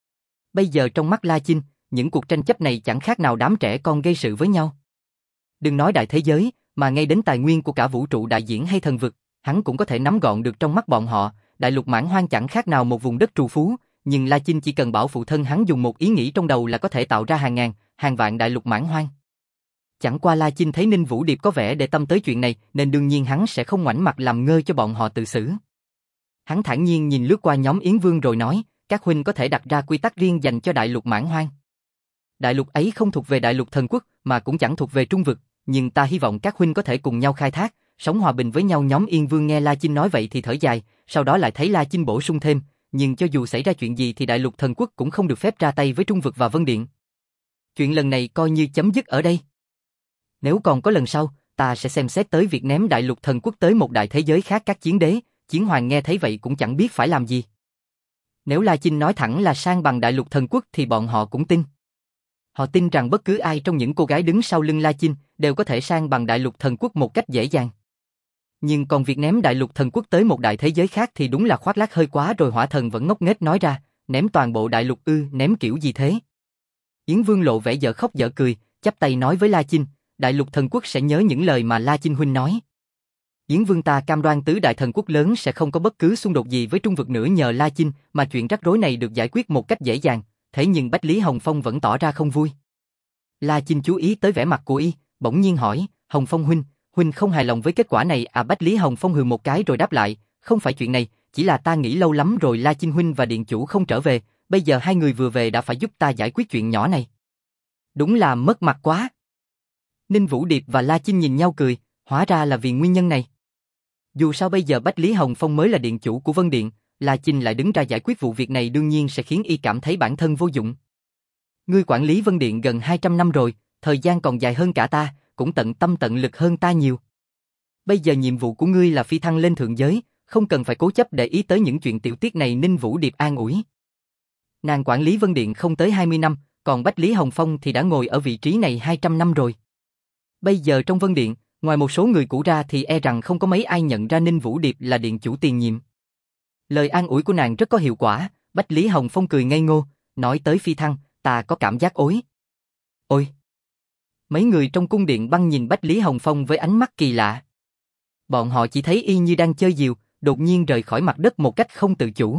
Bây giờ trong mắt La Chinh, những cuộc tranh chấp này chẳng khác nào đám trẻ con gây sự với nhau. Đừng nói đại thế giới, mà ngay đến tài nguyên của cả vũ trụ đại diễn hay thần vực, hắn cũng có thể nắm gọn được trong mắt bọn họ. Đại lục Mãn Hoang chẳng khác nào một vùng đất trù phú, nhưng La Chinh chỉ cần bảo phụ thân hắn dùng một ý nghĩ trong đầu là có thể tạo ra hàng ngàn, hàng vạn đại lục Mãn Hoang. Chẳng qua La Chinh thấy Ninh Vũ Điệp có vẻ để tâm tới chuyện này nên đương nhiên hắn sẽ không ngoảnh mặt làm ngơ cho bọn họ tự xử. Hắn thản nhiên nhìn lướt qua nhóm Yến Vương rồi nói, các huynh có thể đặt ra quy tắc riêng dành cho đại lục Mãn Hoang. Đại lục ấy không thuộc về đại lục thần quốc mà cũng chẳng thuộc về trung vực, nhưng ta hy vọng các huynh có thể cùng nhau khai thác, sống hòa bình với nhau. Nhóm Yên Vương nghe La Chinh nói vậy thì thở dài, sau đó lại thấy La Chinh bổ sung thêm, nhưng cho dù xảy ra chuyện gì thì đại lục thần quốc cũng không được phép ra tay với trung vực và Vân Điện. Chuyện lần này coi như chấm dứt ở đây. Nếu còn có lần sau, ta sẽ xem xét tới việc ném đại lục thần quốc tới một đại thế giới khác. Các chiến đế, chiến hoàng nghe thấy vậy cũng chẳng biết phải làm gì. Nếu La Chinh nói thẳng là sang bằng đại lục thần quốc thì bọn họ cũng tin. Họ tin rằng bất cứ ai trong những cô gái đứng sau lưng La Chinh đều có thể sang bằng đại lục thần quốc một cách dễ dàng. Nhưng còn việc ném đại lục thần quốc tới một đại thế giới khác thì đúng là khoác lác hơi quá rồi. Hỏa Thần vẫn ngốc nghếch nói ra, ném toàn bộ đại lục ư, ném kiểu gì thế? Yến Vương lộ vẻ dở khóc dở cười, chắp tay nói với La Chinh, đại lục thần quốc sẽ nhớ những lời mà La Chinh huynh nói. Yến Vương ta cam đoan tứ đại thần quốc lớn sẽ không có bất cứ xung đột gì với trung vực nữa. Nhờ La Chinh mà chuyện rắc rối này được giải quyết một cách dễ dàng, thế nhưng Bách Lý Hồng Phong vẫn tỏ ra không vui. La Chinh chú ý tới vẻ mặt của y, bỗng nhiên hỏi, Hồng Phong huynh không hài lòng với kết quả này à? Bách Lý Hồng Phong hừ một cái rồi đáp lại, không phải chuyện này, chỉ là ta nghĩ lâu lắm rồi La Chinh huynh và điện chủ không trở về, bây giờ hai người vừa về đã phải giúp ta giải quyết chuyện nhỏ này. Đúng là mất mặt quá. Ninh Vũ Điệp và La Chinh nhìn nhau cười, hóa ra là vì nguyên nhân này. Dù sao bây giờ Bách Lý Hồng Phong mới là điện chủ của Vân Điện, La Chinh lại đứng ra giải quyết vụ việc này đương nhiên sẽ khiến y cảm thấy bản thân vô dụng. Ngươi quản lý Vân Điện gần 200 năm rồi, thời gian còn dài hơn cả ta, cũng tận tâm tận lực hơn ta nhiều. Bây giờ nhiệm vụ của ngươi là phi thăng lên thượng giới, không cần phải cố chấp để ý tới những chuyện tiểu tiết này. Ninh Vũ Điệp an ủi. Nàng quản lý Vân Điện không tới 20 năm, còn Bách Lý Hồng Phong thì đã ngồi ở vị trí này 200 năm rồi. Bây giờ trong Vân Điện, ngoài một số người cũ ra thì e rằng không có mấy ai nhận ra Ninh Vũ Điệp là điện chủ tiền nhiệm. Lời an ủi của nàng rất có hiệu quả. Bách Lý Hồng Phong cười ngây ngô, nói tới phi thăng, ta có cảm giác ối. Ôi! Mấy người trong cung điện băng nhìn Bách Lý Hồng Phong với ánh mắt kỳ lạ. Bọn họ chỉ thấy y như đang chơi diều, đột nhiên rời khỏi mặt đất một cách không tự chủ.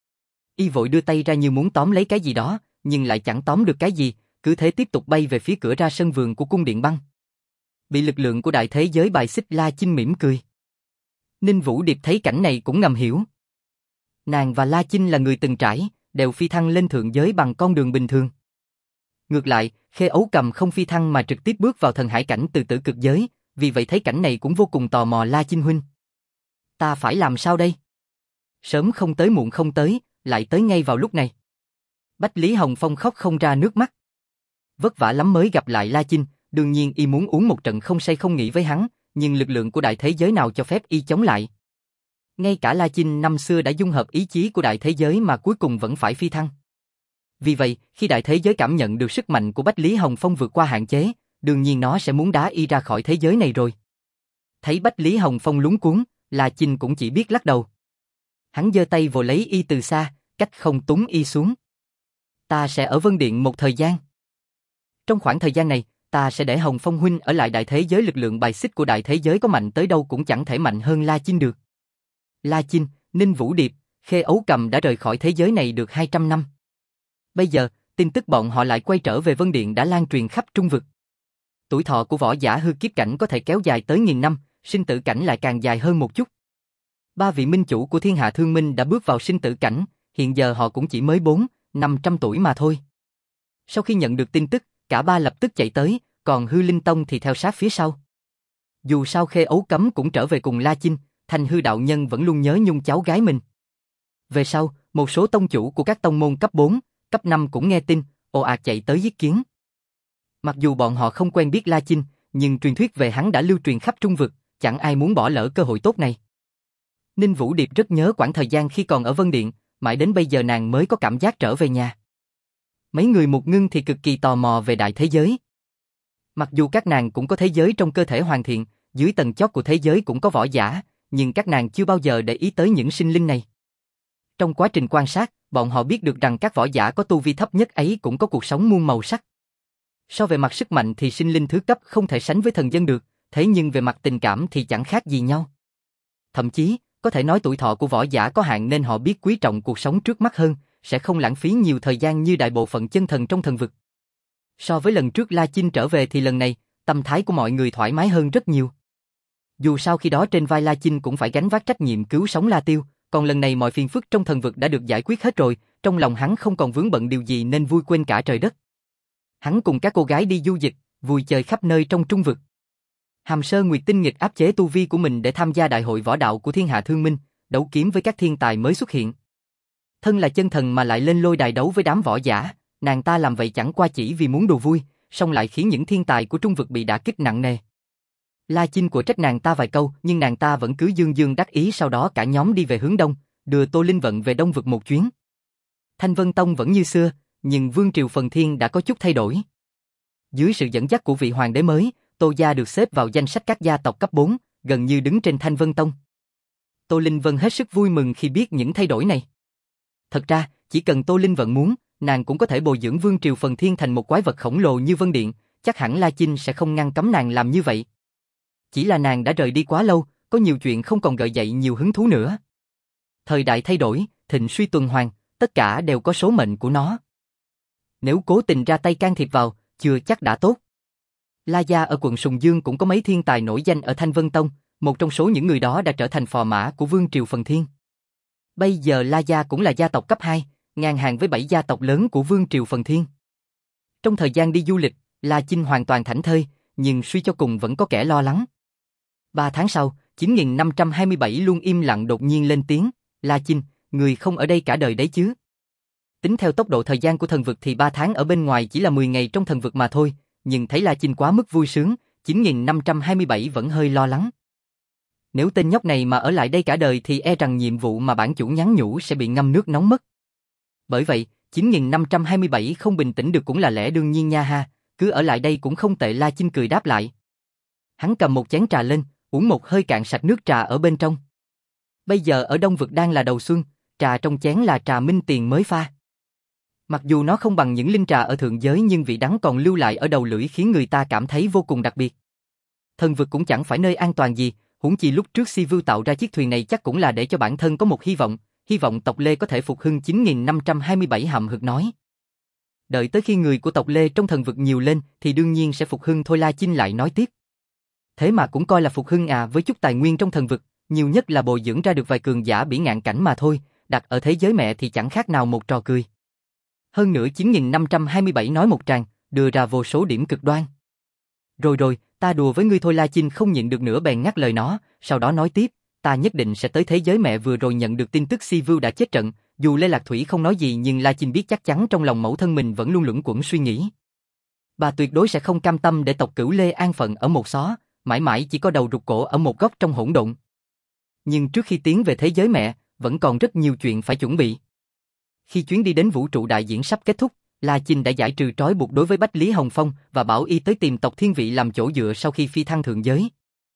Y vội đưa tay ra như muốn tóm lấy cái gì đó, nhưng lại chẳng tóm được cái gì, cứ thế tiếp tục bay về phía cửa ra sân vườn của cung điện băng. Bị lực lượng của đại thế giới bài xích. La Chinh mỉm cười. Ninh Vũ Điệp thấy cảnh này cũng ngầm hiểu. Nàng và La Chinh là người từng trải, đều phi thăng lên thượng giới bằng con đường bình thường. Ngược lại, Khê Ấu Cầm không phi thăng mà trực tiếp bước vào thần hải cảnh từ tử cực giới, vì vậy thấy cảnh này cũng vô cùng tò mò. La Chinh huynh, ta phải làm sao đây? Sớm không tới muộn không tới, lại tới ngay vào lúc này. Bách Lý Hồng Phong khóc không ra nước mắt. Vất vả lắm mới gặp lại La Chinh, đương nhiên y muốn uống một trận không say không nghỉ với hắn, nhưng lực lượng của đại thế giới nào cho phép y chống lại. Ngay cả La Chinh năm xưa đã dung hợp ý chí của đại thế giới mà cuối cùng vẫn phải phi thăng. Vì vậy, khi đại thế giới cảm nhận được sức mạnh của Bách Lý Hồng Phong vượt qua hạn chế, đương nhiên nó sẽ muốn đá y ra khỏi thế giới này rồi. Thấy Bách Lý Hồng Phong lúng cuống, La Chinh cũng chỉ biết lắc đầu. Hắn giơ tay vồ lấy y từ xa, cách không túng y xuống. Ta sẽ ở Vân Điện một thời gian. Trong khoảng thời gian này, ta sẽ để Hồng Phong huynh ở lại đại thế giới. Lực lượng bài xích của đại thế giới có mạnh tới đâu cũng chẳng thể mạnh hơn La Chinh được. La Chinh, Ninh Vũ Điệp, Khê Ấu Cầm đã rời khỏi thế giới này được 200 năm. Bây giờ, tin tức bọn họ lại quay trở về Vân Điện đã lan truyền khắp trung vực. Tuổi thọ của võ giả hư kiếp cảnh có thể kéo dài tới 1000 năm, sinh tử cảnh lại càng dài hơn một chút. Ba vị minh chủ của Thiên Hạ Thương Minh đã bước vào sinh tử cảnh, hiện giờ họ cũng chỉ mới 400-500 tuổi mà thôi. Sau khi nhận được tin tức, cả ba lập tức chạy tới, còn Hư Linh Tông thì theo sát phía sau. Dù sao Khê Ấu Cấm cũng trở về cùng La Chinh, Thanh Hư đạo nhân vẫn luôn nhớ nhung cháu gái mình. Về sau, một số tông chủ của các tông môn cấp 4, cấp 5 cũng nghe tin, ồ ạt chạy tới giết kiến. Mặc dù bọn họ không quen biết La Chinh, nhưng truyền thuyết về hắn đã lưu truyền khắp trung vực, chẳng ai muốn bỏ lỡ cơ hội tốt này. Ninh Vũ Điệp rất nhớ quãng thời gian khi còn ở Vân Điện, mãi đến bây giờ nàng mới có cảm giác trở về nhà. Mấy người Mục Ngưng thì cực kỳ tò mò về đại thế giới. Mặc dù các nàng cũng có thế giới trong cơ thể hoàn thiện, dưới tầng chót của thế giới cũng có võ giả, nhưng các nàng chưa bao giờ để ý tới những sinh linh này. Trong quá trình quan sát, bọn họ biết được rằng các võ giả có tu vi thấp nhất ấy cũng có cuộc sống muôn màu sắc. So về mặt sức mạnh thì sinh linh thứ cấp không thể sánh với thần dân được, thế nhưng về mặt tình cảm thì chẳng khác gì nhau. Thậm chí, có thể nói tuổi thọ của võ giả có hạn nên họ biết quý trọng cuộc sống trước mắt hơn, sẽ không lãng phí nhiều thời gian như đại bộ phận chân thần trong thần vực. So với lần trước La Chinh trở về thì lần này, tâm thái của mọi người thoải mái hơn rất nhiều. Dù sao khi đó trên vai La Chinh cũng phải gánh vác trách nhiệm cứu sống La Tiêu, còn lần này mọi phiền phức trong thần vực đã được giải quyết hết rồi, trong lòng hắn không còn vướng bận điều gì nên vui quên cả trời đất. Hắn cùng các cô gái đi du lịch, vui chơi khắp nơi trong trung vực. Hàm Sơ Nguyệt tinh nghịch áp chế tu vi của mình để tham gia đại hội võ đạo của Thiên Hạ Thương Minh, đấu kiếm với các thiên tài mới xuất hiện. Thân là chân thần mà lại lên lôi đài đấu với đám võ giả, nàng ta làm vậy chẳng qua chỉ vì muốn đùa vui, song lại khiến những thiên tài của trung vực bị đả kích nặng nề. La Chinh của trách nàng ta vài câu, nhưng nàng ta vẫn cứ dương dương đắc ý, sau đó cả nhóm đi về hướng đông, đưa Tô Linh Vận về đông vực một chuyến. Thanh Vân Tông vẫn như xưa, nhưng vương triều Phần Thiên đã có chút thay đổi. Dưới sự dẫn dắt của vị hoàng đế mới, Tô gia được xếp vào danh sách các gia tộc cấp 4, gần như đứng trên Thanh Vân Tông. Tô Linh Vân hết sức vui mừng khi biết những thay đổi này. Thật ra, chỉ cần Tô Linh Vận muốn, nàng cũng có thể bồi dưỡng vương triều Phần Thiên thành một quái vật khổng lồ như Vân Điện, chắc hẳn La Chinh sẽ không ngăn cấm nàng làm như vậy. Chỉ là nàng đã rời đi quá lâu, có nhiều chuyện không còn gợi dậy nhiều hứng thú nữa. Thời đại thay đổi, thịnh suy tuần hoàn, tất cả đều có số mệnh của nó. Nếu cố tình ra tay can thiệp vào, chưa chắc đã tốt. La gia ở quận Sùng Dương cũng có mấy thiên tài nổi danh ở Thanh Vân Tông, một trong số những người đó đã trở thành phò mã của vương triều Phần Thiên. Bây giờ La gia cũng là gia tộc cấp 2, ngang hàng với 7 gia tộc lớn của vương triều Phần Thiên. Trong thời gian đi du lịch, La Chinh hoàn toàn thảnh thơi, nhưng suy cho cùng vẫn có kẻ lo lắng. 3 tháng sau, 9527 luôn im lặng đột nhiên lên tiếng, La Chinh, người không ở đây cả đời đấy chứ? Tính theo tốc độ thời gian của thần vực thì 3 tháng ở bên ngoài chỉ là 10 ngày trong thần vực mà thôi, nhưng thấy La Chinh quá mức vui sướng, 9527 vẫn hơi lo lắng. Nếu tên nhóc này mà ở lại đây cả đời thì e rằng nhiệm vụ mà bản chủ nhắn nhủ sẽ bị ngâm nước nóng mất. Bởi vậy, 9527 không bình tĩnh được cũng là lẽ đương nhiên nha ha, cứ ở lại đây cũng không tệ. La Chinh cười đáp lại. Hắn cầm một chén trà lên, uống một hơi cạn sạch nước trà ở bên trong. Bây giờ ở Đông Vực đang là đầu xuân, trà trong chén là trà minh tiền mới pha. Mặc dù nó không bằng những linh trà ở thượng giới nhưng vị đắng còn lưu lại ở đầu lưỡi khiến người ta cảm thấy vô cùng đặc biệt. Thần vực cũng chẳng phải nơi an toàn gì, huống chi lúc trước Si Vưu tạo ra chiếc thuyền này chắc cũng là để cho bản thân có một hy vọng tộc Lê có thể phục hưng. 9527 hậm hực nói. Đợi tới khi người của tộc Lê trong thần vực nhiều lên thì đương nhiên sẽ phục hưng thôi. La Chinh lại nói tiếp. Thế mà cũng coi là phục hưng à, với chút tài nguyên trong thần vực, nhiều nhất là bồi dưỡng ra được vài cường giả bỉ ngạn cảnh mà thôi, đặt ở thế giới mẹ thì chẳng khác nào một trò cười. Hơn nữa 9527 nói một tràng, đưa ra vô số điểm cực đoan. Rồi, ta đùa với ngươi thôi. La Chinh không nhịn được nữa bèn ngắt lời nó, sau đó nói tiếp, ta nhất định sẽ tới thế giới mẹ. Vừa rồi nhận được tin tức Si Vưu đã chết trận, dù Lê Lạc Thủy không nói gì nhưng La Chinh biết chắc chắn trong lòng mẫu thân mình vẫn luôn luẩn quẩn suy nghĩ. Bà tuyệt đối sẽ không cam tâm để tộc Cửu Lê an phận ở một xó, mãi mãi chỉ có đầu rụt cổ ở một góc trong hỗn độn. Nhưng trước khi tiến về thế giới mẹ, vẫn còn rất nhiều chuyện phải chuẩn bị. Khi chuyến đi đến vũ trụ đại diễn sắp kết thúc, La Chinh đã giải trừ trói buộc đối với Bách Lý Hồng Phong và bảo y tới tìm tộc Thiên Vị làm chỗ dựa sau khi phi thăng thượng giới.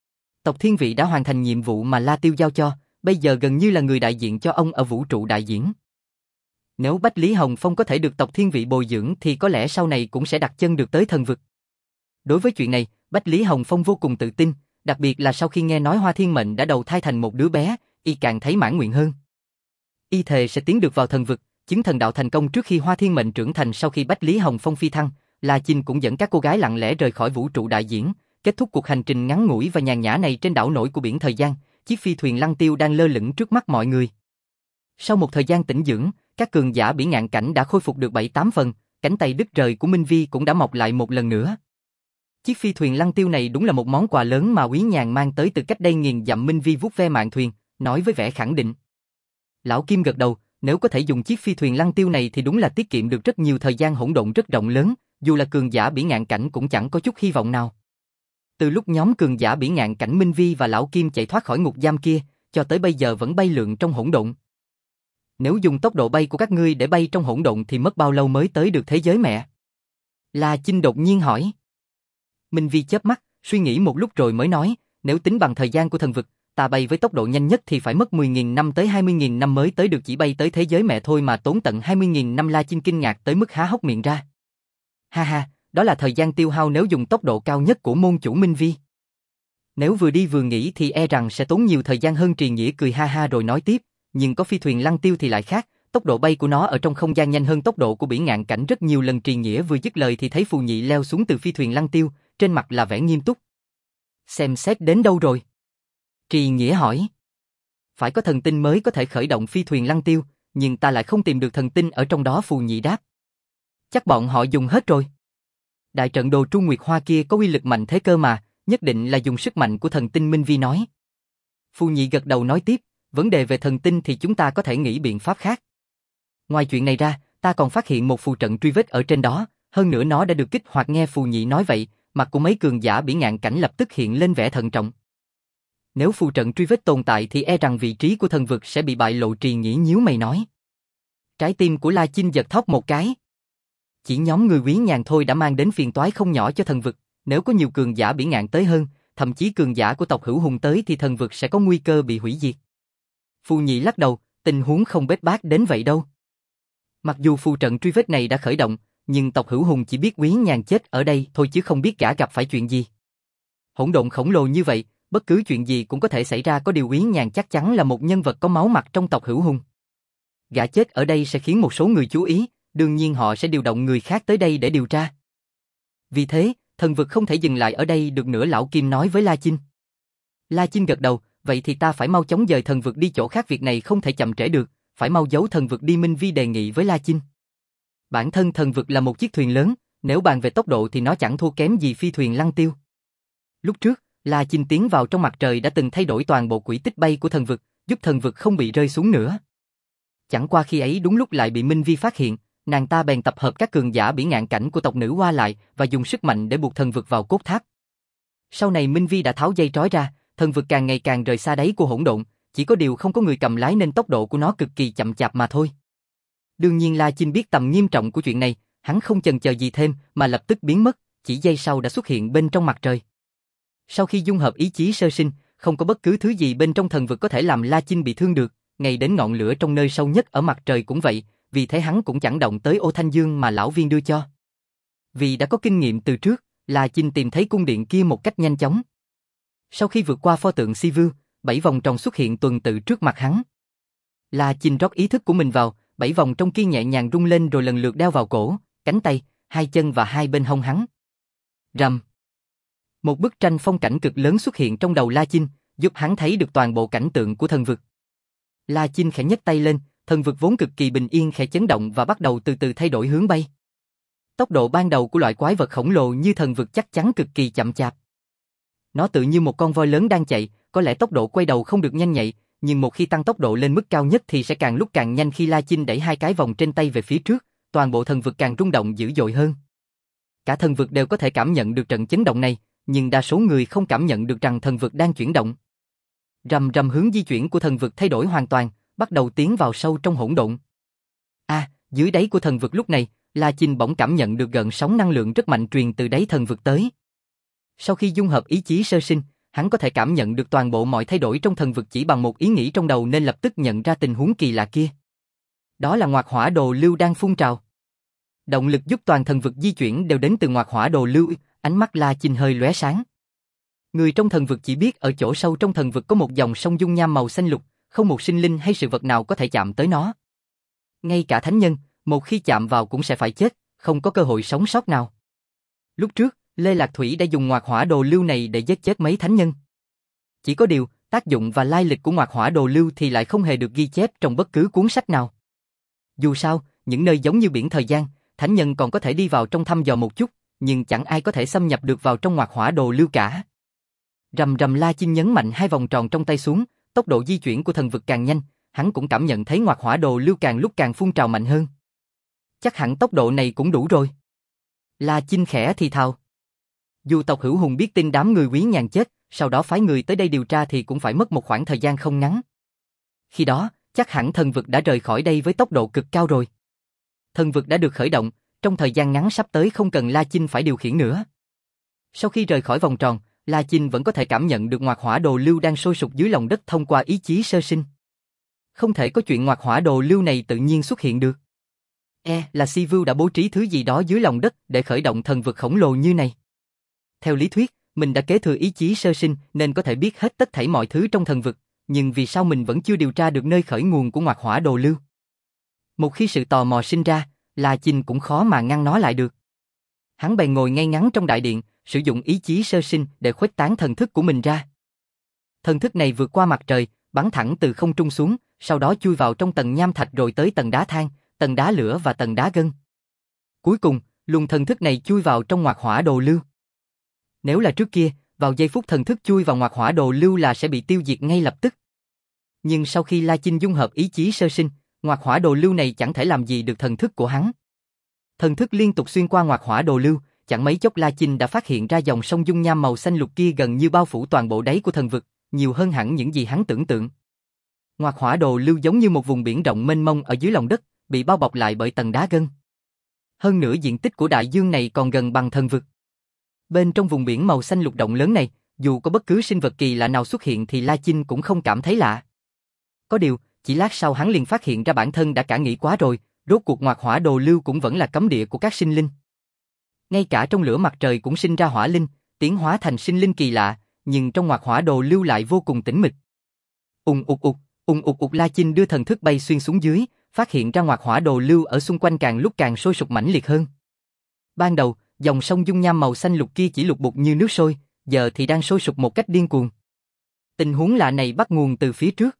Tộc Thiên Vị đã hoàn thành nhiệm vụ mà La Tiêu giao cho, bây giờ gần như là người đại diện cho ông ở vũ trụ đại diễn. Nếu Bách Lý Hồng Phong có thể được tộc Thiên Vị bồi dưỡng thì có lẽ sau này cũng sẽ đặt chân được tới thần vực. Đối với chuyện này, Bách Lý Hồng Phong vô cùng tự tin, đặc biệt là sau khi nghe nói Hoa Thiên Mệnh đã đầu thai thành một đứa bé, y càng thấy mãn nguyện hơn. Y thề sẽ tiến được vào thần vực, chứng thần đạo thành công trước khi Hoa Thiên Mệnh trưởng thành. Sau khi Bách Lý Hồng Phong phi thăng, La Chinh cũng dẫn các cô gái lặng lẽ rời khỏi vũ trụ đại diễn, kết thúc cuộc hành trình ngắn ngủi và nhàn nhã này trên đảo nổi của biển thời gian. Chiếc phi thuyền Lăng Tiêu đang lơ lửng trước mắt mọi người. Sau một thời gian tĩnh dưỡng, các cường giả bỉ ngạn cảnh đã khôi phục được 7-8 phần, cánh tay đứt rời của Minh Vi cũng đã mọc lại một lần nữa. Chiếc phi thuyền Lăng Tiêu này đúng là một món quà lớn mà Úy Nhàn mang tới từ cách đây nghìn dặm. Minh Vi vuốt ve mạn thuyền, nói với vẻ khẳng định. Lão Kim gật đầu, nếu có thể dùng chiếc phi thuyền Lăng Tiêu này thì đúng là tiết kiệm được rất nhiều thời gian hỗn độn rất rộng lớn, dù là cường giả bỉ ngạn cảnh cũng chẳng có chút hy vọng nào. Từ lúc nhóm cường giả bỉ ngạn cảnh Minh Vi và Lão Kim chạy thoát khỏi ngục giam kia, cho tới bây giờ vẫn bay lượn trong hỗn độn. Nếu dùng tốc độ bay của các ngươi để bay trong hỗn độn thì mất bao lâu mới tới được thế giới mẹ? La Chinh đột nhiên hỏi. Minh Vi chớp mắt, suy nghĩ một lúc rồi mới nói, nếu tính bằng thời gian của thần vực, ta bay với tốc độ nhanh nhất thì phải mất 10.000 năm tới 20.000 năm mới tới được, chỉ bay tới thế giới mẹ thôi mà tốn tận 20.000 năm. La Chinh kinh ngạc tới mức há hốc miệng ra. Ha ha, đó là thời gian tiêu hao nếu dùng tốc độ cao nhất của môn chủ Minh Vi. Nếu vừa đi vừa nghỉ thì e rằng sẽ tốn nhiều thời gian hơn. Trì Nghĩa cười ha ha rồi nói tiếp, nhưng có phi thuyền Lăng Tiêu thì lại khác, tốc độ bay của nó ở trong không gian nhanh hơn tốc độ của bỉ ngạn cảnh rất nhiều lần. Trì Nghĩa vừa dứt lời thì thấy Phù Nhị leo xuống từ phi thuyền Lăng Tiêu, trên mặt là vẻ nghiêm túc. Xem xét đến đâu rồi? Trì Nghĩa hỏi. Phải có thần tinh mới có thể khởi động phi thuyền lăng tiêu, nhưng ta lại không tìm được thần tinh ở trong đó. Phù Nhị đáp. Chắc bọn họ dùng hết rồi. Đại trận đồ Trung Nguyệt Hoa kia có uy lực mạnh thế cơ mà, nhất định là dùng sức mạnh của thần tinh. Minh Vi nói. Phù Nhị gật đầu nói tiếp, vấn đề về thần tinh thì chúng ta có thể nghĩ biện pháp khác. Ngoài chuyện này ra, ta còn phát hiện một phù trận truy vết ở trên đó, hơn nữa nó đã được kích hoạt. Nghe Phù Nhị nói vậy, mặt của mấy cường giả Bỉ Ngạn Cảnh lập tức hiện lên vẻ thận trọng. Nếu phù trận truy vết tồn tại thì e rằng vị trí của thần vực sẽ bị bại lộ. Trì Nghĩa nhíu mày nói. Trái tim của La Chinh giật thót một cái. Chỉ nhóm người Quý Nhàn thôi đã mang đến phiền toái không nhỏ cho thần vực, nếu có nhiều cường giả Bỉ Ngạn tới hơn, thậm chí cường giả của tộc Hữu Hùng tới thì thần vực sẽ có nguy cơ bị hủy diệt. Phù Nhị lắc đầu, tình huống không bết bát đến vậy đâu. Mặc dù phù trận truy vết này đã khởi động, nhưng tộc Hữu Hùng chỉ biết Quý Nhàn chết ở đây thôi chứ không biết gã gặp phải chuyện gì. Hỗn độn khổng lồ như vậy, bất cứ chuyện gì cũng có thể xảy ra. Có điều Quý Nhàn chắc chắn là một nhân vật có máu mặt trong tộc Hữu Hùng. Gã chết ở đây sẽ khiến một số người chú ý, đương nhiên họ sẽ điều động người khác tới đây để điều tra. Vì thế, thần vực không thể dừng lại ở đây được nữa. Lão Kim nói với La Chinh. La Chinh gật đầu, vậy thì ta phải mau chóng dời thần vực đi chỗ khác, việc này không thể chậm trễ được, phải mau giấu thần vực đi. Minh Vi đề nghị với La Chinh. Bản thân thần vực là một chiếc thuyền lớn, nếu bàn về tốc độ thì nó chẳng thua kém gì phi thuyền lăng tiêu. Lúc trước, La Chinh tiến vào trong mặt trời đã từng thay đổi toàn bộ quỹ tích bay của thần vực, giúp thần vực không bị rơi xuống nữa. Chẳng qua khi ấy đúng lúc lại bị Minh Vi phát hiện, nàng ta bèn tập hợp các cường giả Bỉ Ngạn Cảnh của tộc nữ Hoa lại và dùng sức mạnh để buộc thần vực vào cốt tháp. Sau này Minh Vi đã tháo dây trói ra, thần vực càng ngày càng rời xa đáy của hỗn độn, chỉ có điều không có người cầm lái nên tốc độ của nó cực kỳ chậm chạp mà thôi. Đương nhiên La Chinh biết tầm nghiêm trọng của chuyện này, hắn không chần chờ gì thêm mà lập tức biến mất, chỉ giây sau đã xuất hiện bên trong mặt trời. Sau khi dung hợp ý chí sơ sinh, không có bất cứ thứ gì bên trong thần vực có thể làm La Chinh bị thương được, ngay đến ngọn lửa trong nơi sâu nhất ở mặt trời cũng vậy, vì thế hắn cũng chẳng động tới ô thanh dương mà lão viên đưa cho. Vì đã có kinh nghiệm từ trước, La Chinh tìm thấy cung điện kia một cách nhanh chóng. Sau khi vượt qua pho tượng Si Vưu, 7 vòng tròn xuất hiện tuần tự trước mặt hắn. La Chinh rót ý thức của mình vào, 7 vòng trong kia nhẹ nhàng rung lên rồi lần lượt đeo vào cổ, cánh tay, hai chân và hai bên hông hắn. Rầm. Một bức tranh phong cảnh cực lớn xuất hiện trong đầu La Chinh, giúp hắn thấy được toàn bộ cảnh tượng của thần vực. La Chinh khẽ nhấc tay lên, thần vực vốn cực kỳ bình yên khẽ chấn động và bắt đầu từ từ thay đổi hướng bay. Tốc độ ban đầu của loại quái vật khổng lồ như thần vực chắc chắn cực kỳ chậm chạp. Nó tự như một con voi lớn đang chạy, có lẽ tốc độ quay đầu không được nhanh nhạy, nhưng một khi tăng tốc độ lên mức cao nhất thì sẽ càng lúc càng nhanh. Khi La Chinh đẩy hai cái vòng trên tay về phía trước, toàn bộ thần vực càng rung động dữ dội hơn. Cả thần vực đều có thể cảm nhận được trận chấn động này, nhưng đa số người không cảm nhận được rằng thần vực đang chuyển động. Rầm rầm, hướng di chuyển của thần vực thay đổi hoàn toàn, bắt đầu tiến vào sâu trong hỗn độn. Dưới đáy của thần vực lúc này, La Chinh bỗng cảm nhận được gợn sóng năng lượng rất mạnh truyền từ đáy thần vực tới. Sau khi dung hợp ý chí sơ sinh, hắn có thể cảm nhận được toàn bộ mọi thay đổi trong thần vực chỉ bằng một ý nghĩ trong đầu nên lập tức nhận ra tình huống kỳ lạ kia. Đó là ngoạc hỏa đồ lưu đang phun trào. Động lực giúp toàn thần vực di chuyển đều đến từ ngoạc hỏa đồ lưu. Ánh mắt La Chinh hơi lóe sáng. Người trong thần vực chỉ biết ở chỗ sâu trong thần vực có một dòng sông dung nham màu xanh lục, không một sinh linh hay sự vật nào có thể chạm tới nó. Ngay cả thánh nhân, một khi chạm vào cũng sẽ phải chết, không có cơ hội sống sót nào. Lúc trước, Lê Lạc Thủy đã dùng ngoạc hỏa đồ lưu này để giết chết mấy thánh nhân. Chỉ có điều, tác dụng và lai lịch của ngoạc hỏa đồ lưu thì lại không hề được ghi chép trong bất cứ cuốn sách nào. Dù sao, những nơi giống như biển thời gian, thánh nhân còn có thể đi vào trong thăm dò một chút, nhưng chẳng ai có thể xâm nhập được vào trong ngoạc hỏa đồ lưu cả. Rầm rầm, La Chinh nhấn mạnh hai vòng tròn trong tay xuống, tốc độ di chuyển của thần vực càng nhanh, hắn cũng cảm nhận thấy ngoạc hỏa đồ lưu càng lúc càng phun trào mạnh hơn. Chắc hẳn tốc độ này cũng đủ rồi. La Chinh khẽ thì thào. Dù tộc Hữu Hùng biết tin đám người Quý Nhàn chết, sau đó phái người tới đây điều tra thì cũng phải mất một khoảng thời gian không ngắn. Khi đó, chắc hẳn thần vực đã rời khỏi đây với tốc độ cực cao rồi. Thần vực đã được khởi động, trong thời gian ngắn sắp tới không cần La Chinh phải điều khiển nữa. Sau khi rời khỏi vòng tròn, La Chinh vẫn có thể cảm nhận được ngoạc hỏa đồ lưu đang sôi sục dưới lòng đất thông qua ý chí sơ sinh. Không thể có chuyện ngoạc hỏa đồ lưu này tự nhiên xuất hiện được. Là Si Vưu đã bố trí thứ gì đó dưới lòng đất để khởi động thần vực khổng lồ như này. Theo lý thuyết, mình đã kế thừa ý chí sơ sinh nên có thể biết hết tất thảy mọi thứ trong thần vực, nhưng vì sao mình vẫn chưa điều tra được nơi khởi nguồn của ngoạc hỏa đồ lưu? Một khi sự tò mò sinh ra, La Chinh cũng khó mà ngăn nó lại được. Hắn bèn ngồi ngay ngắn trong đại điện, sử dụng ý chí sơ sinh để khuếch tán thần thức của mình ra. Thần thức này vượt qua mặt trời, bắn thẳng từ không trung xuống, sau đó chui vào trong tầng nham thạch rồi tới tầng đá than, tầng đá lửa và tầng đá gân. Cuối cùng, luồng thần thức này chui vào trong ngoạc hỏa đồ lưu. Nếu là trước kia, vào giây phút thần thức chui vào ngoạc hỏa đồ lưu là sẽ bị tiêu diệt ngay lập tức. Nhưng sau khi La Chinh dung hợp ý chí sơ sinh, ngoạc hỏa đồ lưu này chẳng thể làm gì được thần thức của hắn. Thần thức liên tục xuyên qua ngoạc hỏa đồ lưu, chẳng mấy chốc La Chinh đã phát hiện ra dòng sông dung nham màu xanh lục kia gần như bao phủ toàn bộ đáy của thần vực, nhiều hơn hẳn những gì hắn tưởng tượng. Ngoạc hỏa đồ lưu giống như một vùng biển rộng mênh mông ở dưới lòng đất, bị bao bọc lại bởi tầng đá gân. Hơn nữa diện tích của đại dương này còn gần bằng thần vực. Bên trong vùng biển màu xanh lục rộng lớn này, dù có bất cứ sinh vật kỳ lạ nào xuất hiện thì La Chinh cũng không cảm thấy lạ. Có điều, chỉ lát sau hắn liền phát hiện ra bản thân đã cả nghĩ quá rồi, rốt cuộc ngoạc hỏa đồ lưu cũng vẫn là cấm địa của các sinh linh. Ngay cả trong lửa mặt trời cũng sinh ra hỏa linh, tiến hóa thành sinh linh kỳ lạ, nhưng trong ngoạc hỏa đồ lưu lại vô cùng tĩnh mịch. Ùng ục ục, La Chinh đưa thần thức bay xuyên xuống dưới, phát hiện ra ngoạc hỏa đồ lưu ở xung quanh càng lúc càng sôi sục mãnh liệt hơn. Ban đầu, dòng sông dung nham màu xanh lục kia chỉ lục bục như nước sôi, giờ thì đang sôi sục một cách điên cuồng. Tình huống lạ này bắt nguồn từ phía trước.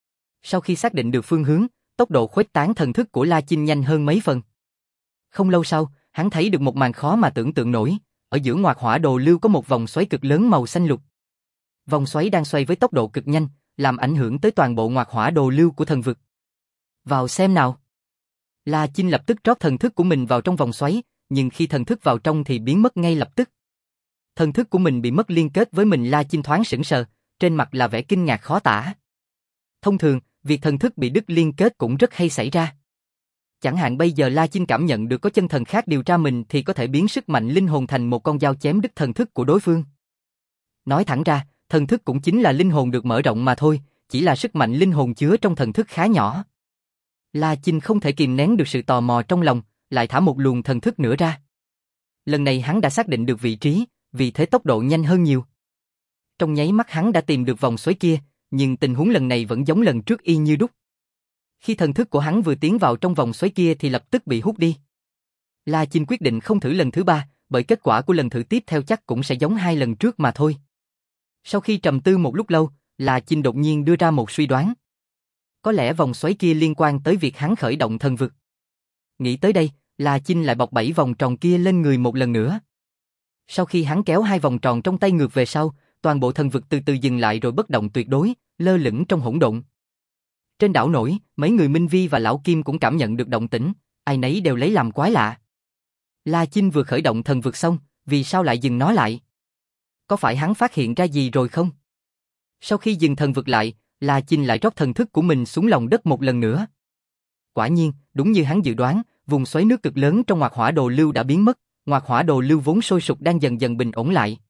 Sau khi xác định được phương hướng, tốc độ khuếch tán thần thức của La Chinh nhanh hơn mấy phần. Không lâu sau, hắn thấy được một màn khó mà tưởng tượng nổi, ở giữa ngoạc hỏa đồ lưu có một vòng xoáy cực lớn màu xanh lục. Vòng xoáy đang xoay với tốc độ cực nhanh, làm ảnh hưởng tới toàn bộ ngoạc hỏa đồ lưu của thần vực. Vào xem nào. La Chinh lập tức trót thần thức của mình vào trong vòng xoáy, nhưng khi thần thức vào trong thì biến mất ngay lập tức. Thần thức của mình bị mất liên kết với mình, La Chinh thoáng sững sờ, trên mặt là vẻ kinh ngạc khó tả. Thông thường, việc thần thức bị đứt liên kết cũng rất hay xảy ra. Chẳng hạn bây giờ La Chinh cảm nhận được có chân thần khác điều tra mình thì có thể biến sức mạnh linh hồn thành một con dao chém đứt thần thức của đối phương. Nói thẳng ra, thần thức cũng chính là linh hồn được mở rộng mà thôi, chỉ là sức mạnh linh hồn chứa trong thần thức khá nhỏ. La Chinh không thể kìm nén được sự tò mò trong lòng, lại thả một luồng thần thức nữa ra. Lần này hắn đã xác định được vị trí, vì thế tốc độ nhanh hơn nhiều. Trong nháy mắt hắn đã tìm được vòng xoáy kia, nhưng tình huống lần này vẫn giống lần trước y như đúc. Khi thần thức của hắn vừa tiến vào trong vòng xoáy kia thì lập tức bị hút đi. La Chinh quyết định không thử lần thứ ba, bởi kết quả của lần thử tiếp theo chắc cũng sẽ giống hai lần trước mà thôi. Sau khi trầm tư một lúc lâu, La Chinh đột nhiên đưa ra một suy đoán. Có lẽ vòng xoáy kia liên quan tới việc hắn khởi động thần vực. Nghĩ tới đây, La Chinh lại bọc 7 vòng tròn kia lên người một lần nữa. Sau khi hắn kéo 2 vòng tròn trong tay ngược về sau, toàn bộ thần vực từ từ dừng lại rồi bất động tuyệt đối, lơ lửng trong hỗn độn. Trên đảo nổi, mấy người Minh Vi và Lão Kim cũng cảm nhận được động tĩnh, ai nấy đều lấy làm quái lạ. La Chinh vừa khởi động thần vực xong, vì sao lại dừng nó lại? Có phải hắn phát hiện ra gì rồi không? Sau khi dừng thần vực lại, La Chinh lại rót thần thức của mình xuống lòng đất một lần nữa. Quả nhiên, đúng như hắn dự đoán, vùng xoáy nước cực lớn trong ngoạc hỏa đồ lưu đã biến mất, ngoạc hỏa đồ lưu vốn sôi sục đang dần dần bình ổn lại.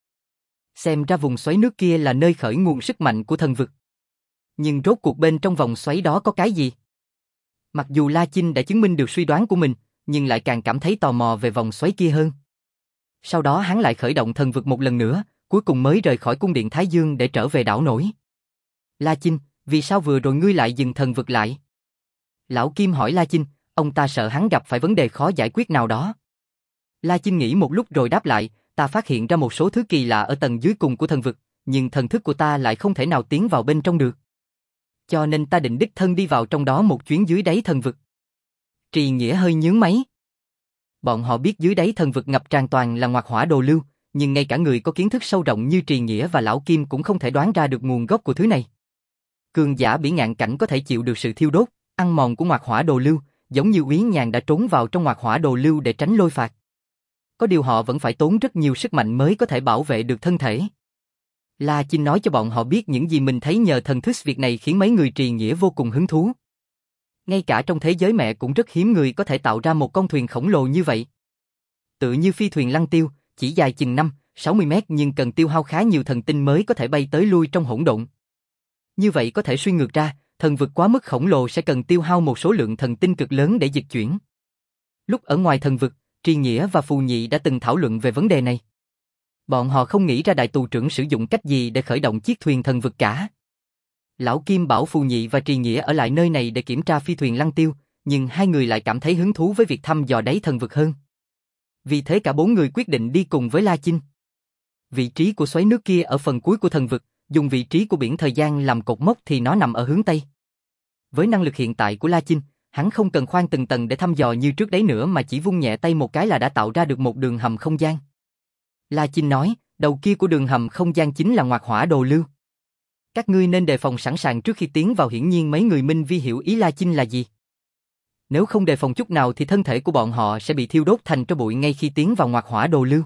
Xem ra vùng xoáy nước kia là nơi khởi nguồn sức mạnh của thần vực. Nhưng rốt cuộc bên trong vòng xoáy đó có cái gì? Mặc dù La Chinh đã chứng minh được suy đoán của mình, nhưng lại càng cảm thấy tò mò về vòng xoáy kia hơn. Sau đó hắn lại khởi động thần vực một lần nữa, cuối cùng mới rời khỏi cung điện Thái Dương để trở về đảo nổi. La Chinh, vì sao vừa rồi ngươi lại dừng thần vực lại? Lão Kim hỏi La Chinh, ông ta sợ hắn gặp phải vấn đề khó giải quyết nào đó. La Chinh nghĩ một lúc rồi đáp lại, ta phát hiện ra một số thứ kỳ lạ ở tầng dưới cùng của thần vực, nhưng thần thức của ta lại không thể nào tiến vào bên trong được. Cho nên ta định đích thân đi vào trong đó một chuyến dưới đáy thần vực. Trì Nghĩa hơi nhướng máy. Bọn họ biết dưới đáy thần vực ngập tràn toàn là ngoạc hỏa đồ lưu, nhưng ngay cả người có kiến thức sâu rộng như Trì Nghĩa và Lão Kim cũng không thể đoán ra được nguồn gốc của thứ này. Cường giả bỉ ngạn cảnh có thể chịu được sự thiêu đốt, ăn mòn của ngoạc hỏa đồ lưu, giống như Úy Nhàn đã trốn vào trong ngoạc hỏa đồ lưu để tránh lôi phạt. Có điều họ vẫn phải tốn rất nhiều sức mạnh mới có thể bảo vệ được thân thể. La Chinh nói cho bọn họ biết những gì mình thấy nhờ thần thức, việc này khiến mấy người Trì Nghĩa vô cùng hứng thú. Ngay cả trong thế giới mẹ cũng rất hiếm người có thể tạo ra một con thuyền khổng lồ như vậy. Tựa như phi thuyền lăng tiêu, chỉ dài chừng 5-60 mét nhưng cần tiêu hao khá nhiều thần tinh mới có thể bay tới lui trong hỗn độn. Như vậy có thể suy ngược ra, thần vực quá mức khổng lồ sẽ cần tiêu hao một số lượng thần tinh cực lớn để dịch chuyển. Lúc ở ngoài thần vực, Trì Nghĩa và Phù Nhị đã từng thảo luận về vấn đề này. Bọn họ không nghĩ ra đại tù trưởng sử dụng cách gì để khởi động chiếc thuyền thần vực cả. Lão Kim bảo Phù Nhị và Trì Nghĩa ở lại nơi này để kiểm tra phi thuyền lăng tiêu, nhưng hai người lại cảm thấy hứng thú với việc thăm dò đáy thần vực hơn. Vì thế cả 4 người quyết định đi cùng với La Chinh. Vị trí của xoáy nước kia ở phần cuối của thần vực, dùng vị trí của biển thời gian làm cột mốc thì nó nằm ở hướng Tây. Với năng lực hiện tại của La Chinh, hắn không cần khoan từng tầng để thăm dò như trước đấy nữa mà chỉ vung nhẹ tay một cái là đã tạo ra được một đường hầm không gian. La Chinh nói, đầu kia của đường hầm không gian chính là Ngoạc Hỏa Đồ Lưu. Các ngươi nên đề phòng sẵn sàng trước khi tiến vào, hiển nhiên mấy người Minh Vi hiểu ý La Chinh là gì. Nếu không đề phòng chút nào thì thân thể của bọn họ sẽ bị thiêu đốt thành tro bụi ngay khi tiến vào Ngoạc Hỏa Đồ Lưu.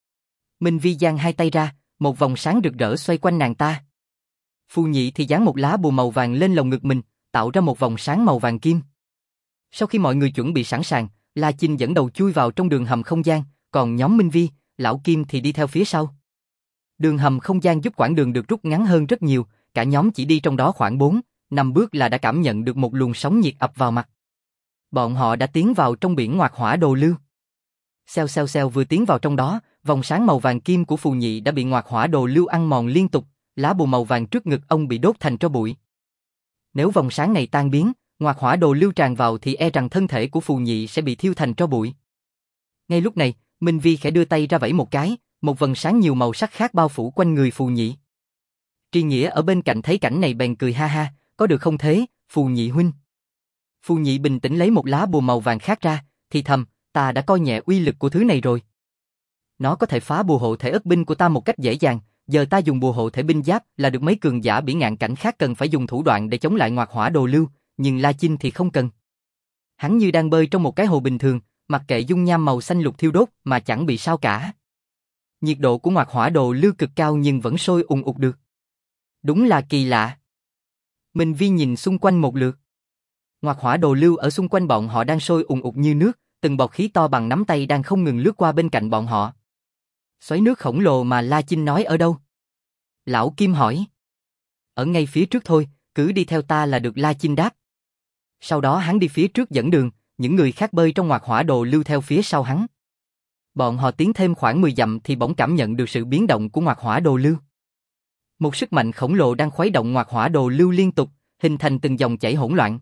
Minh Vi giang hai tay ra, một vòng sáng rực rỡ xoay quanh nàng ta. Phù Nhị thì dán một lá bùa màu vàng lên lồng ngực mình, tạo ra một vòng sáng màu vàng kim. Sau khi mọi người chuẩn bị sẵn sàng, La Chinh dẫn đầu chui vào trong đường hầm không gian, còn nhóm Minh Vi, Lão Kim thì đi theo phía sau. Đường hầm không gian giúp quãng đường được rút ngắn hơn rất nhiều, cả nhóm chỉ đi trong đó khoảng 4-5 bước là đã cảm nhận được một luồng sóng nhiệt ập vào mặt. Bọn họ đã tiến vào trong biển Ngoạc Hỏa Đồ Lưu. Xèo xèo xèo, vừa tiến vào trong đó, vòng sáng màu vàng kim của Phù Nhị đã bị Ngoạc Hỏa Đồ Lưu ăn mòn liên tục, lá bùa màu vàng trước ngực ông bị đốt thành tro bụi. Nếu vòng sáng này tan biến, Ngoạc Hỏa Đồ Lưu tràn vào thì e rằng thân thể của Phù Nhị sẽ bị thiêu thành tro bụi. Ngay lúc này, Minh Vi khẽ đưa tay ra vẫy một cái, một vầng sáng nhiều màu sắc khác bao phủ quanh người Phù Nhị. Tri Nghĩa ở bên cạnh thấy cảnh này bèn cười ha ha, có được không thế, Phù Nhị huynh? Phù Nhị bình tĩnh lấy một lá bùa màu vàng khác ra, thì thầm, ta đã coi nhẹ uy lực của thứ này rồi. Nó có thể phá bùa hộ thể ất binh của ta một cách dễ dàng, giờ ta dùng bùa hộ thể binh giáp là được mấy cường giả bỉ ngạn cảnh khác cần phải dùng thủ đoạn để chống lại Ngoạc Hỏa Đồ Lưu, nhưng La Chinh thì không cần. Hắn như đang bơi trong một cái hồ bình thường, mặc kệ dung nham màu xanh lục thiêu đốt mà chẳng bị sao cả. Nhiệt độ của Ngoạc Hỏa Đồ Lưu cực cao nhưng vẫn sôi ùn ùn được. Đúng là kỳ lạ. Minh Vi nhìn xung quanh một lượt. Ngoạc Hỏa Đồ Lưu ở xung quanh bọn họ đang sôi ùn ùn như nước, từng bọt khí to bằng nắm tay đang không ngừng lướt qua bên cạnh bọn họ. Xoáy nước khổng lồ mà La Chinh nói ở đâu? Lão Kim hỏi. Ở ngay phía trước thôi, cứ đi theo ta là được, La Chinh đáp. Sau đó hắn đi phía trước dẫn đường, những người khác bơi trong Ngoạc Hỏa Đồ Lưu theo phía sau hắn. Bọn họ tiến thêm khoảng 10 dặm thì bỗng cảm nhận được sự biến động của Ngoạc Hỏa Đồ Lưu. Một sức mạnh khổng lồ đang khuấy động Ngoạc Hỏa Đồ Lưu liên tục, hình thành từng dòng chảy hỗn loạn.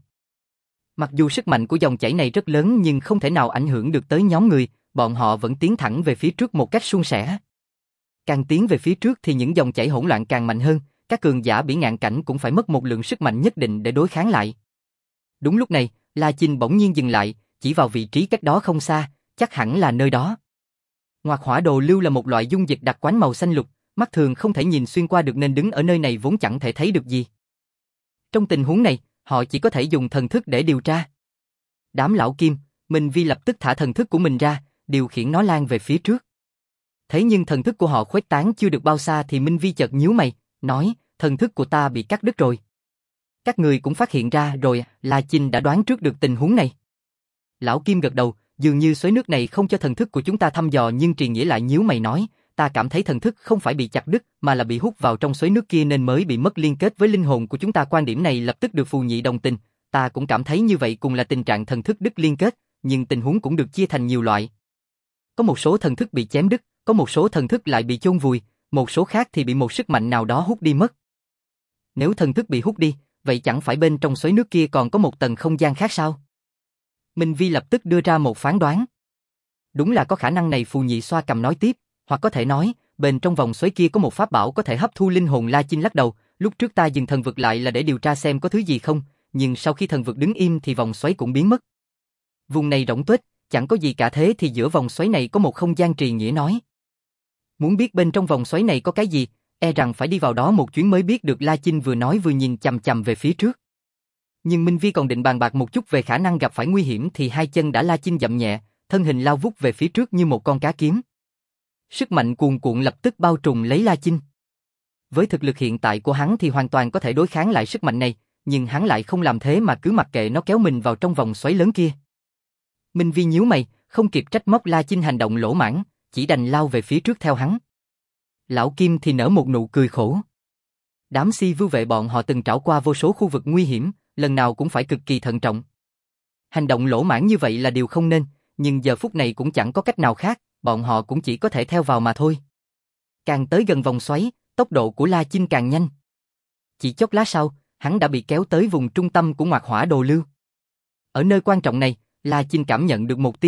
Mặc dù sức mạnh của dòng chảy này rất lớn nhưng không thể nào ảnh hưởng được tới nhóm người, bọn họ vẫn tiến thẳng về phía trước một cách suôn sẻ. Càng tiến về phía trước thì những dòng chảy hỗn loạn càng mạnh hơn, các cường giả bỉ ngạn cảnh cũng phải mất một lượng sức mạnh nhất định để đối kháng lại. Đúng lúc này, La Chinh bỗng nhiên dừng lại, chỉ vào vị trí cách đó không xa, chắc hẳn là nơi đó. Ngoạc Hỏa Đồ Lưu là một loại dung dịch đặc quánh màu xanh lục, mắt thường không thể nhìn xuyên qua được nên đứng ở nơi này vốn chẳng thể thấy được gì. Trong tình huống này, họ chỉ có thể dùng thần thức để điều tra. Đám Lão Kim, Minh Vi lập tức thả thần thức của mình ra, điều khiển nó lan về phía trước. Thế nhưng thần thức của họ khuếch tán chưa được bao xa thì Minh Vi chợt nhíu mày, nói, thần thức của ta bị cắt đứt rồi. Các người cũng phát hiện ra rồi, La Chinh đã đoán trước được tình huống này. Lão Kim gật đầu, dường như xoáy nước này không cho thần thức của chúng ta thăm dò, nhưng Tri Nghĩa lại nhíu mày nói, ta cảm thấy thần thức không phải bị chặt đứt mà là bị hút vào trong xoáy nước kia nên mới bị mất liên kết với linh hồn của chúng ta. Quan điểm này lập tức được Phù Nhị đồng tình, ta cũng cảm thấy như vậy, cùng là tình trạng thần thức đứt liên kết, nhưng tình huống cũng được chia thành nhiều loại. Có một số thần thức bị chém đứt, có một số thần thức lại bị chôn vùi, một số khác thì bị một sức mạnh nào đó hút đi mất. Nếu thần thức bị hút đi, vậy chẳng phải bên trong xoáy nước kia còn có một tầng không gian khác sao? Minh Vi lập tức đưa ra một phán đoán. Đúng là có khả năng này, Phù Nhị xoa cầm nói tiếp, hoặc có thể nói, bên trong vòng xoáy kia có một pháp bảo có thể hấp thu linh hồn. La Chinh lắc đầu, lúc trước ta dừng thần vực lại là để điều tra xem có thứ gì không, nhưng sau khi thần vực đứng im thì vòng xoáy cũng biến mất. Vùng này rỗng tuếch, chẳng có gì cả, thế thì giữa vòng xoáy này có một không gian. Tri Nghĩa nói. Muốn biết bên trong vòng xoáy này có cái gì, e rằng phải đi vào đó một chuyến mới biết được. La Chinh vừa nói vừa nhìn chằm chằm về phía trước. Nhưng Minh Vi còn định bàn bạc một chút về khả năng gặp phải nguy hiểm thì hai chân đã La Chinh dậm nhẹ, thân hình lao vút về phía trước như một con cá kiếm. Sức mạnh cuồn cuộn lập tức bao trùm lấy La Chinh. Với thực lực hiện tại của hắn thì hoàn toàn có thể đối kháng lại sức mạnh này, nhưng hắn lại không làm thế mà cứ mặc kệ nó kéo mình vào trong vòng xoáy lớn kia. Minh Vi nhíu mày, không kịp trách móc La Chinh hành động lỗ mãng, chỉ đành lao về phía trước theo hắn. Lão Kim thì nở một nụ cười khổ. Đám Si Vưu vệ bọn họ từng trải qua vô số khu vực nguy hiểm, lần nào cũng phải cực kỳ thận trọng. Hành động lỗ mãng như vậy là điều không nên, nhưng giờ phút này cũng chẳng có cách nào khác, bọn họ cũng chỉ có thể theo vào mà thôi. Càng tới gần vòng xoáy, tốc độ của La Chinh càng nhanh. Chỉ chốc lát sau, hắn đã bị kéo tới vùng trung tâm của Ngoạc Hỏa Đồ Lưu. Ở nơi quan trọng này, La Chinh cảm nhận được một tia dao động không gian. Tri Nghĩa đoán rất đúng, quả nhiên có một vùng không gian khác.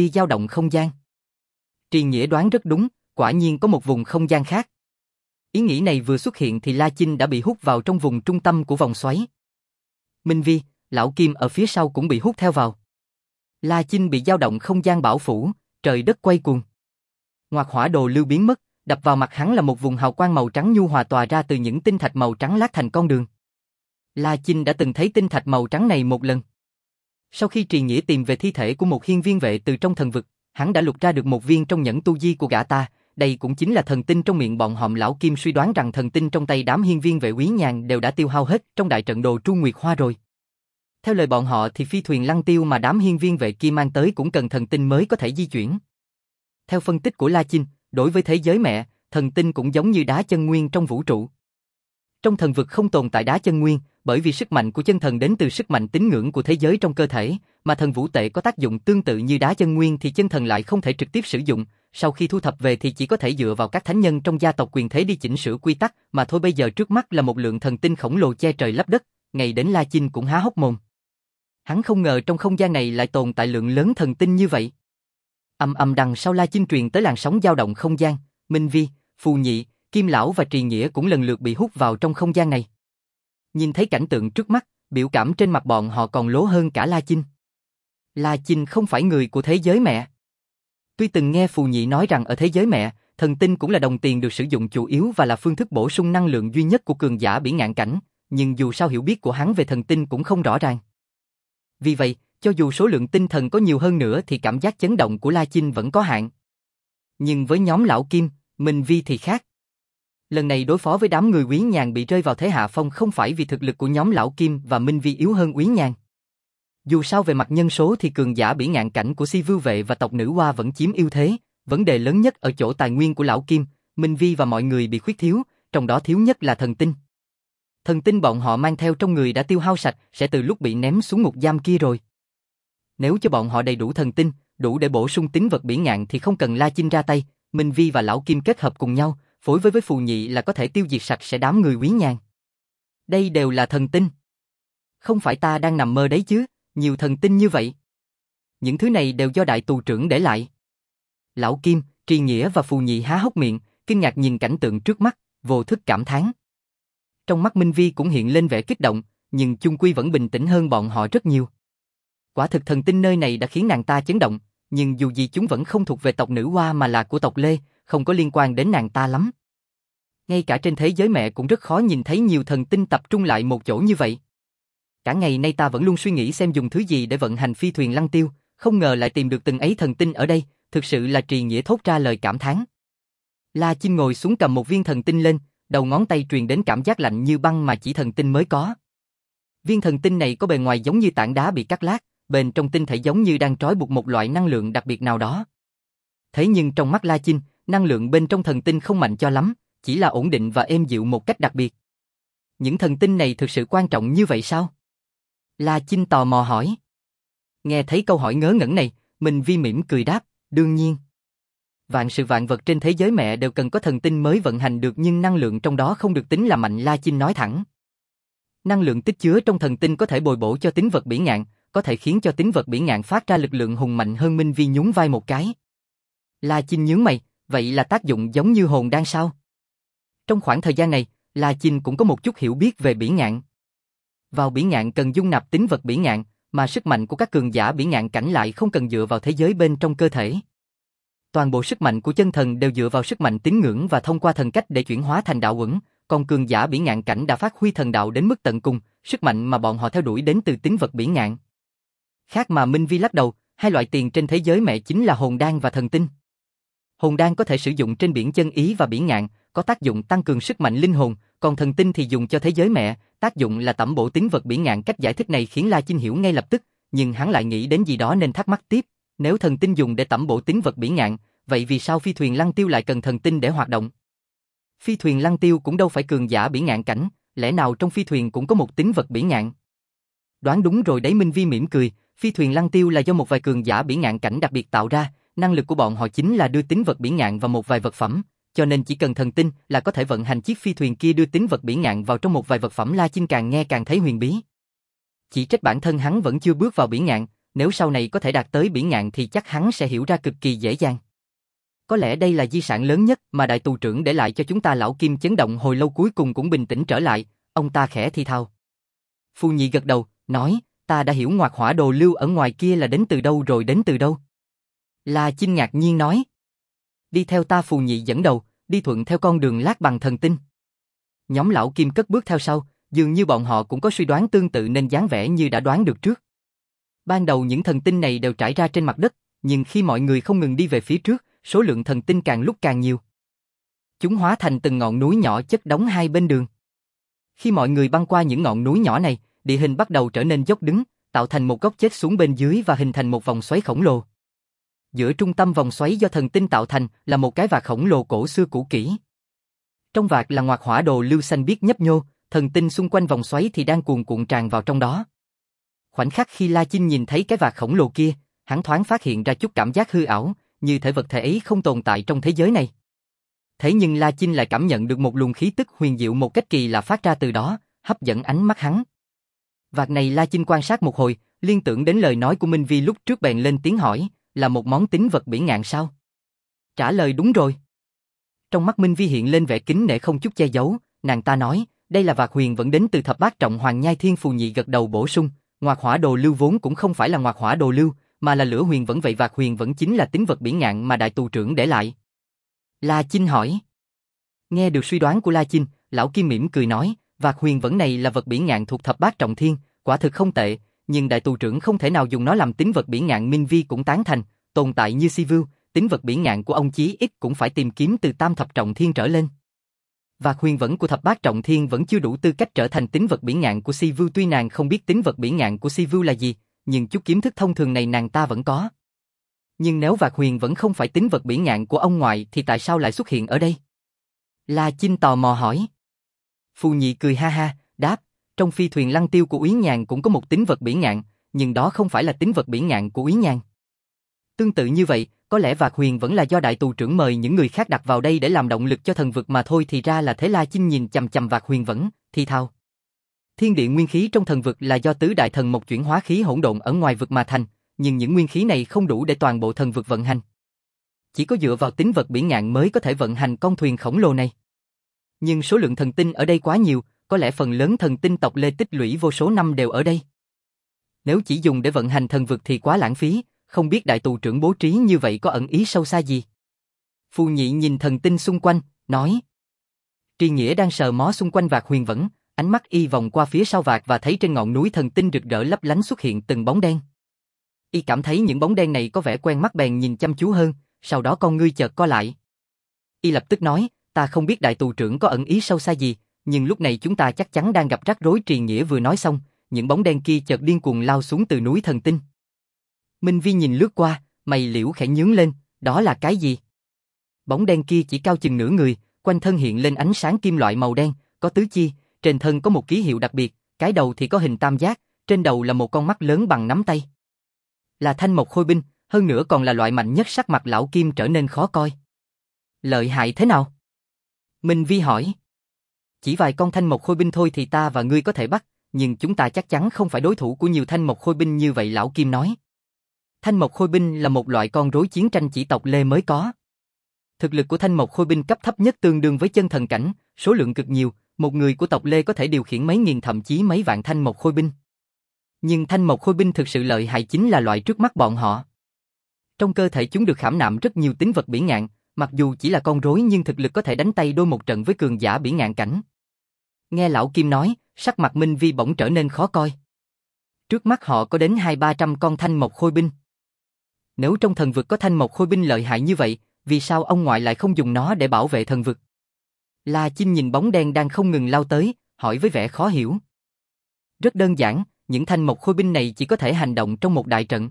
Ý nghĩ này vừa xuất hiện thì La Chinh đã bị hút vào trong vùng trung tâm của vòng xoáy. Minh Vi, Lão Kim ở phía sau cũng bị hút theo vào. La Chinh bị dao động không gian bảo phủ, trời đất quay cuồng. Ngoạc hỏa đồ lưu biến mất, đập vào mặt hắn là một vùng hào quang màu trắng nhu hòa tỏa ra từ những tinh thạch màu trắng lát thành con đường. La Chinh đã từng thấy tinh thạch màu trắng này một lần. Sau khi Trì Nghĩa tìm về thi thể của một hiên viên vệ từ trong thần vực, hắn đã lục ra được một viên trong nhẫn tu di của gã ta, đây cũng chính là thần tinh trong miệng bọn họ. Lão Kim suy đoán rằng thần tinh trong tay đám hiên viên vệ Quý Nhàn đều đã tiêu hao hết trong đại trận đồ Tru Nguyệt Hoa rồi. Theo lời bọn họ thì phi thuyền lăng tiêu mà đám hiên viên vệ kia mang tới cũng cần thần tinh mới có thể di chuyển. Theo phân tích của La Chinh, đối với thế giới mẹ, thần tinh cũng giống như đá chân nguyên trong vũ trụ. Trong thần vực không tồn tại đá chân nguyên, bởi vì sức mạnh của chân thần đến từ sức mạnh tín ngưỡng của thế giới trong cơ thể, mà thần vũ tệ có tác dụng tương tự như đá chân nguyên thì chân thần lại không thể trực tiếp sử dụng, sau khi thu thập về thì chỉ có thể dựa vào các thánh nhân trong gia tộc quyền thế đi chỉnh sửa quy tắc, mà thôi bây giờ trước mắt là một lượng thần tinh khổng lồ che trời lấp đất, ngày đến La Chinh cũng há hốc mồm. Hắn không ngờ trong không gian này lại tồn tại lượng lớn thần tinh như vậy. Đằng sau La Chinh truyền tới làn sóng dao động không gian, Minh Vi, Phù Nhị, Kim Lão và Trì Nghĩa cũng lần lượt bị hút vào trong không gian này. Nhìn thấy cảnh tượng trước mắt, biểu cảm trên mặt bọn họ còn lố hơn cả La Chinh. La Chinh không phải người của thế giới mẹ. Tuy từng nghe Phù Nhị nói rằng ở thế giới mẹ, thần tinh cũng là đồng tiền được sử dụng chủ yếu và là phương thức bổ sung năng lượng duy nhất của cường giả bỉ ngạn cảnh, nhưng dù sao hiểu biết của hắn về thần tinh cũng không rõ ràng. Vì vậy, cho dù số lượng tinh thần có nhiều hơn nữa thì cảm giác chấn động của La Chinh vẫn có hạn. Nhưng với nhóm Lão Kim, Minh Vi thì khác. Lần này đối phó với đám người Úy Nhàn bị rơi vào thế hạ phong không phải vì thực lực của nhóm Lão Kim và Minh Vi yếu hơn Úy Nhàn. Dù sao về mặt nhân số thì cường giả bỉ ngạn cảnh của Si Vưu Vệ và tộc Nữ Hoa vẫn chiếm ưu thế, vấn đề lớn nhất ở chỗ tài nguyên của Lão Kim, Minh Vi và mọi người bị khuyết thiếu, trong đó thiếu nhất là thần tinh. Thần tinh bọn họ mang theo trong người đã tiêu hao sạch, sẽ từ lúc bị ném xuống ngục giam kia rồi. Nếu cho bọn họ đầy đủ thần tinh, đủ để bổ sung tính vật bỉ ngạn thì không cần La Chinh ra tay, Minh Vi và Lão Kim kết hợp cùng nhau, phối với Phù Nhị là có thể tiêu diệt sạch sẽ đám người Úy Nhàn. Đây đều là thần tinh. Không phải ta đang nằm mơ đấy chứ, nhiều thần tinh như vậy. Những thứ này đều do đại tù trưởng để lại. Lão Kim, Trì Nghĩa và Phù Nhị há hốc miệng, kinh ngạc nhìn cảnh tượng trước mắt, vô thức cảm thán. Trong mắt Minh Vi cũng hiện lên vẻ kích động, nhưng chung quy vẫn bình tĩnh hơn bọn họ rất nhiều. Quả thực thần tinh nơi này đã khiến nàng ta chấn động, nhưng dù gì chúng vẫn không thuộc về tộc Nữ Hoa mà là của tộc Lê, không có liên quan đến nàng ta lắm. Ngay cả trên thế giới mẹ cũng rất khó nhìn thấy nhiều thần tinh tập trung lại một chỗ như vậy. Cả ngày nay ta vẫn luôn suy nghĩ xem dùng thứ gì để vận hành phi thuyền lăng tiêu, không ngờ lại tìm được từng ấy thần tinh ở đây, thực sự là Trì Nghĩa thốt ra lời cảm thán. La Chinh ngồi xuống cầm một viên thần tinh lên, đầu ngón tay truyền đến cảm giác lạnh như băng mà chỉ thần tinh mới có. Viên thần tinh này có bề ngoài giống như tảng đá bị cắt lát, bên trong tinh thể giống như đang trói buộc một loại năng lượng đặc biệt nào đó. Thế nhưng trong mắt La Chinh, năng lượng bên trong thần tinh không mạnh cho lắm, chỉ là ổn định và êm dịu một cách đặc biệt. Những thần tinh này thực sự quan trọng như vậy sao? La Chinh tò mò hỏi. Nghe thấy câu hỏi ngớ ngẩn này, Minh Vi mỉm cười đáp, đương nhiên. Vạn sự vạn vật trên thế giới mẹ đều cần có thần tinh mới vận hành được, nhưng năng lượng trong đó không được tính là mạnh. La Chinh nói thẳng. Năng lượng tích chứa trong thần tinh có thể bồi bổ cho tính vật bỉ ngạn, có thể khiến cho tính vật bỉ ngạn phát ra lực lượng hùng mạnh hơn. Minh Vi nhún vai một cái. La Chinh nhướng mày, vậy là tác dụng giống như hồn đan sao? Trong khoảng thời gian này, La Chinh cũng có một chút hiểu biết về bỉ ngạn. Vào bỉ ngạn cần dung nạp tính vật bỉ ngạn, mà sức mạnh của các cường giả bỉ ngạn cảnh lại không cần dựa vào thế giới bên trong cơ thể. Toàn bộ sức mạnh của chân thần đều dựa vào sức mạnh tín ngưỡng và thông qua thần cách để chuyển hóa thành đạo uẩn, còn cường giả bỉ ngạn cảnh đã phát huy thần đạo đến mức tận cùng, sức mạnh mà bọn họ theo đuổi đến từ tính vật bỉ ngạn. Khác mà. Minh Vi lắc đầu, hai loại tiền trên thế giới mẹ chính là hồn đan và thần tinh. Hồn đan có thể sử dụng trên biển chân ý và bỉ ngạn, có tác dụng tăng cường sức mạnh linh hồn, còn thần tinh thì dùng cho thế giới mẹ, tác dụng là tẩm bổ tính vật bỉ ngạn. Cách giải thích này khiến La Chinh hiểu ngay lập tức, nhưng hắn lại nghĩ đến gì đó nên thắc mắc tiếp, nếu thần tinh dùng để tẩm bổ tính vật bỉ ngạn, vậy vì sao phi thuyền lăng tiêu lại cần thần tinh để hoạt động? Phi thuyền lăng tiêu cũng đâu phải cường giả bỉ ngạn cảnh, lẽ nào trong phi thuyền cũng có một tính vật bỉ ngạn? Đoán đúng rồi đấy. Minh Vi mỉm cười, phi thuyền lăng tiêu là do một vài cường giả bỉ ngạn cảnh đặc biệt tạo ra, năng lực của bọn họ chính là đưa tính vật bỉ ngạn vào một vài vật phẩm, cho nên chỉ cần thần tinh là có thể vận hành chiếc phi thuyền kia đưa tính vật bỉ ngạn vào trong một vài vật phẩm. La Chinh càng nghe càng thấy huyền bí. Chỉ trách bản thân hắn vẫn chưa bước vào bỉ ngạn, nếu sau này có thể đạt tới bỉ ngạn thì chắc hắn sẽ hiểu ra cực kỳ dễ dàng. có lẽ đây là di sản lớn nhất mà đại tù trưởng để lại cho chúng ta. Lão Kim chấn động hồi lâu cuối cùng cũng bình tĩnh trở lại, ông ta khẽ thì thào. Phù Nhị gật đầu, nói, ta đã hiểu Ngoạc Hỏa Đồ Lưu ở ngoài kia là đến từ đâu rồi. Đến từ đâu? La Chinh ngạc nhiên nói. Đi theo ta. Phù Nhị dẫn đầu, đi thuận theo con đường lát bằng thần tinh. Nhóm Lão Kim cất bước theo sau, dường như bọn họ cũng có suy đoán tương tự nên dáng vẻ như đã đoán được trước. Ban đầu những thần tinh này đều trải ra trên mặt đất, nhưng khi mọi người không ngừng đi về phía trước, số lượng thần tinh càng lúc càng nhiều. Chúng hóa thành từng ngọn núi nhỏ chất đống hai bên đường. Khi mọi người băng qua những ngọn núi nhỏ này, địa hình bắt đầu trở nên dốc đứng, tạo thành một góc chết xuống bên dưới và hình thành một vòng xoáy khổng lồ. Giữa trung tâm vòng xoáy do thần tinh tạo thành là một cái vạc khổng lồ cổ xưa cũ kỹ. Trong vạc là Ngoạc Hỏa Đồ Lưu xanh biếc nhấp nhô, thần tinh xung quanh vòng xoáy thì đang cuồn cuộn tràn vào trong đó. Khoảnh khắc khi La Chinh nhìn thấy cái vạc khổng lồ kia, hắn thoáng phát hiện ra chút cảm giác hư ảo, như thể vật thể ấy không tồn tại trong thế giới này. Thế nhưng La Chinh lại cảm nhận được một luồng khí tức huyền diệu một cách kỳ lạ phát ra từ đó, hấp dẫn ánh mắt hắn. Vạc này La Chinh quan sát một hồi, liên tưởng đến lời nói của Minh Vi lúc trước bèn lên tiếng hỏi, là một món tín vật bỉ ngạn sao? Trả lời đúng rồi. Trong mắt Minh Vi hiện lên vẻ kính nể không chút che giấu, nàng ta nói, đây là vạc huyền vẫn đến từ thập bát trọng Hoàng Nhai Thiên. Phù Nhị gật đầu bổ sung, Ngoạc Hỏa Đồ Lưu vốn cũng không phải là Ngoạc Hỏa Đồ Lưu, mà là lửa huyền vẫn. Vậy vạc huyền vẫn chính là tín vật bỉ ngạn mà đại tù trưởng để lại. La Chinh hỏi. Nghe được suy đoán của La Chinh, Lão Kim mỉm cười nói, vạc huyền vẫn này là vật bỉ ngạn thuộc thập bát trọng thiên, quả thực không tệ, nhưng đại tù trưởng không thể nào dùng nó làm tín vật bỉ ngạn. Minh Vi cũng tán thành, tồn tại như Si Vưu, tín vật bỉ ngạn của ông chí ít cũng phải tìm kiếm từ tam thập trọng thiên trở lên. Vạc huyền vẫn của thập bát trọng thiên vẫn chưa đủ tư cách trở thành tín vật bỉ ngạn của Si Vưu. Tuy nàng không biết tín vật bỉ ngạn của Si Vưu là gì, nhưng chút kiến thức thông thường này nàng ta vẫn có. Nhưng nếu vạc huyền vẫn không phải tín vật bỉ ngạn của ông ngoại thì tại sao lại xuất hiện ở đây? La Chinh tò mò hỏi. Phù Nhị cười ha ha, đáp, trong phi thuyền lăng tiêu của Úy Nhàn cũng có một tín vật bỉ ngạn, nhưng đó không phải là tín vật bỉ ngạn của Úy Nhàn. Tương tự như vậy, có lẽ vạc huyền vẫn là do đại tù trưởng mời những người khác đặt vào đây để làm động lực cho thần vực mà thôi. Thì ra là thế. La Chinh nhìn chằm chằm vạc huyền vẫn, thì thào. Thiên địa nguyên khí trong thần vực là do tứ đại thần một chuyển hóa khí hỗn độn ở ngoài vực mà thành, nhưng những nguyên khí này không đủ để toàn bộ thần vực vận hành. Chỉ có dựa vào tín vật bỉ ngạn mới có thể vận hành con thuyền khổng lồ này. Nhưng số lượng thần tinh ở đây quá nhiều, có lẽ phần lớn thần tinh tộc Lê tích lũy vô số năm đều ở đây. Nếu chỉ dùng để vận hành thần vực thì quá lãng phí, không biết đại tù trưởng bố trí như vậy có ẩn ý sâu xa gì. Phù Nhị nhìn thần tinh xung quanh, nói. Tri Nghĩa đang sờ mó xung quanh vạc huyền vẫn, ánh mắt y vòng qua phía sau vạc và thấy trên ngọn núi thần tinh rực rỡ lấp lánh xuất hiện từng bóng đen. Y cảm thấy những bóng đen này có vẻ quen mắt bèn nhìn chăm chú hơn, sau đó con ngươi chợt co lại. Y lập tức nói, ta không biết đại tù trưởng có ẩn ý sâu xa gì, nhưng lúc này chúng ta chắc chắn đang gặp rắc rối. Tri Nghĩa vừa nói xong, những bóng đen kia chợt điên cuồng lao xuống từ núi thần tinh. Minh Vi nhìn lướt qua, mày liễu khẽ nhướng lên, đó là cái gì? Bóng đen kia chỉ cao chừng nửa người, quanh thân hiện lên ánh sáng kim loại màu đen, có tứ chi, trên thân có một ký hiệu đặc biệt, cái đầu thì có hình tam giác, trên đầu là một con mắt lớn bằng nắm tay. Là thanh mộc khôi binh, hơn nữa còn là loại mạnh nhất. Sắc mặt Lão Kim trở nên khó coi. Lợi hại thế nào? Minh Vi hỏi. Chỉ vài con thanh mộc khôi binh thôi thì ta và ngươi có thể bắt, nhưng chúng ta chắc chắn không phải đối thủ của nhiều thanh mộc khôi binh như vậy. Lão Kim nói. Thanh mộc khôi binh là một loại con rối chiến tranh chỉ tộc Lê mới có. Thực lực của thanh mộc khôi binh cấp thấp nhất tương đương với chân thần cảnh, số lượng cực nhiều, một người của tộc Lê có thể điều khiển mấy nghìn thậm chí mấy vạn thanh mộc khôi binh. Nhưng thanh mộc khôi binh thực sự lợi hại chính là loại trước mắt bọn họ. Trong cơ thể chúng được khảm nạm rất nhiều tín vật bỉ ngạn, mặc dù chỉ là con rối nhưng thực lực có thể đánh tay đôi một trận với cường giả bỉ ngạn cảnh. Nghe Lão Kim nói, sắc mặt Minh Vi bỗng trở nên khó coi. Trước mắt họ có đến 200-300 con thanh mộc khôi binh. Nếu trong thần vực có thanh mộc khôi binh lợi hại như vậy, vì sao ông ngoại lại không dùng nó để bảo vệ thần vực? La Chinh nhìn bóng đen đang không ngừng lao tới, hỏi với vẻ khó hiểu. Rất đơn giản, những thanh mộc khôi binh này chỉ có thể hành động trong một đại trận.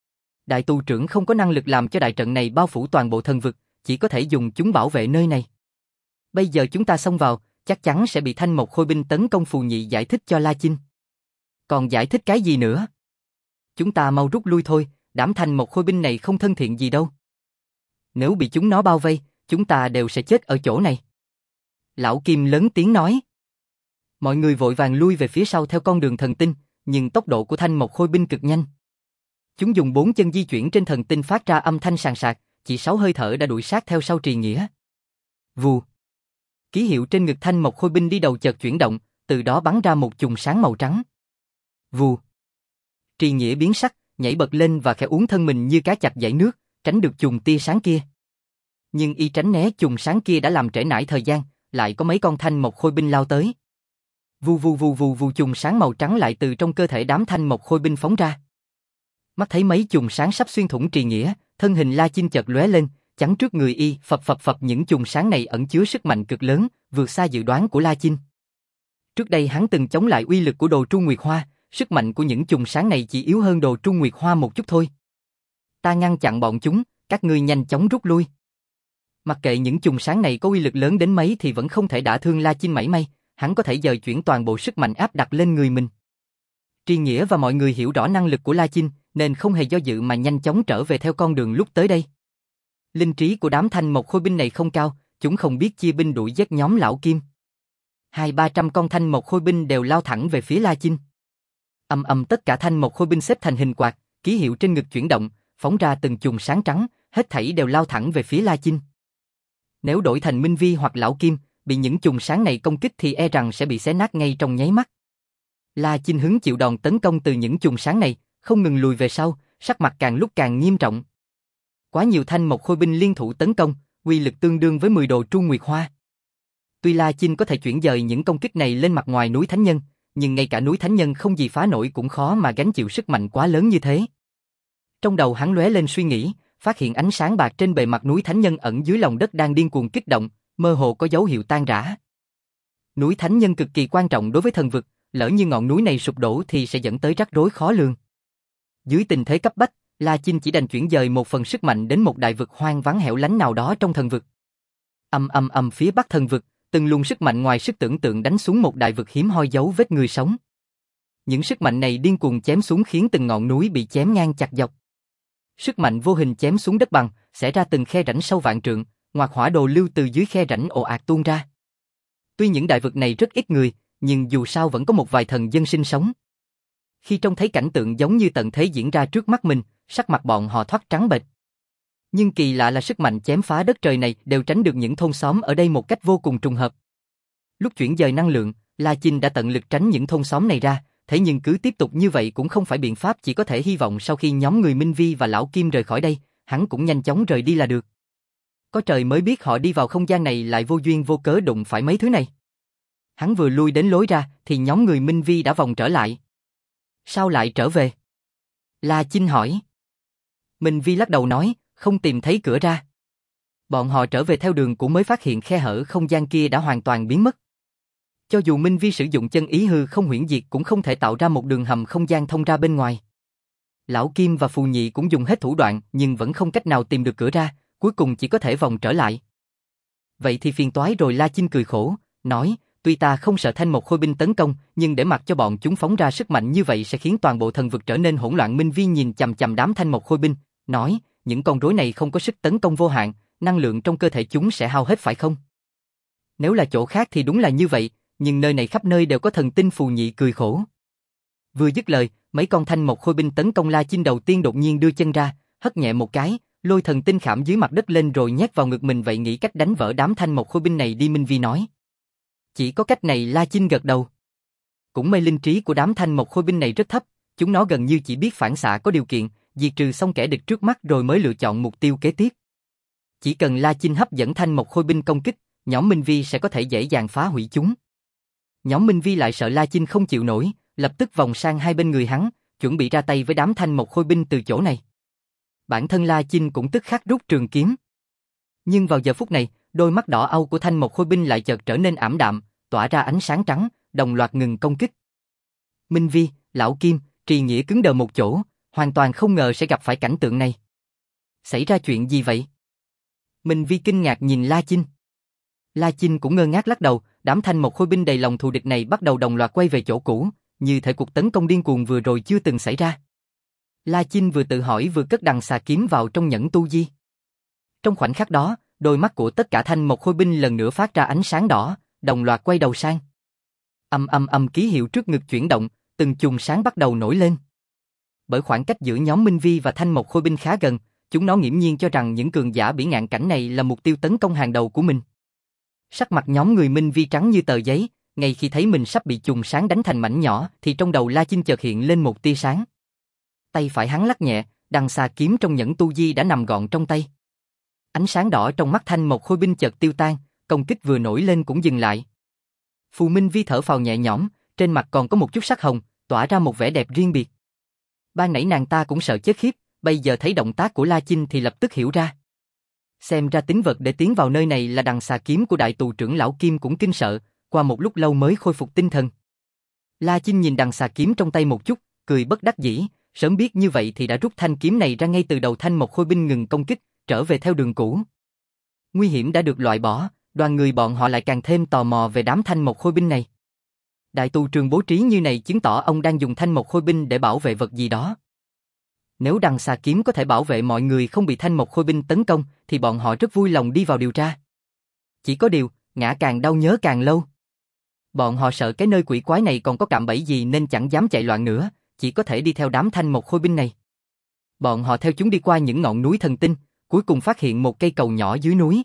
Đại tù trưởng không có năng lực làm cho đại trận này bao phủ toàn bộ thần vực, chỉ có thể dùng chúng bảo vệ nơi này. Bây giờ chúng ta xông vào, chắc chắn sẽ bị thanh mộc khôi binh tấn công. Phù Nhị giải thích cho La Chinh. Còn giải thích cái gì nữa? Chúng ta mau rút lui thôi, đám thanh mộc khôi binh này không thân thiện gì đâu. Nếu bị chúng nó bao vây, chúng ta đều sẽ chết ở chỗ này. Lão Kim lớn tiếng nói. Mọi người vội vàng lui về phía sau theo con đường thần tinh, nhưng tốc độ của thanh mộc khôi binh cực nhanh. Chúng dùng 4 chân di chuyển trên thần tinh phát ra âm thanh sàn sạc, chỉ 6 hơi thở đã đuổi sát theo sau Trì Nghĩa. Vù. Ký hiệu trên ngực Thanh Mộc Khôi Binh đi đầu chợt chuyển động, từ đó bắn ra một chùm sáng màu trắng. Vù. Trì Nghĩa biến sắc, nhảy bật lên và khẽ uốn thân mình như cá chạch dải nước, tránh được chùm tia sáng kia. Nhưng y tránh né chùm sáng kia đã làm trễ nải thời gian, lại có mấy con Thanh Mộc Khôi Binh lao tới. Vù vù vù vù vù, chùm sáng màu trắng lại từ trong cơ thể đám Thanh Mộc Khôi Binh phóng ra. Mắt thấy mấy chùm sáng sắp xuyên thủng Trì Nghĩa, thân hình La Chinh chợt lóe lên, chắn trước người y, phập phập phập, những chùm sáng này ẩn chứa sức mạnh cực lớn, vượt xa dự đoán của La Chinh. Trước đây hắn từng chống lại uy lực của Đồ Trung Nguyệt Hoa, sức mạnh của những chùm sáng này chỉ yếu hơn Đồ Trung Nguyệt Hoa một chút thôi. Ta ngăn chặn bọn chúng, các ngươi nhanh chóng rút lui. Mặc kệ những chùm sáng này có uy lực lớn đến mấy thì vẫn không thể đả thương La Chinh mảy may, hắn có thể dời chuyển toàn bộ sức mạnh áp đặt lên người mình. Trì Nghĩa và mọi người hiểu rõ năng lực của La Chinh, nên không hề do dự mà nhanh chóng trở về theo con đường lúc tới đây. Linh trí của đám Thanh Mộc Khôi Binh này không cao, chúng không biết chia binh đuổi giết nhóm Lão Kim. 200-300 con Thanh Mộc Khôi Binh đều lao thẳng về phía La Chinh. Tất cả Thanh Mộc Khôi Binh xếp thành hình quạt, ký hiệu trên ngực chuyển động, phóng ra từng chùm sáng trắng, hết thảy đều lao thẳng về phía La Chinh. Nếu đổi thành Minh Vi hoặc Lão Kim, bị những chùm sáng này công kích thì e rằng sẽ bị xé nát ngay trong nháy mắt. La Chinh hứng chịu đòn tấn công từ những chùm sáng này, không ngừng lùi về sau, sắc mặt càng lúc càng nghiêm trọng. Quá nhiều Thanh Mộc Khôi Binh liên thủ tấn công, uy lực tương đương với 10 Đồ Trung Nguyệt Hoa. Tuy La Chinh có thể chuyển dời những công kích này lên mặt ngoài núi Thánh Nhân, nhưng ngay cả núi Thánh Nhân không gì phá nổi cũng khó mà gánh chịu sức mạnh quá lớn như thế. Trong đầu hắn lóe lên suy nghĩ, phát hiện ánh sáng bạc trên bề mặt núi Thánh Nhân ẩn dưới lòng đất đang điên cuồng kích động, mơ hồ có dấu hiệu tan rã. Núi Thánh Nhân cực kỳ quan trọng đối với thần vực, lỡ như ngọn núi này sụp đổ thì sẽ dẫn tới rắc rối khó lường. Dưới tình thế cấp bách, La Chinh chỉ đành chuyển dời một phần sức mạnh đến một đại vực hoang vắng hẻo lánh nào đó trong thần vực. Phía bắc thần vực, từng luồng sức mạnh ngoài sức tưởng tượng đánh xuống một đại vực hiếm hoi dấu vết người sống. Những sức mạnh này điên cuồng chém xuống khiến từng ngọn núi bị chém ngang chặt dọc. Sức mạnh vô hình chém xuống đất bằng, xẻ ra từng khe rãnh sâu vạn trượng, ngoạc hỏa đồ lưu từ dưới khe rãnh ồ ạt tuôn ra. Tuy những đại vực này rất ít người, nhưng dù sao vẫn có một vài thần dân sinh sống. Khi trông thấy cảnh tượng giống như tận thế diễn ra trước mắt mình, sắc mặt bọn họ thoát trắng bệch. Nhưng kỳ lạ là sức mạnh chém phá đất trời này đều tránh được những thôn xóm ở đây một cách vô cùng trùng hợp. Lúc chuyển dời năng lượng, La Chinh đã tận lực tránh những thôn xóm này ra, thế nhưng cứ tiếp tục như vậy cũng không phải biện pháp, chỉ có thể hy vọng sau khi nhóm người Minh Vi và Lão Kim rời khỏi đây, hắn cũng nhanh chóng rời đi là được. Có trời mới biết họ đi vào không gian này lại vô duyên vô cớ đụng phải mấy thứ này. Hắn vừa lui đến lối ra thì nhóm người Minh Vi đã vòng trở lại. Sao lại trở về? La Chinh hỏi. Minh Vi lắc đầu nói, không tìm thấy cửa ra. Bọn họ trở về theo đường cũ mới phát hiện khe hở không gian kia đã hoàn toàn biến mất. Cho dù Minh Vi sử dụng chân ý hư không huyễn diệt cũng không thể tạo ra một đường hầm không gian thông ra bên ngoài. Lão Kim và Phù Nhị cũng dùng hết thủ đoạn nhưng vẫn không cách nào tìm được cửa ra, cuối cùng chỉ có thể vòng trở lại. Vậy thì phiền toái rồi. La Chinh cười khổ, nói, tuy ta không sợ Thanh Mộc Khôi Binh tấn công, nhưng để mặc cho bọn chúng phóng ra sức mạnh như vậy sẽ khiến toàn bộ thần vực trở nên hỗn loạn. Minh Vi nhìn chằm chằm đám Thanh Mộc Khôi Binh, nói, những con rối này không có sức tấn công vô hạn, năng lượng trong cơ thể chúng sẽ hao hết phải không? Nếu là chỗ khác thì đúng là như vậy, nhưng nơi này khắp nơi đều có thần tinh. Phù Nhị cười khổ. Vừa dứt lời, mấy con Thanh Mộc Khôi Binh tấn công La Chinh đầu tiên đột nhiên đưa chân ra, hất nhẹ một cái, lôi thần tinh khảm dưới mặt đất lên rồi nhét vào ngực mình. Vậy nghĩ cách đánh vỡ đám Thanh Mộc Khôi Binh này đi. Minh Vi nói. Chỉ có cách này. La Chinh gật đầu. Cũng may linh trí của đám Thanh Mộc Khôi Binh này rất thấp, chúng nó gần như chỉ biết phản xạ có điều kiện, diệt trừ xong kẻ địch trước mắt rồi mới lựa chọn mục tiêu kế tiếp. Chỉ cần La Chinh hấp dẫn Thanh Mộc Khôi Binh công kích, nhóm Minh Vi sẽ có thể dễ dàng phá hủy chúng. Nhóm Minh Vi lại sợ La Chinh không chịu nổi, lập tức vòng sang hai bên người hắn, chuẩn bị ra tay với đám Thanh Mộc Khôi Binh từ chỗ này. Bản thân La Chinh cũng tức khắc rút trường kiếm. Nhưng vào giờ phút này, đôi mắt đỏ au của Thanh Mộc Khôi Binh lại chợt trở nên ảm đạm, tỏa ra ánh sáng trắng, đồng loạt ngừng công kích. Minh Vi, Lão Kim, Trì Nghĩa cứng đờ một chỗ, hoàn toàn không ngờ sẽ gặp phải cảnh tượng này. Xảy ra chuyện gì vậy? Minh Vi kinh ngạc nhìn La Chinh. La Chinh cũng ngơ ngác lắc đầu, đám Thanh Mộc Khôi Binh đầy lòng thù địch này bắt đầu đồng loạt quay về chỗ cũ, như thể cuộc tấn công điên cuồng vừa rồi chưa từng xảy ra. La Chinh vừa tự hỏi vừa cất đằng xà kiếm vào trong nhẫn tu di. Trong khoảnh khắc đó, đôi mắt của tất cả Thanh Mộc Khôi Binh lần nữa phát ra ánh sáng đỏ, đồng loạt quay đầu sang. Ký hiệu trước ngực chuyển động, từng chùm sáng bắt đầu nổi lên. Bởi khoảng cách giữa nhóm Minh Vi và Thanh Mộc Khôi Binh khá gần, chúng nó nghiễm nhiên cho rằng những cường giả bỉ ngạn cảnh này là mục tiêu tấn công hàng đầu của mình. Sắc mặt nhóm người Minh Vi trắng như tờ giấy, ngay khi thấy mình sắp bị chùm sáng đánh thành mảnh nhỏ thì trong đầu La Chinh chợt hiện lên một tia sáng. Tay phải hắn lắc nhẹ, đằng xà kiếm trong nhẫn tu di đã nằm gọn trong tay. Ánh sáng đỏ trong mắt Thanh Mộc Khôi Binh chợt tiêu tan, công kích vừa nổi lên cũng dừng lại. Phù Minh Vi thở phào nhẹ nhõm, trên mặt còn có một chút sắc hồng, tỏa ra một vẻ đẹp riêng biệt. Ban nãy nàng ta cũng sợ chết khiếp, bây giờ thấy động tác của La Chinh thì lập tức hiểu ra. Xem ra tín vật để tiến vào nơi này là đằng xà kiếm của đại tù trưởng lão Kim cũng kinh sợ, qua một lúc lâu mới khôi phục tinh thần. La Chinh nhìn đằng xà kiếm trong tay một chút, cười bất đắc dĩ, sớm biết như vậy thì đã rút thanh kiếm này ra ngay từ đầu. Thanh Mộc Khôi Binh ngừng công kích, trở về theo đường cũ. Nguy hiểm đã được loại bỏ, đoàn người bọn họ lại càng thêm tò mò về đám Thanh Mộc Khôi Binh này. Đại tù trường bố trí như này chứng tỏ ông đang dùng Thanh Mộc Khôi Binh để bảo vệ vật gì đó. Nếu đằng xà kiếm có thể bảo vệ mọi người không bị Thanh Mộc Khôi Binh tấn công, thì bọn họ rất vui lòng đi vào điều tra. Chỉ có điều, ngã càng đau nhớ càng lâu. Bọn họ sợ cái nơi quỷ quái này còn có cạm bẫy gì nên chẳng dám chạy loạn nữa, chỉ có thể đi theo đám Thanh Mộc Khôi Binh này. Bọn họ theo chúng đi qua những ngọn núi thần tinh, cuối cùng phát hiện một cây cầu nhỏ dưới núi.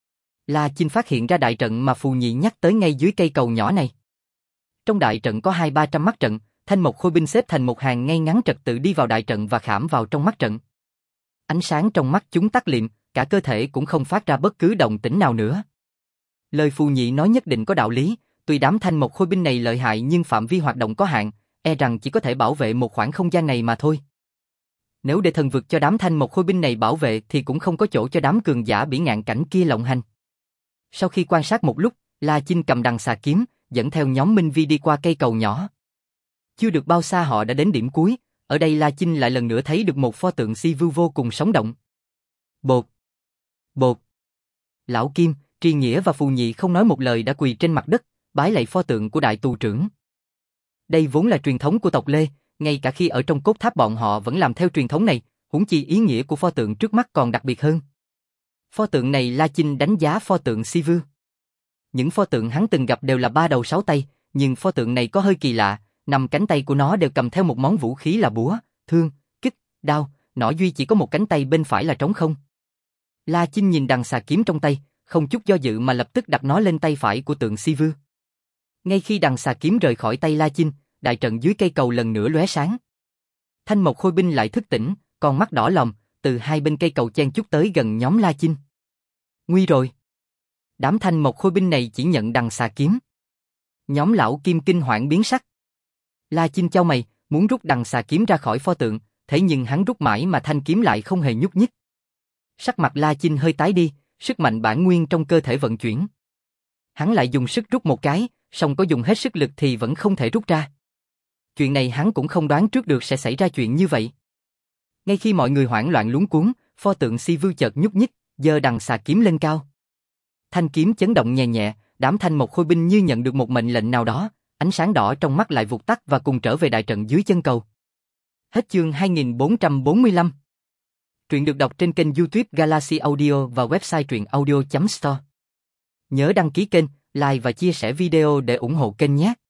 La Chinh phát hiện ra đại trận mà Phù Nhị nhắc tới ngay dưới cây cầu nhỏ này. Trong đại trận có 200-300 mắt trận, Thanh Mộc Khôi Binh xếp thành một hàng ngay ngắn trật tự đi vào đại trận và khảm vào trong mắt trận. Ánh sáng trong mắt chúng tắt liệm, cả cơ thể cũng không phát ra bất cứ động tĩnh nào nữa. Lời Phù Nhị nói nhất định có đạo lý, tuy đám Thanh Mộc Khôi Binh này lợi hại nhưng phạm vi hoạt động có hạn, e rằng chỉ có thể bảo vệ một khoảng không gian này mà thôi. Nếu để thần vực cho đám Thanh Mộc Khôi Binh này bảo vệ thì cũng không có chỗ cho đám cường giả bỉ ngạn cảnh kia lộng hành. Sau khi quan sát một lúc, La Chinh cầm đằng xà kiếm, dẫn theo nhóm Minh Vi đi qua cây cầu nhỏ. Chưa được bao xa họ đã đến điểm cuối, ở đây La Chinh lại lần nữa thấy được một pho tượng Si Vưu vô cùng sống động. Bột! Bột! Lão Kim, Tri Nghĩa và Phù Nhị không nói một lời đã quỳ trên mặt đất, bái lạy pho tượng của đại tù trưởng. Đây vốn là truyền thống của tộc Lê, ngay cả khi ở trong cốt tháp bọn họ vẫn làm theo truyền thống này, huống chi ý nghĩa của pho tượng trước mắt còn đặc biệt hơn. Pho tượng này La Chinh đánh giá pho tượng Si Vưu. Những pho tượng hắn từng gặp đều là 3 đầu 6 tay, nhưng pho tượng này có hơi kỳ lạ, 5 cánh tay của nó đều cầm theo một món vũ khí là búa, thương, kích, đao, nỏ duy chỉ có một cánh tay bên phải là trống không. La Chinh nhìn đằng xà kiếm trong tay, không chút do dự mà lập tức đặt nó lên tay phải của tượng Si Vưu. Ngay khi đằng xà kiếm rời khỏi tay La Chinh, đại trận dưới cây cầu lần nữa lóe sáng. Thanh Mộc Khôi Binh lại thức tỉnh, con mắt đỏ lòm, từ hai bên cây cầu chen chúc tới gần nhóm La Chinh. Nguy rồi! Đám Thanh Mộc Khôi Binh này chỉ nhận đằng xà kiếm. Nhóm lão Kim kinh hoảng biến sắc. La Chinh chau mày, muốn rút đằng xà kiếm ra khỏi pho tượng, thế nhưng hắn rút mãi mà thanh kiếm lại không hề nhúc nhích. Sắc mặt La Chinh hơi tái đi, sức mạnh bản nguyên trong cơ thể vận chuyển. Hắn lại dùng sức rút một cái, song có dùng hết sức lực thì vẫn không thể rút ra. Chuyện này hắn cũng không đoán trước được sẽ xảy ra chuyện như vậy. Ngay khi mọi người hoảng loạn luống cuống, pho tượng Si Vưu chợt nhúc nhích, giơ đằng xà kiếm lên cao. Thanh kiếm chấn động nhẹ nhẹ, đám Thanh Mộc Khôi Binh như nhận được một mệnh lệnh nào đó, ánh sáng đỏ trong mắt lại vụt tắt và cùng trở về đại trận dưới chân cầu. Hết chương 2445. Truyện được đọc trên kênh YouTube Galaxy Audio và website truyệnaudio.store. Nhớ đăng ký kênh, like và chia sẻ video để ủng hộ kênh nhé.